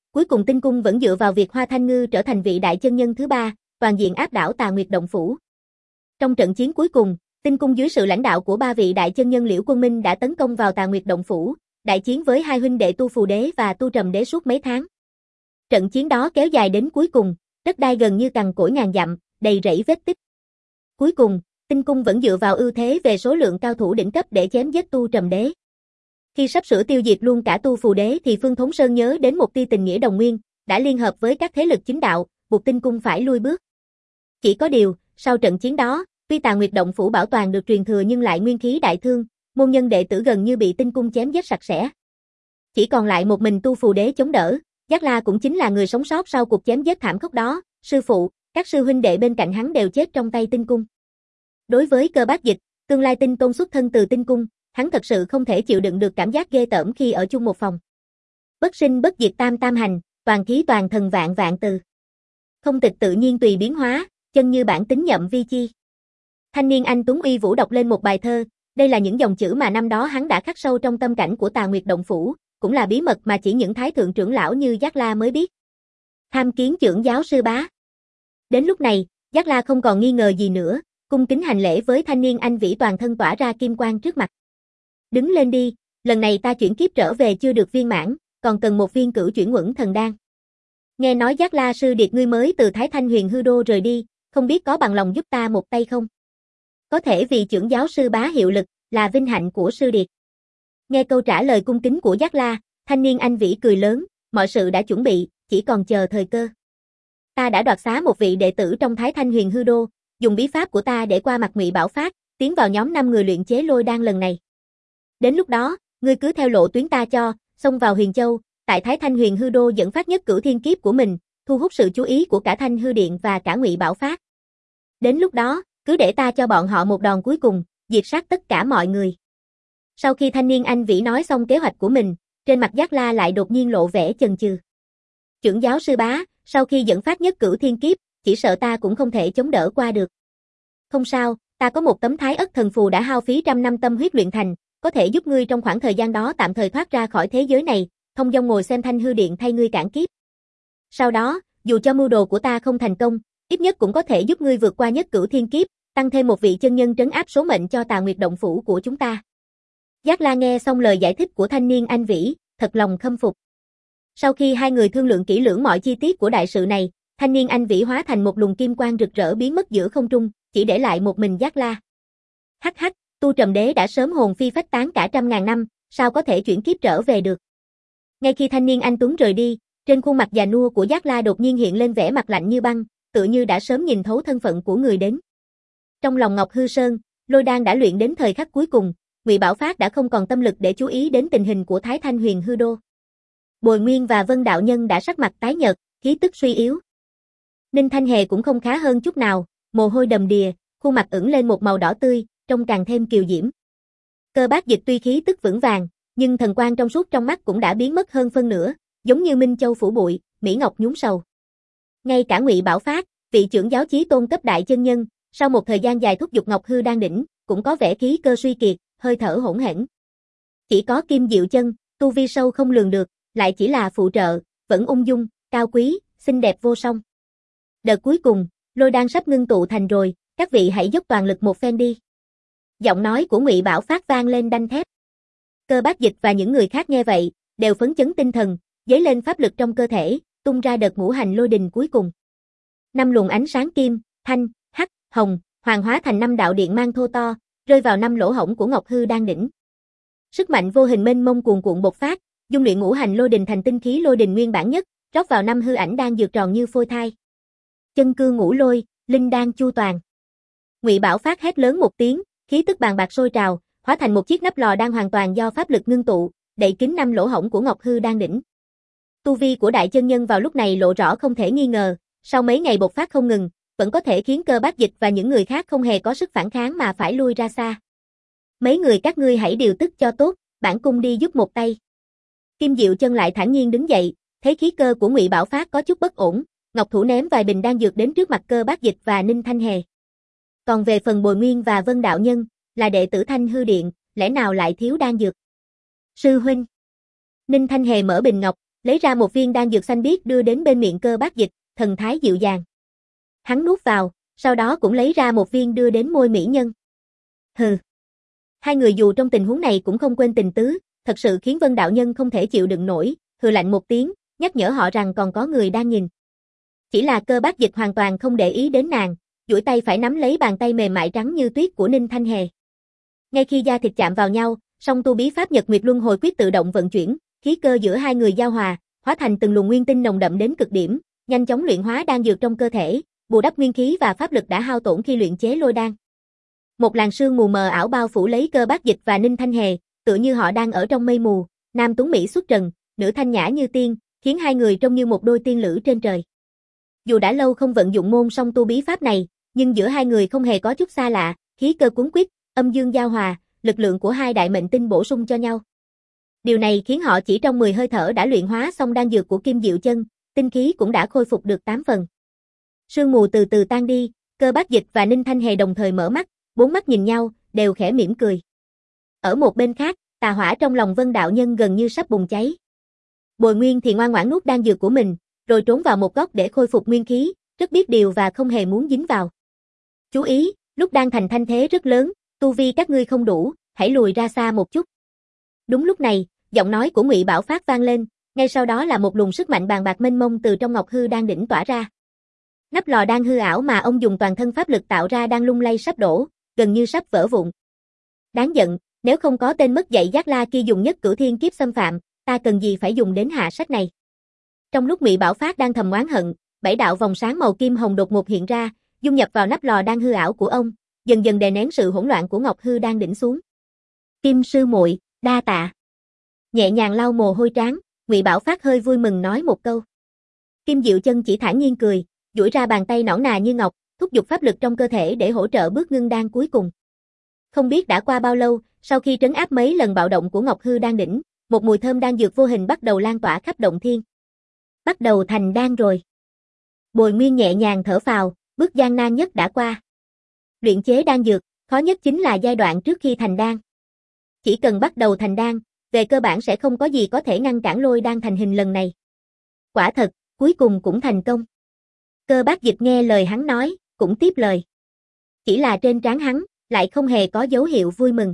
cuối cùng Tinh Cung vẫn dựa vào việc Hoa Thanh Ngư trở thành vị đại chân nhân thứ ba, toàn diện áp đảo Tà Nguyệt Động Phủ. Trong trận chiến cuối cùng, Tinh Cung dưới sự lãnh đạo của ba vị đại chân nhân Liễu Quân Minh đã tấn công vào Tà Nguyệt Động Phủ, đại chiến với hai huynh đệ Tu Phù Đế và Tu Trầm Đế suốt mấy tháng. Trận chiến đó kéo dài đến cuối cùng, đất đai gần như cằn cỗi ngàn dặm, đầy rẫy vết tích. Cuối cùng, Tinh Cung vẫn dựa vào ưu thế về số lượng cao thủ đỉnh cấp để chém giết Tu Trầm Đế. Khi sắp sửa tiêu diệt luôn cả Tu Phù Đế thì Phương Thốn Sơn nhớ đến một tia tình nghĩa đồng nguyên, đã liên hợp với các thế lực chính đạo, buộc Tinh Cung phải lui bước. Chỉ có điều, sau trận chiến đó, tuy Tà Nguyệt Động Phủ bảo toàn được truyền thừa nhưng lại nguyên khí đại thương, môn nhân đệ tử gần như bị Tinh Cung chém giết sạch sẽ. Chỉ còn lại một mình Tu Phù Đế chống đỡ, Giác La cũng chính là người sống sót sau cuộc chém giết thảm khốc đó, sư phụ, các sư huynh đệ bên cạnh hắn đều chết trong tay Tinh Cung. Đối với Cơ Bác Dịch, tương lai Tinh Tôn xuất thân từ Tinh Cung, hắn thật sự không thể chịu đựng được cảm giác ghê tởm khi ở chung một phòng. Bất sinh bất diệt tam tam hành, toàn khí toàn thần vạn vạn từ. Không tịch tự nhiên tùy biến hóa, chân như bản tính nhậm vi chi. Thanh niên anh Tuấn Uy Vũ đọc lên một bài thơ, đây là những dòng chữ mà năm đó hắn đã khắc sâu trong tâm cảnh của Tà Nguyệt Động Phủ, cũng là bí mật mà chỉ những thái thượng trưởng lão như Giác La mới biết. Tham kiến trưởng giáo sư bá. Đến lúc này, Giác La không còn nghi ngờ gì nữa, cung kính hành lễ với thanh niên anh vĩ toàn thân tỏa ra kim quang trước mặt. Đứng lên đi, lần này ta chuyển kiếp trở về chưa được viên mãn, còn cần một viên cửu chuyển Uẩn Thần Đan. Nghe nói Giác La sư điệt ngươi mới từ Thái Thanh Huyền Hư Đô rời đi, không biết có bằng lòng giúp ta một tay không? Có thể vì trưởng giáo sư bá hiệu lực, là vinh hạnh của sư điệt. Nghe câu trả lời cung kính của Giác La, thanh niên anh vĩ cười lớn, mọi sự đã chuẩn bị, chỉ còn chờ thời cơ. Ta đã đoạt xá một vị đệ tử trong Thái Thanh Huyền Hư Đô, dùng bí pháp của ta để qua mặt Ngụy Bảo Phát, tiến vào nhóm năm người luyện chế lôi đan lần này. Đến lúc đó, ngươi cứ theo lộ tuyến ta cho, xông vào Huyền Châu, tại Thái Thanh Huyền Hư Đô dẫn phát nhất cửu thiên kiếp của mình, thu hút sự chú ý của cả Thanh Hư Điện và cả Ngụy Bảo Phát. Đến lúc đó, cứ để ta cho bọn họ một đòn cuối cùng, diệt sát tất cả mọi người. Sau khi thanh niên anh vĩ nói xong kế hoạch của mình, trên mặt Giác La lại đột nhiên lộ vẻ chần chừ. Trưởng giáo sư bá, sau khi dẫn phát nhất cửu thiên kiếp, chỉ sợ ta cũng không thể chống đỡ qua được. Không sao, ta có một tấm Thái Ất Thần Phù đã hao phí trăm năm tâm huyết luyện thành, có thể giúp ngươi trong khoảng thời gian đó tạm thời thoát ra khỏi thế giới này, thông dong ngồi xem Thanh Hư Điện thay ngươi cản kiếp. Sau đó, dù cho mưu đồ của ta không thành công, ít nhất cũng có thể giúp ngươi vượt qua nhất cửu thiên kiếp, tăng thêm một vị chân nhân trấn áp số mệnh cho Tà Nguyệt Động Phủ của chúng ta. Giác La nghe xong lời giải thích của thanh niên anh vĩ, thật lòng khâm phục. Sau khi hai người thương lượng kỹ lưỡng mọi chi tiết của đại sự này, thanh niên anh vĩ hóa thành một luồng kim quang rực rỡ biến mất giữa không trung, chỉ để lại một mình Giác La. Hắc hắc, Tu Trầm Đế đã sớm hồn phi phách tán cả trăm ngàn năm, sao có thể chuyển kiếp trở về được. Ngay khi thanh niên anh Tuấn rời đi, trên khuôn mặt già nua của Giác La đột nhiên hiện lên vẻ mặt lạnh như băng, tựa như đã sớm nhìn thấu thân phận của người đến. Trong lòng Ngọc Hư Sơn, lôi đan đã luyện đến thời khắc cuối cùng, Ngụy Bảo Phát đã không còn tâm lực để chú ý đến tình hình của Thái Thanh Huyền Hư Đô. Bồi Nguyên và Vân Đạo Nhân đã sắc mặt tái nhợt, khí tức suy yếu. Ninh Thanh Hề cũng không khá hơn chút nào, mồ hôi đầm đìa, khuôn mặt ửng lên một màu đỏ tươi, trông càng thêm kiều diễm. Cơ Bác Dịch tuy khí tức vững vàng, nhưng thần quang trong suốt trong mắt cũng đã biến mất hơn phân nửa, giống như Minh Châu phủ bụi, Mỹ Ngọc nhúng sầu. Ngay cả Ngụy Bảo Phát, vị trưởng giáo chí tôn cấp đại chân nhân, sau một thời gian dài thúc giục Ngọc Hư Đan đỉnh, cũng có vẻ khí cơ suy kiệt, hơi thở hỗn hển. Chỉ có Kim Diệu Chân, tu vi sâu không lường được, lại chỉ là phụ trợ, vẫn ung dung, cao quý, xinh đẹp vô song. Đợt cuối cùng, lôi đan sắp ngưng tụ thành rồi, các vị hãy dốc toàn lực một phen đi. Giọng nói của Ngụy Bảo Phát vang lên đanh thép. Cơ Bác Dịch và những người khác nghe vậy, đều phấn chấn tinh thần, dấy lên pháp lực trong cơ thể, tung ra đợt ngũ hành lôi đình cuối cùng. Năm luồng ánh sáng kim, thanh, hắc, hồng, hoàng hóa thành năm đạo điện mang thô to, rơi vào năm lỗ hổng của Ngọc Hư Đan đỉnh. Sức mạnh vô hình mênh mông cuồn cuộn bộc phát, dung luyện ngũ hành lôi đình thành tinh khí lôi đình nguyên bản nhất, rót vào năm hư ảnh đang dược tròn như phôi thai. Chân cương ngũ lôi, linh đan chu toàn. Ngụy Bảo Phát hét lớn một tiếng, khí tức bàn bạc sôi trào, hóa thành một chiếc nắp lò đang hoàn toàn do pháp lực ngưng tụ, đậy kín năm lỗ hổng của Ngọc Hư Đan đỉnh. Tu vi của đại chân nhân vào lúc này lộ rõ không thể nghi ngờ, sau mấy ngày bộc phát không ngừng, vẫn có thể khiến Cơ Bác Dịch và những người khác không hề có sức phản kháng mà phải lui ra xa. Mấy người các ngươi hãy điều tức cho tốt, bản cung đi giúp một tay. Kim Diệu Chân lại thản nhiên đứng dậy, thấy khí cơ của Ngụy Bảo Phát có chút bất ổn, ngọc thủ ném vài bình đan dược đến trước mặt Cơ Bác Dịch và Ninh Thanh Hề. Còn về phần Bồi Nguyên và Vân Đạo Nhân, là đệ tử Thanh Hư Điện, lẽ nào lại thiếu đan dược? Sư huynh. Ninh Thanh Hề mở bình ngọc, lấy ra một viên đan dược xanh biếc đưa đến bên miệng Cơ Bác Dịch, thần thái dịu dàng. Hắn nuốt vào, sau đó cũng lấy ra một viên đưa đến môi mỹ nhân. Hừ. Hai người dù trong tình huống này cũng không quên tình tứ, thật sự khiến Vân đạo nhân không thể chịu đựng nổi, hừ lạnh một tiếng, nhắc nhở họ rằng còn có người đang nhìn. Chỉ là Cơ Bác Dịch hoàn toàn không để ý đến nàng, duỗi tay phải nắm lấy bàn tay mềm mại trắng như tuyết của Ninh Thanh Hề. Ngay khi da thịt chạm vào nhau, song tu bí pháp Nhật Nguyệt Luân Hồi Quyết tự động vận chuyển, khí cơ giữa hai người giao hòa, hóa thành từng luồng nguyên tinh nồng đậm đến cực điểm, nhanh chóng luyện hóa đan dược trong cơ thể, bù đắp nguyên khí và pháp lực đã hao tổn khi luyện chế lôi đan. Một làn sương mù mờ ảo bao phủ lấy Cơ Bác Dịch và Ninh Thanh Hề, tựa như họ đang ở trong mây mù, nam tuấn mỹ xuất trần, nữ thanh nhã như tiên, khiến hai người trông như một đôi tiên lữ trên trời. Dù đã lâu không vận dụng môn song tu bí pháp này, nhưng giữa hai người không hề có chút xa lạ, khí cơ cuốn quýt, âm dương giao hòa, lực lượng của hai đại mệnh tinh bổ sung cho nhau. Điều này khiến họ chỉ trong mười hơi thở đã luyện hóa xong đan dược của Kim Diệu Chân, tinh khí cũng đã khôi phục được tám phần. Sương mù từ từ tan đi, Cơ Bác Dịch và Ninh Thanh Hề đồng thời mở mắt, bốn mắt nhìn nhau, đều khẽ mỉm cười. Ở một bên khác, tà hỏa trong lòng Vân đạo nhân gần như sắp bùng cháy. Bồi Nguyên thì ngoan ngoãn nuốt đan dược của mình, rồi trốn vào một góc để khôi phục nguyên khí, rất biết điều và không hề muốn dính vào. Chú ý, lúc đang thành thanh thế rất lớn, tu vi các ngươi không đủ, hãy lùi ra xa một chút. Đúng lúc này, giọng nói của Ngụy Bảo Phát vang lên, ngay sau đó là một luồng sức mạnh bàng bạc mênh mông từ trong Ngọc Hư Đan đỉnh tỏa ra. Nắp lò đan hư ảo mà ông dùng toàn thân pháp lực tạo ra đang lung lay sắp đổ, gần như sắp vỡ vụn. Đáng giận, nếu không có tên mất dạy Giác La kia dùng nhất cửu thiên kiếp xâm phạm, ta cần gì phải dùng đến hạ sách này. Trong lúc Ngụy Bảo Phát đang thầm oán hận, bảy đạo vòng sáng màu kim hồng đột ngột hiện ra, dung nhập vào nắp lò đan hư ảo của ông, dần dần đè nén sự hỗn loạn của Ngọc Hư Đan đỉnh xuống. Kim sư muội, đa tạ. Nhẹ nhàng lau mồ hôi trán, Ngụy Bảo Phát hơi vui mừng nói một câu. Kim Diệu Chân chỉ thản nhiên cười, duỗi ra bàn tay nõn nà như ngọc, thúc giục pháp lực trong cơ thể để hỗ trợ bước ngưng đan cuối cùng. Không biết đã qua bao lâu, sau khi trấn áp mấy lần bạo động của Ngọc Hư Đan đỉnh, một mùi thơm đan dược vô hình bắt đầu lan tỏa khắp động thiên. Bắt đầu thành đan rồi. Bồi Nguyên nhẹ nhàng thở phào, bước gian nan nhất đã qua. Luyện chế đan dược, khó nhất chính là giai đoạn trước khi thành đan. Chỉ cần bắt đầu thành đan, về cơ bản sẽ không có gì có thể ngăn cản lôi đan thành hình lần này. Quả thật, cuối cùng cũng thành công. Cơ Bác Dịch nghe lời hắn nói, cũng tiếp lời. Chỉ là trên trán hắn, lại không hề có dấu hiệu vui mừng.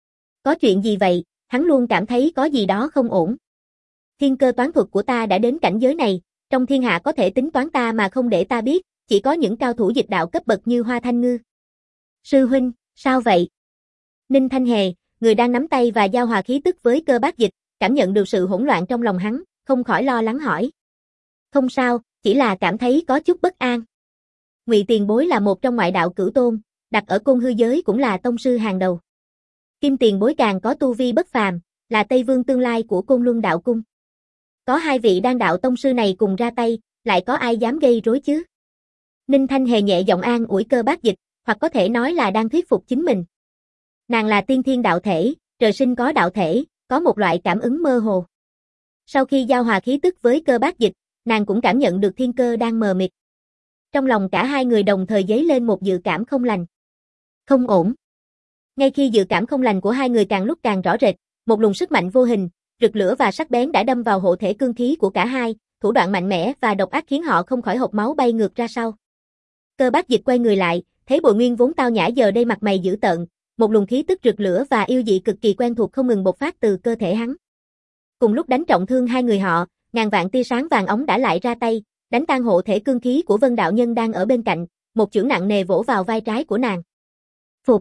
Có chuyện gì vậy, hắn luôn cảm thấy có gì đó không ổn. Thiên cơ toán thuật của ta đã đến cảnh giới này, trong thiên hạ có thể tính toán ta mà không để ta biết, chỉ có những cao thủ dịch đạo cấp bậc như Hoa Thanh Ngư. Sư huynh, sao vậy? Ninh Thanh Hề, người đang nắm tay và giao hòa khí tức với Cơ Bác Dịch, cảm nhận được sự hỗn loạn trong lòng hắn, không khỏi lo lắng hỏi. Không sao, chỉ là cảm thấy có chút bất an. Ngụy Tiền Bối là một trong ngoại đạo cửu tôn, đặt ở Côn Hư giới cũng là tông sư hàng đầu. Kim Tiền Bối càng có tu vi bất phàm, là Tây Vương tương lai của Côn Luân đạo cung. Có hai vị đan đạo tông sư này cùng ra tay, lại có ai dám gây rối chứ? Ninh Thanh Hề nhẹ giọng an ủi Cơ Bác Dịch, hoặc có thể nói là đang thuyết phục chính mình. Nàng là tiên thiên đạo thể, trời sinh có đạo thể, có một loại cảm ứng mơ hồ. Sau khi giao hòa khí tức với Cơ Bác Dịch, nàng cũng cảm nhận được thiên cơ đang mờ mịt. Trong lòng cả hai người đồng thời dấy lên một dự cảm không lành. Không ổn. Ngay khi dự cảm không lành của hai người càng lúc càng rõ rệt, một luồng sức mạnh vô hình, rực lửa và sắc bén đã đâm vào hộ thể cương khí của cả hai, thủ đoạn mạnh mẽ và độc ác khiến họ không khỏi hộc máu bay ngược ra sau. Cơ Bác Dịch quay người lại, thấy Bồi Nguyên vốn tao nhã giờ đây mặt mày dữ tợn, một luồng khí tức rực lửa và yêu dị cực kỳ quen thuộc không ngừng bộc phát từ cơ thể hắn. Cùng lúc đánh trọng thương hai người họ, ngàn vạn tia sáng vàng óng đã lại ra tay, đánh tan hộ thể cương khí của Vân đạo nhân đang ở bên cạnh, một chưởng nặng nề vỗ vào vai trái của nàng. Phục.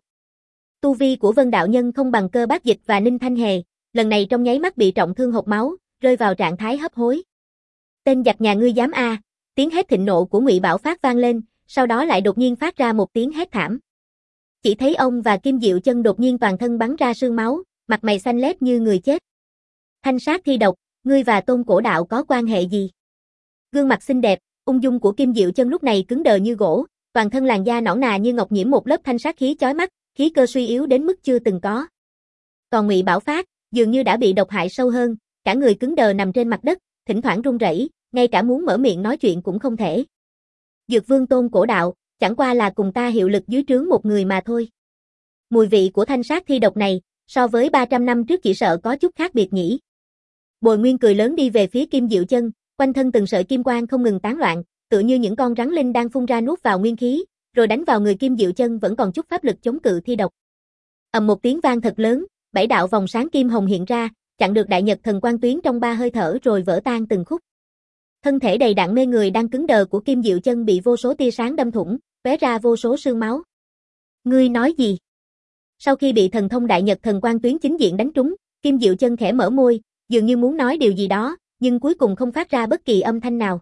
Tu vi của Vân đạo nhân không bằng Cơ Bác Dịch và Ninh Thanh Hề, lần này trong nháy mắt bị trọng thương hộc máu, rơi vào trạng thái hấp hối. Tên giặc nhà ngươi dám a, tiếng hét thịnh nộ của Ngụy Bảo Phát vang lên, sau đó lại đột nhiên phát ra một tiếng hét thảm. Chỉ thấy ông và Kim Diệu Chân đột nhiên toàn thân bắn ra sương máu, mặt mày xanh lét như người chết. Thanh sát thi độc, ngươi và Tôn Cổ Đạo có quan hệ gì? Gương mặt xinh đẹp, ung dung của Kim Diệu Chân lúc này cứng đờ như gỗ, toàn thân làn da nõn nà như ngọc nhiễm một lớp thanh sát khí chói mắt, khí cơ suy yếu đến mức chưa từng có. Còn Ngụy Bảo Phát, dường như đã bị độc hại sâu hơn, cả người cứng đờ nằm trên mặt đất, thỉnh thoảng run rẩy, ngay cả muốn mở miệng nói chuyện cũng không thể. Dược Vương Tôn Cổ Đạo, chẳng qua là cùng ta hiệu lực dưới trướng một người mà thôi. Mùi vị của thanh sát thi độc này, so với ba trăm năm trước chỉ sợ có chút khác biệt nhỉ. Bồi Nguyên cười lớn đi về phía Kim Diệu Chân, quanh thân từng sợi kim quang không ngừng tán loạn, tựa như những con rắn linh đang phun ra nuốt vào nguyên khí, rồi đánh vào người Kim Diệu Chân vẫn còn chút pháp lực chống cự thi độc. Ầm một tiếng vang thật lớn, bảy đạo vòng sáng kim hồng hiện ra, chặn được đại nhật thần quang tuyến trong ba hơi thở rồi vỡ tan từng khúc. Thân thể đầy đặn mê người đang cứng đờ của Kim Diệu Chân bị vô số tia sáng đâm thủng, tóe ra vô số sương máu. Ngươi nói gì? Sau khi bị thần thông đại nhật thần quang tuyến chính diện đánh trúng, Kim Diệu Chân khẽ mở môi, dường như muốn nói điều gì đó, nhưng cuối cùng không phát ra bất kỳ âm thanh nào.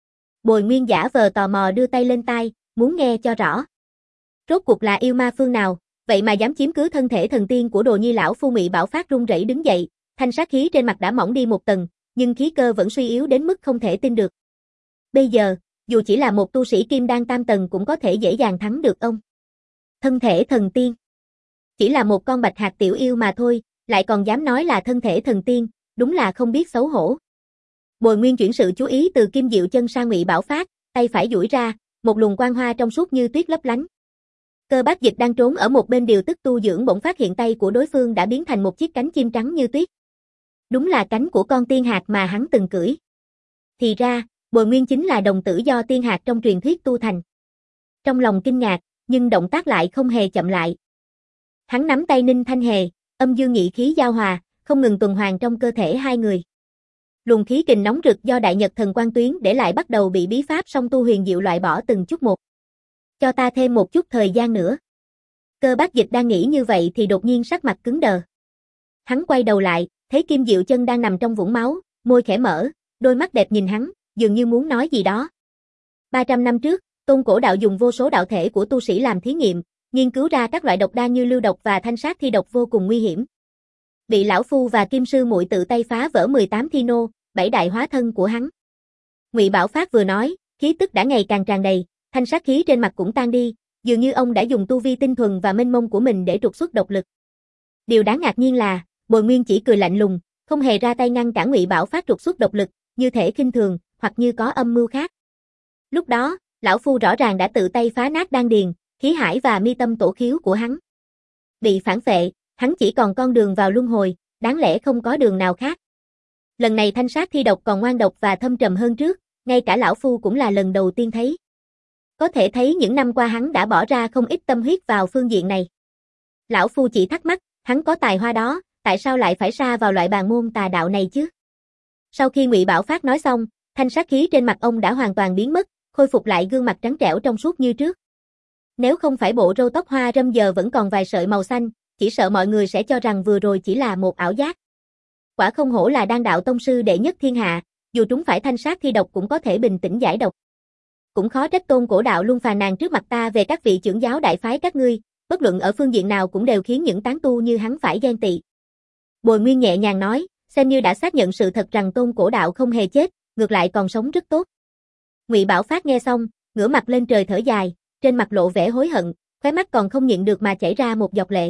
Bồi Nguyên giả vờ tò mò đưa tay lên tai, muốn nghe cho rõ. Rốt cuộc là yêu ma phương nào, vậy mà dám chiếm cứ thân thể thần tiên của Đồ Nhi lão phu. Ngụy Bảo Phát run rẩy đứng dậy, thanh sát khí trên mặt đã mỏng đi một tầng, nhưng khí cơ vẫn suy yếu đến mức không thể tin được. Bây giờ, dù chỉ là một tu sĩ kim đan tam tầng cũng có thể dễ dàng thắng được ông. Thân thể thần tiên. Chỉ là một con bạch hạt tiểu yêu mà thôi, lại còn dám nói là thân thể thần tiên, đúng là không biết xấu hổ. Bồi Nguyên chuyển sự chú ý từ Kim Diệu Chân sang Ngụy Bảo Phát, tay phải duỗi ra, một luồng quang hoa trong suốt như tuyết lấp lánh. Cơ Bác Dịch đang trốn ở một bên điều tức tu dưỡng bỗng phát hiện tay của đối phương đã biến thành một chiếc cánh chim trắng như tuyết. Đúng là cánh của con tiên hạc mà hắn từng cưỡi. Thì ra, Bồi Nguyên chính là đồng tử do tiên hạc trong truyền thuyết tu thành. Trong lòng kinh ngạc, nhưng động tác lại không hề chậm lại. Hắn nắm tay Ninh Thanh Hề, âm dương nhị khí giao hòa, không ngừng tuần hoàn trong cơ thể hai người. Luồng khí kình nóng rực do đại nhật thần quang tuyến để lại bắt đầu bị bí pháp song tu huyền diệu loại bỏ từng chút một. Cho ta thêm một chút thời gian nữa. Cơ Bác Dịch đang nghĩ như vậy thì đột nhiên sắc mặt cứng đờ. Hắn quay đầu lại, thấy Kim Diệu Chân đang nằm trong vũng máu, môi khẽ mở, đôi mắt đẹp nhìn hắn, dường như muốn nói gì đó. ba trăm năm trước, Tôn Cổ Đạo dùng vô số đạo thể của tu sĩ làm thí nghiệm, nghiên cứu ra các loại độc đan như lưu độc và thanh sát thi độc vô cùng nguy hiểm. Bị lão phu và Kim sư muội tự tay phá vỡ mười tám thi nô, bảy đại hóa thân của hắn. Ngụy Bảo Phát vừa nói, khí tức đã ngày càng tràn đầy, thanh sát khí trên mặt cũng tan đi, dường như ông đã dùng tu vi tinh thuần và mênh mông của mình để trục xuất độc lực. Điều đáng ngạc nhiên là, Bồi Nguyên chỉ cười lạnh lùng, không hề ra tay ngăn cản Ngụy Bảo Phát trục xuất độc lực, như thể khinh thường, hoặc như có âm mưu khác. Lúc đó, lão phu rõ ràng đã tự tay phá nát đan điền, khí hải và mi tâm tổ khiếu của hắn. Bị phản phệ, hắn chỉ còn con đường vào luân hồi, đáng lẽ không có đường nào khác. Lần này thanh sát thi độc còn ngoan độc và thâm trầm hơn trước, ngay cả lão phu cũng là lần đầu tiên thấy. Có thể thấy những năm qua hắn đã bỏ ra không ít tâm huyết vào phương diện này. Lão phu chỉ thắc mắc, hắn có tài hoa đó, tại sao lại phải sa vào loại bàn môn tà đạo này chứ? Sau khi Ngụy Bảo Phát nói xong, thanh sát khí trên mặt ông đã hoàn toàn biến mất, khôi phục lại gương mặt trắng trẻo trong suốt như trước. Nếu không phải bộ râu tóc hoa râm giờ vẫn còn vài sợi màu xanh, chỉ sợ mọi người sẽ cho rằng vừa rồi chỉ là một ảo giác. Quả không hổ là đan đạo tông sư đệ nhất thiên hạ, dù trúng phải thanh sát thi độc cũng có thể bình tĩnh giải độc. Cũng khó trách Tôn Cổ Đạo luôn phàn nàn trước mặt ta về các vị trưởng giáo đại phái các ngươi, bất luận ở phương diện nào cũng đều khiến những tán tu như hắn phải ghen tị. Bồi Nguyên nhẹ nhàng nói, xem như đã xác nhận sự thật rằng Tôn Cổ Đạo không hề chết, ngược lại còn sống rất tốt. Ngụy Bảo Phát nghe xong, ngửa mặt lên trời thở dài, trên mặt lộ vẻ hối hận, khóe mắt còn không nhịn được mà chảy ra một giọt lệ.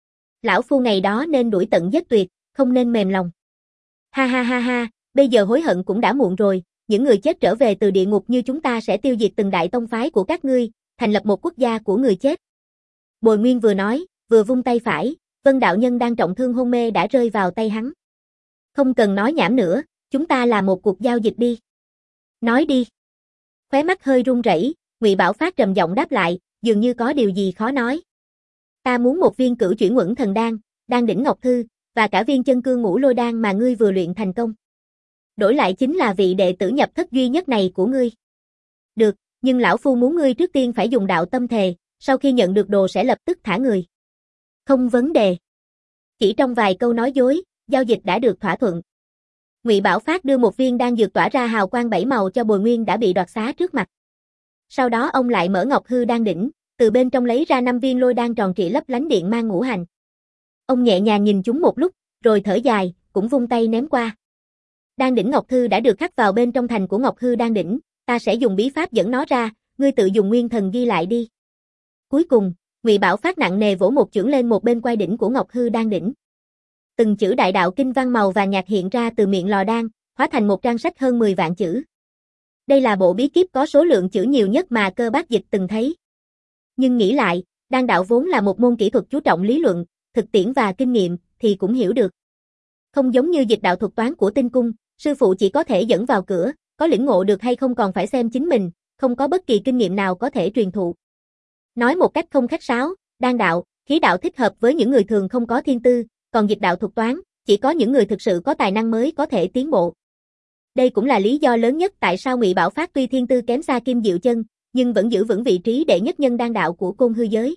Lão phu ngày đó nên đuổi tận giết tuyệt, không nên mềm lòng. Ha ha ha ha, bây giờ hối hận cũng đã muộn rồi, những người chết trở về từ địa ngục như chúng ta sẽ tiêu diệt từng đại tông phái của các ngươi, thành lập một quốc gia của người chết. Bồi Nguyên vừa nói, vừa vung tay phải, Vân đạo nhân đang trọng thương hôn mê đã rơi vào tay hắn. Không cần nói nhảm nữa, chúng ta làm một cuộc giao dịch đi. Nói đi. Khóe mắt hơi run rẩy, Ngụy Bảo Phát trầm giọng đáp lại, dường như có điều gì khó nói. Ta muốn một viên cửu chuyển Uẩn Thần Đan, đan đỉnh ngọc thư, và cả viên chân cương ngũ lôi đan mà ngươi vừa luyện thành công. Đổi lại chính là vị đệ tử nhập thất duy nhất này của ngươi. Được, nhưng lão phu muốn ngươi trước tiên phải dùng đạo tâm thề, sau khi nhận được đồ sẽ lập tức thả người. Không vấn đề. Chỉ trong vài câu nói dối, giao dịch đã được thỏa thuận. Ngụy Bảo Phát đưa một viên đan dược tỏa ra hào quang bảy màu cho Bồi Nguyên đã bị đoạt xá trước mặt. Sau đó ông lại mở ngọc hư đan đỉnh, từ bên trong lấy ra năm viên lôi đan tròn trịa lấp lánh điện mang ngũ hành. Ông nhẹ nhàng nhìn chúng một lúc, rồi thở dài, cũng vung tay ném qua. Đan đỉnh ngọc thư đã được khắc vào bên trong thành của ngọc hư đan đỉnh, ta sẽ dùng bí pháp dẫn nó ra, ngươi tự dùng nguyên thần ghi lại đi. Cuối cùng, Ngụy Bảo Phát nặng nề vỗ một chưởng lên một bên quai đỉnh của ngọc hư đan đỉnh. Từng chữ đại đạo kinh văn màu vàng nhạt hiện ra từ miệng lò đan, hóa thành một trang sách hơn mười vạn chữ. Đây là bộ bí kíp có số lượng chữ nhiều nhất mà Cơ Bác Dịch từng thấy. Nhưng nghĩ lại, đan đạo vốn là một môn kỹ thuật chú trọng lý luận, thực tiễn và kinh nghiệm, thì cũng hiểu được. Không giống như dịch đạo thuật toán của tinh cung, sư phụ chỉ có thể dẫn vào cửa, có lĩnh ngộ được hay không còn phải xem chính mình, không có bất kỳ kinh nghiệm nào có thể truyền thụ. Nói một cách không khách sáo, đan đạo, khí đạo thích hợp với những người thường không có thiên tư, còn dịch đạo thuật toán, chỉ có những người thực sự có tài năng mới có thể tiến bộ. Đây cũng là lý do lớn nhất tại sao Ngụy Bảo Phát tuy thiên tư kém xa Kim Diệu Chân, nhưng vẫn giữ vững vị trí đệ nhất nhân đan đạo của Côn Hư giới.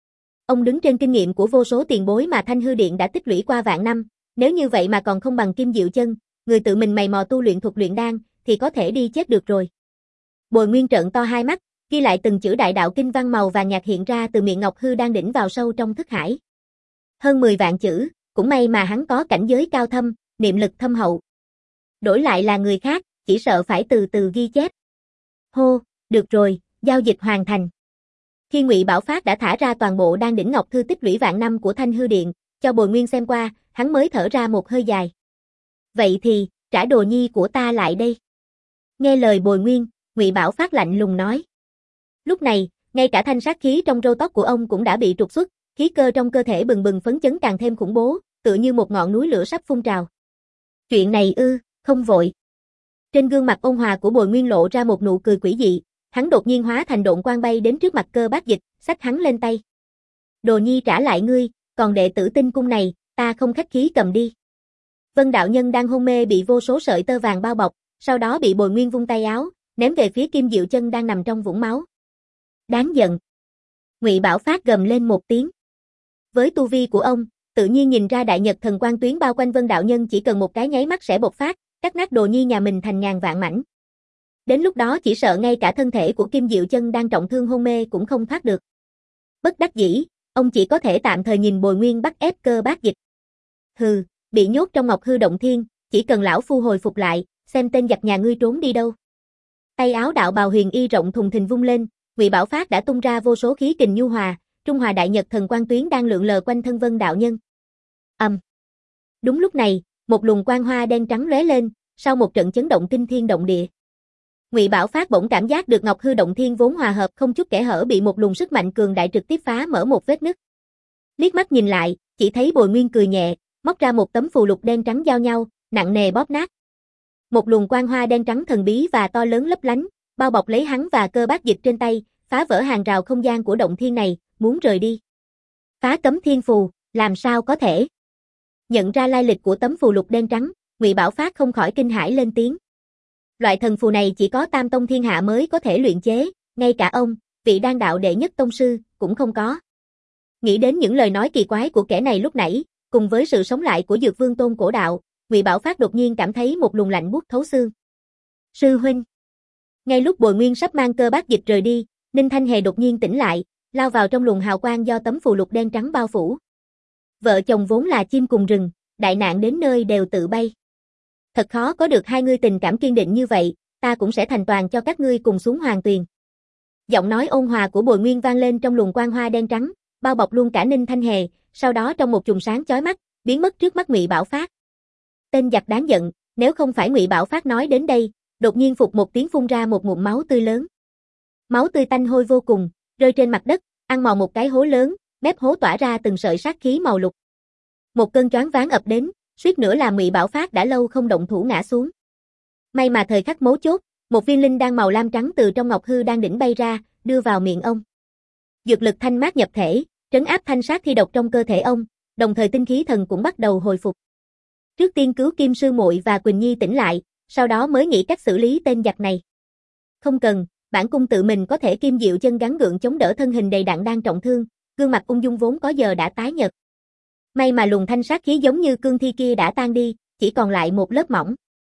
Ông đứng trên kinh nghiệm của vô số tiền bối mà Thanh Hư Điện đã tích lũy qua vạn năm, nếu như vậy mà còn không bằng Kim Diệu Chân, người tự mình mày mò tu luyện thuật luyện đan, thì có thể đi chết được rồi. Bồi Nguyên trợn to hai mắt, ghi lại từng chữ đại đạo kinh văn màu vàng nhạt hiện ra từ miệng Ngọc Hư đang đỉnh vào sâu trong thức hải. Hơn mười vạn chữ, cũng may mà hắn có cảnh giới cao thâm, niệm lực thâm hậu. Đổi lại là người khác, chỉ sợ phải từ từ ghi chép. Hô, được rồi, giao dịch hoàn thành. Khi Ngụy Bảo Phát đã thả ra toàn bộ đan đỉnh Ngọc Thư tích lũy vạn năm của Thanh Hư Điện, cho Bồi Nguyên xem qua, hắn mới thở ra một hơi dài. Vậy thì, trả đồ nhi của ta lại đây. Nghe lời Bồi Nguyên, Ngụy Bảo Phát lạnh lùng nói. Lúc này, ngay cả thanh sát khí trong râu tóc của ông cũng đã bị trục xuất, khí cơ trong cơ thể bừng bừng phấn chấn càng thêm khủng bố, tựa như một ngọn núi lửa sắp phun trào. Chuyện này ư, không vội. Trên gương mặt ôn hòa của Bồi Nguyên lộ ra một nụ cười quỷ dị, hắn đột nhiên hóa thành độn quang bay đến trước mặt Cơ Bác Dịch, xách hắn lên tay. Đồ nhi trả lại ngươi, còn đệ tử tinh cung này, ta không khách khí cầm đi. Vân đạo nhân đang hôn mê bị vô số sợi tơ vàng bao bọc, sau đó bị Bồi Nguyên vung tay áo, ném về phía Kim Diệu Chân đang nằm trong vũng máu. Đáng giận. Ngụy Bảo Phát gầm lên một tiếng. Với tu vi của ông, tự nhiên nhìn ra đại nhật thần quang tuyến bao quanh Vân đạo nhân chỉ cần một cái nháy mắt sẽ bộc phát, cắt nát đồ nhi nhà mình thành ngàn vạn mảnh. Đến lúc đó chỉ sợ ngay cả thân thể của Kim Diệu Chân đang trọng thương hôn mê cũng không thoát được. Bất đắc dĩ, ông chỉ có thể tạm thời nhìn Bồi Nguyên bắt ép Cơ Bác Dịch. Hừ, bị nhốt trong Ngọc Hư động thiên, chỉ cần lão phu hồi phục lại, xem tên giặc nhà ngươi trốn đi đâu. Tay áo đạo bào huyền y rộng thùng thình vung lên, Ngụy Bảo Phát đã tung ra vô số khí kình nhu hòa, trung hòa đại nhật thần quang tuyến đang lượn lờ quanh thân Vân đạo nhân. Ầm. Um. Đúng lúc này, một luồng quang hoa đen trắng lóe lên, sau một trận chấn động kinh thiên động địa. Ngụy Bảo Phát bỗng cảm giác được Ngọc Hư động thiên vốn hòa hợp không chút kẽ hở bị một luồng sức mạnh cường đại trực tiếp phá mở một vết nứt. Liếc mắt nhìn lại, chỉ thấy Bồi Nguyên cười nhẹ, móc ra một tấm phù lục đen trắng giao nhau, nặng nề bóp nát. Một luồng quang hoa đen trắng thần bí và to lớn lấp lánh, bao bọc lấy hắn và Cơ Bác Dịch trên tay, phá vỡ hàng rào không gian của động thiên này, muốn rời đi. Phá cấm thiên phù, làm sao có thể? Nhận ra lai lịch của tấm phù lục đen trắng, Ngụy Bảo Phát không khỏi kinh hãi lên tiếng. Loại thần phù này chỉ có Tam Tông Thiên Hạ mới có thể luyện chế, ngay cả ông, vị đan đạo đệ nhất tông sư, cũng không có. Nghĩ đến những lời nói kỳ quái của kẻ này lúc nãy, cùng với sự sống lại của Dược Vương Tôn cổ đạo, Ngụy Bảo Phát đột nhiên cảm thấy một luồng lạnh buốt thấu xương. Sư huynh. Ngay lúc Bồi Nguyên sắp mang Cơ Bác Dịch rời đi, Ninh Thanh Hề đột nhiên tỉnh lại, lao vào trong luồng hào quang do tấm phù lục đen trắng bao phủ. Vợ chồng vốn là chim cùng rừng, đại nạn đến nơi đều tự bay. Thật khó có được hai ngươi tình cảm kiên định như vậy, ta cũng sẽ thành toàn cho các ngươi cùng xuống hoàng tuyền. Giọng nói ôn hòa của Bồi Nguyên vang lên trong luồng quang hoa đen trắng, bao bọc luôn cả Ninh Thanh Hề, sau đó trong một chùm sáng chói mắt, biến mất trước mắt Ngụy Bảo Phát. Tên giặc đáng giận, nếu không phải Ngụy Bảo Phát nói đến đây, đột nhiên phục một tiếng phun ra một ngụm máu tươi lớn. Máu tươi tanh hôi vô cùng, rơi trên mặt đất, ăn mòn một cái hố lớn, mép hố tỏa ra từng sợi sát khí màu lục. Một cơn choáng váng ập đến, suýt nữa làm Ngụy Bảo Phát đã lâu không động thủ ngã xuống. May mà thời khắc mấu chốt, một viên linh đan màu lam trắng từ trong Ngọc Hư đang đỉnh bay ra, đưa vào miệng ông. Dược lực thanh mát nhập thể, trấn áp thanh sát thi độc trong cơ thể ông, đồng thời tinh khí thần cũng bắt đầu hồi phục. Trước tiên cứu Kim sư muội và Quỳnh Nhi tỉnh lại, sau đó mới nghĩ cách xử lý tên giặc này. Không cần, bản cung tự mình có thể. Kim Diệu Chân gắng gượng chống đỡ thân hình đầy đặn đang trọng thương, gương mặt ung dung vốn có giờ đã tái nhợt. May mà luồng thanh sát khí giống như cương thi kia đã tan đi, chỉ còn lại một lớp mỏng.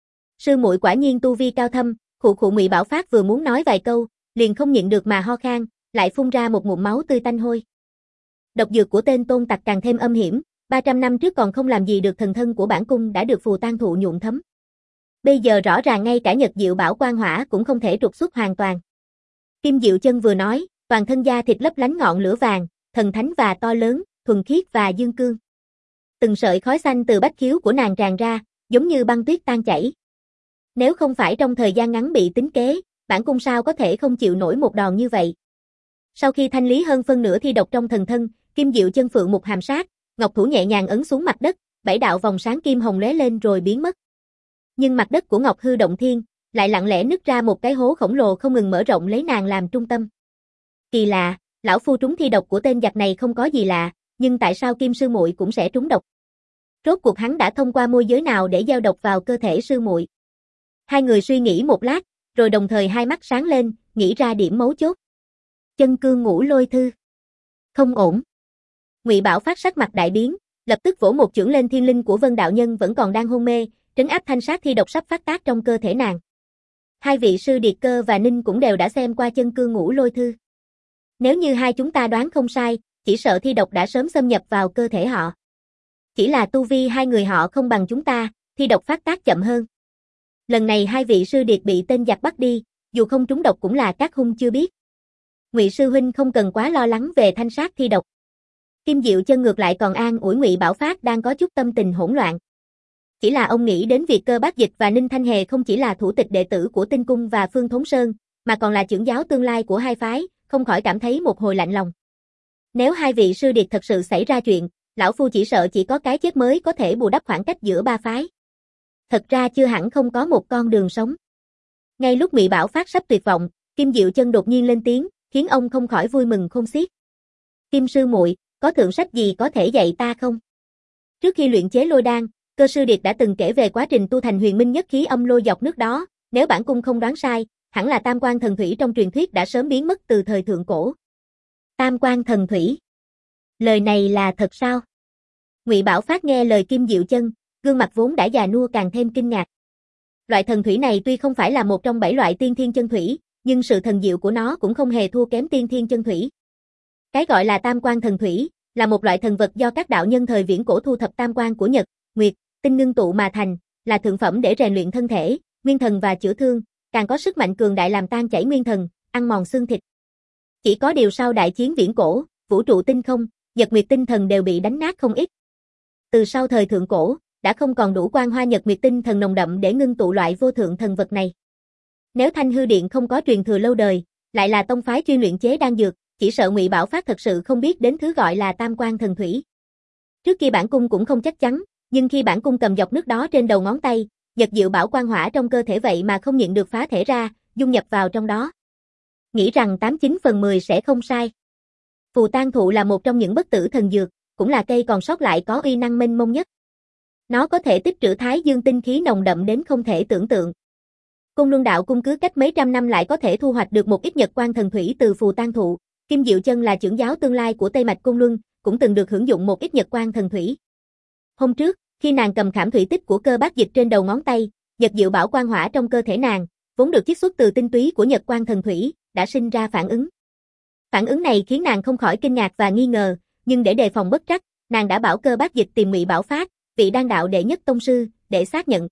Sư muội quả nhiên tu vi cao thâm, khụ khụ. Ngụy Bảo Phát vừa muốn nói vài câu, liền không nhịn được mà ho khan, lại phun ra một ngụm máu tươi tanh hôi. Độc dược của tên tôn tặc càng thêm âm hiểm, ba trăm năm trước còn không làm gì được thần thân của bản cung đã được phù tang thụ nhuộm thấm. Bây giờ rõ ràng ngay cả Nhật Diệu Bảo Quang Hỏa cũng không thể trục xuất hoàn toàn. Kim Diệu Chân vừa nói, toàn thân da thịt lấp lánh ngọn lửa vàng, thần thánh và to lớn, thuần khiết và dương cương. Từng sợi khói xanh từ bách khiếu của nàng tràn ra, giống như băng tuyết tan chảy. Nếu không phải trong thời gian ngắn bị tính kế, bản cung sao có thể không chịu nổi một đòn như vậy. Sau khi thanh lý hơn phân nửa thi độc trong thần thân, Kim Diệu Chân phượng một hàm sát, ngọc thủ nhẹ nhàng ấn xuống mặt đất, bảy đạo vòng sáng kim hồng lóe lên rồi biến mất. Nhưng mặt đất của Ngọc Hư Động Thiên lại lặng lẽ nứt ra một cái hố khổng lồ không ngừng mở rộng lấy nàng làm trung tâm. Kỳ lạ, lão phu trúng thi độc của tên giặc này không có gì lạ, nhưng tại sao Kim sư muội cũng sẽ trúng độc? Rốt cuộc hắn đã thông qua môi giới nào để giao độc vào cơ thể sư muội? Hai người suy nghĩ một lát, rồi đồng thời hai mắt sáng lên, nghĩ ra điểm mấu chốt. Chân cương ngũ lôi thư. Không ổn. Ngụy Bảo Phát sắc mặt đại biến, lập tức vỗ một chưởng lên thiên linh của Vân đạo nhân vẫn còn đang hôn mê, trấn áp thanh sát thi độc sắp phát tác trong cơ thể nàng. Hai vị sư Điệt Cơ và Ninh cũng đều đã xem qua chân cương ngũ lôi thư. Nếu như hai chúng ta đoán không sai, chỉ sợ thi độc đã sớm xâm nhập vào cơ thể họ. Chỉ là tu vi hai người họ không bằng chúng ta, thi độc phát tác chậm hơn. Lần này hai vị sư Điệt bị tên giặc bắt đi, dù không trúng độc cũng là các hung chưa biết. Ngụy sư huynh không cần quá lo lắng về thanh sát thi độc. Kim Diệu Chân ngược lại còn an ủi Ngụy Bảo Phát đang có chút tâm tình hỗn loạn. Chỉ là ông nghĩ đến việc Cơ Bác Dịch và Ninh Thanh Hề không chỉ là thủ tịch đệ tử của Tinh Cung và Phương Thốn Sơn, mà còn là trưởng giáo tương lai của hai phái, không khỏi cảm thấy một hồi lạnh lòng. Nếu hai vị sư Điệt thật sự xảy ra chuyện, lão phu chỉ sợ chỉ có cái chết mới có thể bù đắp khoảng cách giữa ba phái. Thật ra chưa hẳn không có một con đường sống. Ngay lúc Ngụy Bảo Phát sắp tuyệt vọng, Kim Diệu Chân đột nhiên lên tiếng, khiến ông không khỏi vui mừng khôn xiết. Kim sư muội, có thượng sách gì có thể dạy ta không? Trước khi luyện chế lôi đan, Cơ sư Điệt đã từng kể về quá trình tu thành huyền minh nhất khí âm lôi dọc nước đó, nếu bản cung không đoán sai, hẳn là tam quan thần thủy trong truyền thuyết đã sớm biến mất từ thời thượng cổ. Tam quan thần thủy? Lời này là thật sao? Ngụy Bảo Phát nghe lời Kim Diệu Chân, gương mặt vốn đã già nua càng thêm kinh ngạc. Loại thần thủy này tuy không phải là một trong bảy loại tiên thiên chân thủy, nhưng sự thần diệu của nó cũng không hề thua kém tiên thiên chân thủy. Cái gọi là tam quan thần thủy, là một loại thần vật do các đạo nhân thời viễn cổ thu thập tam quan của Nhật, Nguyệt, Tinh ngưng tụ mà thành, là thượng phẩm để rèn luyện thân thể, nguyên thần và chữa thương, càng có sức mạnh cường đại làm tan chảy nguyên thần, ăn mòn xương thịt. Chỉ có điều sau đại chiến viễn cổ, vũ trụ tinh không, Nhật Nguyệt tinh thần đều bị đánh nát không ít. Từ sau thời thượng cổ, đã không còn đủ quang hoa Nhật Nguyệt tinh thần nồng đậm để ngưng tụ loại vô thượng thần vật này. Nếu Thanh Hư Điện không có truyền thừa lâu đời, lại là tông phái chuyên luyện chế đan dược, chỉ sợ Ngụy Bảo Phát thật sự không biết đến thứ gọi là tam quan thần thủy. Trước kia bản cung cũng không chắc chắn, nhưng khi bản cung cầm giọt nước đó trên đầu ngón tay, Nhật Diệu Bảo quang hỏa trong cơ thể vậy mà không nhịn được phá thể ra, dung nhập vào trong đó. Nghĩ rằng tám chín phần mười sẽ không sai. Phù Tang thụ là một trong những bất tử thần dược, cũng là cây còn sót lại có uy năng mênh mông nhất. Nó có thể tích trữ thái dương tinh khí nồng đậm đến không thể tưởng tượng. Côn Luân Đạo cung cứ cách mấy trăm năm lại có thể thu hoạch được một ít Nhật quan thần thủy từ Phù Tang thụ. Kim Diệu Chân là trưởng giáo tương lai của Tây Mạch Côn Luân, cũng từng được hưởng dụng một ít Nhật quan thần thủy. Hôm trước, khi nàng cầm khảm thủy tích của Cơ Bác Dịch trên đầu ngón tay, Nhật Diệu Bảo quang hỏa trong cơ thể nàng, vốn được chiết xuất từ tinh túy của Nhật quan thần thủy, đã sinh ra phản ứng. Phản ứng này khiến nàng không khỏi kinh ngạc và nghi ngờ, nhưng để đề phòng bất trắc, nàng đã bảo Cơ Bác Dịch tìm Ngụy Bảo Phát, vị đan đạo đệ nhất tông sư, để xác nhận.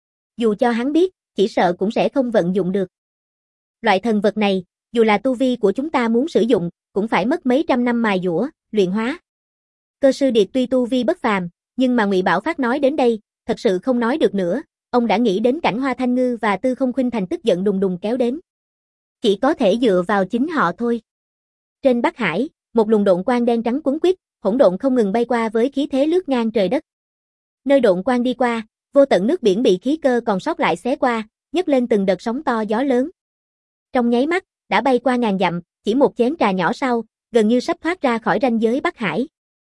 Dù cho hắn biết, chỉ sợ cũng sẽ không vận dụng được. Loại thần vật này, dù là tu vi của chúng ta muốn sử dụng, cũng phải mất mấy trăm năm mài dũa, luyện hóa. Cơ sư Điệt tuy tu vi bất phàm, nhưng mà Ngụy Bảo Phát nói đến đây, thật sự không nói được nữa, ông đã nghĩ đến cảnh Hoa Thanh Ngư và Tư Không Khuynh Thành tức giận đùng đùng kéo đến. Chỉ có thể dựa vào chính họ thôi. Trên Bắc Hải, một luồng độn quang đen trắng quấn quýt, hỗn độn không ngừng bay qua với khí thế lướt ngang trời đất. Nơi độn quang đi qua, vô tận nước biển bị khí cơ còn sót lại xé qua, nhấc lên từng đợt sóng to gió lớn. Trong nháy mắt, đã bay qua ngàn dặm, chỉ một chén trà nhỏ sau, gần như sắp thoát ra khỏi ranh giới Bắc Hải.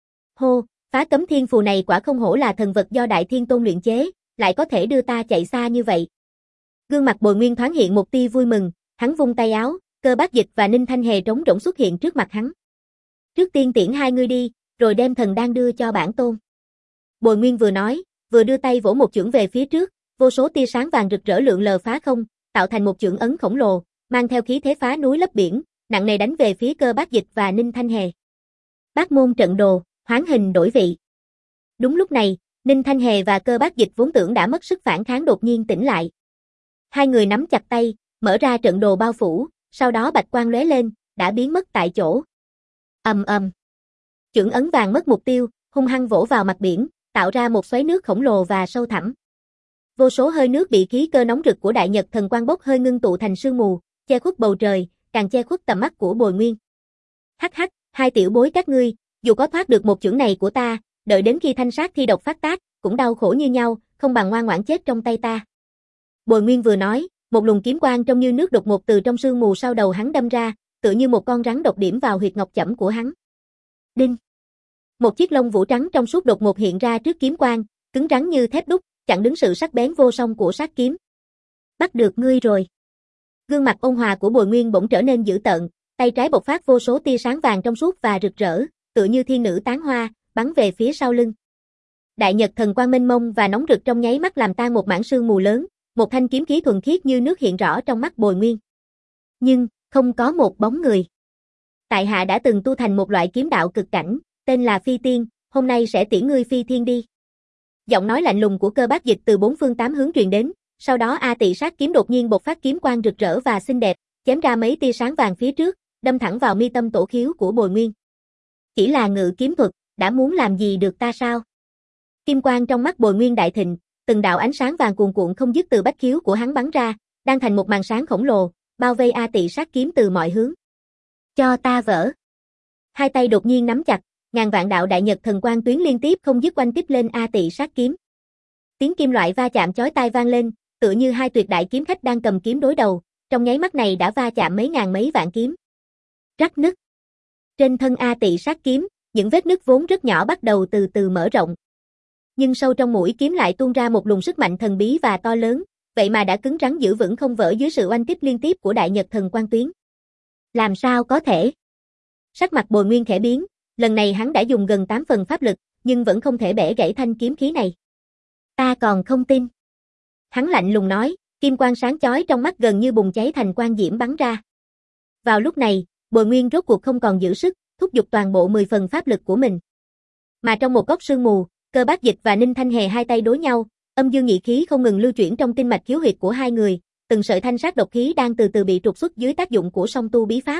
Hô, phá cấm thiên phù này quả không hổ là thần vật do Đại Thiên Tôn luyện chế, lại có thể đưa ta chạy xa như vậy. Gương mặt Bồi Nguyên thoáng hiện một tia vui mừng, hắn vung tay áo, Cơ Bác Dịch và Ninh Thanh Hề trống rỗng xuất hiện trước mặt hắn. Trước tiên tiễn hai ngươi đi, rồi đem thần đan đưa cho bản tôn. Bồi Nguyên vừa nói, vừa đưa tay vỗ một chưởng về phía trước, vô số tia sáng vàng rực rỡ lượn lờ phá không, tạo thành một chưởng ấn khổng lồ, mang theo khí thế phá núi lấp biển, nặng nề đánh về phía Cơ Bác Dịch và Ninh Thanh Hề. Bát môn trận đồ, hoán hình đổi vị. Đúng lúc này, Ninh Thanh Hề và Cơ Bác Dịch vốn tưởng đã mất sức phản kháng đột nhiên tỉnh lại. Hai người nắm chặt tay, mở ra trận đồ bao phủ, sau đó bạch quang lóe lên, đã biến mất tại chỗ. Ầm ầm. Chưởng ấn vàng mất mục tiêu, hung hăng vỗ vào mặt biển, tạo ra một xoáy nước khổng lồ và sâu thẳm. Vô số hơi nước bị khí cơ nóng rực của Đại Nhật Thần Quang bốc hơi ngưng tụ thành sương mù, che khuất bầu trời, càng che khuất tầm mắt của Bồi Nguyên. Hắc hắc, hai tiểu bối các ngươi, dù có thoát được một chưởng này của ta, đợi đến khi thanh sát thi độc phát tác, cũng đau khổ như nhau, không bằng ngoan ngoãn chết trong tay ta. Bồi Nguyên vừa nói, một luồng kiếm quang trông như nước đột ngột từ trong sương mù sau đầu hắn đâm ra, tựa như một con rắn độc điểm vào huyệt ngọc chẩm của hắn. Đinh! Một chiếc lông vũ trắng trong suốt đột ngột hiện ra trước kiếm quang, cứng rắn như thép đúc, chặn đứng sự sắc bén vô song của sát kiếm. Bắt được ngươi rồi. Gương mặt ôn hòa của Bồi Nguyên bỗng trở nên dữ tợn, tay trái bộc phát vô số tia sáng vàng trong suốt và rực rỡ, tựa như thiên nữ tán hoa, bắn về phía sau lưng. Đại nhật thần quang mênh mông và nóng rực trong nháy mắt làm tan một mảng sương mù lớn, một thanh kiếm khí thuần khiết như nước hiện rõ trong mắt Bồi Nguyên. Nhưng, không có một bóng người. Tại hạ đã từng tu thành một loại kiếm đạo cực cảnh, tên là Phi Tiên, hôm nay sẽ tiễn ngươi phi thiên đi. Giọng nói lạnh lùng của Cơ Bác Dịch từ bốn phương tám hướng truyền đến, sau đó A Tị sát kiếm đột nhiên bộc phát kiếm quang rực rỡ và xinh đẹp, chém ra mấy tia sáng vàng phía trước, đâm thẳng vào mi tâm tổ khiếu của Bồi Nguyên. Chỉ là ngự kiếm thuật, đã muốn làm gì được ta sao? Kim quang trong mắt Bồi Nguyên đại thịnh, từng đạo ánh sáng vàng cuồn cuộn không dứt từ bách khiếu của hắn bắn ra, đang thành một màn sáng khổng lồ, bao vây A Tị sát kiếm từ mọi hướng. Cho ta vỡ. Hai tay đột nhiên nắm chặt, ngàn vạn đạo đại nhật thần quang tuyến liên tiếp không dứt quanh tiếp lên A Tị sát kiếm. Tiếng kim loại va chạm chói tai vang lên, tựa như hai tuyệt đại kiếm khách đang cầm kiếm đối đầu, trong nháy mắt này đã va chạm mấy ngàn mấy vạn kiếm. Rắc nứt. Trên thân A Tị sát kiếm, những vết nứt vốn rất nhỏ bắt đầu từ từ mở rộng. Nhưng sâu trong mũi kiếm lại tuôn ra một luồng sức mạnh thần bí và to lớn, vậy mà đã cứng rắn giữ vững không vỡ dưới sự oanh kích liên tiếp của đại nhật thần quang tuyến. Làm sao có thể? Sắc mặt Bồi Nguyên khẽ biến, lần này hắn đã dùng gần tám phần pháp lực, nhưng vẫn không thể bẻ gãy thanh kiếm khí này. Ta còn không tin. Hắn lạnh lùng nói, kim quang sáng chói trong mắt gần như bùng cháy thành quang diễm bắn ra. Vào lúc này, Bồi Nguyên rốt cuộc không còn giữ sức, thúc giục toàn bộ mười phần pháp lực của mình. Mà trong một góc sương mù, Cơ Bác Dịch và Ninh Thanh Hề hai tay đối nhau, âm dương nhị khí không ngừng lưu chuyển trong kinh mạch khiếu huyệt của hai người, từng sợi thanh sát độc khí đang từ từ bị trục xuất dưới tác dụng của song tu bí pháp.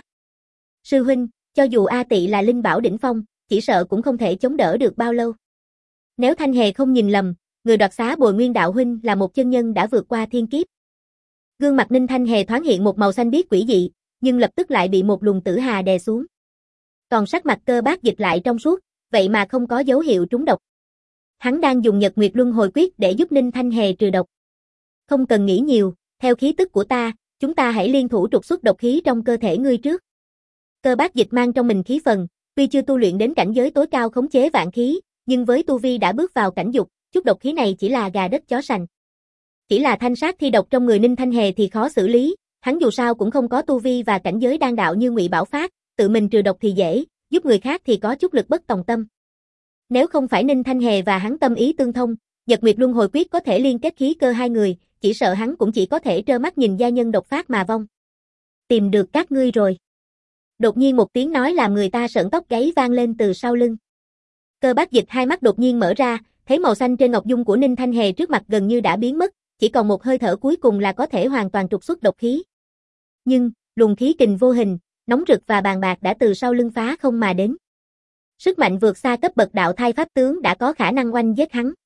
Sư huynh, cho dù A Tị là linh bảo đỉnh phong, chỉ sợ cũng không thể chống đỡ được bao lâu. Nếu Thanh Hề không nhìn lầm, người đoạt xá Bồi Nguyên đạo huynh là một chân nhân đã vượt qua thiên kiếp. Gương mặt Ninh Thanh Hề thoáng hiện một màu xanh biếc quỷ dị, nhưng lập tức lại bị một luồng tử hà đè xuống. Còn sắc mặt Cơ Bác Dịch lại trong suốt, vậy mà không có dấu hiệu trúng độc. Hắn đang dùng Nhật Nguyệt Luân Hồi Quyết để giúp Ninh Thanh Hề trừ độc. Không cần nghĩ nhiều, theo khí tức của ta, chúng ta hãy liên thủ trục xuất độc khí trong cơ thể ngươi trước. Cơ Bác Dịch mang trong mình khí phần, tuy chưa tu luyện đến cảnh giới tối cao khống chế vạn khí, nhưng với tu vi đã bước vào cảnh dục, chút độc khí này chỉ là gà đất chó sành. Chỉ là thanh sát thi độc trong người Ninh Thanh Hề thì khó xử lý, hắn dù sao cũng không có tu vi và cảnh giới đan đạo như Ngụy Bảo Phát, tự mình trừ độc thì dễ, giúp người khác thì có chút lực bất tòng tâm. Nếu không phải Ninh Thanh Hề và hắn tâm ý tương thông, Nhật Nguyệt Luân Hồi Quyết có thể liên kết khí cơ hai người, chỉ sợ hắn cũng chỉ có thể trơ mắt nhìn gia nhân độc phát mà vong. Tìm được các ngươi rồi. Đột nhiên một tiếng nói làm người ta sởn tóc gáy vang lên từ sau lưng. Cơ Bác Dịch hai mắt đột nhiên mở ra, thấy màu xanh trên ngọc dung của Ninh Thanh Hề trước mặt gần như đã biến mất, chỉ còn một hơi thở cuối cùng là có thể hoàn toàn trục xuất độc khí. Nhưng, luồng khí kình vô hình, nóng rực và bàn bạc đã từ sau lưng phá không mà đến. Sức mạnh vượt xa cấp bậc đạo thai pháp tướng đã có khả năng oanh giết hắn.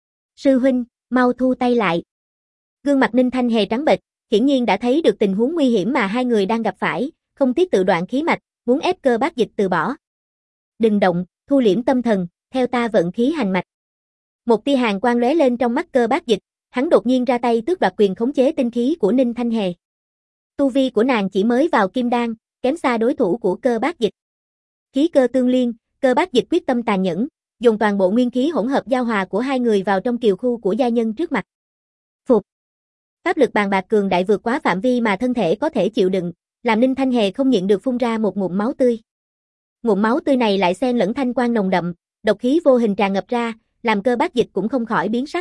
Sư huynh, mau thu tay lại. Gương mặt Ninh Thanh Hề trắng bệch, hiển nhiên đã thấy được tình huống nguy hiểm mà hai người đang gặp phải, không tiếc tự đoạn khí mạch, muốn ép Cơ Bác Dịch từ bỏ. Đừng động, thu liễm tâm thần, theo ta vận khí hành mạch. Một tia hàn quang lóe lên trong mắt Cơ Bác Dịch, hắn đột nhiên ra tay tước đoạt quyền khống chế tinh khí của Ninh Thanh Hề. Tu vi của nàng chỉ mới vào kim đan, kém xa đối thủ của Cơ Bác Dịch. Khí cơ tương liên, Cơ Bác Dịch quyết tâm tàn nhẫn, dùng toàn bộ nguyên khí hỗn hợp giao hòa của hai người vào trong kiều khu của gia nhân trước mặt. Phục. Pháp lực bàn bạc cường đại vượt quá phạm vi mà thân thể có thể chịu đựng, làm Ninh Thanh Hề không nhịn được phun ra một ngụm máu tươi. Ngụm máu tươi này lại xen lẫn thanh quang nồng đậm, độc khí vô hình tràn ngập ra, làm Cơ Bác Dịch cũng không khỏi biến sắc.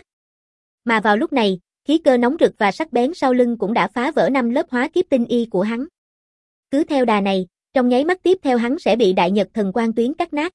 Mà vào lúc này, khí cơ nóng rực và sắc bén sau lưng cũng đã phá vỡ năm lớp hóa kiếp tinh y của hắn. Cứ theo đà này, trong nháy mắt tiếp theo hắn sẽ bị đại nhật thần quang tuyến cắt nát.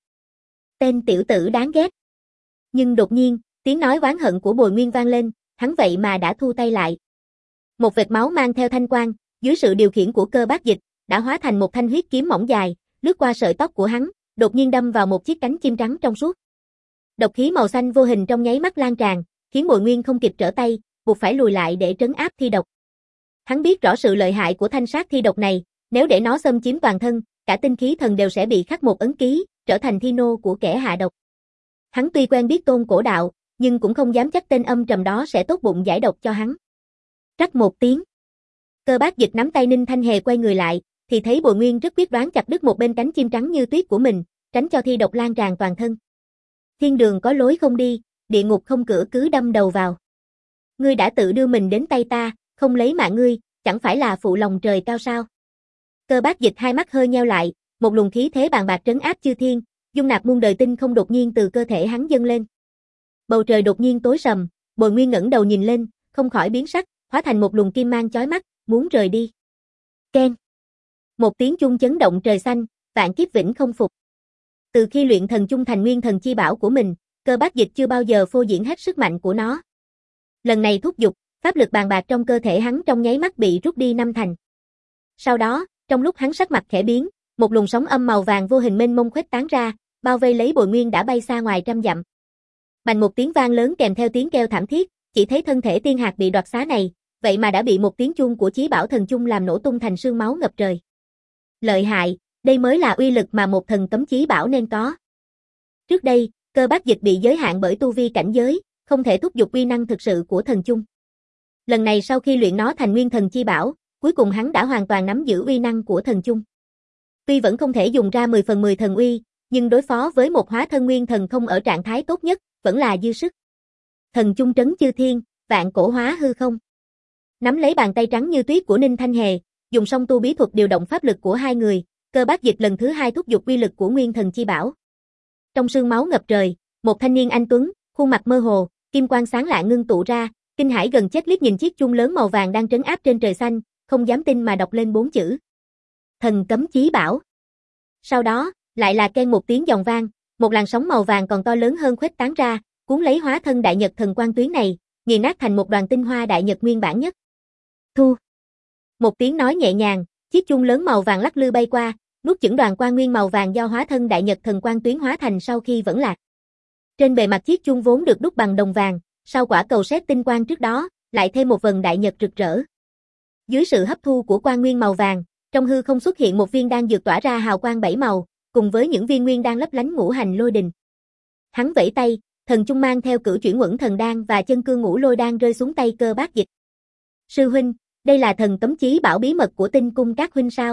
Tên tiểu tử đáng ghét. Nhưng đột nhiên, tiếng nói oán hận của Bồi Nguyên vang lên, hắn vậy mà đã thu tay lại. Một vệt máu mang theo thanh quang, dưới sự điều khiển của Cơ Bác Dịch, đã hóa thành một thanh huyết kiếm mỏng dài, lướt qua sợi tóc của hắn, đột nhiên đâm vào một chiếc cánh chim trắng trong suốt. Độc khí màu xanh vô hình trong nháy mắt lan tràn, khiến Bồi Nguyên không kịp trở tay, buộc phải lùi lại để trấn áp thi độc. Hắn biết rõ sự lợi hại của thanh sát thi độc này, nếu để nó xâm chiếm toàn thân, cả tinh khí thần đều sẽ bị khắc một ấn ký, trở thành thi nô của kẻ hạ độc. Hắn tuy quen biết Tôn Cổ Đạo, nhưng cũng không dám chắc tên âm trầm đó sẽ tốt bụng giải độc cho hắn. Rắc một tiếng. Cơ Bác Dịch nắm tay Ninh Thanh Hề quay người lại, thì thấy Bồi Nguyên rất quyết đoán chặt đứt một bên cánh chim trắng như tuyết của mình, tránh cho thi độc lan tràn toàn thân. Thiên đường có lối không đi, địa ngục không cửa cứ đâm đầu vào. Ngươi đã tự đưa mình đến tay ta, không lấy mạng ngươi, chẳng phải là phụ lòng trời cao sao? Cơ Bác Dịch hai mắt hơi nheo lại, một luồng khí thế bàn bạc trấn áp chư thiên, dung nạp muôn đời tinh không đột nhiên từ cơ thể hắn dâng lên. Bầu trời đột nhiên tối sầm, Bồi Nguyên ngẩng đầu nhìn lên, không khỏi biến sắc, hóa thành một luồng kim mang chói mắt, muốn rời đi. Keng. Một tiếng chuông chấn động trời xanh, vạn kiếp vĩnh không phục. Từ khi luyện thần chung thành nguyên thần chi bảo của mình, Cơ Bác Dịch chưa bao giờ phô diễn hết sức mạnh của nó. Lần này thúc giục, pháp lực bàn bạc trong cơ thể hắn trong nháy mắt bị rút đi năm thành. Sau đó, trong lúc hắn sắc mặt khẽ biến, một luồng sóng âm màu vàng vô hình mênh mông khuếch tán ra, bao vây lấy Bồi Nguyên đã bay xa ngoài trăm dặm. Bành một tiếng vang lớn kèm theo tiếng kêu thảm thiết, chỉ thấy thân thể tiên hạt bị đoạt xá này, vậy mà đã bị một tiếng chuông của chí bảo thần chung làm nổ tung thành sương máu ngập trời. Lợi hại, đây mới là uy lực mà một thần cấm chí bảo nên có. Trước đây, Cơ Bác Dịch bị giới hạn bởi tu vi cảnh giới, không thể thúc giục uy năng thực sự của thần chung. Lần này sau khi luyện nó thành nguyên thần chi bảo, cuối cùng hắn đã hoàn toàn nắm giữ uy năng của thần chung. Tuy vẫn không thể dùng ra mười phần mười thần uy, nhưng đối phó với một hóa thân nguyên thần không ở trạng thái tốt nhất, vẫn là dư sức. Thần chung trấn chư thiên, vạn cổ hóa hư không. Nắm lấy bàn tay trắng như tuyết của Ninh Thanh Hề, dùng song tu bí thuật điều động pháp lực của hai người, Cơ Bác Dịch lần thứ hai thúc giục uy lực của nguyên thần chi bảo. Trong sương máu ngập trời, một thanh niên anh tuấn, khuôn mặt mơ hồ, kim quang sáng lạ ngưng tụ ra, kinh hãi gần chết liếc nhìn chiếc chuông lớn màu vàng đang trấn áp trên trời xanh, không dám tin mà đọc lên bốn chữ. Thần cấm chí bảo. Sau đó, lại là keng một tiếng giòn vang, một làn sóng màu vàng còn to lớn hơn khuếch tán ra, cuốn lấy hóa thân đại nhật thần quang tuyến này, nghiền nát thành một đoàn tinh hoa đại nhật nguyên bản nhất. Thu. Một tiếng nói nhẹ nhàng, chiếc chuông lớn màu vàng lắc lư bay qua, nuốt chửng đoàn quang nguyên màu vàng do hóa thân đại nhật thần quang tuyến hóa thành sau khi vẫn lạc. Trên bề mặt chiếc chuông vốn được đúc bằng đồng vàng, sau quả cầu sét tinh quang trước đó, lại thêm một vầng đại nhật rực rỡ. Dưới sự hấp thu của quang nguyên màu vàng, trong hư không xuất hiện một viên đan dược tỏa ra hào quang bảy màu, cùng với những viên nguyên đan lấp lánh ngũ hành lôi đình. Hắn vẫy tay, thần chung mang theo cửu chuyển uẩn thần đan và chân cương ngũ lôi đan rơi xuống tay Cơ Bác Dịch. Sư huynh, đây là thần cấm chí bảo bí mật của tinh cung các huynh sao?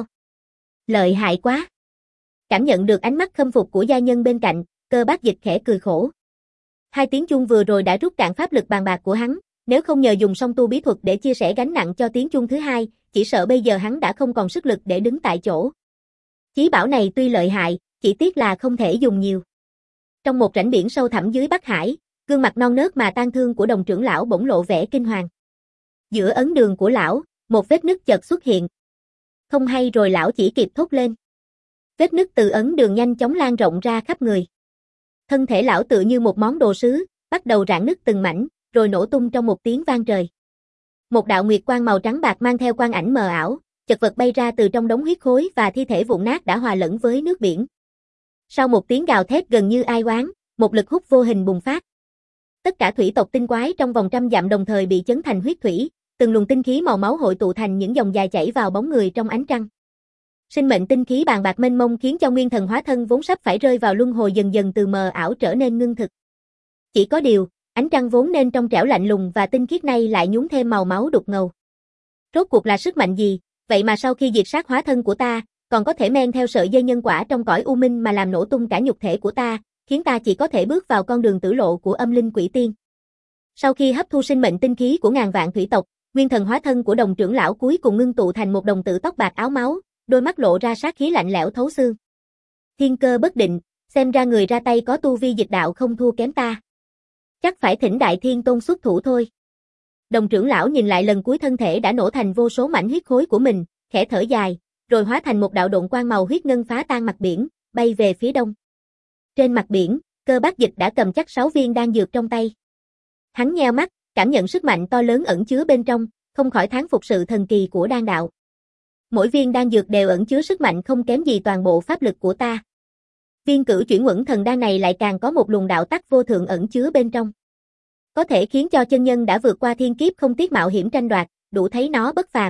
Lợi hại quá. Cảm nhận được ánh mắt khâm phục của gia nhân bên cạnh, Cơ Bác Dịch khẽ cười khổ. Hai tiếng chuông vừa rồi đã rút cạn pháp lực bàn bạc của hắn, nếu không nhờ dùng song tu bí thuật để chia sẻ gánh nặng cho tiếng chuông thứ hai, chỉ sợ bây giờ hắn đã không còn sức lực để đứng tại chỗ. Chí bảo này tuy lợi hại, chỉ tiếc là không thể dùng nhiều. Trong một rãnh biển sâu thẳm dưới Bắc Hải, gương mặt non nớt mà tang thương của Đồng trưởng lão bỗng lộ vẻ kinh hoàng. Giữa ấn đường của lão, một vết nứt chợt xuất hiện. Không hay rồi lão chỉ kịp thốt lên. Vết nứt từ ấn đường nhanh chóng lan rộng ra khắp người. Thân thể lão tựa như một món đồ sứ, bắt đầu rạn nứt từng mảnh, rồi nổ tung trong một tiếng vang trời. Một đạo nguyệt quang màu trắng bạc mang theo quang ảnh mờ ảo, chật vật bay ra từ trong đống huyết khối và thi thể vụn nát đã hòa lẫn với nước biển. Sau một tiếng gào thét gần như ai oán, một lực hút vô hình bùng phát. Tất cả thủy tộc tinh quái trong vòng trăm dặm đồng thời bị chấn thành huyết thủy, từng luồng tinh khí màu máu hội tụ thành những dòng dài chảy vào bóng người trong ánh trăng. Sinh mệnh tinh khí bàn bạc mênh mông khiến cho nguyên thần hóa thân vốn sắp phải rơi vào luân hồi dần dần từ mờ ảo trở nên ngưng thực. Chỉ có điều, ánh trăng vốn nên trong trẻo lạnh lùng và tinh khiết nay lại nhuốm thêm màu máu đục ngầu. Rốt cuộc là sức mạnh gì, vậy mà sau khi diệt sát hóa thân của ta, còn có thể men theo sợi dây nhân quả trong cõi u minh mà làm nổ tung cả nhục thể của ta, khiến ta chỉ có thể bước vào con đường tử lộ của âm linh quỷ tiên. Sau khi hấp thu sinh mệnh tinh khí của ngàn vạn thủy tộc, nguyên thần hóa thân của Đồng trưởng lão cuối cùng ngưng tụ thành một đồng tử tóc bạc áo máu, đôi mắt lộ ra sát khí lạnh lẽo thấu xương. Thiên cơ bất định, xem ra người ra tay có tu vi dịch đạo không thua kém ta. Chắc phải thỉnh Đại Thiên Tôn xuất thủ thôi. Đồng trưởng lão nhìn lại lần cuối thân thể đã nổ thành vô số mảnh huyết khối của mình, khẽ thở dài, rồi hóa thành một đạo độn quang màu huyết ngân phá tan mặt biển, bay về phía đông. Trên mặt biển, Cơ Bác Dịch đã cầm chắc sáu viên đan dược trong tay. Hắn nheo mắt, cảm nhận sức mạnh to lớn ẩn chứa bên trong, không khỏi thán phục sự thần kỳ của đan đạo. Mỗi viên đan dược đều ẩn chứa sức mạnh không kém gì toàn bộ pháp lực của ta. Viên cửu chuyển uẩn thần đan này lại càng có một luồng đạo tắc vô thượng ẩn chứa bên trong. Có thể khiến cho chân nhân đã vượt qua thiên kiếp không tiếc mạo hiểm tranh đoạt, đủ thấy nó bất phàm.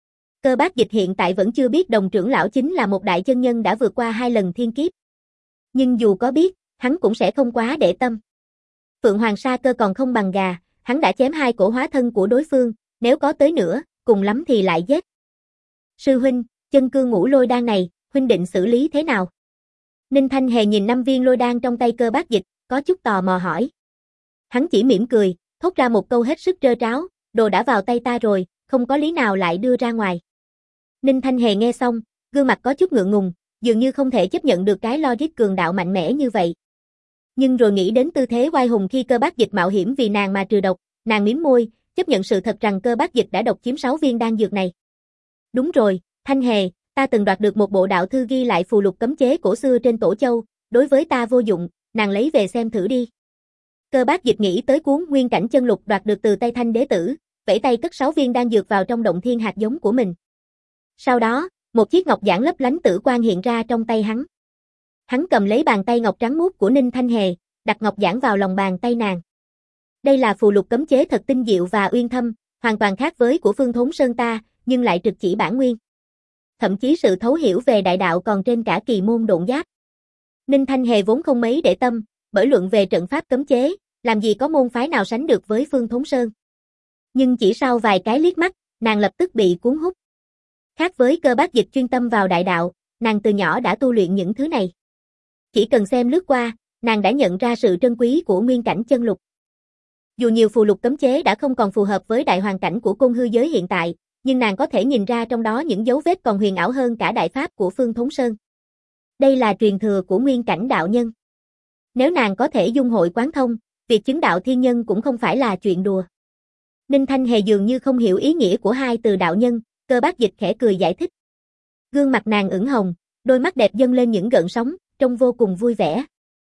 Cơ Bác Dịch hiện tại vẫn chưa biết Đồng trưởng lão chính là một đại chân nhân đã vượt qua hai lần thiên kiếp. Nhưng dù có biết, hắn cũng sẽ không quá để tâm. Phượng Hoàng Sa Cơ còn không bằng gà, hắn đã chém hai cổ hóa thân của đối phương, nếu có tới nữa, cùng lắm thì lại giết. Sư huynh, chân cương ngũ lôi đan này, huynh định xử lý thế nào? Ninh Thanh Hề nhìn năm viên lôi đan trong tay Cơ Bác Dịch, có chút tò mò hỏi. Hắn chỉ mỉm cười, thốt ra một câu hết sức trơ tráo, đồ đã vào tay ta rồi, không có lý nào lại đưa ra ngoài. Ninh Thanh Hề nghe xong, gương mặt có chút ngượng ngùng, dường như không thể chấp nhận được cái logic cường đạo mạnh mẽ như vậy. Nhưng rồi nghĩ đến tư thế oai hùng khi Cơ Bác Dịch mạo hiểm vì nàng mà trừ độc, nàng mím môi, chấp nhận sự thật rằng Cơ Bác Dịch đã độc chiếm sáu viên đan dược này. Đúng rồi, Thanh Hề, ta từng đoạt được một bộ đạo thư ghi lại phù lục cấm chế cổ xưa trên Tổ Châu, đối với ta vô dụng, nàng lấy về xem thử đi. Cơ Bác Dịch nghĩ tới cuốn Nguyên Cảnh Chân Lục đoạt được từ tay Thanh Đế Tử, vẫy tay cất sáu viên đan dược vào trong động thiên hạt giống của mình. Sau đó, một chiếc ngọc giản lấp lánh tử quang hiện ra trong tay hắn. Hắn cầm lấy bàn tay ngọc trắng muốt của Ninh Thanh Hề, đặt ngọc giản vào lòng bàn tay nàng. Đây là phù lục cấm chế thật tinh diệu và uyên thâm, hoàn toàn khác với của Phương Thốn Sơn ta, nhưng lại trực chỉ bản nguyên. Thậm chí sự thấu hiểu về đại đạo còn trên cả kỳ môn độn giáp. Ninh Thanh Hề vốn không mấy để tâm, bởi luận về trận pháp cấm chế, làm gì có môn phái nào sánh được với Phương Thốn Sơn. Nhưng chỉ sau vài cái liếc mắt, nàng lập tức bị cuốn hút. Khác với Cơ Bác Dịch chuyên tâm vào đại đạo, nàng từ nhỏ đã tu luyện những thứ này. Chỉ cần xem lướt qua, nàng đã nhận ra sự trân quý của Nguyên Cảnh Chân Lục. Dù nhiều phù lục cấm chế đã không còn phù hợp với đại hoàn cảnh của côn hư giới hiện tại, nhưng nàng có thể nhìn ra trong đó những dấu vết còn huyền ảo hơn cả đại pháp của Phương Thốn Sơn. Đây là truyền thừa của Nguyên Cảnh đạo nhân. Nếu nàng có thể dung hội quán thông, việc chứng đạo thiên nhân cũng không phải là chuyện đùa. Ninh Thanh Hề dường như không hiểu ý nghĩa của hai từ đạo nhân, Cơ Bác Dịch khẽ cười giải thích. Gương mặt nàng ửng hồng, đôi mắt đẹp dâng lên những gợn sóng, trông vô cùng vui vẻ.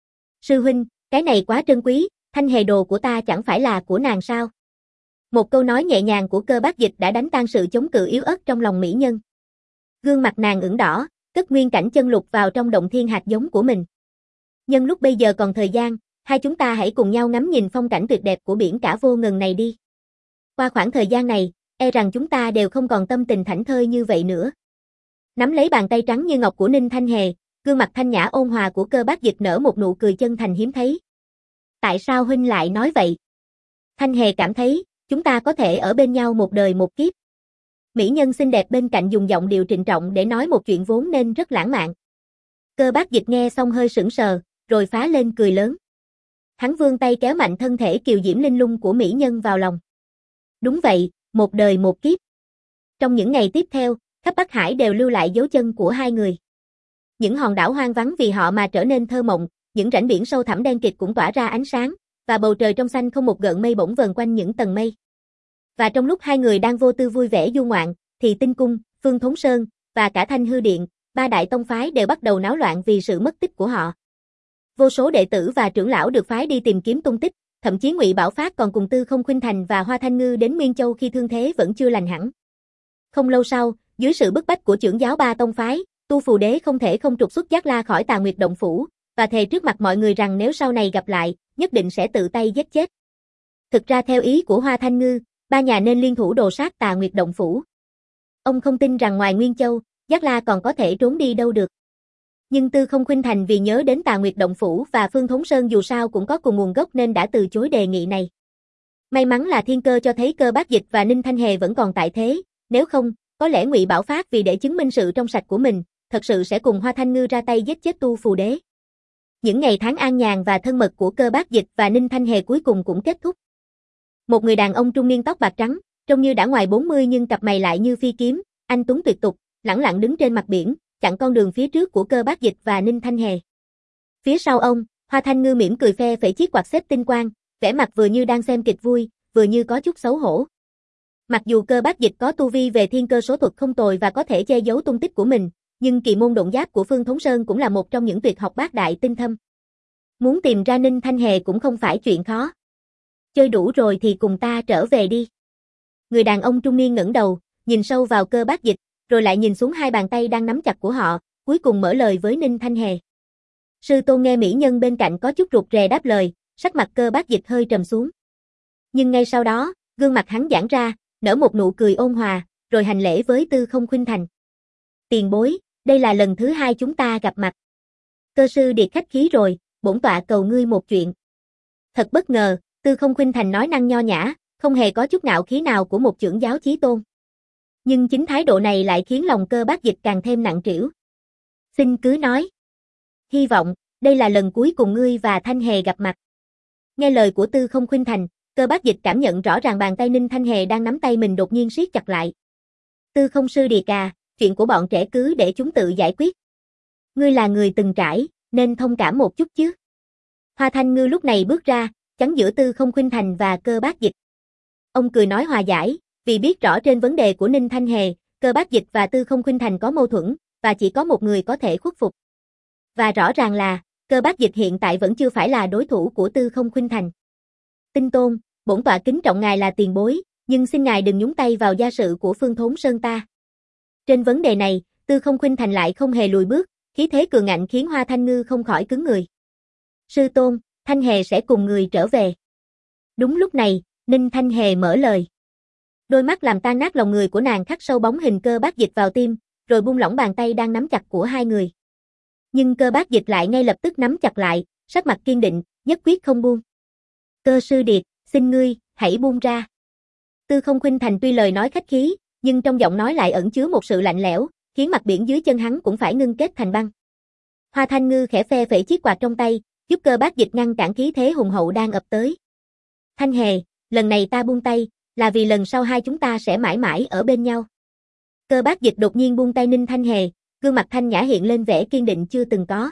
Sư huynh, cái này quá trân quý, Thanh Hề đồ của ta chẳng phải là của nàng sao? Một câu nói nhẹ nhàng của Cơ Bác Dịch đã đánh tan sự chống cự yếu ớt trong lòng mỹ nhân. Gương mặt nàng ửng đỏ, cất Nguyên Cảnh Chân Lục vào trong động thiên hạt giống của mình. Nhân lúc bây giờ còn thời gian, hai chúng ta hãy cùng nhau ngắm nhìn phong cảnh tuyệt đẹp của biển cả vô ngần này đi. Qua khoảng thời gian này, e rằng chúng ta đều không còn tâm tình thảnh thơi như vậy nữa. Nắm lấy bàn tay trắng như ngọc của Ninh Thanh Hề, gương mặt thanh nhã ôn hòa của Cơ Bác Dịch nở một nụ cười chân thành hiếm thấy. Tại sao huynh lại nói vậy? Thanh Hề cảm thấy, chúng ta có thể ở bên nhau một đời một kiếp. Mỹ nhân xinh đẹp bên cạnh dùng giọng điệu trịnh trọng để nói một chuyện vốn nên rất lãng mạn. Cơ Bác Dịch nghe xong hơi sững sờ, rồi phá lên cười lớn. Hắn vươn tay kéo mạnh thân thể kiều diễm linh lung của mỹ nhân vào lòng. Đúng vậy, một đời một kiếp. Trong những ngày tiếp theo, khắp Bắc Hải đều lưu lại dấu chân của hai người. Những hòn đảo hoang vắng vì họ mà trở nên thơ mộng, những rãnh biển sâu thẳm đen kịt cũng tỏa ra ánh sáng, và bầu trời trong xanh không một gợn mây bỗng vần quanh những tầng mây. Và trong lúc hai người đang vô tư vui vẻ du ngoạn, thì Tinh Cung, Phương Thốn Sơn và cả Thanh Hư Điện, ba đại tông phái đều bắt đầu náo loạn vì sự mất tích của họ. Vô số đệ tử và trưởng lão được phái đi tìm kiếm tung tích, thậm chí Ngụy Bảo Phát còn cùng Tư Không Khuynh Thành và Hoa Thanh Ngư đến Nguyên Châu khi thương thế vẫn chưa lành hẳn. Không lâu sau, dưới sự bức bách của trưởng giáo ba tông phái, Tu Phù Đế không thể không trục xuất Giác La khỏi Tà Nguyệt Động Phủ, và thề trước mặt mọi người rằng nếu sau này gặp lại, nhất định sẽ tự tay giết chết. Thực ra theo ý của Hoa Thanh Ngư, ba nhà nên liên thủ đồ sát Tà Nguyệt Động Phủ. Ông không tin rằng ngoài Nguyên Châu, Giác La còn có thể trốn đi đâu được. Nhưng Tư Không Khuynh Thành vì nhớ đến Tà Nguyệt Động Phủ và Phương Thốn Sơn dù sao cũng có cùng nguồn gốc nên đã từ chối đề nghị này. May mắn là thiên cơ cho thấy Cơ Bác Dịch và Ninh Thanh Hề vẫn còn tại thế, nếu không, có lẽ Ngụy Bảo Phát vì để chứng minh sự trong sạch của mình, thật sự sẽ cùng Hoa Thanh Ngư ra tay giết chết Tu Phù Đế. Những ngày tháng an nhàn và thân mật của Cơ Bác Dịch và Ninh Thanh Hề cuối cùng cũng kết thúc. Một người đàn ông trung niên tóc bạc trắng, trông như đã ngoài bốn mươi nhưng cặp mày lại như phi kiếm, anh tuấn tuyệt tục, lẳng lặng đứng trên mặt biển, chặn con đường phía trước của Cơ Bác Dịch và Ninh Thanh Hề. Phía sau ông, Hoa Thanh Ngư mỉm cười phe phẩy chiếc quạt xếp tinh quang, vẻ mặt vừa như đang xem kịch vui, vừa như có chút xấu hổ. Mặc dù Cơ Bác Dịch có tu vi về thiên cơ số thuật không tồi và có thể che giấu tung tích của mình, nhưng kỳ môn độn giáp của Phương Thốn Sơn cũng là một trong những tuyệt học bát đại tinh thâm. Muốn tìm ra Ninh Thanh Hề cũng không phải chuyện khó. Chơi đủ rồi thì cùng ta trở về đi. Người đàn ông trung niên ngẩng đầu, nhìn sâu vào Cơ Bác Dịch, rồi lại nhìn xuống hai bàn tay đang nắm chặt của họ, cuối cùng mở lời với Ninh Thanh Hề. Sư tôn nghe mỹ nhân bên cạnh có chút rụt rè đáp lời, sắc mặt Cơ Bác Dịch hơi trầm xuống. Nhưng ngay sau đó, gương mặt hắn giãn ra, nở một nụ cười ôn hòa, rồi hành lễ với Tư Không Khuynh Thành. Tiền bối, đây là lần thứ hai chúng ta gặp mặt. Cơ sư điệt khách khí rồi, bổn tọa cầu ngươi một chuyện. Thật bất ngờ, Tư Không Khuynh Thành nói năng nho nhã, không hề có chút ngạo khí nào của một chưởng giáo chí tôn. Nhưng chính thái độ này lại khiến lòng Cơ Bác Dịch càng thêm nặng trĩu. Xin cứ nói. Hy vọng, đây là lần cuối cùng ngươi và Thanh Hề gặp mặt. Nghe lời của Tư Không Khuynh Thành, Cơ Bác Dịch cảm nhận rõ ràng bàn tay Ninh Thanh Hề đang nắm tay mình đột nhiên siết chặt lại. Tư Không sư điệt à, chuyện của bọn trẻ cứ để chúng tự giải quyết. Ngươi là người từng trải, nên thông cảm một chút chứ. Hoa Thanh Ngư lúc này bước ra, chắn giữa Tư Không Khuynh Thành và Cơ Bác Dịch. Ông cười nói hòa giải, vì biết rõ trên vấn đề của Ninh Thanh Hề, Cơ Bác Dịch và Tư Không Khuynh Thành có mâu thuẫn, và chỉ có một người có thể khuất phục. Và rõ ràng là, Cơ Bác Dịch hiện tại vẫn chưa phải là đối thủ của Tư Không Khuynh Thành. Tinh Tôn, bổn tọa kính trọng ngài là tiền bối, nhưng xin ngài đừng nhúng tay vào gia sự của Phương Thốn Sơn ta. Trên vấn đề này, Tư Không Khuynh Thành lại không hề lùi bước, khí thế cường ngạnh khiến Hoa Thanh Ngư không khỏi cứng người. Sư tôn, Thanh Hề sẽ cùng người trở về. Đúng lúc này, Ninh Thanh Hề mở lời. Đôi mắt làm tan nát lòng người của nàng khắc sâu bóng hình Cơ Bác Dịch vào tim, rồi buông lỏng bàn tay đang nắm chặt của hai người. Nhưng Cơ Bác Dịch lại ngay lập tức nắm chặt lại, sắc mặt kiên định, nhất quyết không buông. Cơ sư điệt, xin ngươi, hãy buông ra. Tư Không Khuynh Thành tuy lời nói khách khí, nhưng trong giọng nói lại ẩn chứa một sự lạnh lẽo, khiến mặt biển dưới chân hắn cũng phải ngưng kết thành băng. Hoa Thanh Ngư khẽ phe phẩy chiếc quạt trong tay, giúp Cơ Bác Dịch ngăn cản khí thế hùng hậu đang ập tới. Thanh Hề, lần này ta buông tay, là vì lần sau hai chúng ta sẽ mãi mãi ở bên nhau. Cơ Bác Dịch đột nhiên buông tay Ninh Thanh Hề, gương mặt thanh nhã hiện lên vẻ kiên định chưa từng có.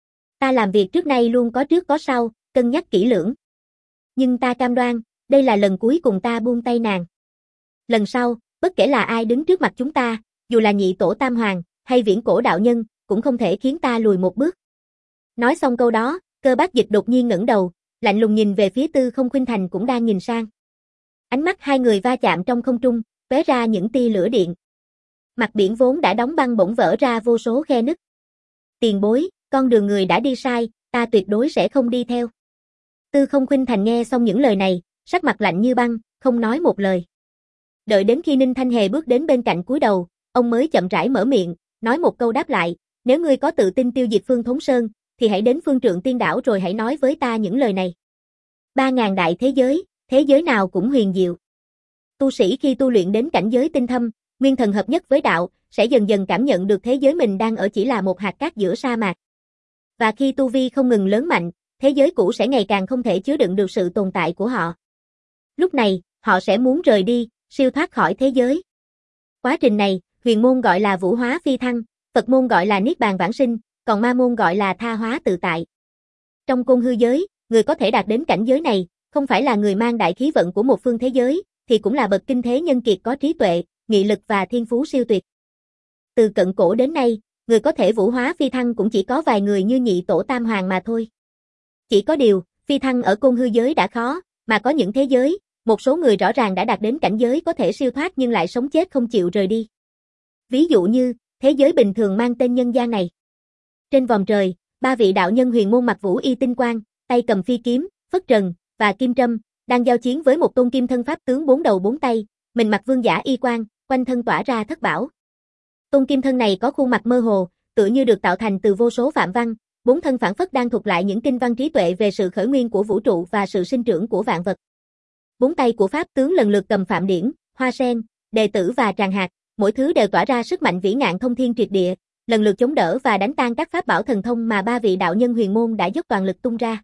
Ta làm việc trước nay luôn có trước có sau, cân nhắc kỹ lưỡng. Nhưng ta cam đoan, đây là lần cuối cùng ta buông tay nàng. Lần sau, bất kể là ai đứng trước mặt chúng ta, dù là nhị tổ tam hoàng, hay viễn cổ đạo nhân, cũng không thể khiến ta lùi một bước. Nói xong câu đó, Cơ Bác Dịch đột nhiên ngẩng đầu, lạnh lùng nhìn về phía Tư Không Khuynh Thành cũng đang nhìn sang. Ánh mắt hai người va chạm trong không trung, tóe ra những tia lửa điện. Mặt biển vốn đã đóng băng bỗng vỡ ra vô số khe nứt. Tiền bối, con đường người đã đi sai, ta tuyệt đối sẽ không đi theo. Tư Không Khuynh Thành nghe xong những lời này, sắc mặt lạnh như băng, không nói một lời. Đợi đến khi Ninh Thanh Hề bước đến bên cạnh cúi đầu, ông mới chậm rãi mở miệng, nói một câu đáp lại, nếu ngươi có tự tin tiêu diệt Phương Thốn Sơn, thì hãy đến Phương Trượng Tiên Đảo rồi hãy nói với ta những lời này. Ba ngàn đại thế giới, thế giới nào cũng huyền diệu. Tu sĩ khi tu luyện đến cảnh giới tinh thâm, nguyên thần hợp nhất với đạo, sẽ dần dần cảm nhận được thế giới mình đang ở chỉ là một hạt cát giữa sa mạc. Và khi tu vi không ngừng lớn mạnh, thế giới cũ sẽ ngày càng không thể chứa đựng được sự tồn tại của họ. Lúc này, họ sẽ muốn rời đi, siêu thoát khỏi thế giới. Quá trình này, huyền môn gọi là vũ hóa phi thăng, Phật môn gọi là niết bàn vãng sinh, còn ma môn gọi là tha hóa tự tại. Trong côn hư giới, người có thể đạt đến cảnh giới này, không phải là người mang đại khí vận của một phương thế giới, thì cũng là bậc kinh thế nhân kiệt có trí tuệ, nghị lực và thiên phú siêu tuyệt. Từ cận cổ đến nay, người có thể vũ hóa phi thăng cũng chỉ có vài người như nhị tổ tam hoàng mà thôi. Chỉ có điều, phi thăng ở côn hư giới đã khó, mà có những thế giới, một số người rõ ràng đã đạt đến cảnh giới có thể siêu thoát nhưng lại sống chết không chịu rời đi. Ví dụ như, thế giới bình thường mang tên nhân gian này. Trên vòm trời, ba vị đạo nhân huyền môn mặc vũ y tinh quang, tay cầm phi kiếm, phất trần, và kim trâm, đang giao chiến với một tôn kim thân pháp tướng bốn đầu bốn tay, mình mặc vương giả y quang, quanh thân tỏa ra thất bảo. Tôn kim thân này có khuôn mặt mơ hồ, tựa như được tạo thành từ vô số phạm văn, bốn thân phản phất đang thuật lại những kinh văn trí tuệ về sự khởi nguyên của vũ trụ và sự sinh trưởng của vạn vật. Bốn tay của pháp tướng lần lượt cầm phạm điển, hoa sen, đệ tử và tràng hạt, mỗi thứ đều tỏa ra sức mạnh vĩ ngạn thông thiên triệt địa, lần lượt chống đỡ và đánh tan các pháp bảo thần thông mà ba vị đạo nhân huyền môn đã dốc toàn lực tung ra.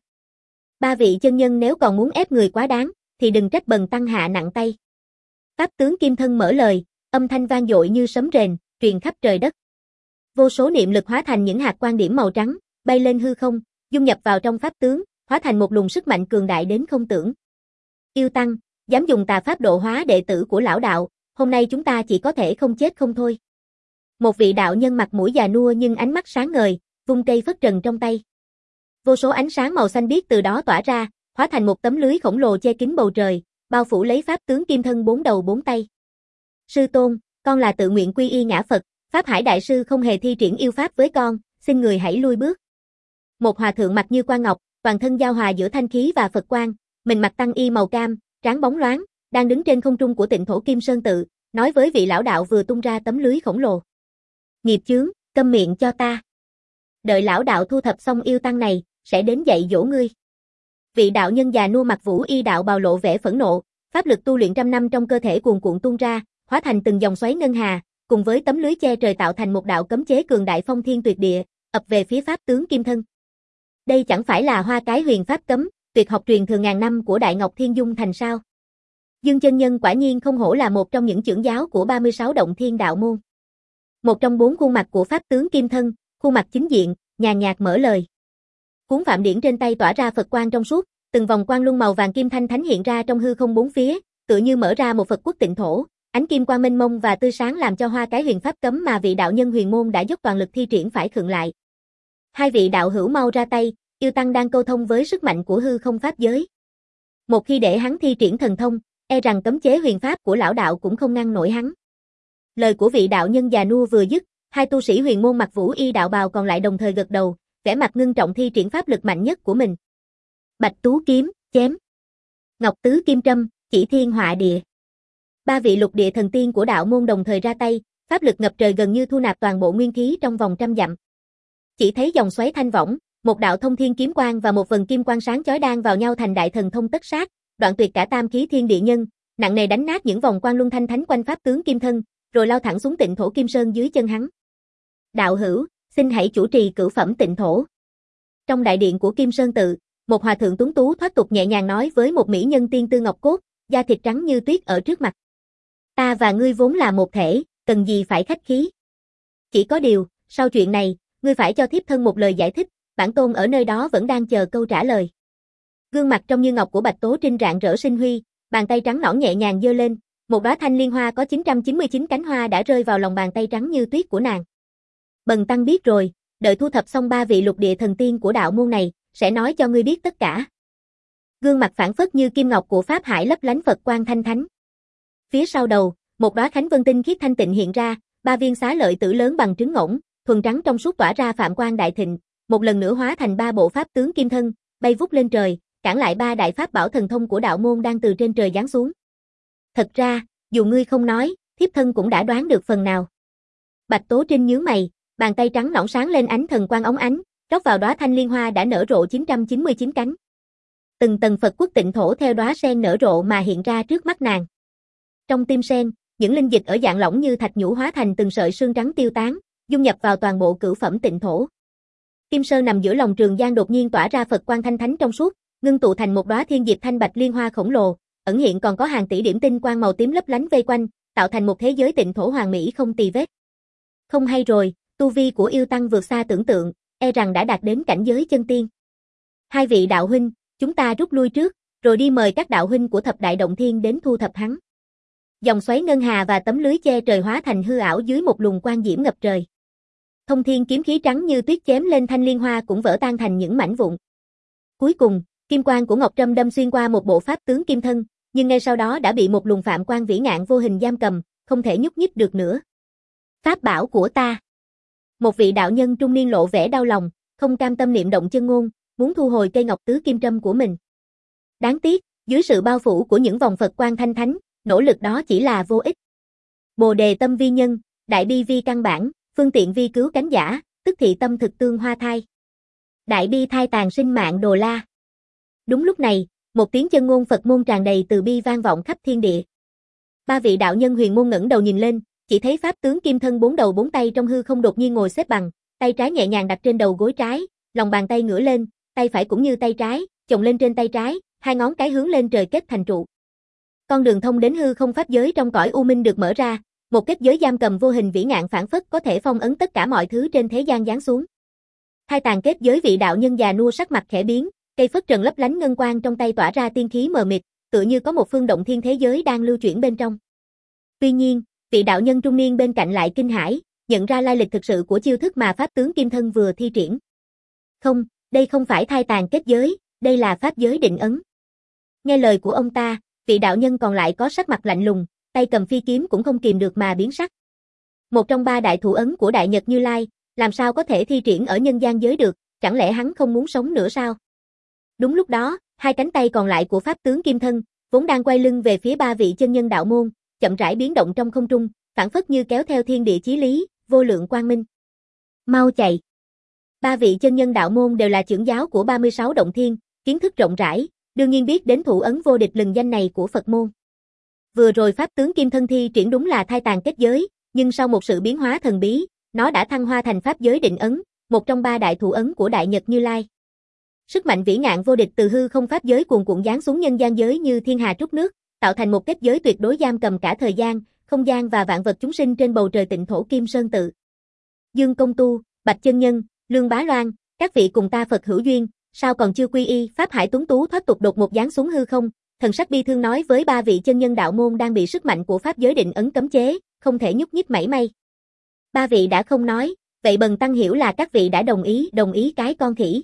Ba vị chân nhân nếu còn muốn ép người quá đáng, thì đừng trách bần tăng hạ nặng tay. Pháp tướng kim thân mở lời, âm thanh vang dội như sấm rền, truyền khắp trời đất. Vô số niệm lực hóa thành những hạt quang điểm màu trắng, bay lên hư không, dung nhập vào trong pháp tướng, hóa thành một luồng sức mạnh cường đại đến không tưởng. Yêu tăng, dám dùng tà pháp độ hóa đệ tử của lão đạo, hôm nay chúng ta chỉ có thể không chết không thôi. Một vị đạo nhân mặt mũi già nua nhưng ánh mắt sáng ngời, vung cây phất trần trong tay. Vô số ánh sáng màu xanh biếc từ đó tỏa ra, hóa thành một tấm lưới khổng lồ che kín bầu trời, bao phủ lấy pháp tướng kim thân bốn đầu bốn tay. Sư tôn, con là tự nguyện quy y ngã Phật, Pháp Hải Đại Sư không hề thi triển yêu pháp với con, xin người hãy lui bước. Một hòa thượng mặt như quan ngọc, toàn thân giao hòa giữa thanh khí và Phật quang, mình mặc tăng y màu cam, trán bóng loáng, đang đứng trên không trung của Tịnh Thổ Kim Sơn tự, nói với vị lão đạo vừa tung ra tấm lưới khổng lồ. Nghiệp chướng, câm miệng cho ta. Đợi lão đạo thu thập xong yêu tăng này, sẽ đến dạy dỗ ngươi. Vị đạo nhân già nua mặc vũ y đạo bào lộ vẻ phẫn nộ, pháp lực tu luyện trăm năm trong cơ thể cuồn cuộn tuôn ra, hóa thành từng dòng xoáy ngân hà, cùng với tấm lưới che trời tạo thành một đạo cấm chế cường đại phong thiên tuyệt địa, ập về phía pháp tướng Kim Thân. Đây chẳng phải là Hoa Cái huyền pháp cấm, tuyệt học truyền thừa ngàn năm của Đại Ngọc Thiên Dung Thành sao? Dương chân nhân quả nhiên không hổ là một trong những trưởng giáo của ba mươi sáu động thiên đạo môn. Một trong bốn khuôn mặt của pháp tướng Kim Thân, khuôn mặt chính diện, nhàn nhạt mở lời. Cuốn phạm điển trên tay tỏa ra Phật quang trong suốt, từng vòng quang luân màu vàng kim thanh thánh hiện ra trong hư không bốn phía, tựa như mở ra một Phật quốc tịnh thổ, ánh kim quang mênh mông và tươi sáng làm cho Hoa Cái huyền pháp cấm mà vị đạo nhân huyền môn đã dốc toàn lực thi triển phải khựng lại. Hai vị đạo hữu mau ra tay, yêu tăng đang câu thông với sức mạnh của hư không pháp giới. Một khi để hắn thi triển thần thông, e rằng cấm chế huyền pháp của lão đạo cũng không ngăn nổi hắn. Lời của vị đạo nhân già nua vừa dứt, hai tu sĩ huyền môn mặc vũ y đạo bào còn lại đồng thời gật đầu, vẻ mặt ngưng trọng thi triển pháp lực mạnh nhất của mình. Bạch Tú kiếm, chém. Ngọc Tứ kim trâm, chỉ thiên họa địa. Ba vị lục địa thần tiên của đạo môn đồng thời ra tay, pháp lực ngập trời gần như thu nạp toàn bộ nguyên khí trong vòng trăm dặm. Chỉ thấy dòng xoáy thanh võng, một đạo thông thiên kiếm quang và một vần kim quang sáng chói đan vào nhau thành đại thần thông tất sát, đoạn tuyệt cả tam khí thiên địa nhân, nặng nề đánh nát những vòng quang luân thanh thánh quanh pháp tướng Kim Thân, rồi lao thẳng xuống tịnh thổ Kim Sơn dưới chân hắn. Đạo hữu, xin hãy chủ trì cửu phẩm tịnh thổ. Trong đại điện của Kim Sơn tự, một hòa thượng tuấn tú thoát tục nhẹ nhàng nói với một mỹ nhân tiên tư ngọc cốt, da thịt trắng như tuyết ở trước mặt. Ta và ngươi vốn là một thể, cần gì phải khách khí. Chỉ có điều, sau chuyện này, ngươi phải cho thiếp thân một lời giải thích, bản tôn ở nơi đó vẫn đang chờ câu trả lời. Gương mặt trong như ngọc của Bạch Tố Trinh rạng rỡ sinh huy, bàn tay trắng nõn nhẹ nhàng giơ lên, một đóa thanh liên hoa có chín trăm chín mươi chín cánh hoa đã rơi vào lòng bàn tay trắng như tuyết của nàng. Bần tăng biết rồi, đợi thu thập xong ba vị lục địa thần tiên của đạo môn này, sẽ nói cho ngươi biết tất cả. Gương mặt phảng phất như kim ngọc của Pháp Hải lấp lánh Phật quang thanh thánh. Phía sau đầu, một đóa khánh vân tinh khiết thanh tịnh hiện ra, ba viên xá lợi tử lớn bằng trứng ngỗng, thuần trắng trong suốt tỏa ra phạm quang đại thịnh, một lần nữa hóa thành ba bộ pháp tướng Kim Thân, bay vút lên trời, cản lại ba đại pháp bảo thần thông của đạo môn đang từ trên trời giáng xuống. Thật ra, dù ngươi không nói, thiếp thân cũng đã đoán được phần nào. Bạch Tố Trinh nhướng mày, bàn tay trắng nõn sáng lên ánh thần quang óng ánh, rót vào đóa thanh liên hoa đã nở rộ chín trăm chín mươi chín cánh. Từng tầng Phật quốc tịnh thổ theo đóa sen nở rộ mà hiện ra trước mắt nàng. Trong tim sen, những linh dịch ở dạng lỏng như thạch nhũ hóa thành từng sợi sương trắng tiêu tán, dung nhập vào toàn bộ cửu phẩm tịnh thổ. Kim Sơn nằm giữa lòng Trường Giang đột nhiên tỏa ra Phật quang thanh thánh trong suốt, ngưng tụ thành một đóa thiên diệp thanh bạch liên hoa khổng lồ, ẩn hiện còn có hàng tỷ điểm tinh quang màu tím lấp lánh vây quanh, tạo thành một thế giới tịnh thổ hoàn mỹ không tì vết. Không hay rồi, tu vi của yêu tăng vượt xa tưởng tượng, e rằng đã đạt đến cảnh giới chân tiên. Hai vị đạo huynh, chúng ta rút lui trước, rồi đi mời các đạo huynh của thập đại động thiên đến thu thập hắn. Dòng xoáy ngân hà và tấm lưới che trời hóa thành hư ảo dưới một luồng quang diễm ngập trời. Thông thiên kiếm khí trắng như tuyết chém lên thanh liên hoa cũng vỡ tan thành những mảnh vụn. Cuối cùng, kim quang của Ngọc Trâm đâm xuyên qua một bộ pháp tướng Kim Thân, nhưng ngay sau đó đã bị một luồng phạm quang vĩ ngạn vô hình giam cầm, không thể nhúc nhích được nữa. Pháp bảo của ta. Một vị đạo nhân trung niên lộ vẻ đau lòng, không cam tâm niệm động chân ngôn, muốn thu hồi cây ngọc tứ kim trâm của mình. Đáng tiếc, dưới sự bao phủ của những vòng Phật quang thanh thánh, nỗ lực đó chỉ là vô ích. Bồ đề tâm vi nhân, đại bi vi căn bản, phương tiện vi cứu cánh giả, tức thị tâm thực tương hoa thai. Đại bi thai tàn sinh mạng đồ la. Đúng lúc này, một tiếng chân ngôn Phật môn tràn đầy từ bi vang vọng khắp thiên địa. Ba vị đạo nhân huyền môn ngẩng đầu nhìn lên, chỉ thấy pháp tướng Kim Thân bốn đầu bốn tay trong hư không đột nhiên ngồi xếp bằng, tay trái nhẹ nhàng đặt trên đầu gối trái, lòng bàn tay ngửa lên, tay phải cũng như tay trái, chồng lên trên tay trái, hai ngón cái hướng lên trời kết thành trụ. Con đường thông đến hư không pháp giới trong cõi u minh được mở ra, một kết giới giam cầm vô hình vĩ ngạn phảng phất có thể phong ấn tất cả mọi thứ trên thế gian giáng xuống. Hai tàn kết giới vị đạo nhân già nua sắc mặt khẽ biến, cây phất trần lấp lánh ngân quang trong tay tỏa ra tiên khí mờ mịt, tựa như có một phương động thiên thế giới đang lưu chuyển bên trong. Tuy nhiên, vị đạo nhân trung niên bên cạnh lại kinh hãi, nhận ra lai lịch thực sự của chiêu thức mà pháp tướng Kim Thân vừa thi triển. Không, đây không phải thai tàn kết giới, đây là pháp giới định ấn. Nghe lời của ông ta, vị đạo nhân còn lại có sắc mặt lạnh lùng, tay cầm phi kiếm cũng không kìm được mà biến sắc. Một trong ba đại thủ ấn của Đại Nhật Như Lai, làm sao có thể thi triển ở nhân gian giới được, chẳng lẽ hắn không muốn sống nữa sao? Đúng lúc đó, hai cánh tay còn lại của pháp tướng Kim Thân, vốn đang quay lưng về phía ba vị chân nhân đạo môn, chậm rãi biến động trong không trung, phảng phất như kéo theo thiên địa chí lý, vô lượng quang minh. Mau chạy! Ba vị chân nhân đạo môn đều là trưởng giáo của ba mươi sáu động thiên, kiến thức rộng rãi, đương nhiên biết đến thủ ấn vô địch lừng danh này của Phật môn. Vừa rồi pháp tướng Kim Thân Thi triển đúng là thai tàn kết giới, nhưng sau một sự biến hóa thần bí, nó đã thăng hoa thành pháp giới định ấn, một trong ba đại thủ ấn của Đại Nhật Như Lai. Sức mạnh vĩ ngạn vô địch từ hư không pháp giới cuồn cuộn giáng xuống nhân gian giới như thiên hà trút nước, tạo thành một kết giới tuyệt đối giam cầm cả thời gian, không gian và vạn vật chúng sinh trên bầu trời Tịnh thổ Kim Sơn tự. Dương Công Tu, Bạch Chân Nhân, Lương Bá Loan, các vị cùng ta Phật hữu duyên, sao còn chưa quy y? Pháp Hải tuấn tú thoát tục đột một giáng xuống hư không, thần sắc bi thương nói với ba vị chân nhân đạo môn đang bị sức mạnh của pháp giới định ấn cấm chế, không thể nhúc nhích mảy may. Ba vị đã không nói, vậy bần tăng hiểu là các vị đã đồng ý, đồng ý cái con khỉ.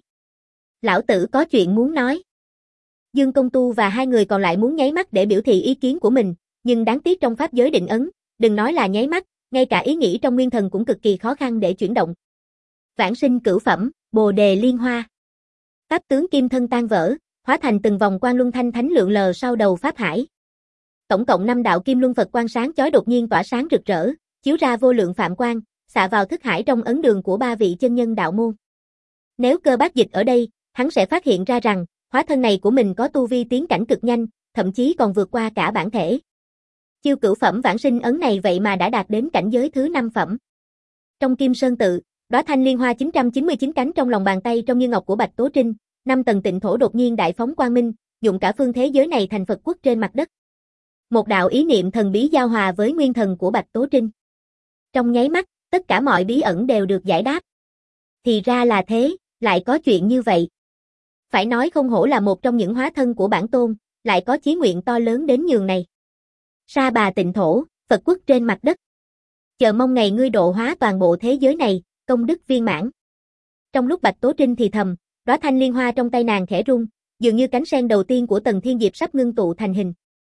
Lão tử có chuyện muốn nói. Dương Công Tu và hai người còn lại muốn nháy mắt để biểu thị ý kiến của mình, nhưng đáng tiếc trong pháp giới định ấn, đừng nói là nháy mắt, ngay cả ý nghĩ trong nguyên thần cũng cực kỳ khó khăn để chuyển động. Vãng sinh cửu phẩm, Bồ Đề Liên Hoa. Pháp tướng kim thân tan vỡ, hóa thành từng vòng quang luân thanh thánh lượn lờ sau đầu Pháp Hải. Tổng cộng năm đạo kim luân Phật quang sáng chói đột nhiên tỏa sáng rực rỡ, chiếu ra vô lượng phạm quang, xạ vào thức hải trong ấn đường của ba vị chân nhân đạo môn. Nếu Cơ Bác Dịch ở đây, hắn sẽ phát hiện ra rằng, hóa thân này của mình có tu vi tiến cảnh cực nhanh, thậm chí còn vượt qua cả bản thể. Chiêu cửu phẩm vãng sinh ấn này vậy mà đã đạt đến cảnh giới thứ năm phẩm. Trong Kim Sơn tự, đóa thanh liên hoa chín trăm chín mươi chín cánh trong lòng bàn tay trong như ngọc của Bạch Tố Trinh, năm tầng tịnh thổ đột nhiên đại phóng quang minh, dụng cả phương thế giới này thành Phật quốc trên mặt đất. Một đạo ý niệm thần bí giao hòa với nguyên thần của Bạch Tố Trinh. Trong nháy mắt, tất cả mọi bí ẩn đều được giải đáp. Thì ra là thế, lại có chuyện như vậy. Phải nói không hổ là một trong những hóa thân của bản tôn, lại có chí nguyện to lớn đến nhường này. Sa Bà tịnh thổ, Phật quốc trên mặt đất. Chờ mong ngày ngươi độ hóa toàn bộ thế giới này, công đức viên mãn. Trong lúc Bạch Tố Trinh thì thầm, đóa thanh liên hoa trong tay nàng khẽ rung, dường như cánh sen đầu tiên của Tần Thiên Diệp sắp ngưng tụ thành hình.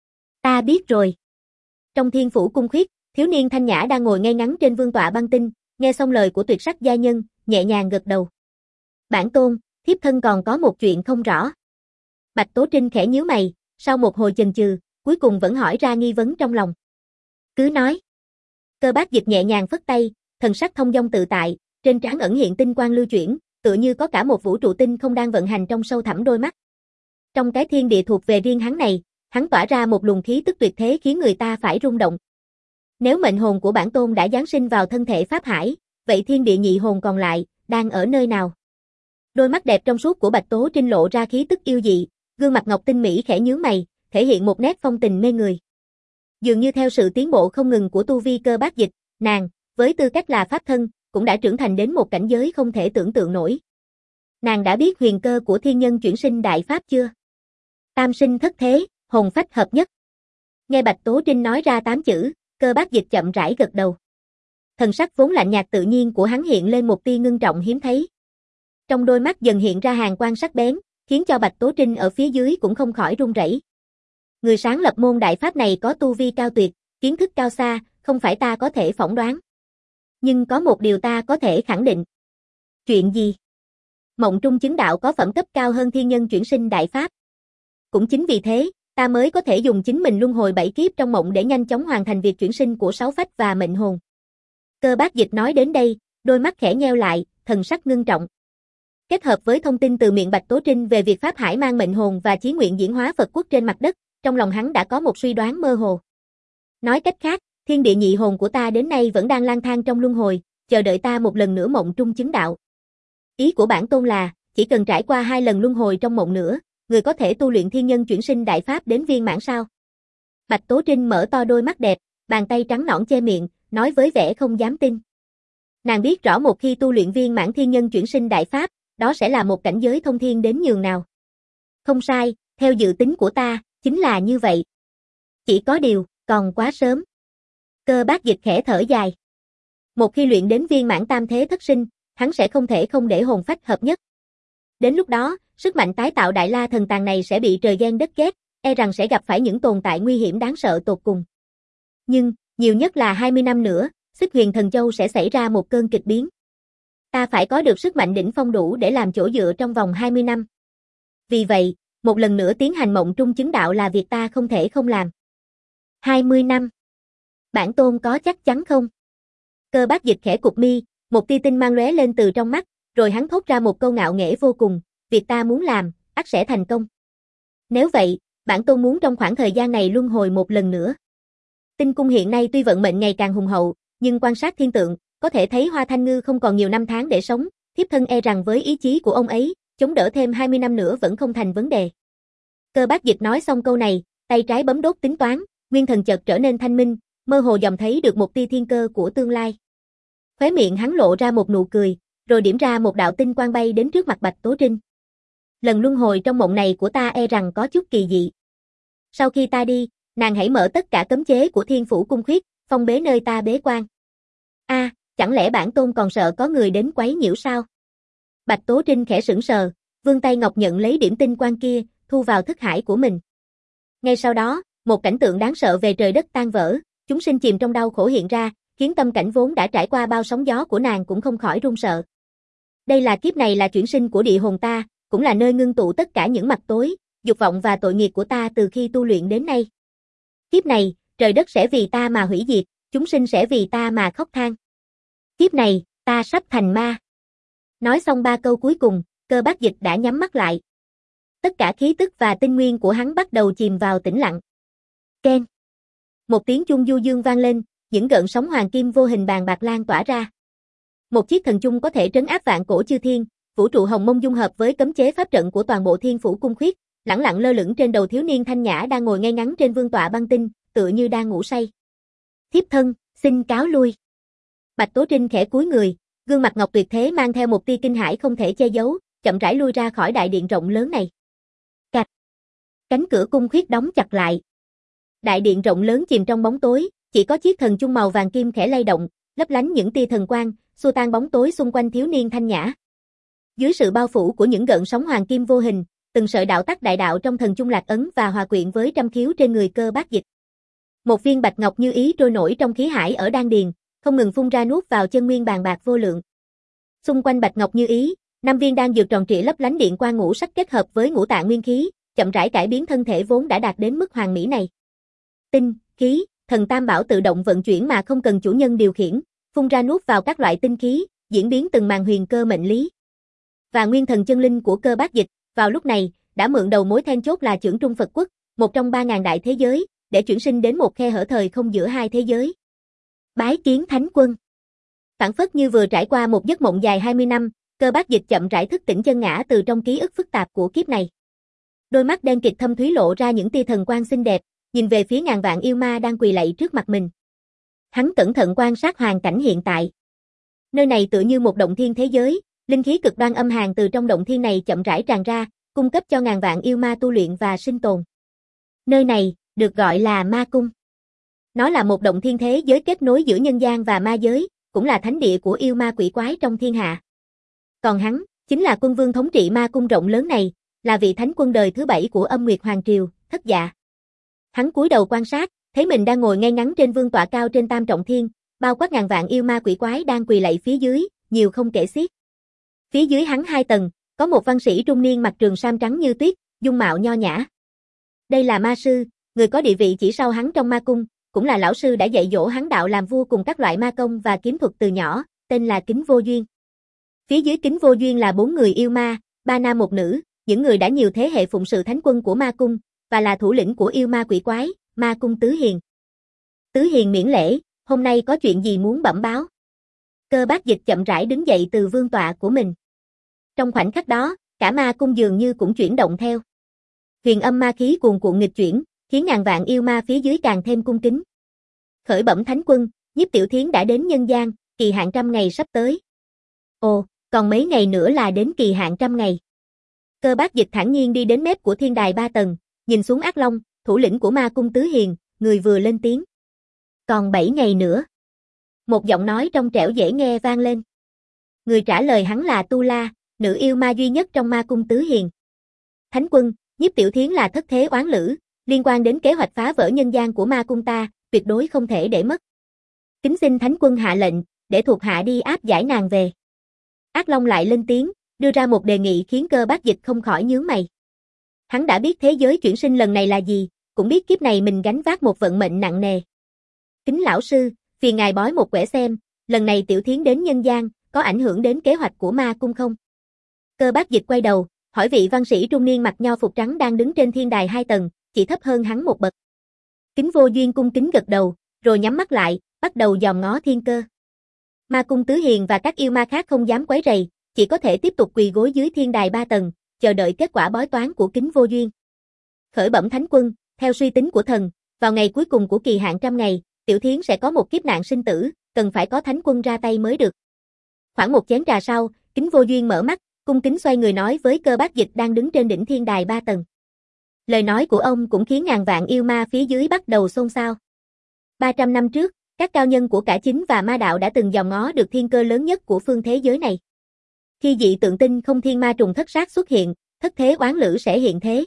Ta biết rồi. Trong Thiên Phủ cung khuyết, thiếu niên thanh nhã đang ngồi ngay ngắn trên vương tọa băng tinh, nghe xong lời của tuyệt sắc gia nhân, nhẹ nhàng gật đầu. Bản tôn, thiếp thân còn có một chuyện không rõ. Bạch Tố Trinh khẽ nhíu mày, sau một hồi chần chừ, cuối cùng vẫn hỏi ra nghi vấn trong lòng. Cứ nói. Cơ Bác Dịch nhẹ nhàng phất tay, thần sắc thông dong tự tại, trên trán ẩn hiện tinh quang lưu chuyển, tựa như có cả một vũ trụ tinh không đang vận hành trong sâu thẳm đôi mắt. Trong cái thiên địa thuộc về riêng hắn này, hắn tỏa ra một luồng khí tức tuyệt thế khiến người ta phải rung động. Nếu mệnh hồn của bản tôn đã giáng sinh vào thân thể Pháp Hải, vậy thiên địa nhị hồn còn lại, đang ở nơi nào? Đôi mắt đẹp trong suốt của Bạch Tố Trinh lộ ra khí tức yêu dị, gương mặt ngọc tinh mỹ khẽ nhướng mày, thể hiện một nét phong tình mê người. Dường như theo sự tiến bộ không ngừng của tu vi Cơ Bác Dịch, nàng, với tư cách là pháp thân, cũng đã trưởng thành đến một cảnh giới không thể tưởng tượng nổi. Nàng đã biết huyền cơ của thiên nhân chuyển sinh đại pháp chưa? Tam sinh thất thế, hồn phách hợp nhất. Nghe Bạch Tố Trinh nói ra tám chữ, Cơ Bác Dịch chậm rãi gật đầu. Thần sắc vốn lạnh nhạt tự nhiên của hắn hiện lên một tia ngưng trọng hiếm thấy. Trong đôi mắt dần hiện ra hàn quang sắc bén, khiến cho Bạch Tố Trinh ở phía dưới cũng không khỏi run rẩy. Người sáng lập môn đại pháp này có tu vi cao tuyệt, kiến thức cao xa, không phải ta có thể phỏng đoán. Nhưng có một điều ta có thể khẳng định. Chuyện gì? Mộng trung chứng đạo có phẩm cấp cao hơn thiên nhân chuyển sinh đại pháp. Cũng chính vì thế, ta mới có thể dùng chính mình luân hồi bảy kiếp trong mộng để nhanh chóng hoàn thành việc chuyển sinh của sáu phách và mệnh hồn. Cơ Bác Dịch nói đến đây, đôi mắt khẽ nheo lại, thần sắc ngưng trọng. Kết hợp với thông tin từ miệng Bạch Tố Trinh về việc Pháp Hải mang mệnh hồn và chí nguyện diễn hóa Phật quốc trên mặt đất, trong lòng hắn đã có một suy đoán mơ hồ. Nói cách khác, thiên địa nhị hồn của ta đến nay vẫn đang lang thang trong luân hồi, chờ đợi ta một lần nữa mộng trung chứng đạo. Ý của bản tôn là, chỉ cần trải qua hai lần luân hồi trong mộng nữa, người có thể tu luyện thiên nhân chuyển sinh đại pháp đến viên mãn sao? Bạch Tố Trinh mở to đôi mắt đẹp, bàn tay trắng nõn che miệng, nói với vẻ không dám tin. Nàng biết rõ một khi tu luyện viên mãn thiên nhân chuyển sinh đại pháp, đó sẽ là một cảnh giới thông thiên đến nhường nào. Không sai, theo dự tính của ta, chính là như vậy. Chỉ có điều, còn quá sớm. Cơ Bác Dịch khẽ thở dài. Một khi luyện đến viên mãn tam thế thất sinh, hắn sẽ không thể không để hồn phách hợp nhất. Đến lúc đó, sức mạnh tái tạo Đại La thần tàng này sẽ bị trời ghen đất ghét, e rằng sẽ gặp phải những tồn tại nguy hiểm đáng sợ tột cùng. Nhưng, nhiều nhất là hai mươi năm nữa, Xích Huyền Thần Châu sẽ xảy ra một cơn kịch biến. Ta phải có được sức mạnh đỉnh phong đủ để làm chỗ dựa trong vòng hai mươi năm. Vì vậy, một lần nữa tiến hành mộng trung chứng đạo là việc ta không thể không làm. hai mươi năm. Bản tôn có chắc chắn không? Cơ Bác Dịch khẽ cụp mi, một tia tinh mang lóe lên từ trong mắt, rồi hắn thốt ra một câu ngạo nghễ vô cùng, việc ta muốn làm, ắt sẽ thành công. Nếu vậy, bản tôn muốn trong khoảng thời gian này luân hồi một lần nữa. Tinh cung hiện nay tuy vận mệnh ngày càng hùng hậu, nhưng quan sát thiên tượng, có thể thấy Hoa Thanh Ngư không còn nhiều năm tháng để sống, thiếp thân e rằng với ý chí của ông ấy, chống đỡ thêm hai mươi năm nữa vẫn không thành vấn đề. Cơ Bác Dịch nói xong câu này, tay trái bấm đốt tính toán, nguyên thần chợt trở nên thanh minh, mơ hồ dòm thấy được một tia thiên cơ của tương lai. Khóe miệng hắn lộ ra một nụ cười, rồi điểm ra một đạo tinh quang bay đến trước mặt Bạch Tố Trinh. Lần luân hồi trong mộng này của ta e rằng có chút kỳ dị. Sau khi ta đi, nàng hãy mở tất cả cấm chế của Thiên Phủ Cung Khuyết, phong bế nơi ta bế quan. A, à, chẳng lẽ bản tôn còn sợ có người đến quấy nhiễu sao? Bạch Tố Trinh khẽ sững sờ, vươn tay ngọc nhận lấy điểm tinh quang kia, thu vào thức hải của mình. Ngay sau đó, một cảnh tượng đáng sợ về trời đất tan vỡ, chúng sinh chìm trong đau khổ hiện ra, khiến tâm cảnh vốn đã trải qua bao sóng gió của nàng cũng không khỏi run sợ. Đây là kiếp này là chuyển sinh của địa hồn ta, cũng là nơi ngưng tụ tất cả những mặt tối, dục vọng và tội nghiệp của ta từ khi tu luyện đến nay. Kiếp này, trời đất sẽ vì ta mà hủy diệt, chúng sinh sẽ vì ta mà khóc than. Kiếp này, ta sắp thành ma. Nói xong ba câu cuối cùng, Cơ Bác Dịch đã nhắm mắt lại. Tất cả khí tức và tinh nguyên của hắn bắt đầu chìm vào tĩnh lặng. Keng. Một tiếng chuông du dương vang lên, những gợn sóng hoàng kim vô hình bàn bạc lan tỏa ra. Một chiếc thần chung có thể trấn áp vạn cổ chư thiên, vũ trụ hồng mông dung hợp với cấm chế pháp trận của toàn bộ Thiên Phủ Cung Khuyết, lẳng lặng lơ lửng trên đầu thiếu niên thanh nhã đang ngồi ngay ngắn trên vương tọa băng tinh, tựa như đang ngủ say. Thiếp thân, xin cáo lui. Bạch Tố Trinh khẽ cúi người, gương mặt ngọc tuyệt thế mang theo một tia kinh hãi không thể che giấu, chậm rãi lui ra khỏi đại điện rộng lớn này. Cạch. Cánh cửa cung khuyết đóng chặt lại. Đại điện rộng lớn chìm trong bóng tối, chỉ có chiếc thần chung màu vàng kim khẽ lay động, lấp lánh những tia thần quang, xua tan bóng tối xung quanh thiếu niên thanh nhã. Dưới sự bao phủ của những gợn sóng hoàng kim vô hình, từng sợi đạo tắc đại đạo trong thần chung lạc ấn và hòa quyện với trăm khiếu trên người Cơ Bác Dịch. Một viên bạch ngọc như ý trôi nổi trong khí hải ở đan điền, không ngừng phun ra nuốt vào chân nguyên bàn bạc vô lượng. Xung quanh bạch ngọc như ý, năm viên đan dược tròn trịa lấp lánh điện quang ngũ sắc kết hợp với ngũ tạng nguyên khí, chậm rãi cải biến thân thể vốn đã đạt đến mức hoàn mỹ này. Tinh, khí, thần tam bảo tự động vận chuyển mà không cần chủ nhân điều khiển, phun ra nuốt vào các loại tinh khí, diễn biến từng màn huyền cơ mệnh lý. Và nguyên thần chân linh của Cơ Bác Dịch, vào lúc này, đã mượn đầu mối then chốt là Chưởng Trung Phật Quốc, một trong ba ngàn đại thế giới, để chuyển sinh đến một khe hở thời không giữa hai thế giới. Bái kiến Thánh Quân. Phảng phất như vừa trải qua một giấc mộng dài hai mươi năm, Cơ Bác Dịch chậm rãi thức tỉnh chân ngã từ trong ký ức phức tạp của kiếp này. Đôi mắt đen kịt thâm thúy lộ ra những tia thần quang xinh đẹp, nhìn về phía ngàn vạn yêu ma đang quỳ lạy trước mặt mình. Hắn cẩn thận quan sát hoàn cảnh hiện tại. Nơi này tựa như một động thiên thế giới, linh khí cực đoan âm hàn từ trong động thiên này chậm rãi tràn ra, cung cấp cho ngàn vạn yêu ma tu luyện và sinh tồn. Nơi này được gọi là Ma Cung. Nó là một động thiên thế giới kết nối giữa nhân gian và ma giới, cũng là thánh địa của yêu ma quỷ quái trong thiên hạ. Còn hắn, chính là quân vương thống trị Ma Cung rộng lớn này, là vị thánh quân đời thứ bảy của Âm Nguyệt Hoàng Triều, Thất Dạ. Hắn cúi đầu quan sát, thấy mình đang ngồi ngay ngắn trên vương tọa cao trên tam trọng thiên, bao quát ngàn vạn yêu ma quỷ quái đang quỳ lạy phía dưới, nhiều không kể xiết. Phía dưới hắn hai tầng, có một văn sĩ trung niên mặc trường sam trắng như tuyết, dung mạo nho nhã. Đây là ma sư, người có địa vị chỉ sau hắn trong ma cung, cũng là lão sư đã dạy dỗ hắn đạo làm vua cùng các loại ma công và kiếm thuật từ nhỏ, tên là Kính Vô Duyên. Phía dưới Kính Vô Duyên là bốn người yêu ma, ba nam một nữ, những người đã nhiều thế hệ phụng sự thánh quân của ma cung, và là thủ lĩnh của yêu ma quỷ quái, Ma Cung Tứ Hiền. Tứ Hiền miễn lễ, hôm nay có chuyện gì muốn bẩm báo? Cơ Bác Dịch chậm rãi đứng dậy từ vương tọa của mình. Trong khoảnh khắc đó, cả ma cung dường như cũng chuyển động theo. Huyền âm ma khí cuồn cuộn nghịch chuyển, khiến ngàn vạn yêu ma phía dưới càng thêm cung kính. Khởi bẩm thánh quân, Nhiếp Tiểu Thiến đã đến nhân gian, kỳ hạn trăm ngày sắp tới. Ồ, còn mấy ngày nữa là đến kỳ hạn trăm ngày. Cơ Bác Dịch thản nhiên đi đến mép của thiên đài ba tầng, nhìn xuống Ác Long, thủ lĩnh của Ma Cung Tứ Hiền, người vừa lên tiếng. Còn bảy ngày nữa. Một giọng nói trong trẻo dễ nghe vang lên. Người trả lời hắn là Tu La, nữ yêu ma duy nhất trong Ma Cung Tứ Hiền. Thánh quân, Nhiếp Tiểu Thiến là thất thế oán lữ, liên quan đến kế hoạch phá vỡ nhân gian của Ma Cung ta, tuyệt đối không thể để mất. Kính xin Thánh quân hạ lệnh, để thuộc hạ đi áp giải nàng về. Ác Long lại lên tiếng, đưa ra một đề nghị khiến Cơ Bác Dịch không khỏi nhướng mày. Hắn đã biết thế giới chuyển sinh lần này là gì, cũng biết kiếp này mình gánh vác một vận mệnh nặng nề. Kính lão sư, phiền ngài bói một quẻ xem, lần này Tiểu Thiến đến nhân gian, có ảnh hưởng đến kế hoạch của ma cung không? Cơ Bác Dịch quay đầu, hỏi vị văn sĩ trung niên mặc nho phục trắng đang đứng trên thiên đài hai tầng, chỉ thấp hơn hắn một bậc. Kính Vô Duyên cung kính gật đầu, rồi nhắm mắt lại, bắt đầu dòm ngó thiên cơ. Ma cung Tứ Hiền và các yêu ma khác không dám quấy rầy, chỉ có thể tiếp tục quỳ gối dưới thiên đài ba tầng, chờ đợi kết quả bói toán của Kính Vô Duyên. Khởi bẩm thánh quân, theo suy tính của thần, vào ngày cuối cùng của kỳ hạn trăm ngày, Tiểu Thiến sẽ có một kiếp nạn sinh tử, cần phải có thánh quân ra tay mới được. Khoảng một chén trà sau, Kính Vô Duyên mở mắt, cung kính xoay người nói với Cơ Bác Dịch đang đứng trên đỉnh thiên đài ba tầng. Lời nói của ông cũng khiến ngàn vạn yêu ma phía dưới bắt đầu xôn xao. ba trăm năm trước, các cao nhân của cả chính và ma đạo đã từng dòm ngó được thiên cơ lớn nhất của phương thế giới này. Khi dị tượng tinh không thiên ma trùng thất sát xuất hiện, thất thế oán lữ sẽ hiện thế.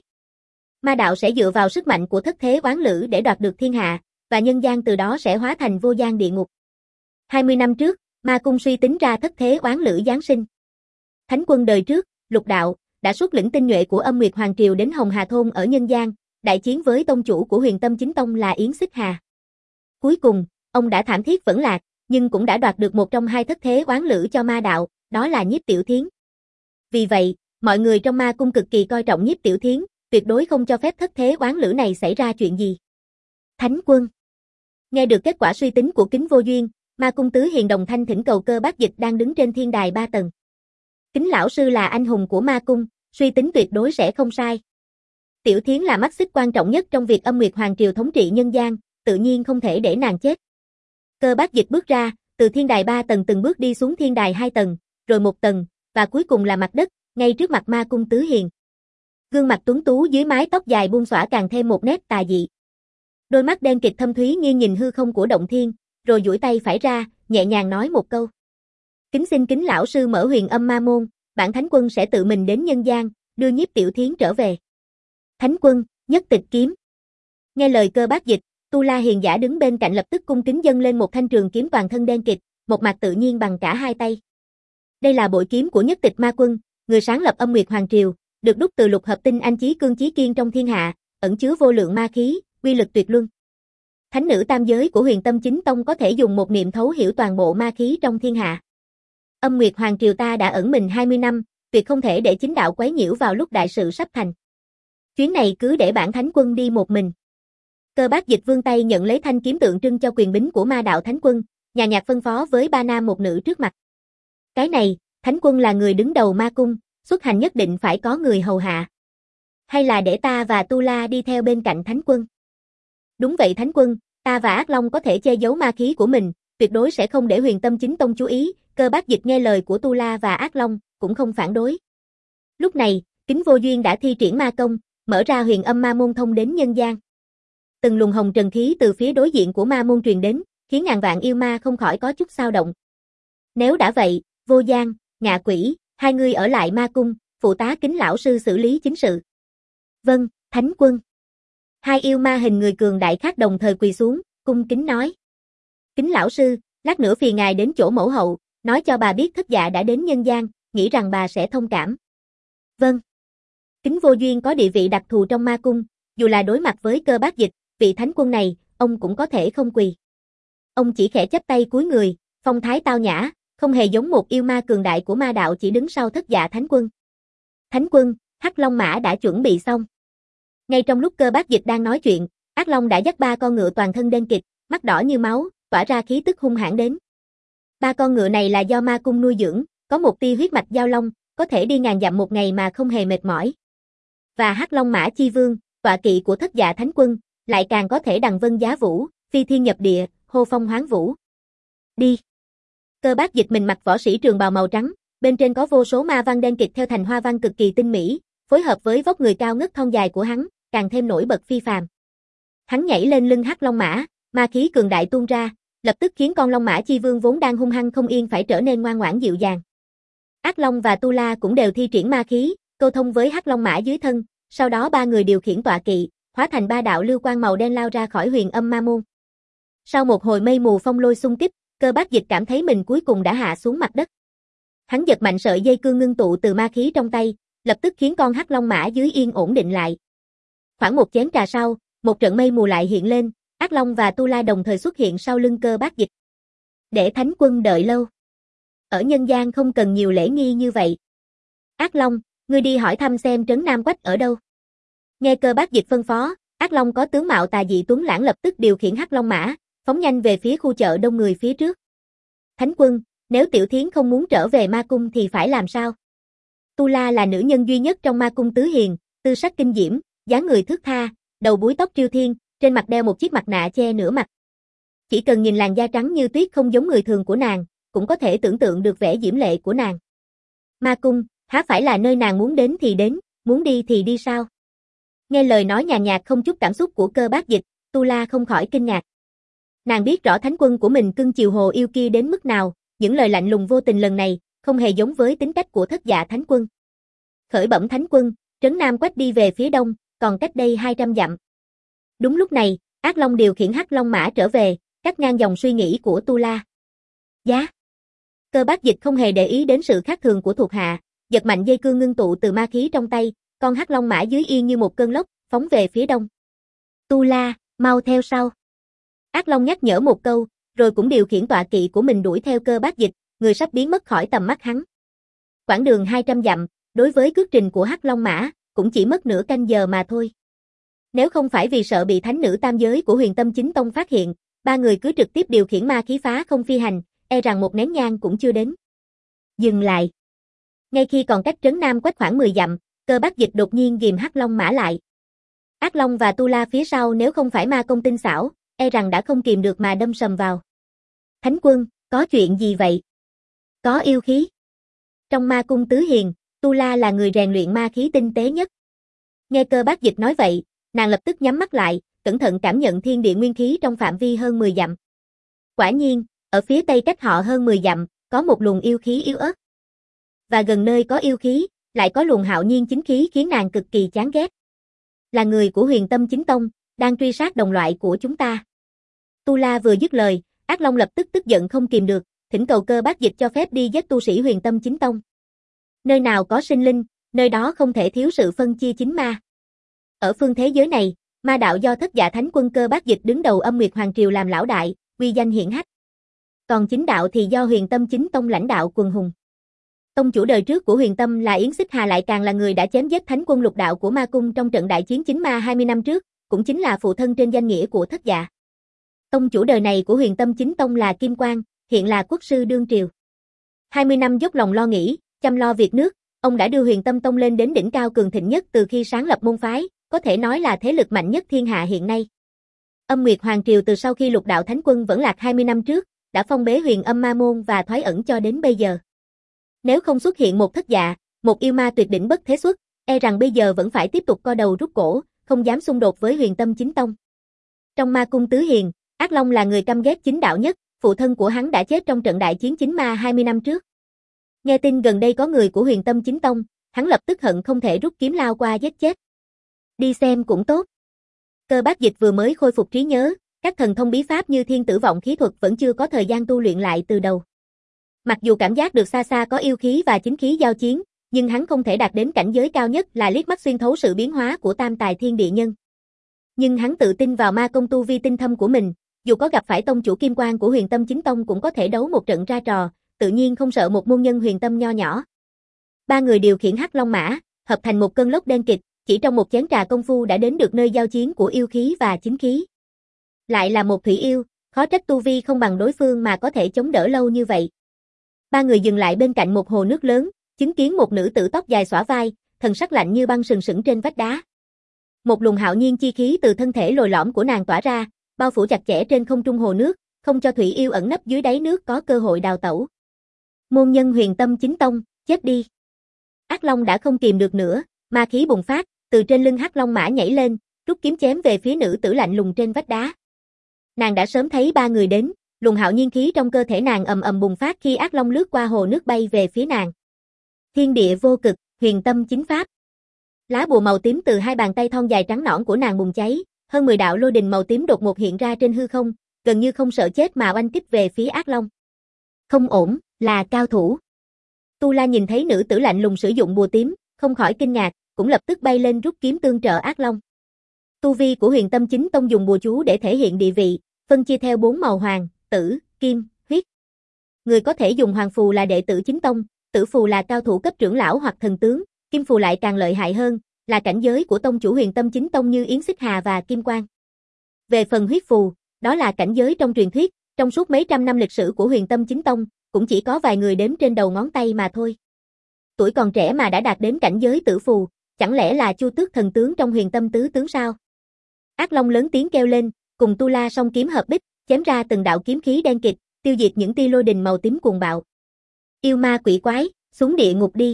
Ma đạo sẽ dựa vào sức mạnh của thất thế oán lữ để đoạt được thiên hạ, và nhân gian từ đó sẽ hóa thành vô gian địa ngục. hai mươi năm trước, ma cung suy tính ra thất thế oán lữ giáng sinh. Thánh quân đời trước, Lục Đạo, đã xuất lĩnh tinh nhuệ của Âm Nguyệt Hoàng Triều đến Hồng Hà Thôn ở nhân gian, đại chiến với tông chủ của Huyền Tâm Chính Tông là Yến Xích Hà. Cuối cùng, ông đã thảm thiết vẫn lạc, nhưng cũng đã đoạt được một trong hai thất thế oán lữ cho ma đạo, đó là Nhiếp Tiểu Thiến. Vì vậy, mọi người trong ma cung cực kỳ coi trọng Nhiếp Tiểu Thiến, tuyệt đối không cho phép thất thế oán lữ này xảy ra chuyện gì. Thánh quân. Nghe được kết quả suy tính của Kính Vô Duyên, ma cung Tứ Hiền đồng thanh thỉnh cầu Cơ Bác Dịch đang đứng trên thiên đài ba tầng. Kính lão sư là anh hùng của ma cung, suy tính tuyệt đối sẽ không sai. Tiểu Thiến là mắt xích quan trọng nhất trong việc Âm Nguyệt Hoàng Triều thống trị nhân gian, tự nhiên không thể để nàng chết. Cơ Bác Dịch bước ra, từ thiên đài ba tầng từng bước đi xuống thiên đài hai tầng, rồi một tầng, và cuối cùng là mặt đất, ngay trước mặt ma cung Tứ Hiền. Gương mặt tuấn tú dưới mái tóc dài buông xõa càng thêm một nét tà dị. Đôi mắt đen kịt thâm thúy nghiêng nhìn hư không của động thiên, rồi duỗi tay phải ra, nhẹ nhàng nói một câu. Kính xin Kính lão sư mở Huyền Âm Ma môn, bản thánh quân sẽ tự mình đến nhân gian, đưa Nhiếp Tiểu Thiến trở về. Thánh quân, nhất tịch kiếm. Nghe lời Cơ Bác Dịch, Tu La Hiền giả đứng bên cạnh lập tức cung kính dâng lên một thanh trường kiếm toàn thân đen kịt, một mặt tự nhiên bằng cả hai tay. Đây là bội kiếm của nhất tịch ma quân, người sáng lập Âm Nguyệt Hoàng Triều, được đúc từ lục hợp tinh anh chí cương chí kiên trong thiên hạ, ẩn chứa vô lượng ma khí, uy lực tuyệt luân. Thánh nữ tam giới của Huyền Tâm Chính Tông có thể dùng một niệm thấu hiểu toàn bộ ma khí trong thiên hạ. Âm Nguyệt Hoàng Triều ta đã ẩn mình hai mươi năm, tuyệt không thể để chính đạo quấy nhiễu vào lúc đại sự sắp thành. Chuyến này cứ để bản thánh quân đi một mình. Cơ Bác Dịch vươn tay nhận lấy thanh kiếm tượng trưng cho quyền bính của ma đạo thánh quân, nhàn nhạt phân phó với ba nam một nữ trước mặt. Cái này, thánh quân là người đứng đầu ma cung, xuất hành nhất định phải có người hầu hạ. Hay là để ta và Tu La đi theo bên cạnh thánh quân? Đúng vậy thánh quân, ta và Ác Long có thể che giấu ma khí của mình, tuyệt đối sẽ không để Huyền Tâm Chính Tông chú ý. Cơ Bác Dịch nghe lời của Tu La và Ác Long, cũng không phản đối. Lúc này, Kính Vô Duyên đã thi triển ma công, mở ra Huyền Âm Ma môn thông đến nhân gian. Từng luồng hồng trần khí từ phía đối diện của ma môn truyền đến, khiến ngàn vạn yêu ma không khỏi có chút xao động. Nếu đã vậy, Vô Gian, Ngạ Quỷ, hai người ở lại ma cung, phụ tá Kính lão sư xử lý chính sự. Vâng, thánh quân. Hai yêu ma hình người cường đại khác đồng thời quỳ xuống, cung kính nói. Kính lão sư, lát nữa phiền ngài đến chỗ mẫu hậu, nói cho bà biết thất dạ đã đến nhân gian, nghĩ rằng bà sẽ thông cảm. Vâng. Kính Vô Duyên có địa vị đặc thù trong ma cung, dù là đối mặt với Cơ Bác Dịch, vị thánh quân này, ông cũng có thể không quỳ. Ông chỉ khẽ chắp tay cúi người, phong thái tao nhã, không hề giống một yêu ma cường đại của ma đạo chỉ đứng sau thất dạ thánh quân. Thánh quân, Hắc Long Mã đã chuẩn bị xong. Ngay trong lúc Cơ Bác Dịch đang nói chuyện, Ác Long đã dắt ba con ngựa toàn thân đen kịt, mắt đỏ như máu, tỏa ra khí tức hung hãn đến. Ba con ngựa này là do ma cung nuôi dưỡng, có một tia huyết mạch giao long, có thể đi ngàn dặm một ngày mà không hề mệt mỏi. Và Hắc Long Mã Chi Vương, tọa kỵ của thất dạ thánh quân, lại càng có thể đằng vân giá vũ, phi thiên nhập địa, hô phong hoán vũ. Đi. Cơ Bác Dịch mình mặc võ sĩ trường bào màu trắng, bên trên có vô số ma văn đen kịt theo thành hoa văn cực kỳ tinh mỹ, phối hợp với vóc người cao ngất thon dài của hắn, càng thêm nổi bật phi phàm. Hắn nhảy lên lưng Hắc Long Mã, ma khí cường đại tuôn ra, lập tức khiến con Long Mã Chi Vương vốn đang hung hăng không yên phải trở nên ngoan ngoãn dịu dàng. Ác Long và Tu La cũng đều thi triển ma khí, câu thông với Hắc Long Mã dưới thân, sau đó ba người điều khiển tọa kỵ, hóa thành ba đạo lưu quang màu đen lao ra khỏi Huyền Âm Ma môn. Sau một hồi mây mù phong lôi xung kích, Cơ Bác Dịch cảm thấy mình cuối cùng đã hạ xuống mặt đất. Hắn giật mạnh sợi dây cương ngưng tụ từ ma khí trong tay, lập tức khiến con Hắc Long Mã dưới yên ổn định lại. Khoảng một chén trà sau, một trận mây mù lại hiện lên, Ác Long và Tu La đồng thời xuất hiện sau lưng Cơ Bác Dịch. Để thánh quân đợi lâu. Ở nhân gian không cần nhiều lễ nghi như vậy. Ác Long, ngươi đi hỏi thăm xem Trấn Nam Quách ở đâu. Nghe Cơ Bác Dịch phân phó, Ác Long có tướng mạo tà dị tuấn lãng lập tức điều khiển Hắc Long mã, phóng nhanh về phía khu chợ đông người phía trước. Thánh quân, nếu Tiểu Thiến không muốn trở về ma cung thì phải làm sao? Tu La là nữ nhân duy nhất trong ma cung tứ hiền, tư sắc kinh diễm, dáng người thướt tha, đầu búi tóc triêu thiên, trên mặt đeo một chiếc mặt nạ che nửa mặt. Chỉ cần nhìn làn da trắng như tuyết không giống người thường của nàng, cũng có thể tưởng tượng được vẻ diễm lệ của nàng. Ma cung, há phải là nơi nàng muốn đến thì đến, muốn đi thì đi sao? Nghe lời nói nhàn nhạt không chút cảm xúc của Cơ Bác Dịch, Tu La không khỏi kinh ngạc. Nàng biết rõ thánh quân của mình cưng chiều hồ yêu kia đến mức nào, những lời lạnh lùng vô tình lần này, không hề giống với tính cách của Thất Dạ Thánh Quân. Khởi bẩm Thánh Quân, Trấn Nam Quách đi về phía đông, còn cách đây hai trăm dặm. Đúng lúc này, Ác Long điều khiển Hắc Long mã trở về, cắt ngang dòng suy nghĩ của Tu La. Giá. Cơ Bác Dịch không hề để ý đến sự khác thường của thuộc hạ, giật mạnh dây cương ngưng tụ từ ma khí trong tay, con Hắc Long mã dưới yên như một cơn lốc, phóng về phía đông. Tu La, mau theo sau. Ác Long nhắc nhở một câu, rồi cũng điều khiển tọa kỵ của mình đuổi theo Cơ Bác Dịch, người sắp biến mất khỏi tầm mắt hắn. Quãng đường hai trăm dặm, đối với cước trình của Hắc Long mã, cũng chỉ mất nửa canh giờ mà thôi. Nếu không phải vì sợ bị thánh nữ tam giới của Huyền Tâm Chính Tông phát hiện, ba người cứ trực tiếp điều khiển ma khí phá không phi hành, e rằng một nén nhang cũng chưa đến. Dừng lại. Ngay khi còn cách Trấn Nam Quách khoảng mười dặm, Cơ Bác Dịch đột nhiên ghìm Hắc Long mã lại. Ác Long và Tu La phía sau nếu không phải ma công tinh xảo, e rằng đã không kìm được mà đâm sầm vào. Thánh quân, có chuyện gì vậy? Có yêu khí. Trong ma cung tứ hiền, Tu La là người rèn luyện ma khí tinh tế nhất. Nghe Cơ Bác Dịch nói vậy, nàng lập tức nhắm mắt lại, cẩn thận cảm nhận thiên địa nguyên khí trong phạm vi hơn mười dặm. Quả nhiên, ở phía tây cách họ hơn mười dặm, có một luồng yêu khí yếu ớt. Và gần nơi có yêu khí, lại có luồng hạo nhiên chính khí khiến nàng cực kỳ chán ghét. Là người của Huyền Tâm Chính Tông, đang truy sát đồng loại của chúng ta. Tu La vừa dứt lời, Ác Long lập tức tức giận không kìm được, thỉnh cầu Cơ Bác Dịch cho phép đi giết tu sĩ Huyền Tâm Chính Tông. Nơi nào có sinh linh, nơi đó không thể thiếu sự phân chia chính ma. Ở phương thế giới này, ma đạo do Thất Dạ Thánh Quân Cơ Bác Dịch đứng đầu Âm Nguyệt Hoàng Triều làm lão đại, uy danh hiển hách. Còn chính đạo thì do Huyền Tâm Chính Tông lãnh đạo quần hùng. Tông chủ đời trước của Huyền Tâm là Yến Xích Hà lại càng là người đã chém giết Thánh Quân lục đạo của ma cung trong trận đại chiến chính ma hai mươi năm trước, cũng chính là phụ thân trên danh nghĩa của Thất Dạ. Tông chủ đời này của Huyền Tâm Chính Tông là Kim Quang, hiện là quốc sư đương triều. hai mươi năm dốc lòng lo nghĩ, chăm lo việc nước, ông đã đưa Huyền Tâm Tông lên đến đỉnh cao cường thịnh nhất từ khi sáng lập môn phái, có thể nói là thế lực mạnh nhất thiên hạ hiện nay. Âm Nguyệt Hoàng Triều từ sau khi lục đạo Thánh Quân vẫn lạc hai mươi năm trước, đã phong bế Huyền Âm Ma Môn và thoái ẩn cho đến bây giờ. Nếu không xuất hiện một Thất Dạ, một yêu ma tuyệt đỉnh bất thế xuất, e rằng bây giờ vẫn phải tiếp tục co đầu rút cổ, không dám xung đột với Huyền Tâm Chính Tông. Trong ma cung tứ hiền, Ác Long là người căm ghét chính đạo nhất, phụ thân của hắn đã chết trong trận đại chiến chính ma hai mươi năm trước. Nghe tin gần đây có người của Huyền Tâm Chính Tông, hắn lập tức hận không thể rút kiếm lao qua giết chết. Đi xem cũng tốt. Cơ Bác Dịch vừa mới khôi phục trí nhớ, các thần thông bí pháp như thiên tử vọng khí thuật vẫn chưa có thời gian tu luyện lại từ đầu. Mặc dù cảm giác được xa xa có yêu khí và chính khí giao chiến, nhưng hắn không thể đạt đến cảnh giới cao nhất là liếc mắt xuyên thấu sự biến hóa của tam tài thiên địa nhân. Nhưng hắn tự tin vào ma công tu vi tinh thâm của mình, dù có gặp phải tông chủ Kim Quang của Huyền Tâm Chính Tông cũng có thể đấu một trận ra trò, tự nhiên không sợ một môn nhân Huyền Tâm nho nhỏ. Ba người điều khiển Hắc Long mã, hợp thành một cơn lốc đen kịt, chỉ trong một chén trà công phu đã đến được nơi giao chiến của yêu khí và chính khí. Lại là một thủy yêu, khó trách tu vi không bằng đối phương mà có thể chống đỡ lâu như vậy. Ba người dừng lại bên cạnh một hồ nước lớn, chứng kiến một nữ tử tóc dài xõa vai, thần sắc lạnh như băng sừng sững trên vách đá. Một luồng hạo nhiên chi khí từ thân thể lồi lõm của nàng tỏa ra, bao phủ chặt chẽ trên không trung hồ nước, không cho thủy yêu ẩn nấp dưới đáy nước có cơ hội đào tẩu. Môn nhân Huyền Tâm Chính Tông, chết đi. Ác Long đã không kìm được nữa, ma khí bùng phát, từ trên lưng Hắc Long mã nhảy lên, rút kiếm chém về phía nữ tử lạnh lùng trên vách đá. Nàng đã sớm thấy ba người đến, luồng hạo nhiên khí trong cơ thể nàng ầm ầm bùng phát khi Ác Long lướt qua hồ nước bay về phía nàng. Thiên địa vô cực, Huyền Tâm chính pháp. Lá bùa màu tím từ hai bàn tay thon dài trắng nõn của nàng bùng cháy, hơn mười đạo lôi đình màu tím đột ngột hiện ra trên hư không, gần như không sợ chết mà oanh kích về phía Ác Long. Không ổn, là cao thủ. Tu La nhìn thấy nữ tử lạnh lùng sử dụng bùa tím, không khỏi kinh ngạc, cũng lập tức bay lên rút kiếm tương trợ Ác Long. Tu vi của Huyền Tâm Chính Tông dùng bùa chú để thể hiện địa vị, phân chia theo bốn màu hoàng, tử, kim, huyết. người có thể dùng hoàng phù là đệ tử chính tông, tử phù là cao thủ cấp trưởng lão hoặc thần tướng, kim phù lại càng lợi hại hơn, là cảnh giới của tông chủ huyền tâm chính tông như Yến Xích Hà và Kim Quang. Về phần huyết phù, đó là cảnh giới trong truyền thuyết, trong suốt mấy trăm năm lịch sử của huyền tâm chính tông, cũng chỉ có vài người đếm trên đầu ngón tay mà thôi. Tuổi còn trẻ mà đã đạt đến cảnh giới tử phù, chẳng lẽ là Chu Tước thần tướng trong huyền tâm tứ tướng sao? Ác Long lớn tiếng kêu lên, cùng Tu La song kiếm hợp bích, chém ra từng đạo kiếm khí đen kịt, tiêu diệt những tia lôi đình màu tím cuồng bạo. Yêu ma quỷ quái, xuống địa ngục đi.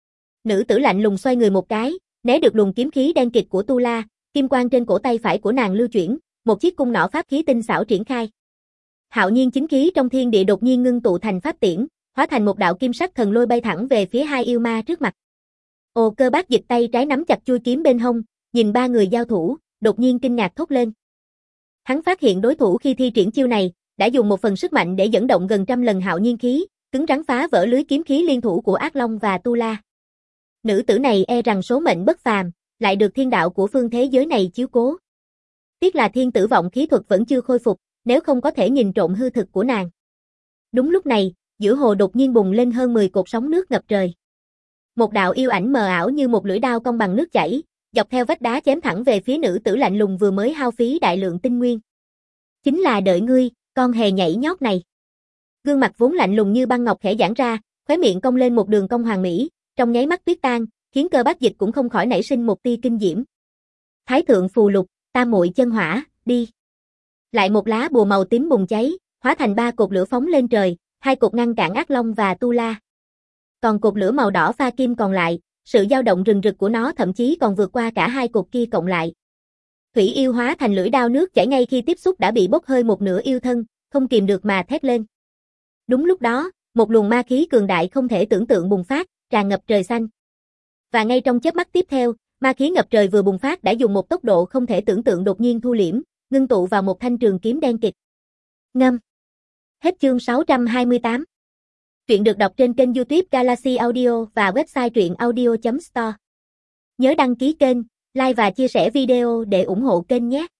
Nữ tử lạnh lùng xoay người một cái, né được luồng kiếm khí đen kịt của Tu La, kim quang trên cổ tay phải của nàng lưu chuyển, một chiếc cung nỏ pháp khí tinh xảo triển khai. Hạo nhiên chính khí trong thiên địa đột nhiên ngưng tụ thành pháp tiễn, hóa thành một đạo kim sắc thần lôi bay thẳng về phía hai yêu ma trước mặt. Ồ, Cơ Bác Dịch tay trái nắm chặt chuôi kiếm bên hông, nhìn ba người giao thủ, đột nhiên kinh ngạc thốt lên. Hắn phát hiện đối thủ khi thi triển chiêu này, đã dùng một phần sức mạnh để dẫn động gần trăm lần hạo nhiên khí, cứng rắn phá vỡ lưới kiếm khí liên thủ của Ác Long và Tu La. Nữ tử này e rằng số mệnh bất phàm, lại được thiên đạo của phương thế giới này chiếu cố. Tiếc là thiên tử vọng khí thuật vẫn chưa khôi phục, nếu không có thể nhìn trộm hư thực của nàng. Đúng lúc này, giữa hồ đột nhiên bùng lên hơn mười cột sóng nước ngập trời. Một đạo yêu ảnh mờ ảo như một lưỡi đao cong bằng nước chảy, dọc theo vách đá chém thẳng về phía nữ tử lạnh lùng vừa mới hao phí đại lượng tinh nguyên. Chính là đợi ngươi, con hề nhảy nhót này. Gương mặt vốn lạnh lùng như băng ngọc khẽ giãn ra, khóe miệng cong lên một đường cong hoàn mỹ, trong nháy mắt tuyết tan, khiến Cơ Bác Dịch cũng không khỏi nảy sinh một tia kinh diễm. Thái thượng phù lục, tam muội chân hỏa, đi. Lại một lá bùa màu tím bùng cháy, hóa thành ba cột lửa phóng lên trời, hai cột ngăn cản Ác Long và Tu La. Còn cột lửa màu đỏ pha kim còn lại, sự dao động rừng rực của nó thậm chí còn vượt qua cả hai cột kia cộng lại. Thủy yêu hóa thành lưỡi đao nước chảy ngay khi tiếp xúc đã bị bốc hơi một nửa yêu thân, không kìm được mà thét lên. Đúng lúc đó, một luồng ma khí cường đại không thể tưởng tượng bùng phát, tràn ngập trời xanh. Và ngay trong chớp mắt tiếp theo, ma khí ngập trời vừa bùng phát đã dùng một tốc độ không thể tưởng tượng đột nhiên thu liễm, ngưng tụ vào một thanh trường kiếm đen kịt. Ngâm. Hết chương sáu trăm hai mươi tám. Truyện được đọc trên kênh YouTube Galaxy Audio và website truyện audio chấm store. Nhớ đăng ký kênh, like và chia sẻ video để ủng hộ kênh nhé.